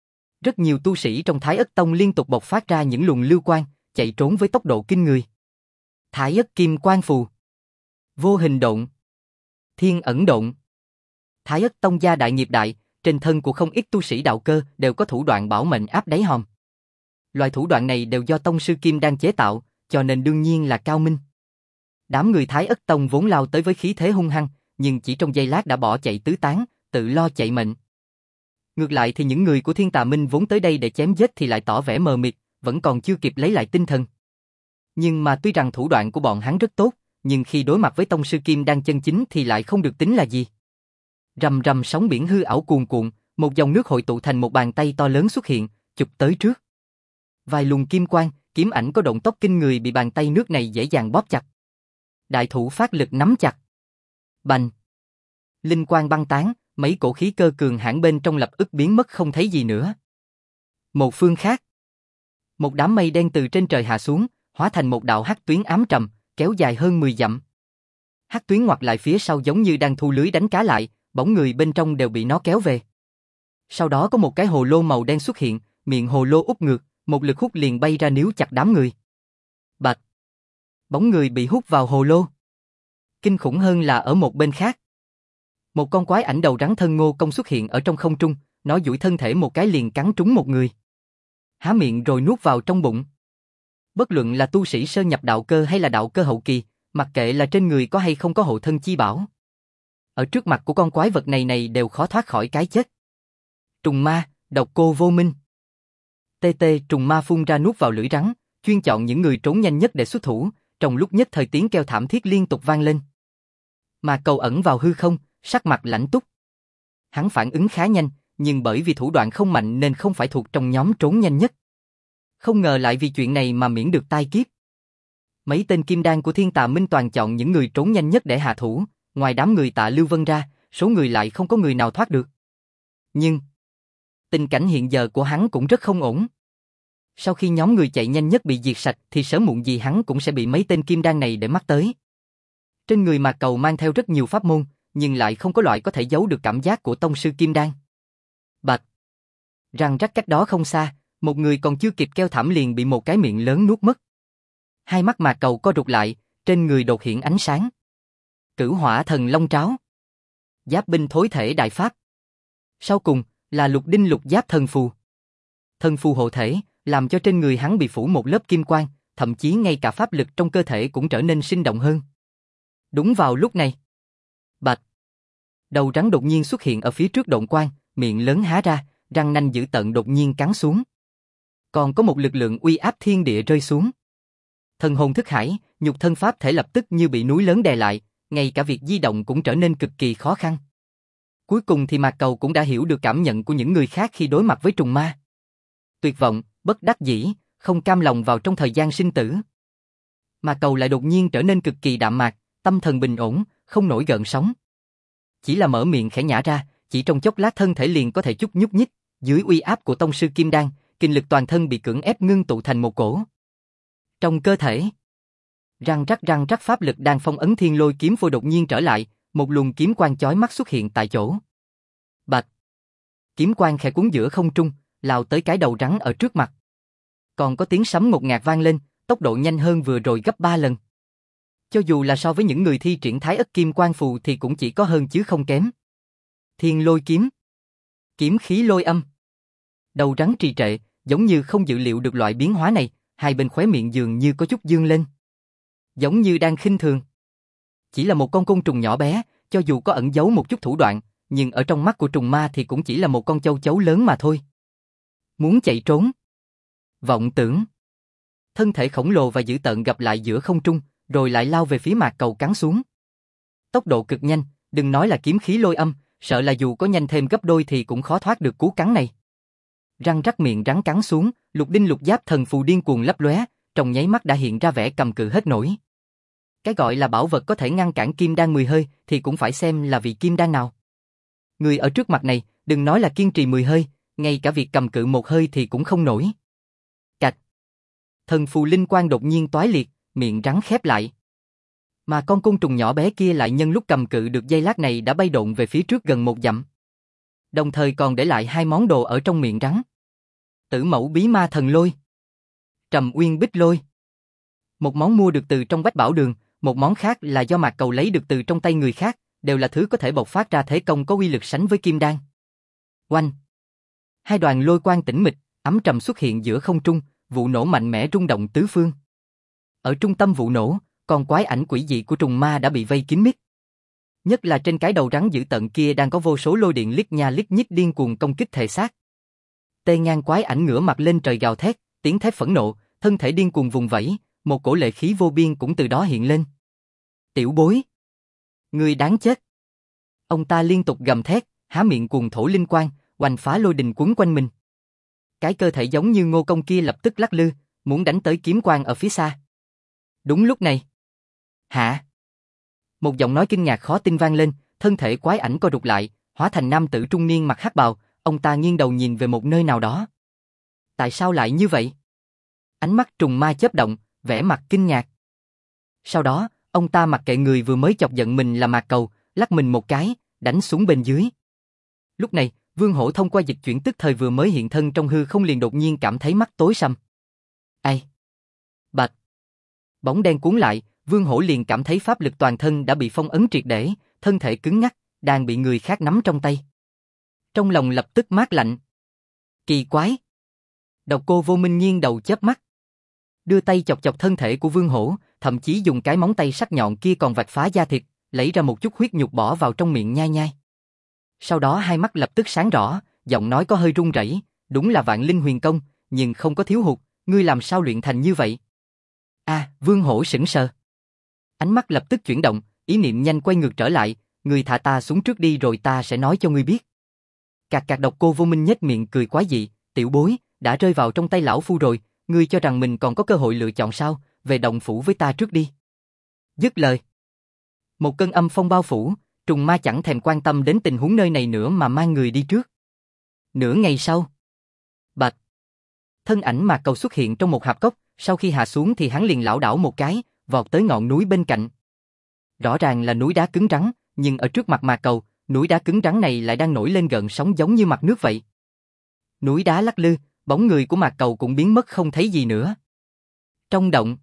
Rất nhiều tu sĩ trong Thái Ất Tông liên tục bộc phát ra những luồng lưu quang, chạy trốn với tốc độ kinh người. Thái Ất Kim Quang Phù, Vô Hình Độn, Thiên Ẩn Độn. Thái Ất Tông gia đại nghiệp đại, trên thân của không ít tu sĩ đạo cơ đều có thủ đoạn bảo mệnh áp đáy hòm. Loại thủ đoạn này đều do tông sư Kim Đan chế tạo, cho nên đương nhiên là cao minh. Đám người Thái Ất Tông vốn lao tới với khí thế hung hăng, nhưng chỉ trong giây lát đã bỏ chạy tứ tán, tự lo chạy mệnh. Ngược lại thì những người của Thiên Tà Minh vốn tới đây để chém giết thì lại tỏ vẻ mờ mịt, vẫn còn chưa kịp lấy lại tinh thần. Nhưng mà tuy rằng thủ đoạn của bọn hắn rất tốt, nhưng khi đối mặt với tông sư Kim Đan chân chính thì lại không được tính là gì. Rầm rầm sóng biển hư ảo cuồn cuộn, một dòng nước hội tụ thành một bàn tay to lớn xuất hiện, chụp tới trước. Vài luồng kim quang, kiếm ảnh có động tốc kinh người bị bàn tay nước này dễ dàng bóp chặt. Đại thủ phát lực nắm chặt. Bành! Linh quang băng tán, mấy cổ khí cơ cường hãn bên trong lập tức biến mất không thấy gì nữa. Một phương khác, một đám mây đen từ trên trời hạ xuống, hóa thành một đạo hắc tuyến ám trầm, kéo dài hơn 10 dặm. Hắc tuyến ngoặt lại phía sau giống như đang thu lưới đánh cá lại, bóng người bên trong đều bị nó kéo về. Sau đó có một cái hồ lô màu đen xuất hiện, miệng hồ lô úp ngược, một lực hút liền bay ra níu chặt đám người. Bạch! Bóng người bị hút vào hồ lô. Kinh khủng hơn là ở một bên khác. Một con quái ảnh đầu rắn thân ngô công xuất hiện ở trong không trung, nó duỗi thân thể một cái liền cắn trúng một người. Há miệng rồi nuốt vào trong bụng. Bất luận là tu sĩ sơ nhập đạo cơ hay là đạo cơ hậu kỳ, mặc kệ là trên người có hay không có hộ thân chi bảo, ở trước mặt của con quái vật này đều khó thoát khỏi cái chết. Trùng ma, độc cô vô minh. Trùng ma phun ra nuốt vào lưỡi rắn, chuyên chọn những người trốn nhanh nhất để xuất thủ, trong lúc nhất thời tiếng kêu thảm thiết liên tục vang lên. Mà Cầu ẩn vào hư không, sắc mặt lãnh túc. Hắn phản ứng khá nhanh, nhưng bởi vì thủ đoạn không mạnh nên không phải thuộc trong nhóm trốn nhanh nhất. Không ngờ lại vì chuyện này mà miễn được tai kiếp. Mấy tên kim đan của Thiên Tà Minh toàn chọn những người trốn nhanh nhất để hạ thủ, ngoài đám người Tạ Lưu Vân ra, số người lại không có người nào thoát được. Nhưng tình cảnh hiện giờ của hắn cũng rất không ổn. Sau khi nhóm người chạy nhanh nhất bị diệt sạch thì sớm muộn gì hắn cũng sẽ bị mấy tên kim đan này để mắt tới. Trên người Mạc Cầu mang theo rất nhiều pháp môn, nhưng lại không có loại có thể giấu được cảm giác của tông sư kim đan. Bạch! Răng rắc cách đó không xa, một người còn chưa kịp kêu thảm liền bị một cái miệng lớn nuốt mất. Hai mắt Mạc Cầu co rụt lại, trên người đột hiện ánh sáng. Cửu Hỏa Thần Long Tráo, Giáp binh thối thể đại pháp. Sau cùng là Lục Đinh Lục Giáp Thần Phù. Thần phù hộ thể, làm cho trên người hắn bị phủ một lớp kim quang, thậm chí ngay cả pháp lực trong cơ thể cũng trở nên sinh động hơn. Đúng vào lúc này, bạch! Đầu rắn đột nhiên xuất hiện ở phía trước độn quang, miệng lớn há ra, răng nanh dữ tợn đột nhiên cắn xuống. Còn có một lực lượng uy áp thiên địa rơi xuống. Thần hồn thức hải, nhục thân pháp thể lập tức như bị núi lớn đè lại, ngay cả việc di động cũng trở nên cực kỳ khó khăn. Cuối cùng thì Mạc Cầu cũng đã hiểu được cảm nhận của những người khác khi đối mặt với trùng ma. Tuyệt vọng, bất đắc dĩ, không cam lòng vào trong thời gian sinh tử. Mạc Cầu lại đột nhiên trở nên cực kỳ đạm mạc, tâm thần bình ổn, không nổi gợn sóng. Chỉ là mở miệng khẽ nhả ra, chỉ trong chốc lát thân thể liền có thể chút nhúc nhích, dưới uy áp của tông sư Kim Đan, kinh lực toàn thân bị cưỡng ép ngưng tụ thành một cổ. Trong cơ thể, răng rắc pháp lực đang phong ấn Thiên Lôi kiếm phôi đột nhiên trở lại, một luồng kiếm quang chói mắt xuất hiện tại chỗ. Bạch! Kiếm quang khẽ cuốn giữa không trung, lao tới cái đầu rắn ở trước mặt. Còn có tiếng sấm ngột ngạt vang lên, tốc độ nhanh hơn vừa rồi gấp 3 lần. Cho dù là so với những người thi triển Thái Ất Kim Quang Phù thì cũng chỉ có hơn chứ không kém. Thiên Lôi kiếm, kiếm khí lôi âm. Đầu rắn trì trệ, giống như không dự liệu được loại biến hóa này, hai bên khóe miệng dường như có chút dương lên. Giống như đang khinh thường. Chỉ là một con côn trùng nhỏ bé, cho dù có ẩn giấu một chút thủ đoạn, nhưng ở trong mắt của trùng ma thì cũng chỉ là một con châu chấu lớn mà thôi. Muốn chạy trốn. Vọng tưởng. Thân thể khổng lồ và dữ tợn gặp lại giữa không trung, rồi lại lao về phía Mạc Cầu cắn xuống. Tốc độ cực nhanh, đừng nói là kiếm khí lôi âm, sợ là dù có nhanh thêm gấp đôi thì cũng khó thoát được cú cắn này. Răng rắc miệng rắn cắn xuống, Lục Đinh Lục Giáp Thần Phù điên cuồng lấp lóe, trong nháy mắt đã hiện ra vẻ cầm cự hết nổi. Cái gọi là bảo vật có thể ngăn cản kim đan 10 hơi thì cũng phải xem là vị kim đan nào. Người ở trước mặt này, đừng nói là kiên trì 10 hơi, ngay cả việc cầm cự một hơi thì cũng không nổi. Cạch! Thần phù linh quang đột nhiên toái liệt, miệng rắn khép lại. Mà con côn trùng nhỏ bé kia lại nhân lúc cầm cự được giây lát này đã bay độn về phía trước gần 1 dặm. Đồng thời còn để lại 2 món đồ ở trong miệng rắn. Tử mẫu bí ma thần lôi. Trầm uyên bích lôi. Một món mua được từ trong Bách Bảo Đường, một món khác là do Mạc Cầu lấy được từ trong tay người khác, đều là thứ có thể bộc phát ra thế công có uy lực sánh với kim đan. Oanh! Hai đoàn lôi quang tĩnh mịch, ấm trầm xuất hiện giữa không trung, vụ nổ mạnh mẽ rung động tứ phương. Ở trung tâm vụ nổ, con quái ảnh quỷ dị của trùng ma đã bị vây kín mít. Nhất là trên cái đầu rắn dữ tợn kia đang có vô số lôi điện lít nha lít nhít điên cuồng công kích thể xác. Tê ngang quái ảnh ngửa mặt lên trời gào thét, tiếng thét phẫn nộ, thân thể điên cuồng vùng vẫy, một cổ lệ khí vô biên cũng từ đó hiện lên. Tiểu bối! Ngươi đáng chết! Ông ta liên tục gầm thét, há miệng cuồng thổ linh quang, oanh phá lôi đình quấn quanh mình. Cái cơ thể giống như Ngô Công kia lập tức lắc lư, muốn đánh tới kiếm quang ở phía xa. Đúng lúc này. Hả? Một giọng nói kinh ngạc khó tin vang lên, thân thể quái ảnh co rụt lại, hóa thành nam tử trung niên mặc hắc bào, ông ta nghiêng đầu nhìn về một nơi nào đó. Tại sao lại như vậy? Ánh mắt trùng ma chớp động, vẻ mặt kinh ngạc. Sau đó, ông ta mặc kệ người vừa mới chọc giận mình là Mạc Cầu, lắc mình một cái, đánh xuống bên dưới. Lúc này, Vương Hổ thông qua dịch chuyển tức thời vừa mới hiện thân trong hư không liền đột nhiên cảm thấy mắt tối sầm. Ai? Bạch! Bóng đen cuốn lại, Vương Hổ liền cảm thấy pháp lực toàn thân đã bị phong ấn triệt để, thân thể cứng ngắc, đang bị người khác nắm trong tay. Trong lòng lập tức mát lạnh. Kỳ quái! Độc Cô Vô Minh nghiêng đầu chớp mắt. Đưa tay chọc chọc thân thể của Vương Hổ, thậm chí dùng cái móng tay sắc nhọn kia còn vạch phá da thịt, lấy ra một chút huyết nhục bỏ vào trong miệng nhai nhai. Sau đó hai mắt lập tức sáng rõ, giọng nói có hơi run rẩy, đúng là Vạn Linh Huyền Công, nhưng không có thiếu hụt, ngươi làm sao luyện thành như vậy? Vương Hổ sững sờ. Ánh mắt lập tức chuyển động, ý niệm nhanh quay ngược trở lại, ngươi thả ta xuống trước đi rồi ta sẽ nói cho ngươi biết. Cạc cạc. Độc Cô Vô Minh nhếch miệng cười quái dị, tiểu bối, đã rơi vào trong tay lão phu rồi, ngươi cho rằng mình còn có cơ hội lựa chọn sao, về động phủ với ta trước đi. Dứt lời. Một cơn âm phong bao phủ, trùng ma chẳng thèm quan tâm đến tình huống nơi này nữa mà mang người đi trước. Nửa ngày sau. Bạch! Thân ảnh Mạc Cầu xuất hiện trong một hạp cốc, sau khi hạ xuống thì hắn liền lảo đảo một cái, vọt tới ngọn núi bên cạnh. Rõ ràng là núi đá cứng rắn, nhưng ở trước mặt Mạc Cầu, núi đá cứng rắn này lại đang nổi lên gợn sóng giống như mặt nước vậy. Núi đá lắc lư, bóng người của Mạc Cầu cũng biến mất không thấy gì nữa. Trong động,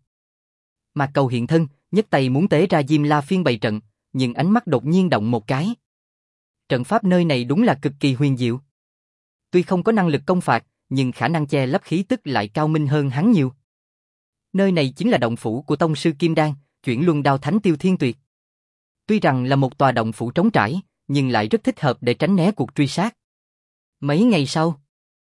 Mạc Cầu hiện thân, nhấc tay muốn tế ra Diêm La Phiên bày trận, nhưng ánh mắt đột nhiên động một cái. Trận pháp nơi này đúng là cực kỳ huyền diệu. Tuy không có năng lực công phạt, nhưng khả năng che lấp khí tức lại cao minh hơn hắn nhiều. Nơi này chính là động phủ của tông sư Kim Đan, Chuyển Luân Đao Thánh Tiêu Thiên Tuyệt. Tuy rằng là một tòa động phủ trống trải, nhưng lại rất thích hợp để tránh né cuộc truy sát. Mấy ngày sau,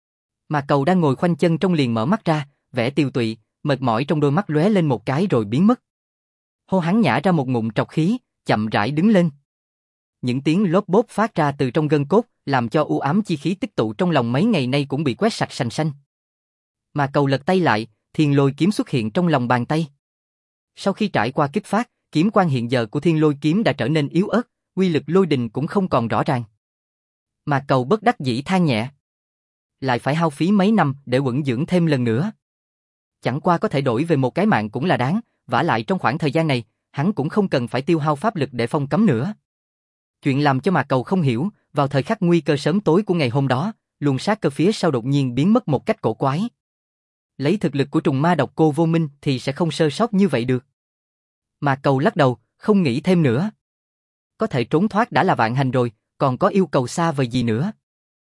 Mạc Cầu đang ngồi khoanh chân trong liền mở mắt ra, vẻ tiều tụy, mệt mỏi trong đôi mắt lóe lên một cái rồi biến mất. Hô hắn nhả ra một ngụm trọc khí, chậm rãi đứng lên. Những tiếng lốp bốp phát ra từ trong gân cốt, làm cho u ám chi khí tích tụ trong lòng mấy ngày nay cũng bị quét sạch sành sanh. Mạc Cầu lật tay lại, Thiên Lôi kiếm xuất hiện trong lòng bàn tay. Sau khi trải qua kích phát, kiếm quang hiện giờ của Thiên Lôi kiếm đã trở nên yếu ớt, uy lực lôi đình cũng không còn rõ ràng. Mạc Cầu bất đắc dĩ than nhẹ. Lại phải hao phí mấy năm để quẩn dưỡng thêm lần nữa. Chẳng qua có thể đổi về một cái mạng cũng là đáng, vả lại trong khoảng thời gian này, hắn cũng không cần phải tiêu hao pháp lực để phong cấm nữa. Chuyện làm cho Mạc Cầu không hiểu, vào thời khắc nguy cơ sớm tối của ngày hôm đó, luồng sát cơ phía sau đột nhiên biến mất một cách cổ quái. Lấy thực lực của trùng ma Độc Cô Vô Minh thì sẽ không sơ sót như vậy được. Mạc Cầu lắc đầu, không nghĩ thêm nữa. Có thể trốn thoát đã là vạn hạnh rồi, còn có yêu cầu xa vời gì nữa.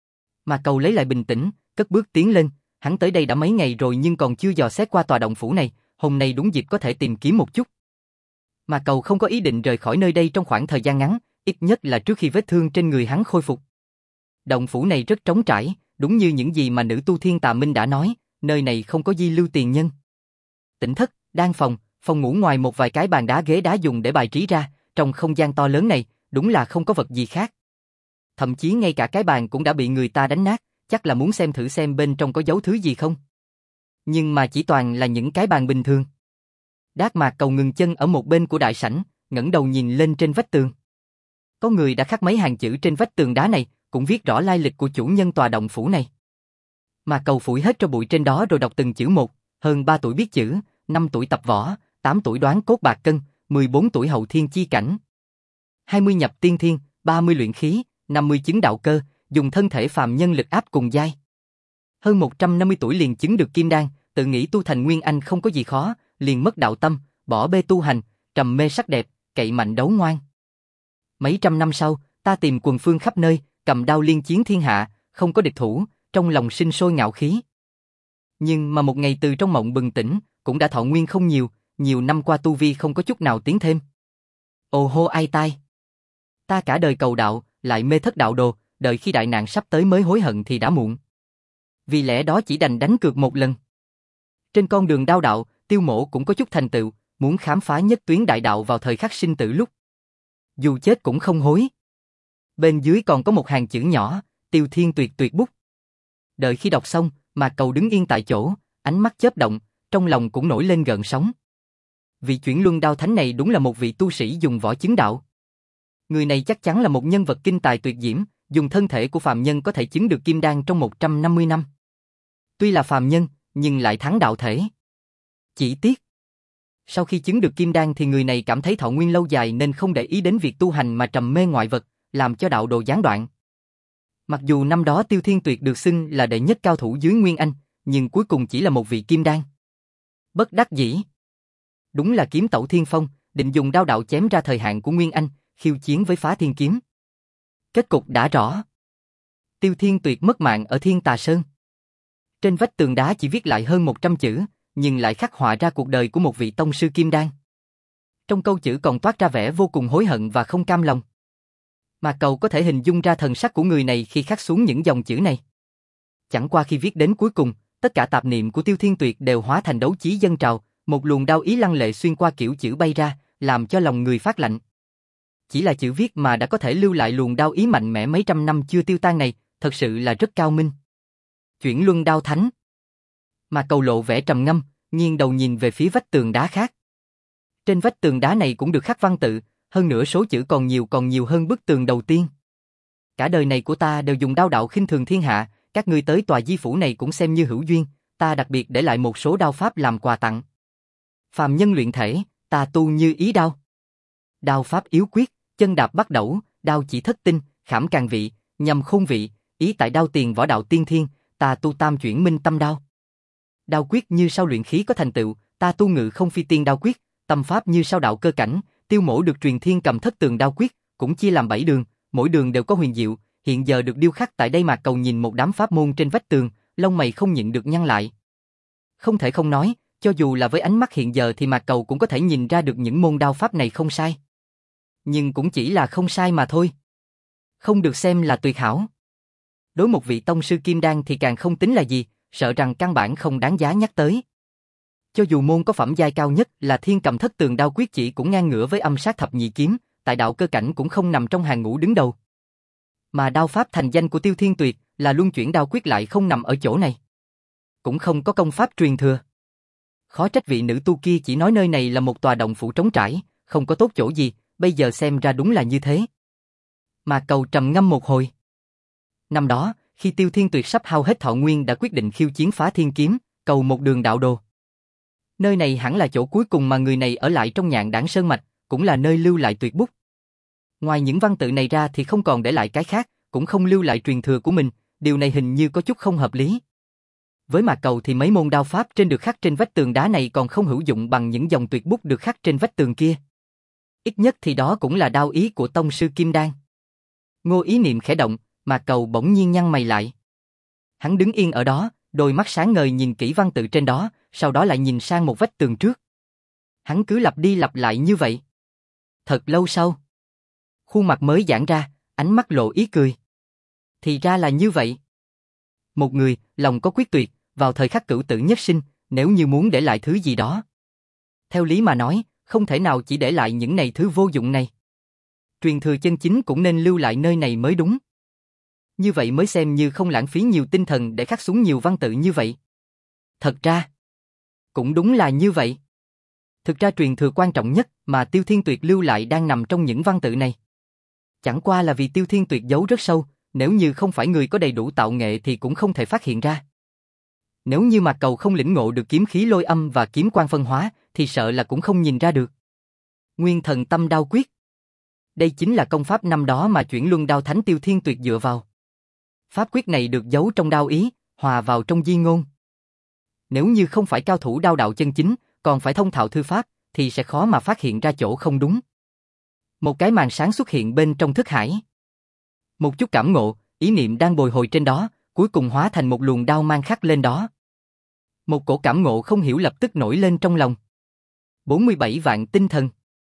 Mạc Cầu lấy lại bình tĩnh, cất bước tiến lên, hắn tới đây đã mấy ngày rồi nhưng còn chưa dò xét qua tòa động phủ này, hôm nay đúng dịp có thể tìm kiếm một chút. Mạc Cầu không có ý định rời khỏi nơi đây trong khoảng thời gian ngắn, ít nhất là trước khi vết thương trên người hắn khôi phục. Động phủ này rất trống trải, đúng như những gì mà nữ tu Thiên Tà Minh đã nói, nơi này không có di lưu tiền nhân. Tĩnh thất, đan phòng, phòng ngủ ngoài một vài cái bàn đá ghế đá dùng để bài trí ra, trong không gian to lớn này, đúng là không có vật gì khác. Thậm chí ngay cả cái bàn cũng đã bị người ta đánh nát, chắc là muốn xem thử xem bên trong có giấu thứ gì không. Nhưng mà chỉ toàn là những cái bàn bình thường. Đát Mạc Cầu ngừng chân ở một bên của đại sảnh, ngẩng đầu nhìn lên trên vách tường. Có người đã khắc mấy hàng chữ trên vách tường đá này, cũng viết rõ lai lịch của chủ nhân tòa động phủ này. Mạc Cầu phủi hết tro bụi trên đó rồi đọc từng chữ một, hơn 3 tuổi biết chữ, 5 tuổi tập võ, 8 tuổi đoán cốt bạc cân, 14 tuổi hậu thiên chi cảnh, 20 nhập tiên thiên, 30 luyện khí, 50 chứng đạo cơ, dùng thân thể phàm nhân lực áp cùng giai. Hơn 150 tuổi liền chứng được kim đan, tự nghĩ tu thành Nguyên Anh không có gì khó, liền mất đạo tâm, bỏ bê tu hành, trầm mê sắc đẹp, cậy mạnh đấu ngoan. Mấy trăm năm sau, ta tìm quần phương khắp nơi, cầm đao liên chiến thiên hạ, không có địch thủ, trong lòng sinh sôi ngạo khí. Nhưng mà một ngày từ trong mộng bừng tỉnh, cũng đã thọ nguyên không nhiều, nhiều năm qua tu vi không có chút nào tiến thêm. Ồ hô ai tai! Ta cả đời cầu đạo, lại mê thất đạo đồ, đợi khi đại nạn sắp tới mới hối hận thì đã muộn. Vì lẽ đó chỉ đành đánh cược một lần. Trên con đường đao đạo, Tiêu Mỗ cũng có chút thành tựu, muốn khám phá nhất tuyến đại đạo vào thời khắc sinh tử lúc. Dù chết cũng không hối. Bên dưới còn có một hàng chữ nhỏ, Tiêu Thiên Tuyệt tuyệt bút. Đợi khi đọc xong, Mạc Cầu đứng yên tại chỗ, ánh mắt chớp động, trong lòng cũng nổi lên gợn sóng. Vị chuyển luân đao thánh này đúng là một vị tu sĩ dùng võ chứng đạo. Người này chắc chắn là một nhân vật kinh tài tuyệt diễm, dùng thân thể của phàm nhân có thể chứng được kim đan trong 150 năm. Tuy là phàm nhân, nhưng lại thắng đạo thể. Chỉ tiếc, sau khi chứng được kim đan thì người này cảm thấy thọ nguyên lâu dài nên không để ý đến việc tu hành mà trầm mê ngoại vật, làm cho đạo đồ gián đoạn. Mặc dù năm đó Tiêu Thiên Tuyệt được xưng là đệ nhất cao thủ dưới Nguyên Anh, nhưng cuối cùng chỉ là một vị kim đan. Bất đắc dĩ. Đúng là kiếm tẩu thiên phong, định dùng đao đạo chém ra thời hạn của Nguyên Anh, khiêu chiến với Phá Thiên Kiếm. Kết cục đã rõ. Tiêu Thiên Tuyệt mất mạng ở Thiên Tà Sơn. Trên vách tường đá chỉ viết lại hơn 100 chữ, nhưng lại khắc họa ra cuộc đời của một vị tông sư kim đan. Trong câu chữ còn toát ra vẻ vô cùng hối hận và không cam lòng. Mà Cầu có thể hình dung ra thần sắc của người này khi khắc xuống những dòng chữ này. Chẳng qua khi viết đến cuối cùng, tất cả tạp niệm của Tiêu Thiên Tuyệt đều hóa thành đấu chí dâng trào, một luồng đao ý lăng lệ xuyên qua kiểu chữ bay ra, làm cho lòng người phát lạnh. Chỉ là chữ viết mà đã có thể lưu lại luồng đao ý mạnh mẽ mấy trăm năm chưa tiêu tan này, thật sự là rất cao minh. Chuyển luân đao thánh. Mà Cầu lộ vẻ trầm ngâm, nghiêng đầu nhìn về phía vách tường đá khác. Trên vách tường đá này cũng được khắc văn tự, hơn nữa số chữ còn nhiều hơn bức tường đầu tiên. Cả đời này của ta đều dùng đao đạo khinh thường thiên hạ, các ngươi tới tòa di phủ này cũng xem như hữu duyên, ta đặc biệt để lại một số đao pháp làm quà tặng. Phàm nhân luyện thể, ta tu như ý đao. Đao pháp yếu quyết, chân đạp bắt đẩu, đao chỉ thất tinh, khảm càng vị, nhằm khôn vị, ý tại đao tiền võ đạo tiên thiên, ta tu tam chuyển minh tâm đao. Đao quyết như sao luyện khí có thành tựu, ta tu ngự không phi tiên đao quyết, tâm pháp như sao đạo cơ cảnh, Tiêu Mỗ được truyền thiên cầm thất tường đao quyết, cũng chia làm 7 đường, mỗi đường đều có huyền diệu, hiện giờ được điêu khắc tại đây mà Cầu nhìn một đám pháp môn trên vách tường, lông mày không nhịn được nhăn lại. Không thể không nói, cho dù là với ánh mắt hiện giờ thì Mạc Cầu cũng có thể nhìn ra được những môn đao pháp này không sai. Nhưng cũng chỉ là không sai mà thôi. Không được xem là tuyệt hảo. Đối một vị tông sư kim đan thì càng không tính là gì, sợ rằng căn bản không đáng giá nhắc tới. Cho dù môn có phẩm giai cao nhất là thiên cầm thất tường đao quyết chỉ cũng ngang ngửa với âm sát thập nhị kiếm, tại đạo cơ cảnh cũng không nằm trong hàng ngũ đứng đầu. Mà đao pháp thành danh của Tiêu Thiên Tuyệt là luân chuyển đao quyết lại không nằm ở chỗ này. Cũng không có công pháp truyền thừa. Khó trách vị nữ tu kia chỉ nói nơi này là một tòa động phủ trống trải, không có tốt chỗ gì, bây giờ xem ra đúng là như thế. Mà Cầu trầm ngâm một hồi. Năm đó, khi Tiêu Thiên Tuyệt sắp hao hết thọ nguyên đã quyết định khiêu chiến Phá Thiên Kiếm, cầu một đường đạo đồ. Nơi này hẳn là chỗ cuối cùng mà người này ở lại trong Nhạn Đảng Sơn Mạch, cũng là nơi lưu lại tuyệt bút. Ngoài những văn tự này ra thì không còn để lại cái khác, cũng không lưu lại truyền thừa của mình, điều này hình như có chút không hợp lý. Với Mạc Cầu thì mấy môn đao pháp trên được khắc trên vách tường đá này còn không hữu dụng bằng những dòng tuyệt bút được khắc trên vách tường kia. Ít nhất thì đó cũng là đao ý của tông sư Kim Đan. Ngô ý niệm khẽ động, Mạc Cầu bỗng nhiên nhăn mày lại. Hắn đứng yên ở đó, đôi mắt sáng ngời nhìn kỹ văn tự trên đó, sau đó lại nhìn sang một vách tường trước. Hắn cứ lặp đi lặp lại như vậy. Thật lâu sau, khuôn mặt mới giãn ra, ánh mắt lộ ý cười. Thì ra là như vậy. Một người, lòng có quyết tuyệt, vào thời khắc cửu tử nhất sinh, nếu như muốn để lại thứ gì đó. Theo lý mà nói, không thể nào chỉ để lại những này thứ vô dụng này. Truyền thừa chân chính cũng nên lưu lại nơi này mới đúng. Như vậy mới xem như không lãng phí nhiều tinh thần để khắc xuống nhiều văn tự như vậy. Thật ra, cũng đúng là như vậy. Thực ra truyền thừa quan trọng nhất mà Tiêu Thiên Tuyệt lưu lại đang nằm trong những văn tự này. Chẳng qua là vì Tiêu Thiên Tuyệt giấu rất sâu, nếu như không phải người có đầy đủ tạo nghệ thì cũng không thể phát hiện ra. Nếu như Mạc Cầu không lĩnh ngộ được kiếm khí lôi âm và kiếm quan phân hóa, thì sợ là cũng không nhìn ra được. Nguyên thần tâm đao quyết. Đây chính là công pháp năm đó mà chuyển luân đao thánh Tiêu Thiên Tuyệt dựa vào. Pháp quyết này được giấu trong đao ý, hòa vào trong di ngôn. Nếu như không phải cao thủ đao đạo chân chính, còn phải thông thạo thư pháp, thì sẽ khó mà phát hiện ra chỗ không đúng. Một cái màn sáng xuất hiện bên trong thức hải. Một chút cảm ngộ, ý niệm đang bồi hồi trên đó, cuối cùng hóa thành một luồng đao mang khắc lên đó. Một cổ cảm ngộ không hiểu lập tức nổi lên trong lòng. 47 vạn tinh thần.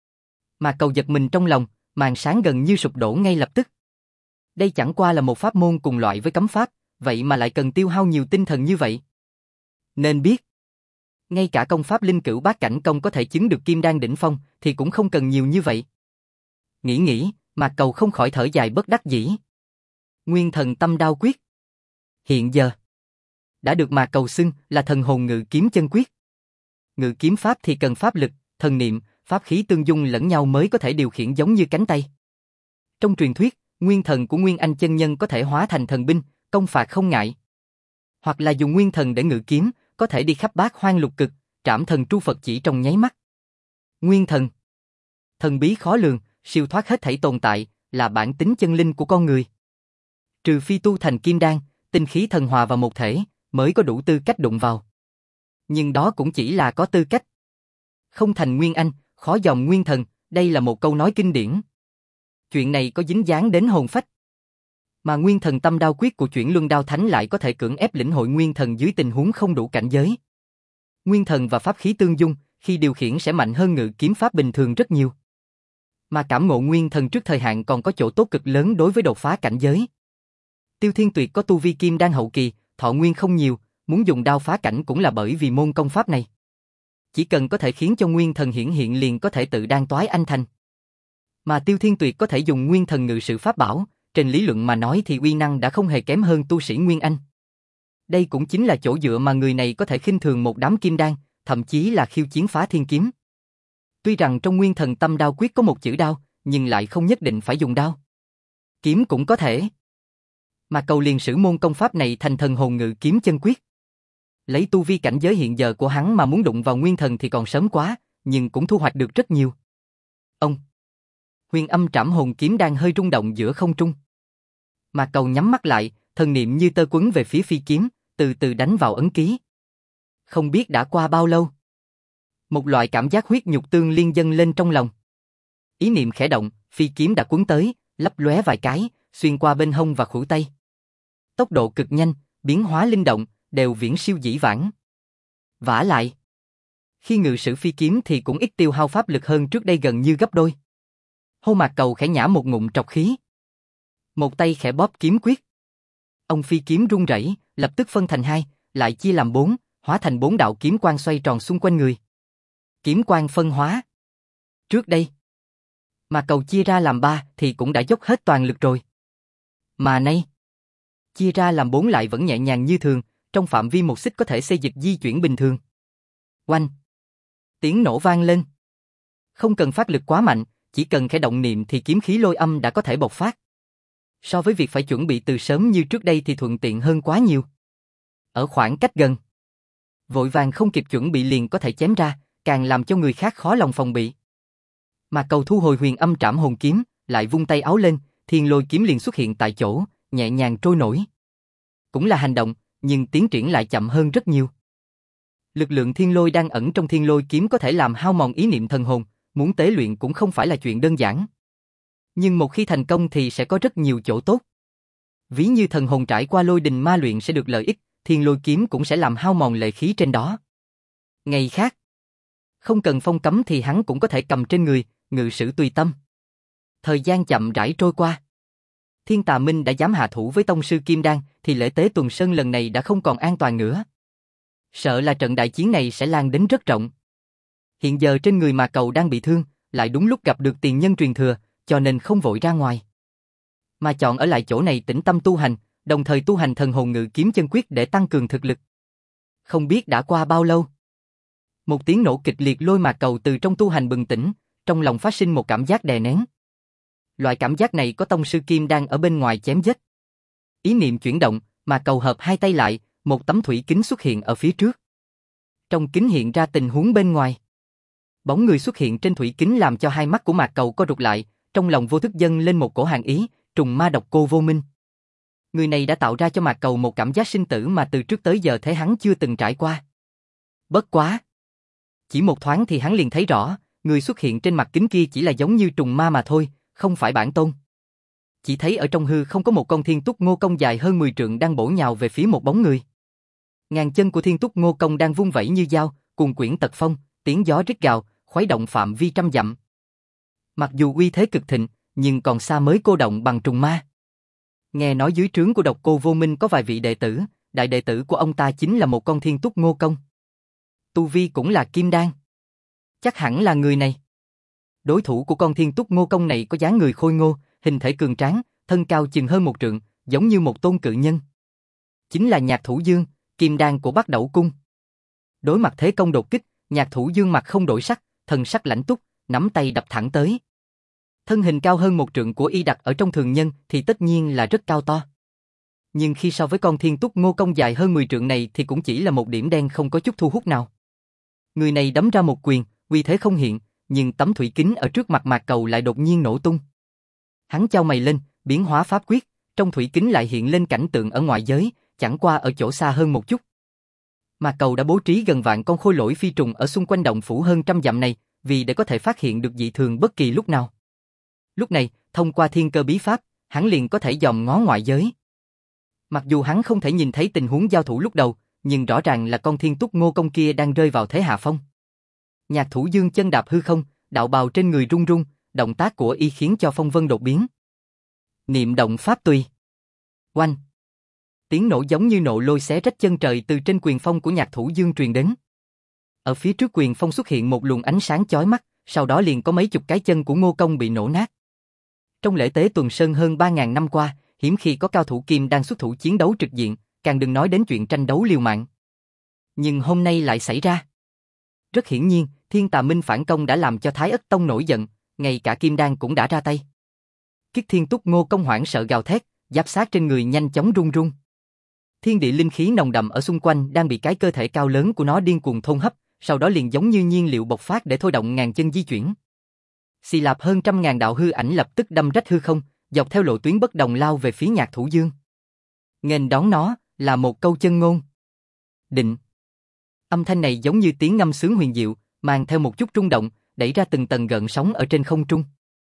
Mà Cầu giật mình trong lòng, màn sáng gần như sụp đổ ngay lập tức. Đây chẳng qua là một pháp môn cùng loại với cấm pháp, vậy mà lại cần tiêu hao nhiều tinh thần như vậy. Nên biết, ngay cả công pháp linh cửu bát cảnh công có thể chứng được kim đan đỉnh phong thì cũng không cần nhiều như vậy. Nghĩ, Mạc Cầu không khỏi thở dài bất đắc dĩ. Nguyên thần tâm đao quyết. Hiện giờ, đã được Mạc Cầu xưng là thần hồn ngự kiếm chân quyết. Ngự kiếm pháp thì cần pháp lực, thần niệm, pháp khí tương dung lẫn nhau mới có thể điều khiển giống như cánh tay. Trong truyền thuyết, nguyên thần của Nguyên Anh chân nhân có thể hóa thành thần binh, công phạt không ngại. Hoặc là dùng nguyên thần để ngự kiếm, có thể đi khắp bát hoang lục cực, trảm thần tru Phật chỉ trong nháy mắt. Nguyên thần, thần bí khó lường, siêu thoát hết thảy tồn tại, là bản tính chân linh của con người. Trừ phi tu thành kim đan, tinh khí thần hòa vào một thể, mới có đủ tư cách đụng vào. Nhưng đó cũng chỉ là có tư cách. Không thành Nguyên Anh, khó dòm nguyên thần, đây là một câu nói kinh điển. Chuyện này có dính dáng đến hồn phách. Mà nguyên thần tâm đao quyết của Chuyển Luân Đao Thánh lại có thể cưỡng ép lĩnh hội nguyên thần dưới tình huống không đủ cảnh giới. Nguyên thần và pháp khí tương dung, khi điều khiển sẽ mạnh hơn ngự kiếm pháp bình thường rất nhiều. Mà cảm ngộ nguyên thần trước thời hạn còn có chỗ tốt cực lớn đối với đột phá cảnh giới. Tiêu Thiên Tuyệt có tu vi kim đan hậu kỳ, thọ nguyên không nhiều, muốn dùng đao phá cảnh cũng là bởi vì môn công pháp này. Chỉ cần có thể khiến cho nguyên thần hiển hiện liền có thể tự đan toái anh thành. Mà Tiêu Thiên Tuyệt có thể dùng nguyên thần ngự sử pháp bảo, trên lý luận mà nói thì uy năng đã không hề kém hơn tu sĩ Nguyên Anh. Đây cũng chính là chỗ dựa mà người này có thể khinh thường một đám kim đan, thậm chí là khiêu chiến phá thiên kiếm. Tuy rằng trong nguyên thần tâm đao quyết có một chữ đao, nhưng lại không nhất định phải dùng đao. Kiếm cũng có thể. Mà Cầu liền sử môn công pháp này thành thần hồn ngự kiếm chân quyết. Lấy tu vi cảnh giới hiện giờ của hắn mà muốn đụng vào nguyên thần thì còn sớm quá, nhưng cũng thu hoạch được rất nhiều. Ông Huyền Âm Trảm Hồn kiếm đang hơi rung động giữa không trung. Mà Cầu nhắm mắt lại, thần niệm như tơ quấn về phía phi kiếm, từ từ đánh vào ấn ký. Không biết đã qua bao lâu. Một loại cảm giác huyết nhục tương liên dâng lên trong lòng. Ý niệm khẽ động, phi kiếm đã cuốn tới, lấp lóe vài cái, xuyên qua bên hông và khuỷu tay. Tốc độ cực nhanh, biến hóa linh động, đều viễn siêu dĩ vãng. Vả lại, khi ngự sử phi kiếm thì cũng ít tiêu hao pháp lực hơn trước đây gần như gấp đôi. Hô Mạc Cầu khẽ nhả một ngụm trọc khí. Một tay khẽ bóp kiếm quyết. Ông phi kiếm rung rẩy, lập tức phân thành hai, lại chia làm bốn, hóa thành 4 đạo kiếm quang xoay tròn xung quanh người. Kiếm quang phân hóa. Trước đây, Mạc Cầu chia ra làm 3 thì cũng đã dốc hết toàn lực rồi. Mà nay, chia ra làm 4 lại vẫn nhẹ nhàng như thường, trong phạm vi một xích có thể xê dịch di chuyển bình thường. Oanh! Tiếng nổ vang lên. Không cần phát lực quá mạnh, chỉ cần khẽ động niệm thì kiếm khí lôi âm đã có thể bộc phát. So với việc phải chuẩn bị từ sớm như trước đây thì thuận tiện hơn quá nhiều. Ở khoảng cách gần, vội vàng không kịp chuẩn bị liền có thể chém ra, càng làm cho người khác khó lòng phòng bị. Mà Cầu thu hồi Huyền Âm Trảm Hồn kiếm, lại vung tay áo lên, Thiên Lôi kiếm liền xuất hiện tại chỗ, nhẹ nhàng trôi nổi. Cũng là hành động, nhưng tiến triển lại chậm hơn rất nhiều. Lực lượng Thiên Lôi đang ẩn trong Thiên Lôi kiếm có thể làm hao mòn ý niệm thần hồn, muốn tế luyện cũng không phải là chuyện đơn giản. Nhưng một khi thành công thì sẽ có rất nhiều chỗ tốt. Ví như thần hồn trải qua lôi đình ma luyện sẽ được lợi ích, Thiên Lôi kiếm cũng sẽ làm hao mòn lệ khí trên đó. Ngày khác, không cần phong cấm thì hắn cũng có thể cầm trên người, ngự sử tùy tâm. Thời gian chậm rãi trôi qua. Thiên Tà Minh đã dám hạ thủ với tông sư Kim Đan thì lễ tế Tuần Sơn lần này đã không còn an toàn nữa. Sợ là trận đại chiến này sẽ lan đến rất rộng. Hiện giờ trên người Mạc Cầu đang bị thương, lại đúng lúc gặp được tiền nhân truyền thừa, cho nên không vội ra ngoài. Mà chọn ở lại chỗ này tĩnh tâm tu hành, đồng thời tu hành thần hồn ngự kiếm chân quyết để tăng cường thực lực. Không biết đã qua bao lâu. Một tiếng nổ kịch liệt lôi Mạc Cầu từ trong tu hành bừng tỉnh, trong lòng phát sinh một cảm giác đè nén. Loại cảm giác này có tông sư Kim đang ở bên ngoài chém giết. Ý niệm chuyển động, Mạc Cầu hợp hai tay lại, một tấm thủy kính xuất hiện ở phía trước. Trong kính hiện ra tình huống bên ngoài. Bóng người xuất hiện trên thủy kính làm cho hai mắt của Mạc Cầu co rụt lại, trong lòng vô thức dâng lên một cổ hàn ý, trùng ma độc cô vô minh. Người này đã tạo ra cho Mạc Cầu một cảm giác sinh tử mà từ trước tới giờ thế hắn chưa từng trải qua. Bất quá! Chỉ một thoáng thì hắn liền thấy rõ, người xuất hiện trên mặt kính kia chỉ là giống như trùng ma mà thôi, không phải bản tôn. Chỉ thấy ở trong hư không có một con thiên túc ngô công dài hơn 10 trượng đang bổ nhào về phía một bóng người. Ngàn chân của thiên túc ngô công đang vung vẩy như dao, cuồn quyển tật phong, tiếng gió rít gào, khuấy động phạm vi trăm dặm. Mặc dù uy thế cực thịnh, nhưng còn xa mới cô động bằng trùng ma. Nghe nói dưới trướng của Độc Cô Vô Minh có vài vị đệ tử, đại đệ tử của ông ta chính là một con thiên túc ngô công. Tu vi cũng là kim đan. Chắc hẳn là người này. Đối thủ của con thiên túc ngô công này có dáng người khôi ngô, hình thể cường tráng, thân cao chừng hơn 1 trượng, giống như một tôn cự nhân. Chính là Nhạc Thủ Dương, kim đan của Bắc Đẩu Cung. Đối mặt thế công đột kích, Nhạc Thủ Dương mặt không đổi sắc, thần sắc lãnh túc, nắm tay đập thẳng tới. Thân hình cao hơn 1 trượng của y đặt ở trong thường nhân thì tất nhiên là rất cao to. Nhưng khi so với con thiên túc ngô công dài hơn 10 trượng này thì cũng chỉ là một điểm đen không có chút thu hút nào. Người này đấm ra một quyền, uy thế không hiện, nhưng tấm thủy kính ở trước mặt Mạc Cầu lại đột nhiên nổ tung. Hắn chau mày lên, biến hóa pháp quyết, trong thủy kính lại hiện lên cảnh tượng ở ngoại giới, chẳng qua ở chỗ xa hơn một chút. Mạc Cầu đã bố trí gần vạn con khôi lỗi phi trùng ở xung quanh động phủ hơn trăm dặm này, vì để có thể phát hiện được dị thường bất kỳ lúc nào. Lúc này, thông qua thiên cơ bí pháp, hắn liền có thể dòm ngó ngoại giới. Mặc dù hắn không thể nhìn thấy tình huống giao thủ lúc đầu, nhưng rõ ràng là con thiên túc ngô công kia đang rơi vào thế hạ phong. Nhạc Thủ Dương chân đạp hư không, đạo bào trên người rung rung, động tác của y khiến cho phong vân đột biến. Niệm động pháp tùy. Oanh! Tiếng nổ giống như nộ lôi xé rách chân trời từ trên quyền phong của Nhạc Thủ Dương truyền đến. Ở phía trước quyền phong xuất hiện một luồng ánh sáng chói mắt, sau đó liền có mấy chục cái chân của Ngô Công bị nổ nát. Trong lễ tế Tuần Sơn hơn 3.000 năm qua, hiếm khi có cao thủ kim đang xuất thủ chiến đấu trực diện, càng đừng nói đến chuyện tranh đấu liều mạng. Nhưng hôm nay lại xảy ra. Rất hiển nhiên, Thiên Tà Minh phản công đã làm cho Thái Ất Tông nổi giận, ngay cả Kim Đan cũng đã ra tay. Kiết Thiên Túc Ngô Công hoảng sợ gào thét, giáp sát trên người nhanh chóng run run. Thiên địa linh khí nồng đậm ở xung quanh đang bị cái cơ thể cao lớn của nó điên cuồng thôn hấp, sau đó liền giống như nhiên liệu bộc phát để thôi động ngàn chân di chuyển. Xì lạp hơn 100.000 đạo hư ảnh lập tức đâm rách hư không, dọc theo lộ tuyến bất đồng lao về phía Nhạc Thủ Dương. Nghênh đón nó là một câu chân ngôn. Định. Âm thanh này giống như tiếng ngâm sướng huyền diệu, mang theo một chút rung động, đẩy ra từng tầng gợn sóng ở trên không trung.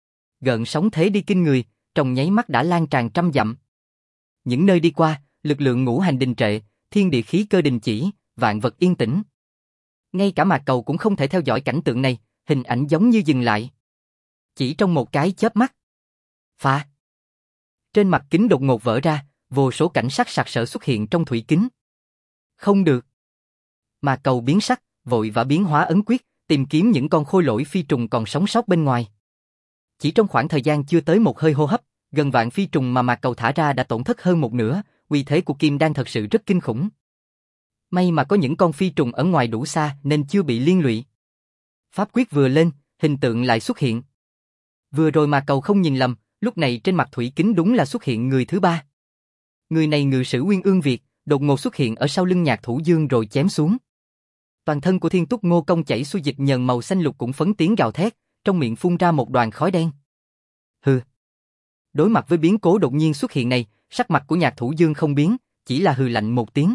Gợn sóng thế đi kinh người, trong nháy mắt đã lan tràn trăm dặm. Những nơi đi qua, lực lượng ngũ hành đình trệ, thiên địa khí cơ đình chỉ, vạn vật yên tĩnh. Ngay cả Mạc Cầu cũng không thể theo dõi cảnh tượng này, hình ảnh giống như dừng lại. Chỉ trong một cái chớp mắt. Phá! Trên mặt kính đột ngột vỡ ra, vô số cảnh sắc sặc sỡ xuất hiện trong thủy kính. Không được. Mạc Cầu biến sắc, vội vã biến hóa ấn quyết, tìm kiếm những con khôi lỗi phi trùng còn sống sót bên ngoài. Chỉ trong khoảng thời gian chưa tới một hơi hô hấp, gần vạn phi trùng mà Mạc Cầu thả ra đã tổn thất hơn một nửa, uy thế của Kim Đan thật sự rất kinh khủng. May mà có những con phi trùng ở ngoài đủ xa nên chưa bị liên lụy. Pháp quyết vừa lên, hình tượng lại xuất hiện. Vừa rồi Mạc Cầu không nhìn lầm, lúc này trên mặt thủy kính đúng là xuất hiện người thứ ba. Người này ngự sử Uyên Ương Việt, đột ngột xuất hiện ở sau lưng Nhạc Thủ Dương rồi chém xuống. Toàn thân của Thiên Túc Ngô Công chảy xuôi dịch nhờn màu xanh lục cũng phấn tiếng gào thét, trong miệng phun ra một đoàn khói đen. Hừ. Đối mặt với biến cố đột nhiên xuất hiện này, sắc mặt của Nhạc Thủ Dương không biến, chỉ là hừ lạnh một tiếng.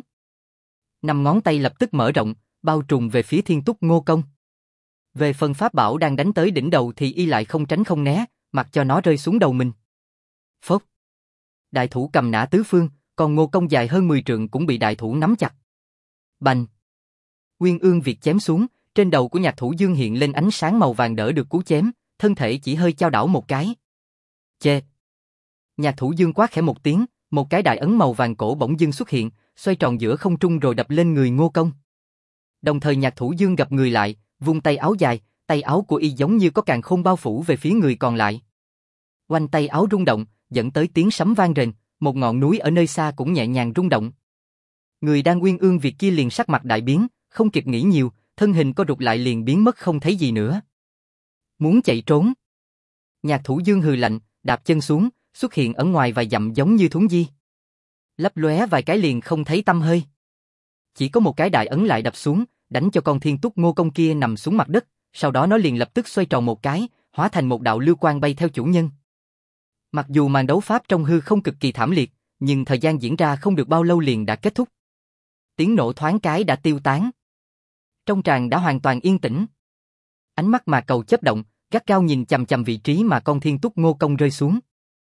5 ngón tay lập tức mở rộng, bao trùm về phía Thiên Túc Ngô Công. Về phần pháp bảo đang đánh tới đỉnh đầu thì y lại không tránh không né, mặc cho nó rơi xuống đầu mình. Phốc. Đại thủ cầm nã tứ phương, còn Ngô Công dài hơn 10 trượng cũng bị đại thủ nắm chặt. Bành. Uyên Ương Việt chém xuống, trên đầu của Nhạc Thủ Dương hiện lên ánh sáng màu vàng đỡ được cú chém, thân thể chỉ hơi chao đảo một cái. Chê. Nhạc Thủ Dương quát khẽ một tiếng, một cái đại ấn màu vàng cổ bỗng dưng xuất hiện, xoay tròn giữa không trung rồi đập lên người Ngô Công. Đồng thời Nhạc Thủ Dương gập người lại, vung tay áo dài, tay áo của y giống như có càn khôn bao phủ về phía người còn lại. Oanh tay áo rung động, dẫn tới tiếng sấm vang rền, một ngọn núi ở nơi xa cũng nhẹ nhàng rung động. Người đang Uyên Ương Việt kia liền sắc mặt đại biến, không kịp nghĩ nhiều, thân hình co rụt lại liền biến mất không thấy gì nữa. Muốn chạy trốn. Nhạc Thủ Dương hừ lạnh, đạp chân xuống, xuất hiện ở ngoài vài dặm giống như thuấn di. Lấp lóe vài cái liền không thấy tăm hơi. Chỉ có một cái đại ấn lại đập xuống, đánh cho con Thiên Túc Ngô Công kia nằm xuống mặt đất, sau đó nó liền lập tức xoay tròn một cái, hóa thành một đạo lưu quang bay theo chủ nhân. Mặc dù màn đấu pháp trong hư không cực kỳ thảm liệt, nhưng thời gian diễn ra không được bao lâu liền đã kết thúc. Tiếng nổ thoáng cái đã tiêu tán. Trong tràng đã hoàn toàn yên tĩnh. Ánh mắt Mạc Cầu chớp động, gắt gao nhìn chằm chằm vị trí mà con Thiên Túc Ngô Công rơi xuống.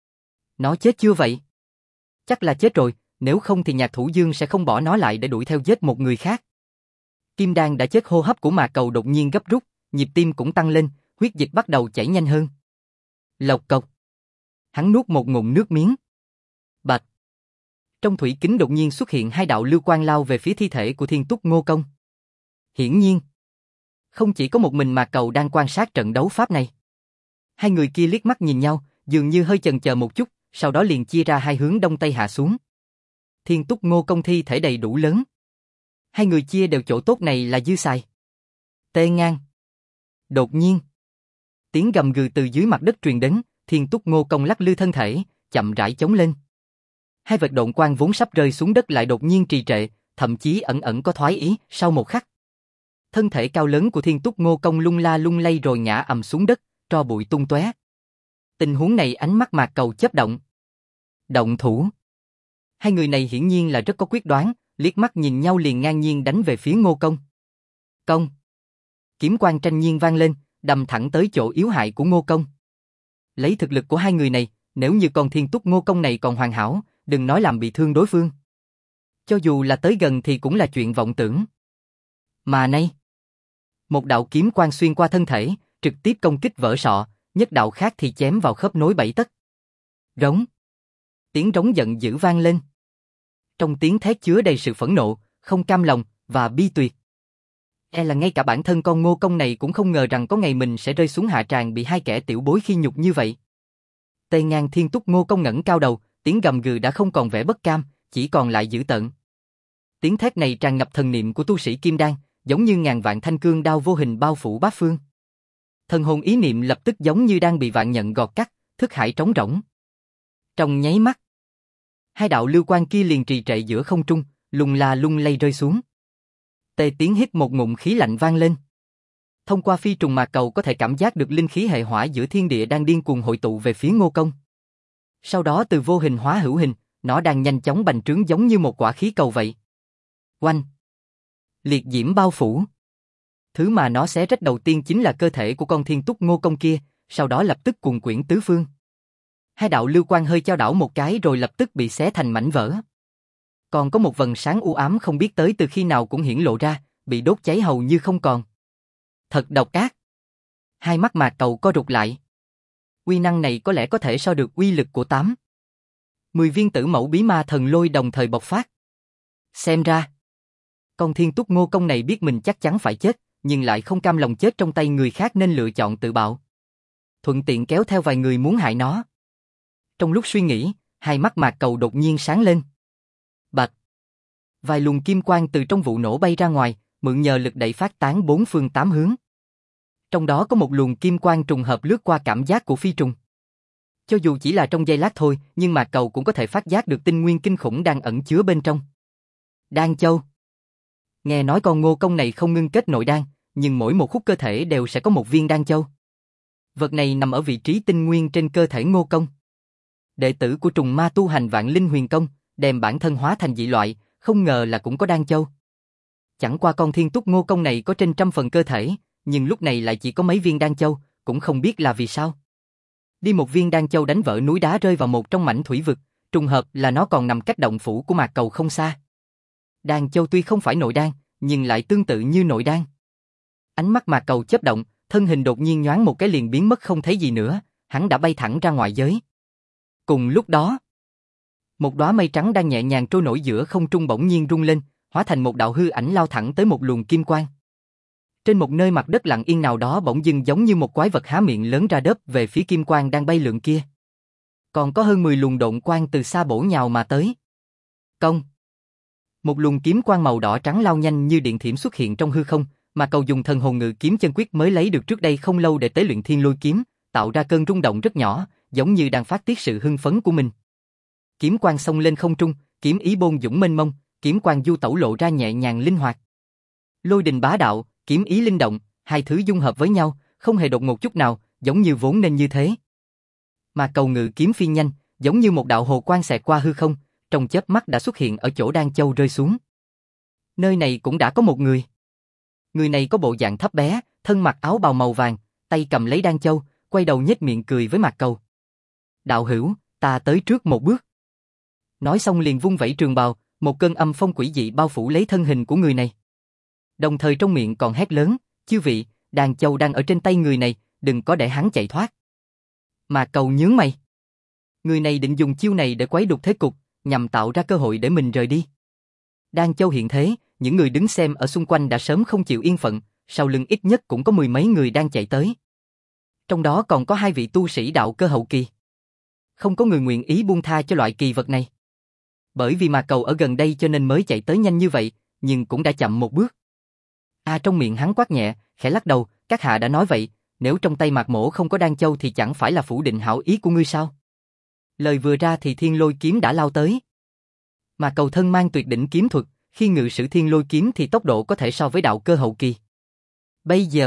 Nó chết chưa vậy? Chắc là chết rồi, nếu không thì Nhạc Thủ Dương sẽ không bỏ nó lại để đuổi theo giết một người khác. Kim đan đã chết, hô hấp của Mạc Cầu đột nhiên gấp rút, nhịp tim cũng tăng lên, huyết dịch bắt đầu chảy nhanh hơn. Lộc cộc. Hắn nuốt một ngụm nước miếng. Bạch. Trong thủy kính đột nhiên xuất hiện hai đạo lưu quang lao về phía thi thể của Thiên Túc Ngô Công. Hiển nhiên, không chỉ có một mình Mạc Cầu đang quan sát trận đấu pháp này. Hai người kia liếc mắt nhìn nhau, dường như hơi chần chờ một chút, sau đó liền chia ra hai hướng đông tây hạ xuống. Thiên Túc Ngô Công thi thể đầy đủ lớn. Hai người chia đều chỗ tốt này là dư xài. Tê ngang. Đột nhiên, tiếng gầm gừ từ dưới mặt đất truyền đến, Thiên Túc Ngô Công lắc lư thân thể, chậm rãi chống lên. Hai vệt độn quang vốn sắp rơi xuống đất lại đột nhiên trì trệ, thậm chí ẩn ẩn có thoái ý, sau một khắc. Thân thể cao lớn của Thiên Túc Ngô Công lung la lung lay rồi ngã ầm xuống đất, tro bụi tung tóe. Tình huống này ánh mắt Mạc Cầu chớp động. Động thủ. Hai người này hiển nhiên là rất có quyết đoán, liếc mắt nhìn nhau liền ngang nhiên đánh về phía Ngô Công. Công. Kiếm quang tranh nhiên vang lên, đâm thẳng tới chỗ yếu hại của Ngô Công. Lấy thực lực của hai người này, nếu như con Thiên Túc Ngô Công này còn hoàn hảo, đừng nói làm bị thương đối phương. Cho dù là tới gần thì cũng là chuyện vọng tưởng. Mà nay, một đạo kiếm quang xuyên qua thân thể, trực tiếp công kích vỡ sọ, nhất đạo khác thì chém vào khớp nối 7 tấc. Rống. Tiếng rống giận dữ vang lên. Trong tiếng thét chứa đầy sự phẫn nộ, không cam lòng và bi tuyệt. Là ngay cả bản thân con Ngô Công này cũng không ngờ rằng có ngày mình sẽ rơi xuống hạ tràng bị hai kẻ tiểu bối khi nhục như vậy. Tây ngang Thiên Túc Ngô Công ngẩng cao đầu, tiếng gầm gừ đã không còn vẻ bất cam, chỉ còn lại dữ tợn. Tiếng thét này tràn ngập thần niệm của tu sĩ Kim Đan, giống như ngàn vạn thanh cương đao vô hình bao phủ bát phương. Thần hồn ý niệm lập tức giống như đang bị vạn nhận gọt cắt, thức hải trống rỗng. Trong nháy mắt, hai đạo lưu quang kia liền trì trệ giữa không trung, lung la lung lay rơi xuống. Tề Tiến hít một ngụm khí lạnh vang lên. Thông qua phi trùng Mạc Cầu có thể cảm giác được linh khí hệ hỏa giữa thiên địa đang điên cuồng hội tụ về phía Ngô Công. Sau đó từ vô hình hóa hữu hình, nó đang nhanh chóng bành trướng giống như một quả khí cầu vậy. Oanh! Liệt diễm bao phủ. Thứ mà nó xé rách đầu tiên chính là cơ thể của con Thiên Túc Ngô Công kia, sau đó lập tức cuồn quyển tứ phương. Hai đạo lưu quang hơi chao đảo một cái rồi lập tức bị xé thành mảnh vỡ. Còn có một vầng sáng u ám không biết tới từ khi nào cũng hiển lộ ra, bị đốt cháy hầu như không còn. Thật độc ác. Hai mắt Mạc Cầu co rụt lại. Uy năng này có lẽ có thể so được uy lực của 10 viên tử mẫu bí ma thần lôi đồng thời bộc phát. Xem ra, con Thiên Túc Ngô Công này biết mình chắc chắn phải chết, nhưng lại không cam lòng chết trong tay người khác nên lựa chọn tự bạo. Thuận tiện kéo theo vài người muốn hại nó. Trong lúc suy nghĩ, hai mắt Mạc Cầu đột nhiên sáng lên. Bạch! Vài luồng kim quang từ trong vụ nổ bay ra ngoài, mượn nhờ lực đẩy phát tán bốn phương tám hướng. Trong đó có một luồng kim quang trùng hợp lướt qua cảm giác của phi trùng. Cho dù chỉ là trong giây lát thôi, nhưng Mạc Cầu cũng có thể phát giác được tinh nguyên kinh khủng đang ẩn chứa bên trong. Đan châu. Nghe nói con Ngô Công này không ngưng kết nội đan, nhưng mỗi một khúc cơ thể đều sẽ có một viên đan châu. Vật này nằm ở vị trí tinh nguyên trên cơ thể Ngô Công. Đệ tử của trùng ma tu hành Vạn Linh Huyền Công, đem bản thân hóa thành dị loại, không ngờ là cũng có đan châu. Chẳng qua con Thiên Túc Ngô Công này có trên 100% cơ thể, nhưng lúc này lại chỉ có mấy viên đan châu, cũng không biết là vì sao. Đi một viên đan châu đánh vỡ núi đá rơi vào một trong mảnh thủy vực, trùng hợp là nó còn nằm cách động phủ của Mạc Cầu không xa. Đan châu tuy không phải nội đan, nhưng lại tương tự như nội đan. Ánh mắt Mạc Cầu chớp động, thân hình đột nhiên nhoáng một cái liền biến mất không thấy gì nữa, hắn đã bay thẳng ra ngoài giới. Cùng lúc đó, một đóa mây trắng đang nhẹ nhàng trôi nổi giữa không trung bỗng nhiên rung lên, hóa thành một đạo hư ảnh lao thẳng tới một luồng kim quang. Trên một nơi mặt đất lặng yên nào đó bỗng dưng giống như một quái vật há miệng lớn ra đớp về phía kim quang đang bay lượn kia. Còn có hơn 10 luồng độn quang từ xa bổ nhào mà tới. Công! Một luồng kiếm quang màu đỏ trắng lao nhanh như điện thiểm xuất hiện trong hư không, mà Cầu dùng thần hồn ngự kiếm chân quyết mới lấy được trước đây không lâu để tế luyện thiên lôi kiếm, tạo ra cơn rung động rất nhỏ, giống như đang phát tiết sự hưng phấn của mình. Kiếm quang xông lên không trung, kiếm ý bôn dũng mênh mông, kiếm quang du tẩu lộ ra nhẹ nhàng linh hoạt. Lôi đình bá đạo, kiếm ý linh động, hai thứ dung hợp với nhau, không hề đột ngột chút nào, giống như vốn nên như thế. Mà Cầu ngự kiếm phi nhanh, giống như một đạo hồ quang xẹt qua hư không, trong chớp mắt đã xuất hiện ở chỗ Đan Châu rơi xuống. Nơi này cũng đã có một người. Người này có bộ dạng thấp bé, thân mặc áo bào màu vàng, tay cầm lấy Đan Châu, quay đầu nhếch miệng cười với Mạc Cầu. Đạo hữu, ta tới trước một bước. Nói xong liền vung vẩy trường bào, một cơn âm phong quỷ dị bao phủ lấy thân hình của người này. Đồng thời trong miệng còn hét lớn, chư vị, Đan Châu đang ở trên tay người này, đừng có để hắn chạy thoát. Mạc Cầu nhướng mày. Người này định dùng chiêu này để quấy đục thế cục, nhằm tạo ra cơ hội để mình rời đi. Đan Châu hiện thế, những người đứng xem ở xung quanh đã sớm không chịu yên phận, sau lưng ít nhất cũng có 10 mấy người đang chạy tới. Trong đó còn có 2 vị tu sĩ đạo cơ hậu kỳ. Không có người nguyện ý buông tha cho loại kỳ vật này. Bởi vì Mạc Cầu ở gần đây cho nên mới chạy tới nhanh như vậy, nhưng cũng đã chậm một bước. Trong miệng hắn quát nhẹ, khẽ lắc đầu, các hạ đã nói vậy, nếu trong tay Mạc Mỗ không có Đan Châu thì chẳng phải là phủ định hảo ý của ngươi sao? Lời vừa ra thì Thiên Lôi kiếm đã lao tới. Mạc Cầu thân mang tuyệt đỉnh kiếm thuật, khi ngự sử Thiên Lôi kiếm thì tốc độ có thể so với đạo cơ hậu kỳ. Bây giờ,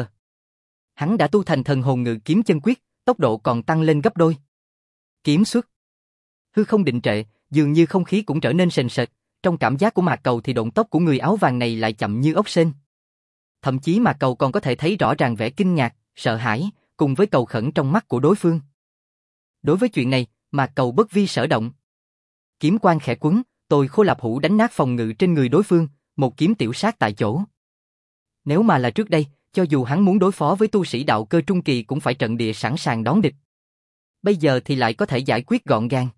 hắn đã tu thành thần hồn ngự kiếm chân quyết, tốc độ còn tăng lên gấp đôi. Kiếm xuất. Hư không định trệ, dường như không khí cũng trở nên sền sệt, trong cảm giác của Mạc Cầu thì động tốc của người áo vàng này lại chậm như ốc sên. Thậm chí Mạc Cầu còn có thể thấy rõ ràng vẻ kinh ngạc, sợ hãi, cùng với cầu khẩn trong mắt của đối phương. Đối với chuyện này, Mạc Cầu bất vi sở động. Kiếm quang khẽ quấn, tôi Khô Lạp Hủ đánh nát phòng ngự trên người đối phương, một kiếm tiểu sát tại chỗ. Nếu mà là trước đây, cho dù hắn muốn đối phó với tu sĩ đạo cơ trung kỳ cũng phải trận địa sẵn sàng đón địch. Bây giờ thì lại có thể giải quyết gọn gàng.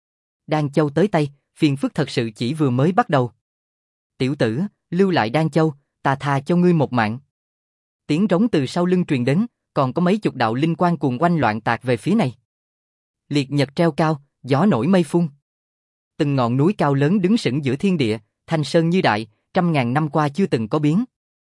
Đan Châu tới tay, phiền phức thật sự chỉ vừa mới bắt đầu. Tiểu tử, lưu lại Đan Châu, ta tha cho ngươi một mạng. Tiếng rống từ sau lưng truyền đến, còn có mấy chục đạo linh quang cuồng oanh loạn tạc về phía này. Liệt nhật treo cao, gió nổi mây phun. Từng ngọn núi cao lớn đứng sững giữa thiên địa, thanh sơn như đại, 100.000 năm qua chưa từng có biến.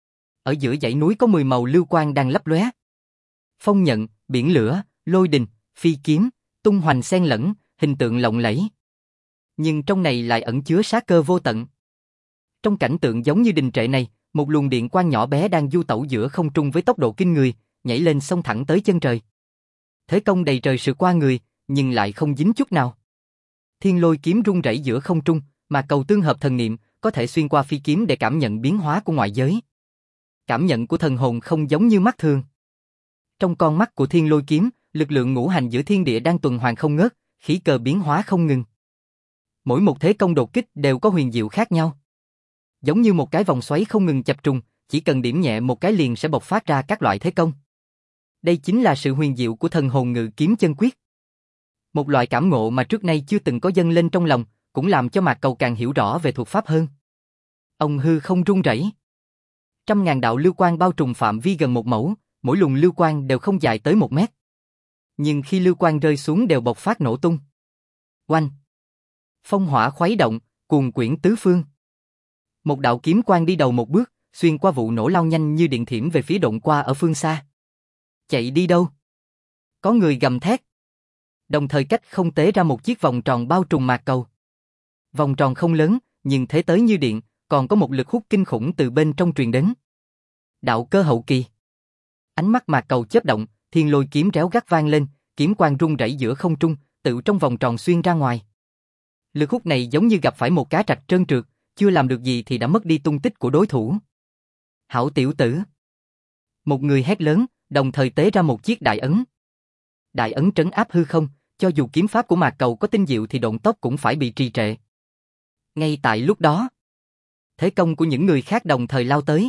Ở giữa dãy núi có 10 màu lưu quang đang lấp lóe. Phong nhận, biển lửa, lôi đình, phi kiếm, tung hoành xen lẫn, hình tượng lộng lẫy. Nhưng trong này lại ẩn chứa sát cơ vô tận. Trong cảnh tượng giống như đình trệ này, một luồng điện quang nhỏ bé đang du tẩu giữa không trung với tốc độ kinh người, nhảy lên xông thẳng tới chân trời. Thế công đầy trời sự qua người, nhưng lại không dính chút nào. Thiên Lôi kiếm rung rẩy giữa không trung, mà cầu tương hợp thần niệm, có thể xuyên qua phi kiếm để cảm nhận biến hóa của ngoại giới. Cảm nhận của thần hồn không giống như mắt thường. Trong con mắt của Thiên Lôi kiếm, lực lượng ngũ hành giữa thiên địa đang tuần hoàn không ngớt, khí cơ biến hóa không ngừng. Mỗi một thế công đột kích đều có huyền diệu khác nhau. Giống như một cái vòng xoáy không ngừng chập trùng, chỉ cần điểm nhẹ một cái liền sẽ bộc phát ra các loại thế công. Đây chính là sự huyền diệu của thần hồn ngự kiếm chân quyết. Một loại cảm ngộ mà trước nay chưa từng có dâng lên trong lòng, cũng làm cho Mạc Cầu càng hiểu rõ về thuật pháp hơn. Ông hư không rung rẩy. 100.000 đạo lưu quang bao trùm phạm vi gần 1 mẫu, mỗi luồng lưu quang đều không dài tới 1 mét. Nhưng khi lưu quang rơi xuống đều bộc phát nổ tung. Oanh! Phong hỏa khuấy động, cuồn quyển tứ phương. Một đạo kiếm quang đi đầu một bước, xuyên qua vụ nổ lao nhanh như điện thiểm về phía Độn Qua ở phương xa. Chạy đi đâu? Có người gầm thét. Đồng thời cách không tế ra một chiếc vòng tròn bao trùm Mạc Cầu. Vòng tròn không lớn, nhưng thế tới như điện, còn có một lực hút kinh khủng từ bên trong truyền đến. Đạo cơ hậu kỳ. Ánh mắt Mạc Cầu chớp động, Thiên Lôi kiếm réo gắt vang lên, kiếm quang rung rẩy giữa không trung, tự trong vòng tròn xuyên ra ngoài. Lực hút này giống như gặp phải một cá trạch trơn trượt, chưa làm được gì thì đã mất đi tung tích của đối thủ. Hảo tiểu tử! Một người hét lớn, đồng thời tế ra một chiếc đại ấn. Đại ấn trấn áp hư không, cho dù kiếm pháp của Mạc Cầu có tinh diệu thì động tốc cũng phải bị trì trệ. Ngay tại lúc đó, thế công của những người khác đồng thời lao tới.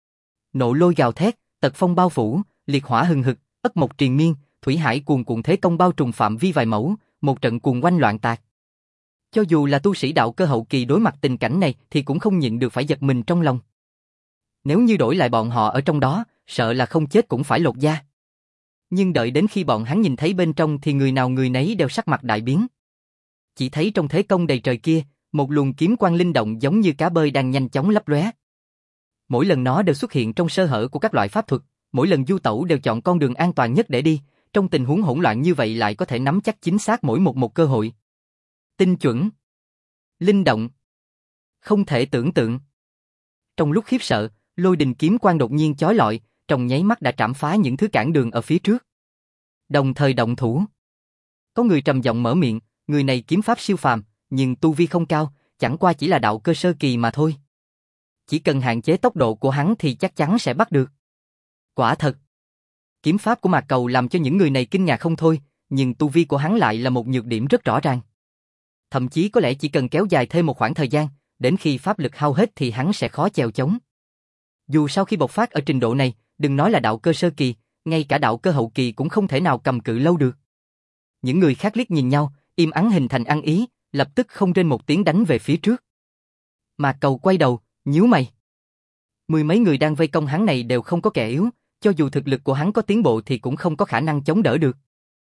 Nộ lôi gào thét, tật phong bao phủ, liệt hỏa hừng hực, ất mộc triền miên, thủy hải cuồn cuộn thế công bao trùm phạm vi vài mẫu, một trận cuồng oanh loạn tạc. Cho dù là tu sĩ đạo cơ hậu kỳ đối mặt tình cảnh này thì cũng không nhịn được phải giật mình trong lòng. Nếu như đổi lại bọn họ ở trong đó, sợ là không chết cũng phải lột da. Nhưng đợi đến khi bọn hắn nhìn thấy bên trong thì người nào người nấy đều sắc mặt đại biến. Chỉ thấy trong thế công đầy trời kia, một luồng kiếm quang linh động giống như cá bơi đang nhanh chóng lấp lóe. Mỗi lần nó đều xuất hiện trong sơ hở của các loại pháp thuật, mỗi lần du tẩu đều chọn con đường an toàn nhất để đi, trong tình huống hỗn loạn như vậy lại có thể nắm chắc chính xác mỗi một cơ hội. Tinh chuẩn, linh động, không thể tưởng tượng. Trong lúc khiếp sợ, lôi đình kiếm quang đột nhiên chói lọi, trong nháy mắt đã trảm phá những thứ cản đường ở phía trước. Đồng thời động thủ. Có người trầm giọng mở miệng, người này kiếm pháp siêu phàm, nhưng tu vi không cao, chẳng qua chỉ là đạo cơ sơ kỳ mà thôi. Chỉ cần hạn chế tốc độ của hắn thì chắc chắn sẽ bắt được. Quả thật. Kiếm pháp của Mạc Cầu làm cho những người này kinh ngạc không thôi, nhưng tu vi của hắn lại là một nhược điểm rất rõ ràng. Thậm chí có lẽ chỉ cần kéo dài thêm một khoảng thời gian, đến khi pháp lực hao hết thì hắn sẽ khó chèo chống. Dù sau khi bộc phát ở trình độ này, đừng nói là đạo cơ sơ kỳ, ngay cả đạo cơ hậu kỳ cũng không thể nào cầm cự lâu được. Những người khác liếc nhìn nhau, im ắng hình thành ăn ý, lập tức không rên một tiếng đánh về phía trước. Mạc Cầu quay đầu, nhíu mày. Mười mấy người đang vây công hắn này đều không có kẻ yếu, cho dù thực lực của hắn có tiến bộ thì cũng không có khả năng chống đỡ được.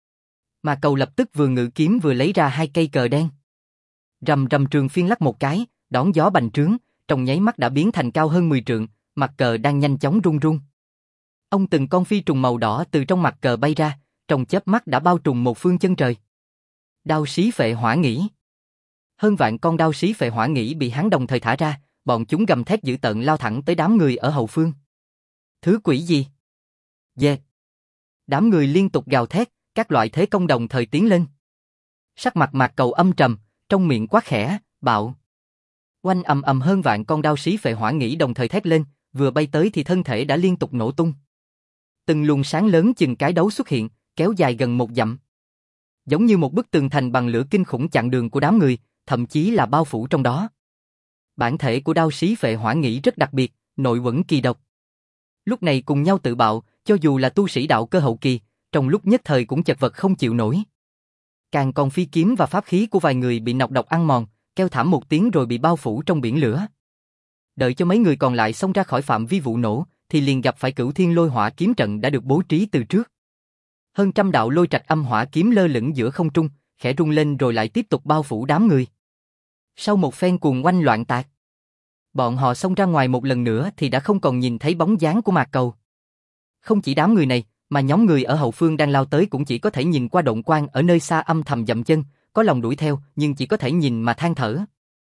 Mạc Cầu lập tức vừa ngự kiếm vừa lấy ra 2 cây cờ đen. Rầm rầm trường phiên lắc một cái, đón gió bành trướng, trong nháy mắt đã biến thành cao hơn 10 trượng, mặt cờ đang nhanh chóng rung rung. Ông từng con phi trùng màu đỏ từ trong mặt cờ bay ra, trong chớp mắt đã bao trùm một phương chân trời. Đao xí phệ hỏa nghỉ. Hơn vạn con đao xí phệ hỏa nghỉ bị hắn đồng thời thả ra, bọn chúng gầm thét dữ tợn lao thẳng tới đám người ở hậu phương. Thứ quỷ gì? Dệt. Đám người liên tục gào thét, các loại thế công đồng thời tiến lên. Sắc mặt Mạc Cầu âm trầm, trong miệng quát khẽ, bạo. Oanh ầm ầm hơn vạn con đao xí phệ hỏa nghỉ đồng thời thét lên, vừa bay tới thì thân thể đã liên tục nổ tung. Từng luồng sáng lớn chừng cái đấu xuất hiện, kéo dài gần 1 dặm. Giống như một bức tường thành bằng lửa kinh khủng chặn đường của đám người, thậm chí là bao phủ trong đó. Bản thể của đao xí phệ hỏa nghỉ rất đặc biệt, nội quẩn kỳ độc. Lúc này cùng nhau tự bạo, cho dù là tu sĩ đạo cơ hậu kỳ, trong lúc nhất thời cũng chật vật không chịu nổi. Càng còn phi kiếm và pháp khí của vài người bị nọc độc ăn mòn, kêu thảm một tiếng rồi bị bao phủ trong biển lửa. Đợi cho mấy người còn lại xông ra khỏi phạm vi vụ nổ, thì liền gặp phải Cửu Thiên Lôi Hỏa kiếm trận đã được bố trí từ trước. Hơn trăm đạo lôi trạch âm hỏa kiếm lơ lửng giữa không trung, khẽ rung lên rồi lại tiếp tục bao phủ đám người. Sau một phen cuồng oanh loạn tạc, bọn họ xông ra ngoài một lần nữa thì đã không còn nhìn thấy bóng dáng của Mạc Cầu. Không chỉ đám người này, mà nhóm người ở hậu phương đang lao tới cũng chỉ có thể nhìn qua động quang ở nơi xa âm thầm dậm chân, có lòng đuổi theo nhưng chỉ có thể nhìn mà than thở.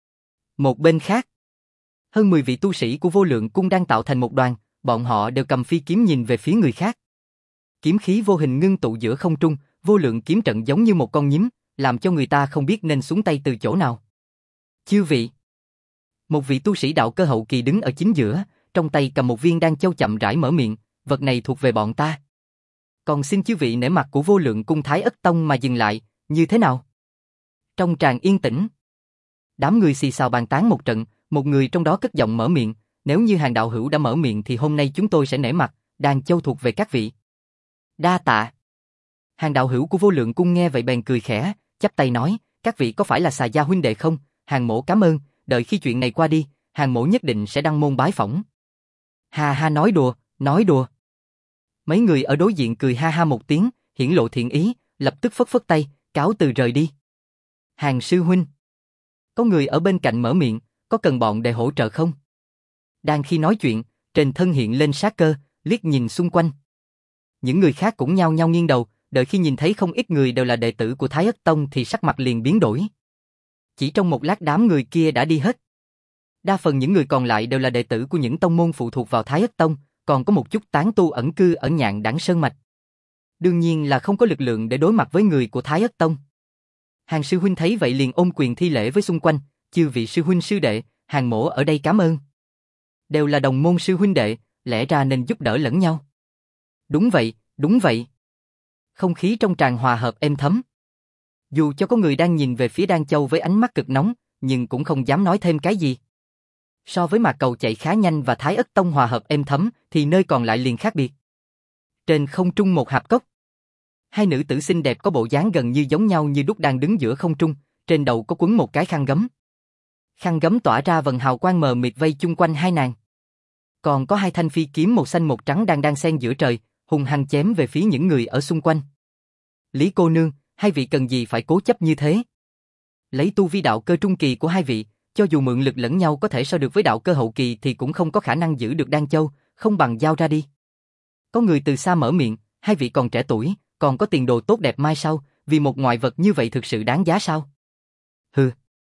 Một bên khác, hơn 10 vị tu sĩ của Vô Lượng Cung đang tạo thành một đoàn, bọn họ đều cầm phi kiếm nhìn về phía người khác. Kiếm khí vô hình ngưng tụ giữa không trung, vô lượng kiếm trận giống như một con nhím, làm cho người ta không biết nên xuống tay từ chỗ nào. Chư vị. Một vị tu sĩ đạo cơ hậu kỳ đứng ở chính giữa, trong tay cầm một viên đan châu chậm rãi mở miệng, vật này thuộc về bọn ta. Còn xin chư vị nể mặt của Vô Lượng Cung Thái Ất Tông mà dừng lại, như thế nào? Trong tràng yên tĩnh, đám người xì xào bàn tán một trận, một người trong đó cất giọng mở miệng, nếu như Hàng đạo hữu đã mở miệng thì hôm nay chúng tôi sẽ nể mặt, đan châu thuộc về các vị. Đa tạ. Hàng đạo hữu của Vô Lượng Cung nghe vậy bèn cười khẽ, chắp tay nói, các vị có phải là Xà Gia huynh đệ không? Hàng mỗ cảm ơn, đợi khi chuyện này qua đi, Hàng mỗ nhất định sẽ đăng môn bái phỏng. Ha ha, nói đùa, nói đùa. Mấy người ở đối diện cười ha ha một tiếng, hiển lộ thiện ý, lập tức phất phất tay, cáo từ rời đi. Hàng sư huynh. Có người ở bên cạnh mở miệng, có cần bọn để hỗ trợ không? Đang khi nói chuyện, trên thân hiện lên sát cơ, liếc nhìn xung quanh. Những người khác cũng nhao nhao nghiêng đầu, đợi khi nhìn thấy không ít người đều là đệ tử của Thái Ất Tông thì sắc mặt liền biến đổi. Chỉ trong một lát đám người kia đã đi hết. Đa phần những người còn lại đều là đệ tử của những tông môn phụ thuộc vào Thái Ất Tông, còn có một chút tán tu ẩn cư ở Nhạn Đẳng Sơn Mạch. Đương nhiên là không có lực lượng để đối mặt với người của Thái Ất Tông. Hàng sư huynh thấy vậy liền ôm quyền thi lễ với xung quanh, chư vị sư huynh sư đệ, Hàng mỗ ở đây cảm ơn. Đều là đồng môn sư huynh đệ, lẽ ra nên giúp đỡ lẫn nhau. Đúng vậy, đúng vậy. Không khí trong tràng hòa hợp êm thấm. Dù cho có người đang nhìn về phía Đan Châu với ánh mắt cực nóng, nhưng cũng không dám nói thêm cái gì. So với Mạc Cầu chạy khá nhanh và Thái Ất Tông hòa hợp êm thấm, thì nơi còn lại liền khác biệt. Trên không trung một hạp cốc, hai nữ tử xinh đẹp có bộ dáng gần như giống nhau như đúc đang đứng giữa không trung, trên đầu có quấn một cái khăn gấm. Khăn gấm tỏa ra vầng hào quang mờ mịt vây chung quanh hai nàng. Còn có hai thanh phi kiếm một xanh một trắng đang xen giữa trời, hung hăng chém về phía những người ở xung quanh. Lý cô nương, hai vị cần gì phải cố chấp như thế? Lấy tu vi đạo cơ trung kỳ của hai vị, cho dù mượn lực lẫn nhau có thể so được với đạo cơ hậu kỳ thì cũng không có khả năng giữ được Đan Châu, không bằng giao ra đi. Có người từ xa mở miệng, hai vị còn trẻ tuổi, còn có tiền đồ tốt đẹp mai sau, vì một ngoại vật như vậy thực sự đáng giá sao? Hừ.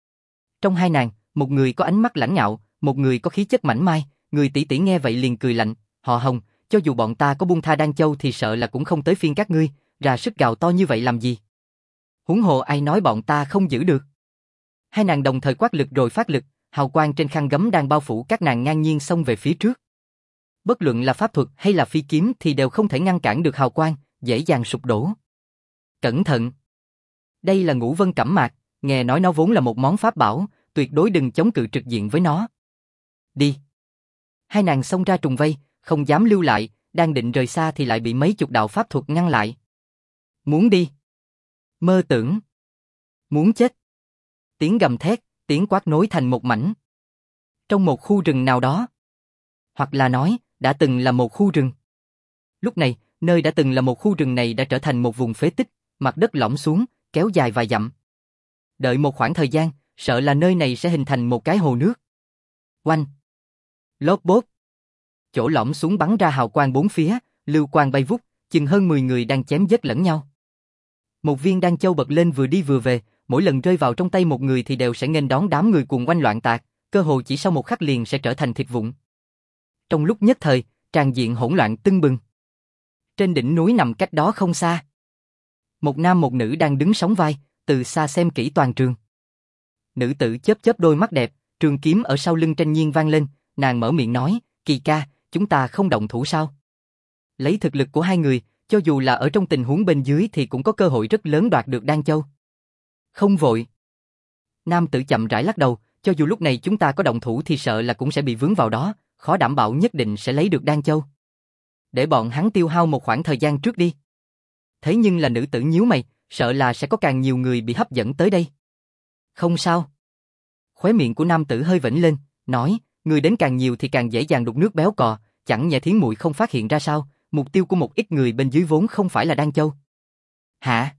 Trong hai nàng, một người có ánh mắt lãnh ngạo, một người có khí chất mảnh mai, người tỷ tỷ nghe vậy liền cười lạnh, họ Hồng, cho dù bọn ta có buông tha Đan Châu thì sợ là cũng không tới phiên các ngươi, ra sức gào to như vậy làm gì? Huống hồ ai nói bọn ta không giữ được? Hai nàng đồng thời quát lực rồi phát lực, hào quang trên khăn gấm đang bao phủ các nàng ngang nhiên xông về phía trước. Bất luận là pháp thuật hay là phi kiếm thì đều không thể ngăn cản được hào quang, dễ dàng sụp đổ. Cẩn thận! Đây là Ngũ Vân Cẩm Mạc, nghe nói nó vốn là một món pháp bảo, tuyệt đối đừng chống cự trực diện với nó. Đi! Hai nàng xông ra trùng vây, không dám lưu lại, đang định rời xa thì lại bị mấy chục đạo pháp thuật ngăn lại. Muốn đi? Mơ tưởng! Muốn chết! Tiếng gầm thét, tiếng quát nối thành một mảnh. Trong một khu rừng nào đó. Hoặc là nói, đã từng là một khu rừng. Lúc này, nơi đã từng là một khu rừng này đã trở thành một vùng phế tích, mặt đất lõm xuống, kéo dài vài dặm. Đợi một khoảng thời gian, sợ là nơi này sẽ hình thành một cái hồ nước. Oanh! Lốp bốp! Chỗ lõm xuống bắn ra hào quang bốn phía, lưu quang bay vút, chừng hơn 10 người đang chém giết lẫn nhau. Một viên đan châu bật lên vừa đi vừa về, mỗi lần rơi vào trong tay một người thì đều sẽ nghênh đón đám người cuồng quanh loạn tạc, cơ hồ chỉ sau một khắc liền sẽ trở thành thịt vụn. Trong lúc nhất thời, tràn diện hỗn loạn tưng bừng. Trên đỉnh núi nằm cách đó không xa, một nam một nữ đang đứng sóng vai, từ xa xem kỹ toàn trường. Nữ tử chớp chớp đôi mắt đẹp, trường kiếm ở sau lưng tranh nhiên vang lên, nàng mở miệng nói, Kỳ ca, chúng ta không động thủ sao? Lấy thực lực của hai người, cho dù là ở trong tình huống bên dưới thì cũng có cơ hội rất lớn đoạt được đan châu. Không vội. Nam tử chậm rãi lắc đầu, cho dù lúc này chúng ta có động thủ thì sợ là cũng sẽ bị vướng vào đó, khó đảm bảo nhất định sẽ lấy được đan châu. Để bọn hắn tiêu hao một khoảng thời gian trước đi. Thế nhưng là nữ tử nhíu mày, sợ là sẽ có càng nhiều người bị hấp dẫn tới đây. Không sao. Khóe miệng của nam tử hơi vểnh lên, nói, người đến càng nhiều thì càng dễ dàng đục nước béo cò, chẳng nhẽ Thiến muội không phát hiện ra sao, mục tiêu của một ít người bên dưới vốn không phải là đan châu. Hả?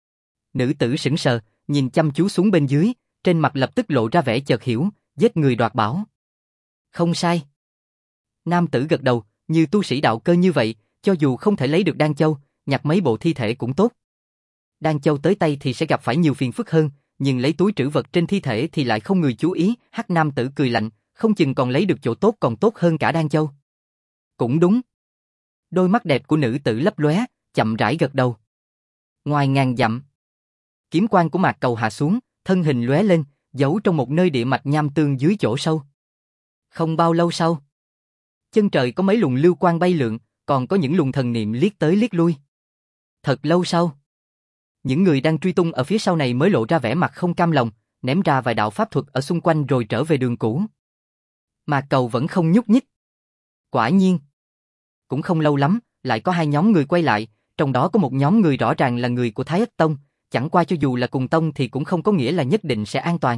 Nữ tử sững sờ, nhìn chăm chú xuống bên dưới, trên mặt lập tức lộ ra vẻ chợt hiểu, giết người đoạt bảo. Không sai. Nam tử gật đầu, như tu sĩ đạo cơ như vậy, cho dù không thể lấy được đan châu, nhặt mấy bộ thi thể cũng tốt. Đan châu tới tay thì sẽ gặp phải nhiều phiền phức hơn, nhưng lấy túi trữ vật trên thi thể thì lại không người chú ý. Hắc nam tử cười lạnh, không chừng còn lấy được chỗ tốt còn tốt hơn cả đan châu. Cũng đúng. Đôi mắt đẹp của nữ tử lấp lóe, chậm rãi gật đầu. Ngoài ngàn dặm, kiếm quang của Mạc Cầu hạ xuống, thân hình lóe lên, giấu trong một nơi địa mạch nham tương dưới chỗ sâu. Không bao lâu sau, chân trời có mấy luồng lưu quang bay lượn, còn có những luồng thần niệm liếc tới liếc lui. Thật lâu sau, những người đang truy tung ở phía sau này mới lộ ra vẻ mặt không cam lòng, ném ra vài đạo pháp thuật ở xung quanh rồi trở về đường cũ. Mạc Cầu vẫn không nhúc nhích. Quả nhiên, cũng không lâu lắm, lại có hai nhóm người quay lại, trong đó có một nhóm người rõ ràng là người của Thái Ất Tông, chẳng qua cho dù là cùng tông thì cũng không có nghĩa là nhất định sẽ an toàn.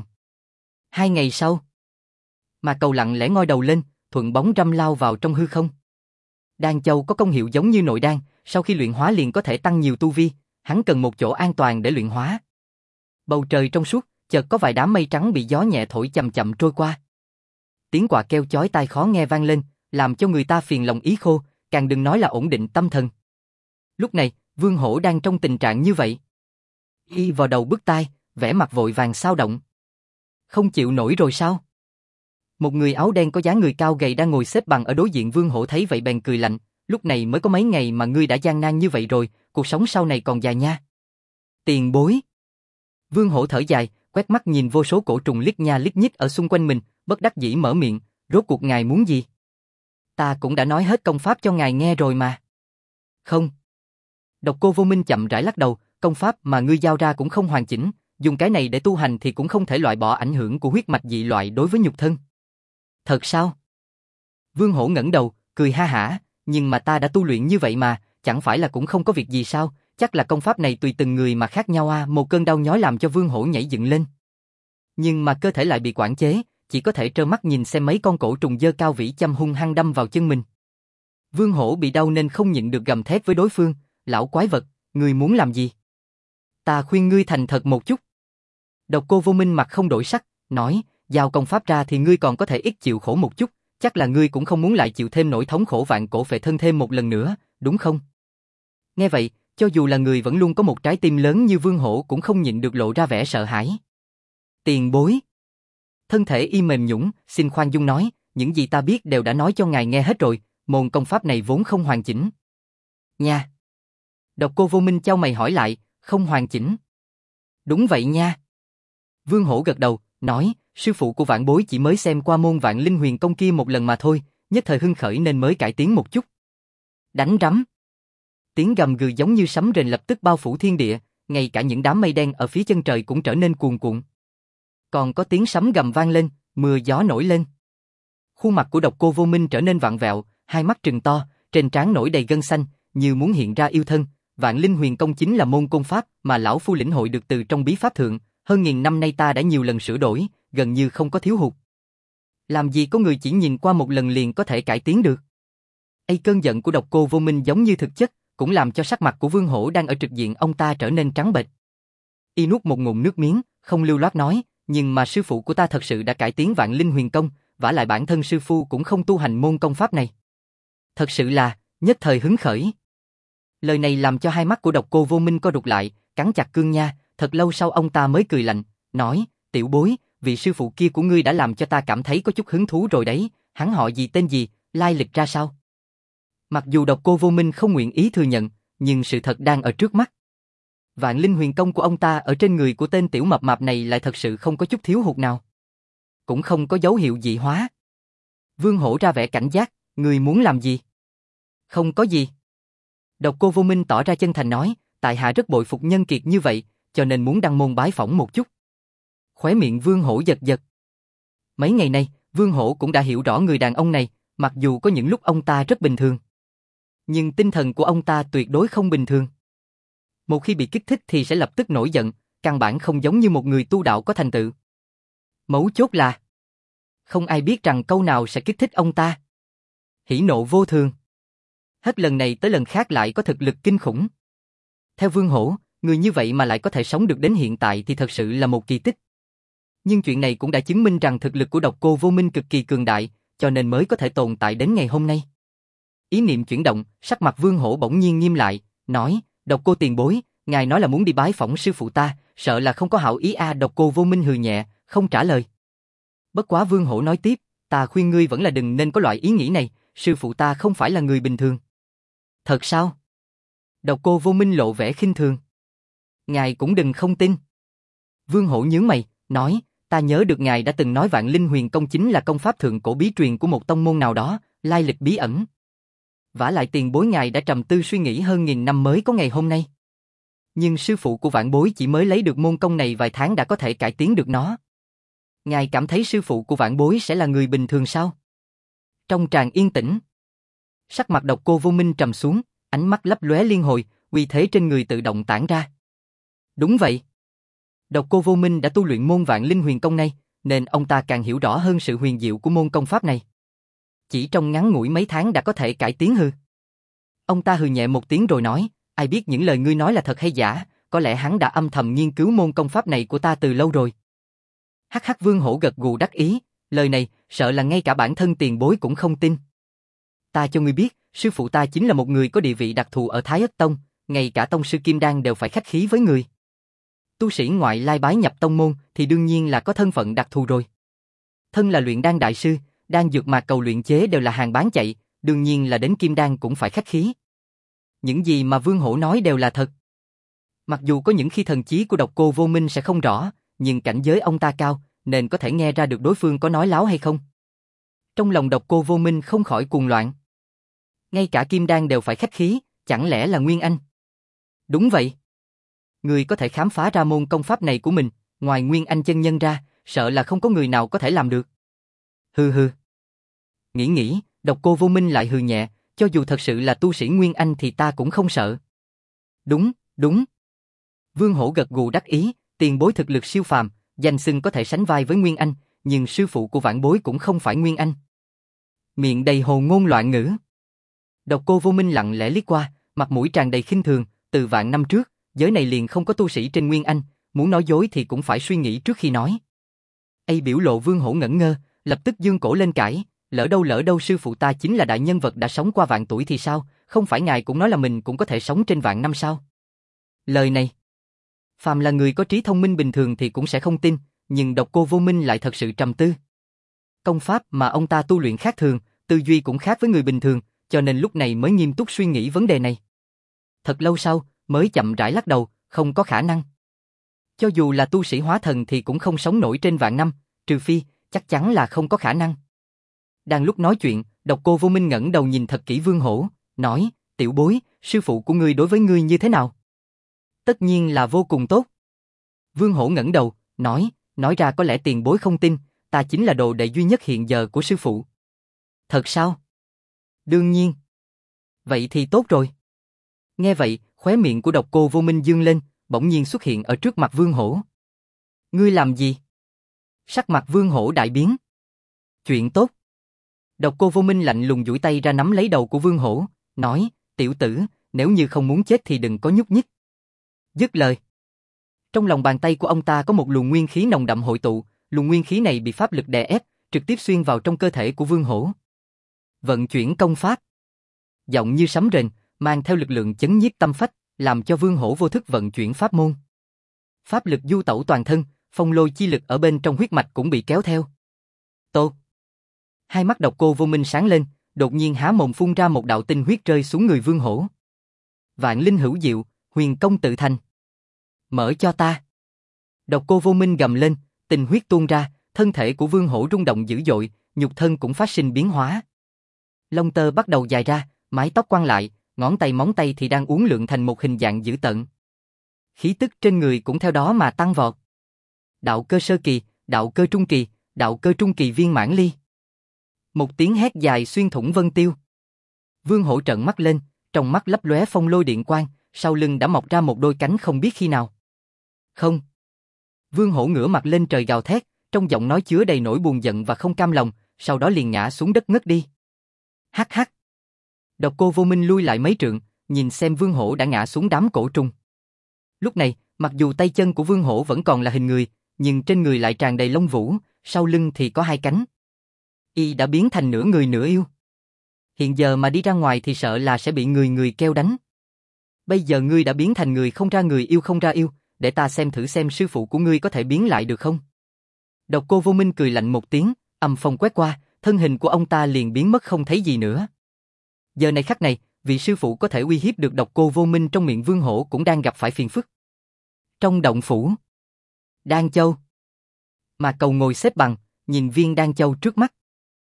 2 ngày sau, Mạc Cầu lặng lẽ ngoi đầu lên, thuận bóng râm lao vào trong hư không. Đan châu có công hiệu giống như nội đan, sau khi luyện hóa liền có thể tăng nhiều tu vi, hắn cần một chỗ an toàn để luyện hóa. Bầu trời trong suốt, chợt có vài đám mây trắng bị gió nhẹ thổi chậm chậm trôi qua. Tiếng quạ kêu chói tai khó nghe vang lên, làm cho người ta phiền lòng ý khô, càng đừng nói là ổn định tâm thần. Lúc này, Vương Hổ đang trong tình trạng như vậy. Y vào đầu bứt tai, vẻ mặt vội vàng xao động. Không chịu nổi rồi sao? Một người áo đen có dáng người cao gầy đang ngồi xếp bằng ở đối diện Vương Hổ thấy vậy bèn cười lạnh, lúc này mới có mấy ngày mà ngươi đã gian nan như vậy rồi, cuộc sống sau này còn dài nha. Tiền bối. Vương Hổ thở dài, quét mắt nhìn vô số cổ trùng liếc nha liếc nhích ở xung quanh mình, bất đắc dĩ mở miệng, rốt cuộc ngài muốn gì? Ta cũng đã nói hết công pháp cho ngài nghe rồi mà. Không. Độc Cô Vô Minh chậm rãi lắc đầu, công pháp mà ngươi giao ra cũng không hoàn chỉnh, dùng cái này để tu hành thì cũng không thể loại bỏ ảnh hưởng của huyết mạch dị loại đối với nhục thân. Thật sao? Vương Hổ ngẩng đầu, cười ha hả, nhưng mà ta đã tu luyện như vậy mà, chẳng phải là cũng không có việc gì sao, chắc là công pháp này tùy từng người mà khác nhau à. Một cơn đau nhói làm cho Vương Hổ nhảy dựng lên. Nhưng mà cơ thể lại bị quản chế, chỉ có thể trơ mắt nhìn xem mấy con cổ trùng dơ cao vĩ châm hung hăng đâm vào chân mình. Vương Hổ bị đau nên không nhịn được gầm thét với đối phương, lão quái vật, ngươi muốn làm gì? Ta khuyên ngươi thành thật một chút. Độc Cô Vô Minh mặt không đổi sắc, nói, giao công pháp ra thì ngươi còn có thể ít chịu khổ một chút, chắc là ngươi cũng không muốn lại chịu thêm nỗi thống khổ vạn cổ phệ thân thêm một lần nữa, đúng không? Nghe vậy, cho dù là người vẫn luôn có một trái tim lớn như Vương Hổ cũng không nhịn được lộ ra vẻ sợ hãi. Tiền bối. Thân thể y mềm nhũn, xin khoan dung nói, những gì ta biết đều đã nói cho ngài nghe hết rồi, môn công pháp này vốn không hoàn chỉnh. Nha. Độc Cô Vô Minh chau mày hỏi lại, không hoàn chỉnh. Đúng vậy nha. Vương Hổ gật đầu, nói, sư phụ của vãn bối chỉ mới xem qua môn Vạn Linh Huyền Công kia một lần mà thôi, nhất thời hưng khởi nên mới cải tiến một chút. Đánh rắm. Tiếng gầm gừ giống như sấm rền lập tức bao phủ thiên địa, ngay cả những đám mây đen ở phía chân trời cũng trở nên cuồn cuộn. Còn có tiếng sấm gầm vang lên, mưa gió nổi lên. Khuôn mặt của Độc Cô Vô Minh trở nên vặn vẹo, hai mắt trừng to, trên trán nổi đầy gân xanh, như muốn hiện ra yêu thân. Vạn Linh Huyền Công chính là môn công pháp mà lão phu lĩnh hội được từ trong bí pháp thượng, hơn nghìn năm nay ta đã nhiều lần sửa đổi, gần như không có thiếu hụt. Làm gì có người chỉ nhìn qua một lần liền có thể cải tiến được. Cơn giận của Độc Cô Vô Minh giống như thực chất, cũng làm cho sắc mặt của Vương Hổ đang ở trực diện ông ta trở nên trắng bệch. Y nuốt một ngụm nước miếng, không lưu loát nói, nhưng mà sư phụ của ta thật sự đã cải tiến Vạn Linh Huyền Công, vả lại bản thân sư phu cũng không tu hành môn công pháp này. Thật sự là, nhất thời hứng khởi. Lời này làm cho hai mắt của Độc Cô Vô Minh co rụt lại, cắn chặt cương nha, thật lâu sau ông ta mới cười lạnh, nói, tiểu bối, vị sư phụ kia của ngươi đã làm cho ta cảm thấy có chút hứng thú rồi đấy, hắn họ gì tên gì, lai lịch ra sao? Mặc dù Độc Cô Vô Minh không nguyện ý thừa nhận, nhưng sự thật đang ở trước mắt. Vạn Linh Huyền Công của ông ta ở trên người của tên tiểu mập mạp này lại thật sự không có chút thiếu hụt nào. Cũng không có dấu hiệu dị hóa. Vương Hổ ra vẻ cảnh giác, ngươi muốn làm gì? Không có gì. Độc Cô Vô Minh tỏ ra chân thành nói, tại hạ rất bội phục nhân kiệt như vậy, cho nên muốn đăng môn bái phỏng một chút. Khóe miệng Vương Hổ giật giật. Mấy ngày nay, Vương Hổ cũng đã hiểu rõ người đàn ông này, mặc dù có những lúc ông ta rất bình thường. Nhưng tinh thần của ông ta tuyệt đối không bình thường. Một khi bị kích thích thì sẽ lập tức nổi giận, căn bản không giống như một người tu đạo có thành tựu. Mấu chốt là không ai biết rằng câu nào sẽ kích thích ông ta. Hỉ nộ vô thường. Hết lần này tới lần khác lại có thực lực kinh khủng. Theo Vương Hổ, người như vậy mà lại có thể sống được đến hiện tại thì thật sự là một kỳ tích. Nhưng chuyện này cũng đã chứng minh rằng thực lực của Độc Cô Vô Minh cực kỳ cường đại, cho nên mới có thể tồn tại đến ngày hôm nay. Ý niệm chuyển động, sắc mặt Vương Hổ bỗng nhiên nghiêm lại, nói, Độc Cô tiền bối, ngài nói là muốn đi bái phỏng sư phụ ta, sợ là không có hảo ý a. Độc Cô Vô Minh hừ nhẹ, không trả lời. Bất quá Vương Hổ nói tiếp, ta khuyên ngươi vẫn là đừng nên có loại ý nghĩ này, sư phụ ta không phải là người bình thường. Thật sao? Độc Cô Vô Minh lộ vẻ khinh thường. Ngài cũng đừng không tin. Vương Hổ nhướng mày, nói, ta nhớ được ngài đã từng nói Vạn Linh Huyền Công chính là công pháp thượng cổ bí truyền của một tông môn nào đó, lai lịch bí ẩn. Vả lại tiền bối ngài đã trầm tư suy nghĩ hơn nghìn năm mới có ngày hôm nay. Nhưng sư phụ của vãn bối chỉ mới lấy được môn công này vài tháng đã có thể cải tiến được nó. Ngài cảm thấy sư phụ của vãn bối sẽ là người bình thường sao? Trong tràng yên tĩnh, sắc mặt Độc Cô Vô Minh trầm xuống, ánh mắt lấp lóe liên hồi, uy thế trên người tự động tản ra. Đúng vậy. Độc Cô Vô Minh đã tu luyện môn Vạn Linh Huyền Công này, nên ông ta càng hiểu rõ hơn sự huyền diệu của môn công pháp này. Chỉ trong ngắn ngủi mấy tháng đã có thể cải tiến hư. Ông ta hừ nhẹ một tiếng rồi nói, ai biết những lời ngươi nói là thật hay giả, có lẽ hắn đã âm thầm nghiên cứu môn công pháp này của ta từ lâu rồi. Hắc hắc. Vương Hổ gật gù đắc ý, lời này sợ là ngay cả bản thân tiền bối cũng không tin. Ta cho ngươi biết, sư phụ ta chính là một người có địa vị đặc thù ở Thái Ất Tông, ngay cả tông sư Kim Đan đều phải khách khí với người. Tu sĩ ngoại lai bái nhập tông môn thì đương nhiên là có thân phận đặc thù rồi. Thân là luyện đan đại sư, đan dược mà cầu luyện chế đều là hàng bán chạy, đương nhiên là đến Kim Đan cũng phải khách khí. Những gì mà Vương Hổ nói đều là thật. Mặc dù có những khi thần trí của Độc Cô Vô Minh sẽ không rõ, nhưng cảnh giới ông ta cao, nên có thể nghe ra được đối phương có nói láo hay không. Trong lòng Độc Cô Vô Minh không khỏi cuồng loạn. Ngay cả Kim Đan đều phải khách khí, chẳng lẽ là Nguyên Anh? Đúng vậy. Người có thể khám phá ra môn công pháp này của mình, ngoài Nguyên Anh chân nhân ra, sợ là không có người nào có thể làm được. Hừ hừ. Nghĩ, Độc Cô Vô Minh lại hừ nhẹ, cho dù thật sự là tu sĩ Nguyên Anh thì ta cũng không sợ. Đúng. Vương Hổ gật gù đắc ý, tiền bối thực lực siêu phàm, danh xưng có thể sánh vai với Nguyên Anh, nhưng sư phụ của vãn bối cũng không phải Nguyên Anh. Miệng đầy hồ ngôn loạn ngữ. Độc Cô Vô Minh lặng lẽ liếc qua, mặt mũi tràn đầy khinh thường, từ vạn năm trước, giới này liền không có tu sĩ trên Nguyên Anh, muốn nói dối thì cũng phải suy nghĩ trước khi nói. Biểu lộ Vương Hổ ngẩn ngơ, lập tức giương cổ lên cãi, lỡ đâu sư phụ ta chính là đại nhân vật đã sống qua vạn tuổi thì sao, không phải ngài cũng nói là mình cũng có thể sống trên vạn năm sao? Lời này, phàm là người có trí thông minh bình thường thì cũng sẽ không tin, nhưng Độc Cô Vô Minh lại thật sự trầm tư. Công pháp mà ông ta tu luyện khác thường, tư duy cũng khác với người bình thường, cho nên lúc này mới nghiêm túc suy nghĩ vấn đề này. Thật lâu sau, mới chậm rãi lắc đầu, không có khả năng. Cho dù là tu sĩ hóa thần thì cũng không sống nổi trên vạn năm, trừ phi, chắc chắn là không có khả năng. Đang lúc nói chuyện, Độc Cô Vô Minh ngẩng đầu nhìn thật kỹ Vương Hổ, nói, tiểu bối, sư phụ của ngươi đối với ngươi như thế nào? Tất nhiên là vô cùng tốt. Vương Hổ ngẩng đầu, nói ra có lẽ tiền bối không tin, ta chính là đồ đệ duy nhất hiện giờ của sư phụ. Thật sao? Đương nhiên. Vậy thì tốt rồi. Nghe vậy, khóe miệng của Độc Cô Vô Minh dương lên, bỗng nhiên xuất hiện ở trước mặt Vương Hổ. Ngươi làm gì? Sắc mặt Vương Hổ đại biến. Chuyện tốt. Độc Cô Vô Minh lạnh lùng duỗi tay ra nắm lấy đầu của Vương Hổ, nói, tiểu tử, nếu như không muốn chết thì đừng có nhúc nhích. Dứt lời. Trong lòng bàn tay của ông ta có một luồng nguyên khí nồng đậm hội tụ, luồng nguyên khí này bị pháp lực đè ép, trực tiếp xuyên vào trong cơ thể của Vương Hổ. Vận chuyển công pháp. Giọng như sấm rền, mang theo lực lượng chấn nhiếp tâm phách, làm cho Vương Hổ vô thức vận chuyển pháp môn. Pháp lực du tẩu toàn thân, phong lôi chi lực ở bên trong huyết mạch cũng bị kéo theo. Tô. Hai mắt Độc Cô Vô Minh sáng lên, đột nhiên há mồm phun ra một đạo tinh huyết rơi xuống người Vương Hổ. Vạn linh hữu diệu, huyền công tự thành. Mở cho ta. Độc Cô Vô Minh gầm lên, tinh huyết tuôn ra, thân thể của Vương Hổ rung động dữ dội, nhục thân cũng phát sinh biến hóa. Lông tơ bắt đầu dài ra, mái tóc quăn lại, ngón tay móng tay thì đang uốn lượn thành một hình dạng dữ tợn. Khí tức trên người cũng theo đó mà tăng vọt. Đạo cơ sơ kỳ, đạo cơ trung kỳ, đạo cơ trung kỳ viên mãn ly. Một tiếng hét dài xuyên thủng vân tiêu. Vương Hổ trợn mắt lên, trong mắt lấp lóe phong lôi điện quang, sau lưng đã mọc ra một đôi cánh không biết khi nào. Không. Vương Hổ ngửa mặt lên trời gào thét, trong giọng nói chứa đầy nỗi buồn giận và không cam lòng, sau đó liền ngã xuống đất ngất đi. Hắc hắc. Độc Cô Vô Minh lui lại mấy trượng, nhìn xem Vương Hổ đã ngã xuống đám cổ trùng. Lúc này, mặc dù tay chân của Vương Hổ vẫn còn là hình người, nhưng trên người lại tràn đầy lông vũ, sau lưng thì có hai cánh. Y đã biến thành nửa người nửa yêu. Hiện giờ mà đi ra ngoài thì sợ là sẽ bị người kêu đánh. Bây giờ ngươi đã biến thành người không ra người yêu không ra yêu, để ta xem thử xem sư phụ của ngươi có thể biến lại được không. Độc Cô Vô Minh cười lạnh một tiếng, âm phong quét qua, thân hình của ông ta liền biến mất không thấy gì nữa. Giờ này khắc này, vị sư phụ có thể uy hiếp được Độc Cô Vô Minh trong miệng Vương Hổ cũng đang gặp phải phiền phức. Trong động phủ, Đan Châu. Mạc Cầu ngồi xếp bằng, nhìn viên Đan Châu trước mắt.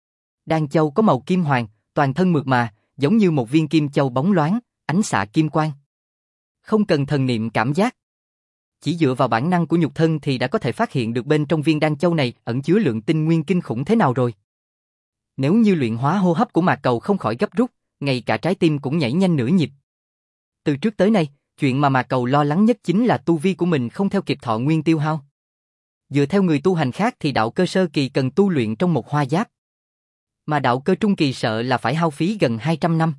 Đan Châu có màu kim hoàng, toàn thân mượt mà, giống như một viên kim châu bóng loáng, ánh xạ kim quang. Không cần thần niệm cảm giác, chỉ dựa vào bản năng của nhục thân thì đã có thể phát hiện được bên trong viên Đan Châu này ẩn chứa lượng tinh nguyên kinh khủng thế nào rồi. Nếu như luyện hóa hô hấp của Mạc Cầu không khỏi gấp rút, ngay cả trái tim cũng nhảy nhanh nửa nhịp. Từ trước tới nay, chuyện mà Mạc Cầu lo lắng nhất chính là tu vi của mình không theo kịp thọ nguyên tiêu hao. Dựa theo người tu hành khác thì đạo cơ sơ kỳ cần tu luyện trong một hoa giáp. Mà đạo cơ trung kỳ sợ là phải hao phí gần 200 năm.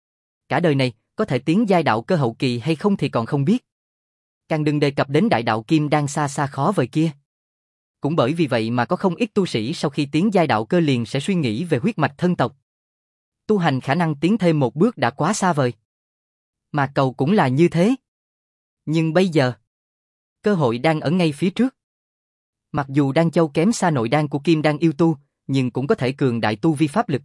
Cả đời này, có thể tiến giai đạo cơ hậu kỳ hay không thì còn không biết. Càng đừng đề cập đến đại đạo kim đang xa xa khó vời kia. Cũng bởi vì vậy mà có không ít tu sĩ sau khi tiến giai đạo cơ liền sẽ suy nghĩ về huyết mạch thân tộc. Tu hành khả năng tiến thêm một bước đã quá xa vời. Mà Cầu cũng là như thế. Nhưng bây giờ, cơ hội đang ở ngay phía trước. Mặc dù Đan Châu kém xa nội đan của Kim Đan yêu tu, nhưng cũng có thể cường đại tu vi pháp lực.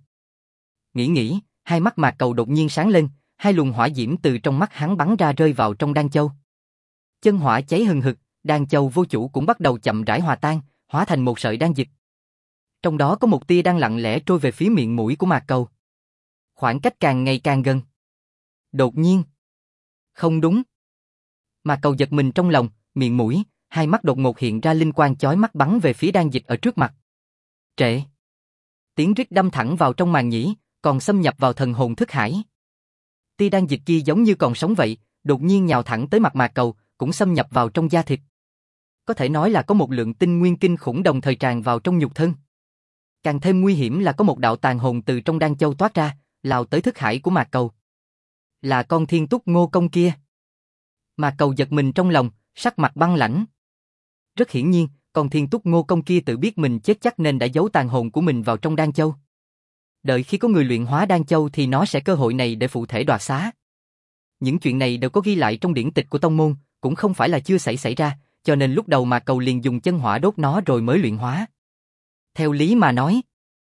Nghĩ, hai mắt Mạc Cầu đột nhiên sáng lên, hai luồng hỏa diễm từ trong mắt hắn bắn ra rơi vào trong Đan Châu. Chân hỏa cháy hừng hực, Đan Châu vô chủ cũng bắt đầu chậm rãi hòa tan, hóa thành một sợi đan dịch. Trong đó có một tia đang lặng lẽ trôi về phía miệng mũi của Mạc Cầu. Khoảng cách càng ngày càng gần. Đột nhiên, không đúng. Mạc Cầu giật mình trong lòng, miệng mũi, hai mắt đột ngột hiện ra linh quang chói mắt bắn về phía đan dịch ở trước mặt. Trệ. Tiếng rít đâm thẳng vào trong màng nhĩ, còn xâm nhập vào thần hồn thức hải. Tia đan dịch kia giống như còn sống vậy, đột nhiên nhào thẳng tới mặt Mạc Cầu, cũng xâm nhập vào trong da thịt. Có thể nói là có một lượng tinh nguyên kinh khủng đồng thời tràn vào trong nhục thân. Càng thêm nguy hiểm là có một đạo tàn hồn từ trong Đan Châu toát ra, lao tới thức hải của Mạc Cầu. Là con Thiên Túc Ngô Công kia. Mạc Cầu giật mình trong lòng, sắc mặt băng lãnh. Rất hiển nhiên, con Thiên Túc Ngô Công kia tự biết mình chết chắc nên đã giấu tàn hồn của mình vào trong Đan Châu. Đợi khi có người luyện hóa Đan Châu thì nó sẽ cơ hội này để phụ thể đoạt xá. Những chuyện này đều có ghi lại trong điển tịch của tông môn, cũng không phải là chưa xảy ra, cho nên lúc đầu Mạc Cầu liền dùng chân hỏa đốt nó rồi mới luyện hóa. Theo lý mà nói,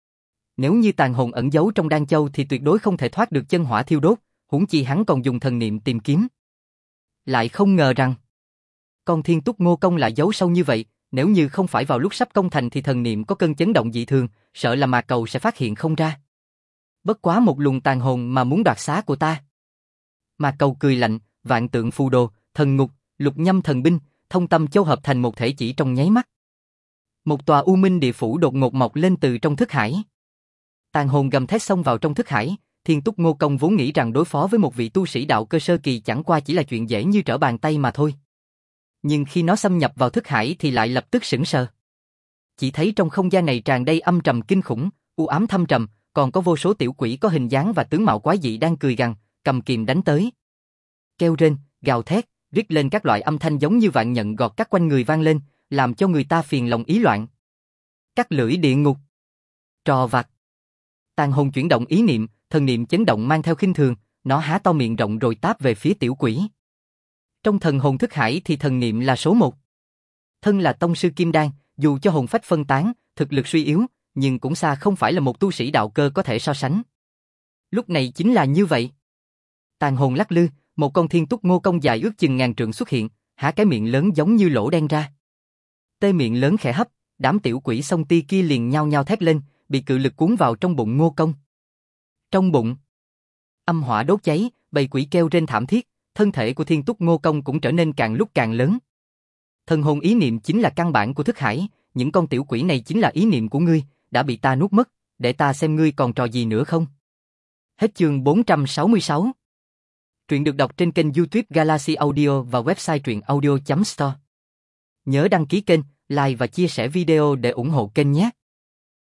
nếu như tàn hồn ẩn giấu trong Đan Châu thì tuyệt đối không thể thoát được chân hỏa thiêu đốt, huống chi hắn còn dùng thần niệm tìm kiếm. Lại không ngờ rằng, Con Thiên Túc Ngô Công lại giấu sâu như vậy, nếu như không phải vào lúc sắp công thành thì thần niệm có cơn chấn động dị thường, sợ là Mạc Cầu sẽ phát hiện không ra. Bất quá một luồng tàn hồn mà muốn đoạt xá của ta. Mạc Cầu cười lạnh, vạn tượng phù đồ, thần ngục, lục nhâm thần binh, thông tâm châu hợp thành một thể chỉ trong nháy mắt. Một tòa u minh địa phủ đột ngột mọc lên từ trong thức hải. Tàn hồn gầm thét xông vào trong thức hải. Thiên Túc Ngô Công vốn nghĩ rằng đối phó với một vị tu sĩ đạo cơ sơ kỳ chẳng qua chỉ là chuyện dễ như trở bàn tay mà thôi. Nhưng khi nó xâm nhập vào thức hải thì lại lập tức sững sờ. Chỉ thấy trong không gian này tràn đầy âm trầm kinh khủng, u ám thâm trầm, còn có vô số tiểu quỷ có hình dáng và tướng mạo quái dị đang cười gằn, cầm kìm đánh tới. Kêu rên, gào thét, rít lên các loại âm thanh giống như vạn nhận gọt cắt quanh người vang lên, làm cho người ta phiền lòng ý loạn. Cắt lưỡi địa ngục. Trò vặt. Tàn hồn chuyển động ý niệm, thần niệm chấn động mang theo khinh thường, nó há to miệng rộng rồi táp về phía tiểu quỷ. Trong thần hồn thức hải thì thần niệm là số 1. Thân là tông sư kim đan, dù cho hồn phách phân tán, thực lực suy yếu, nhưng cũng xa không phải là một tu sĩ đạo cơ có thể so sánh. Lúc này chính là như vậy. Tàn hồn lắc lư, một con Thiên Túc Ngô Công dài ước chừng ngàn trượng xuất hiện, há cái miệng lớn giống như lỗ đen ra. Tê miệng lớn khẽ hấp, đám tiểu quỷ sông ti kia liền nhao nhao thét lên, bị cự lực cuốn vào trong bụng Ngô Công. Trong bụng, âm hỏa đốt cháy, bầy quỷ kêu rên thảm thiết, thân thể của Thiên Túc Ngô Công cũng trở nên càng lúc càng lớn. Thần hồn ý niệm chính là căn bản của thức hải, những con tiểu quỷ này chính là ý niệm của ngươi, đã bị ta nuốt mất, để ta xem ngươi còn trò gì nữa không. Hết chương 466. Truyện được đọc trên kênh YouTube Galaxy Audio và website truyệnaudio.store. Nhớ đăng ký kênh, like và chia sẻ video để ủng hộ kênh nhé.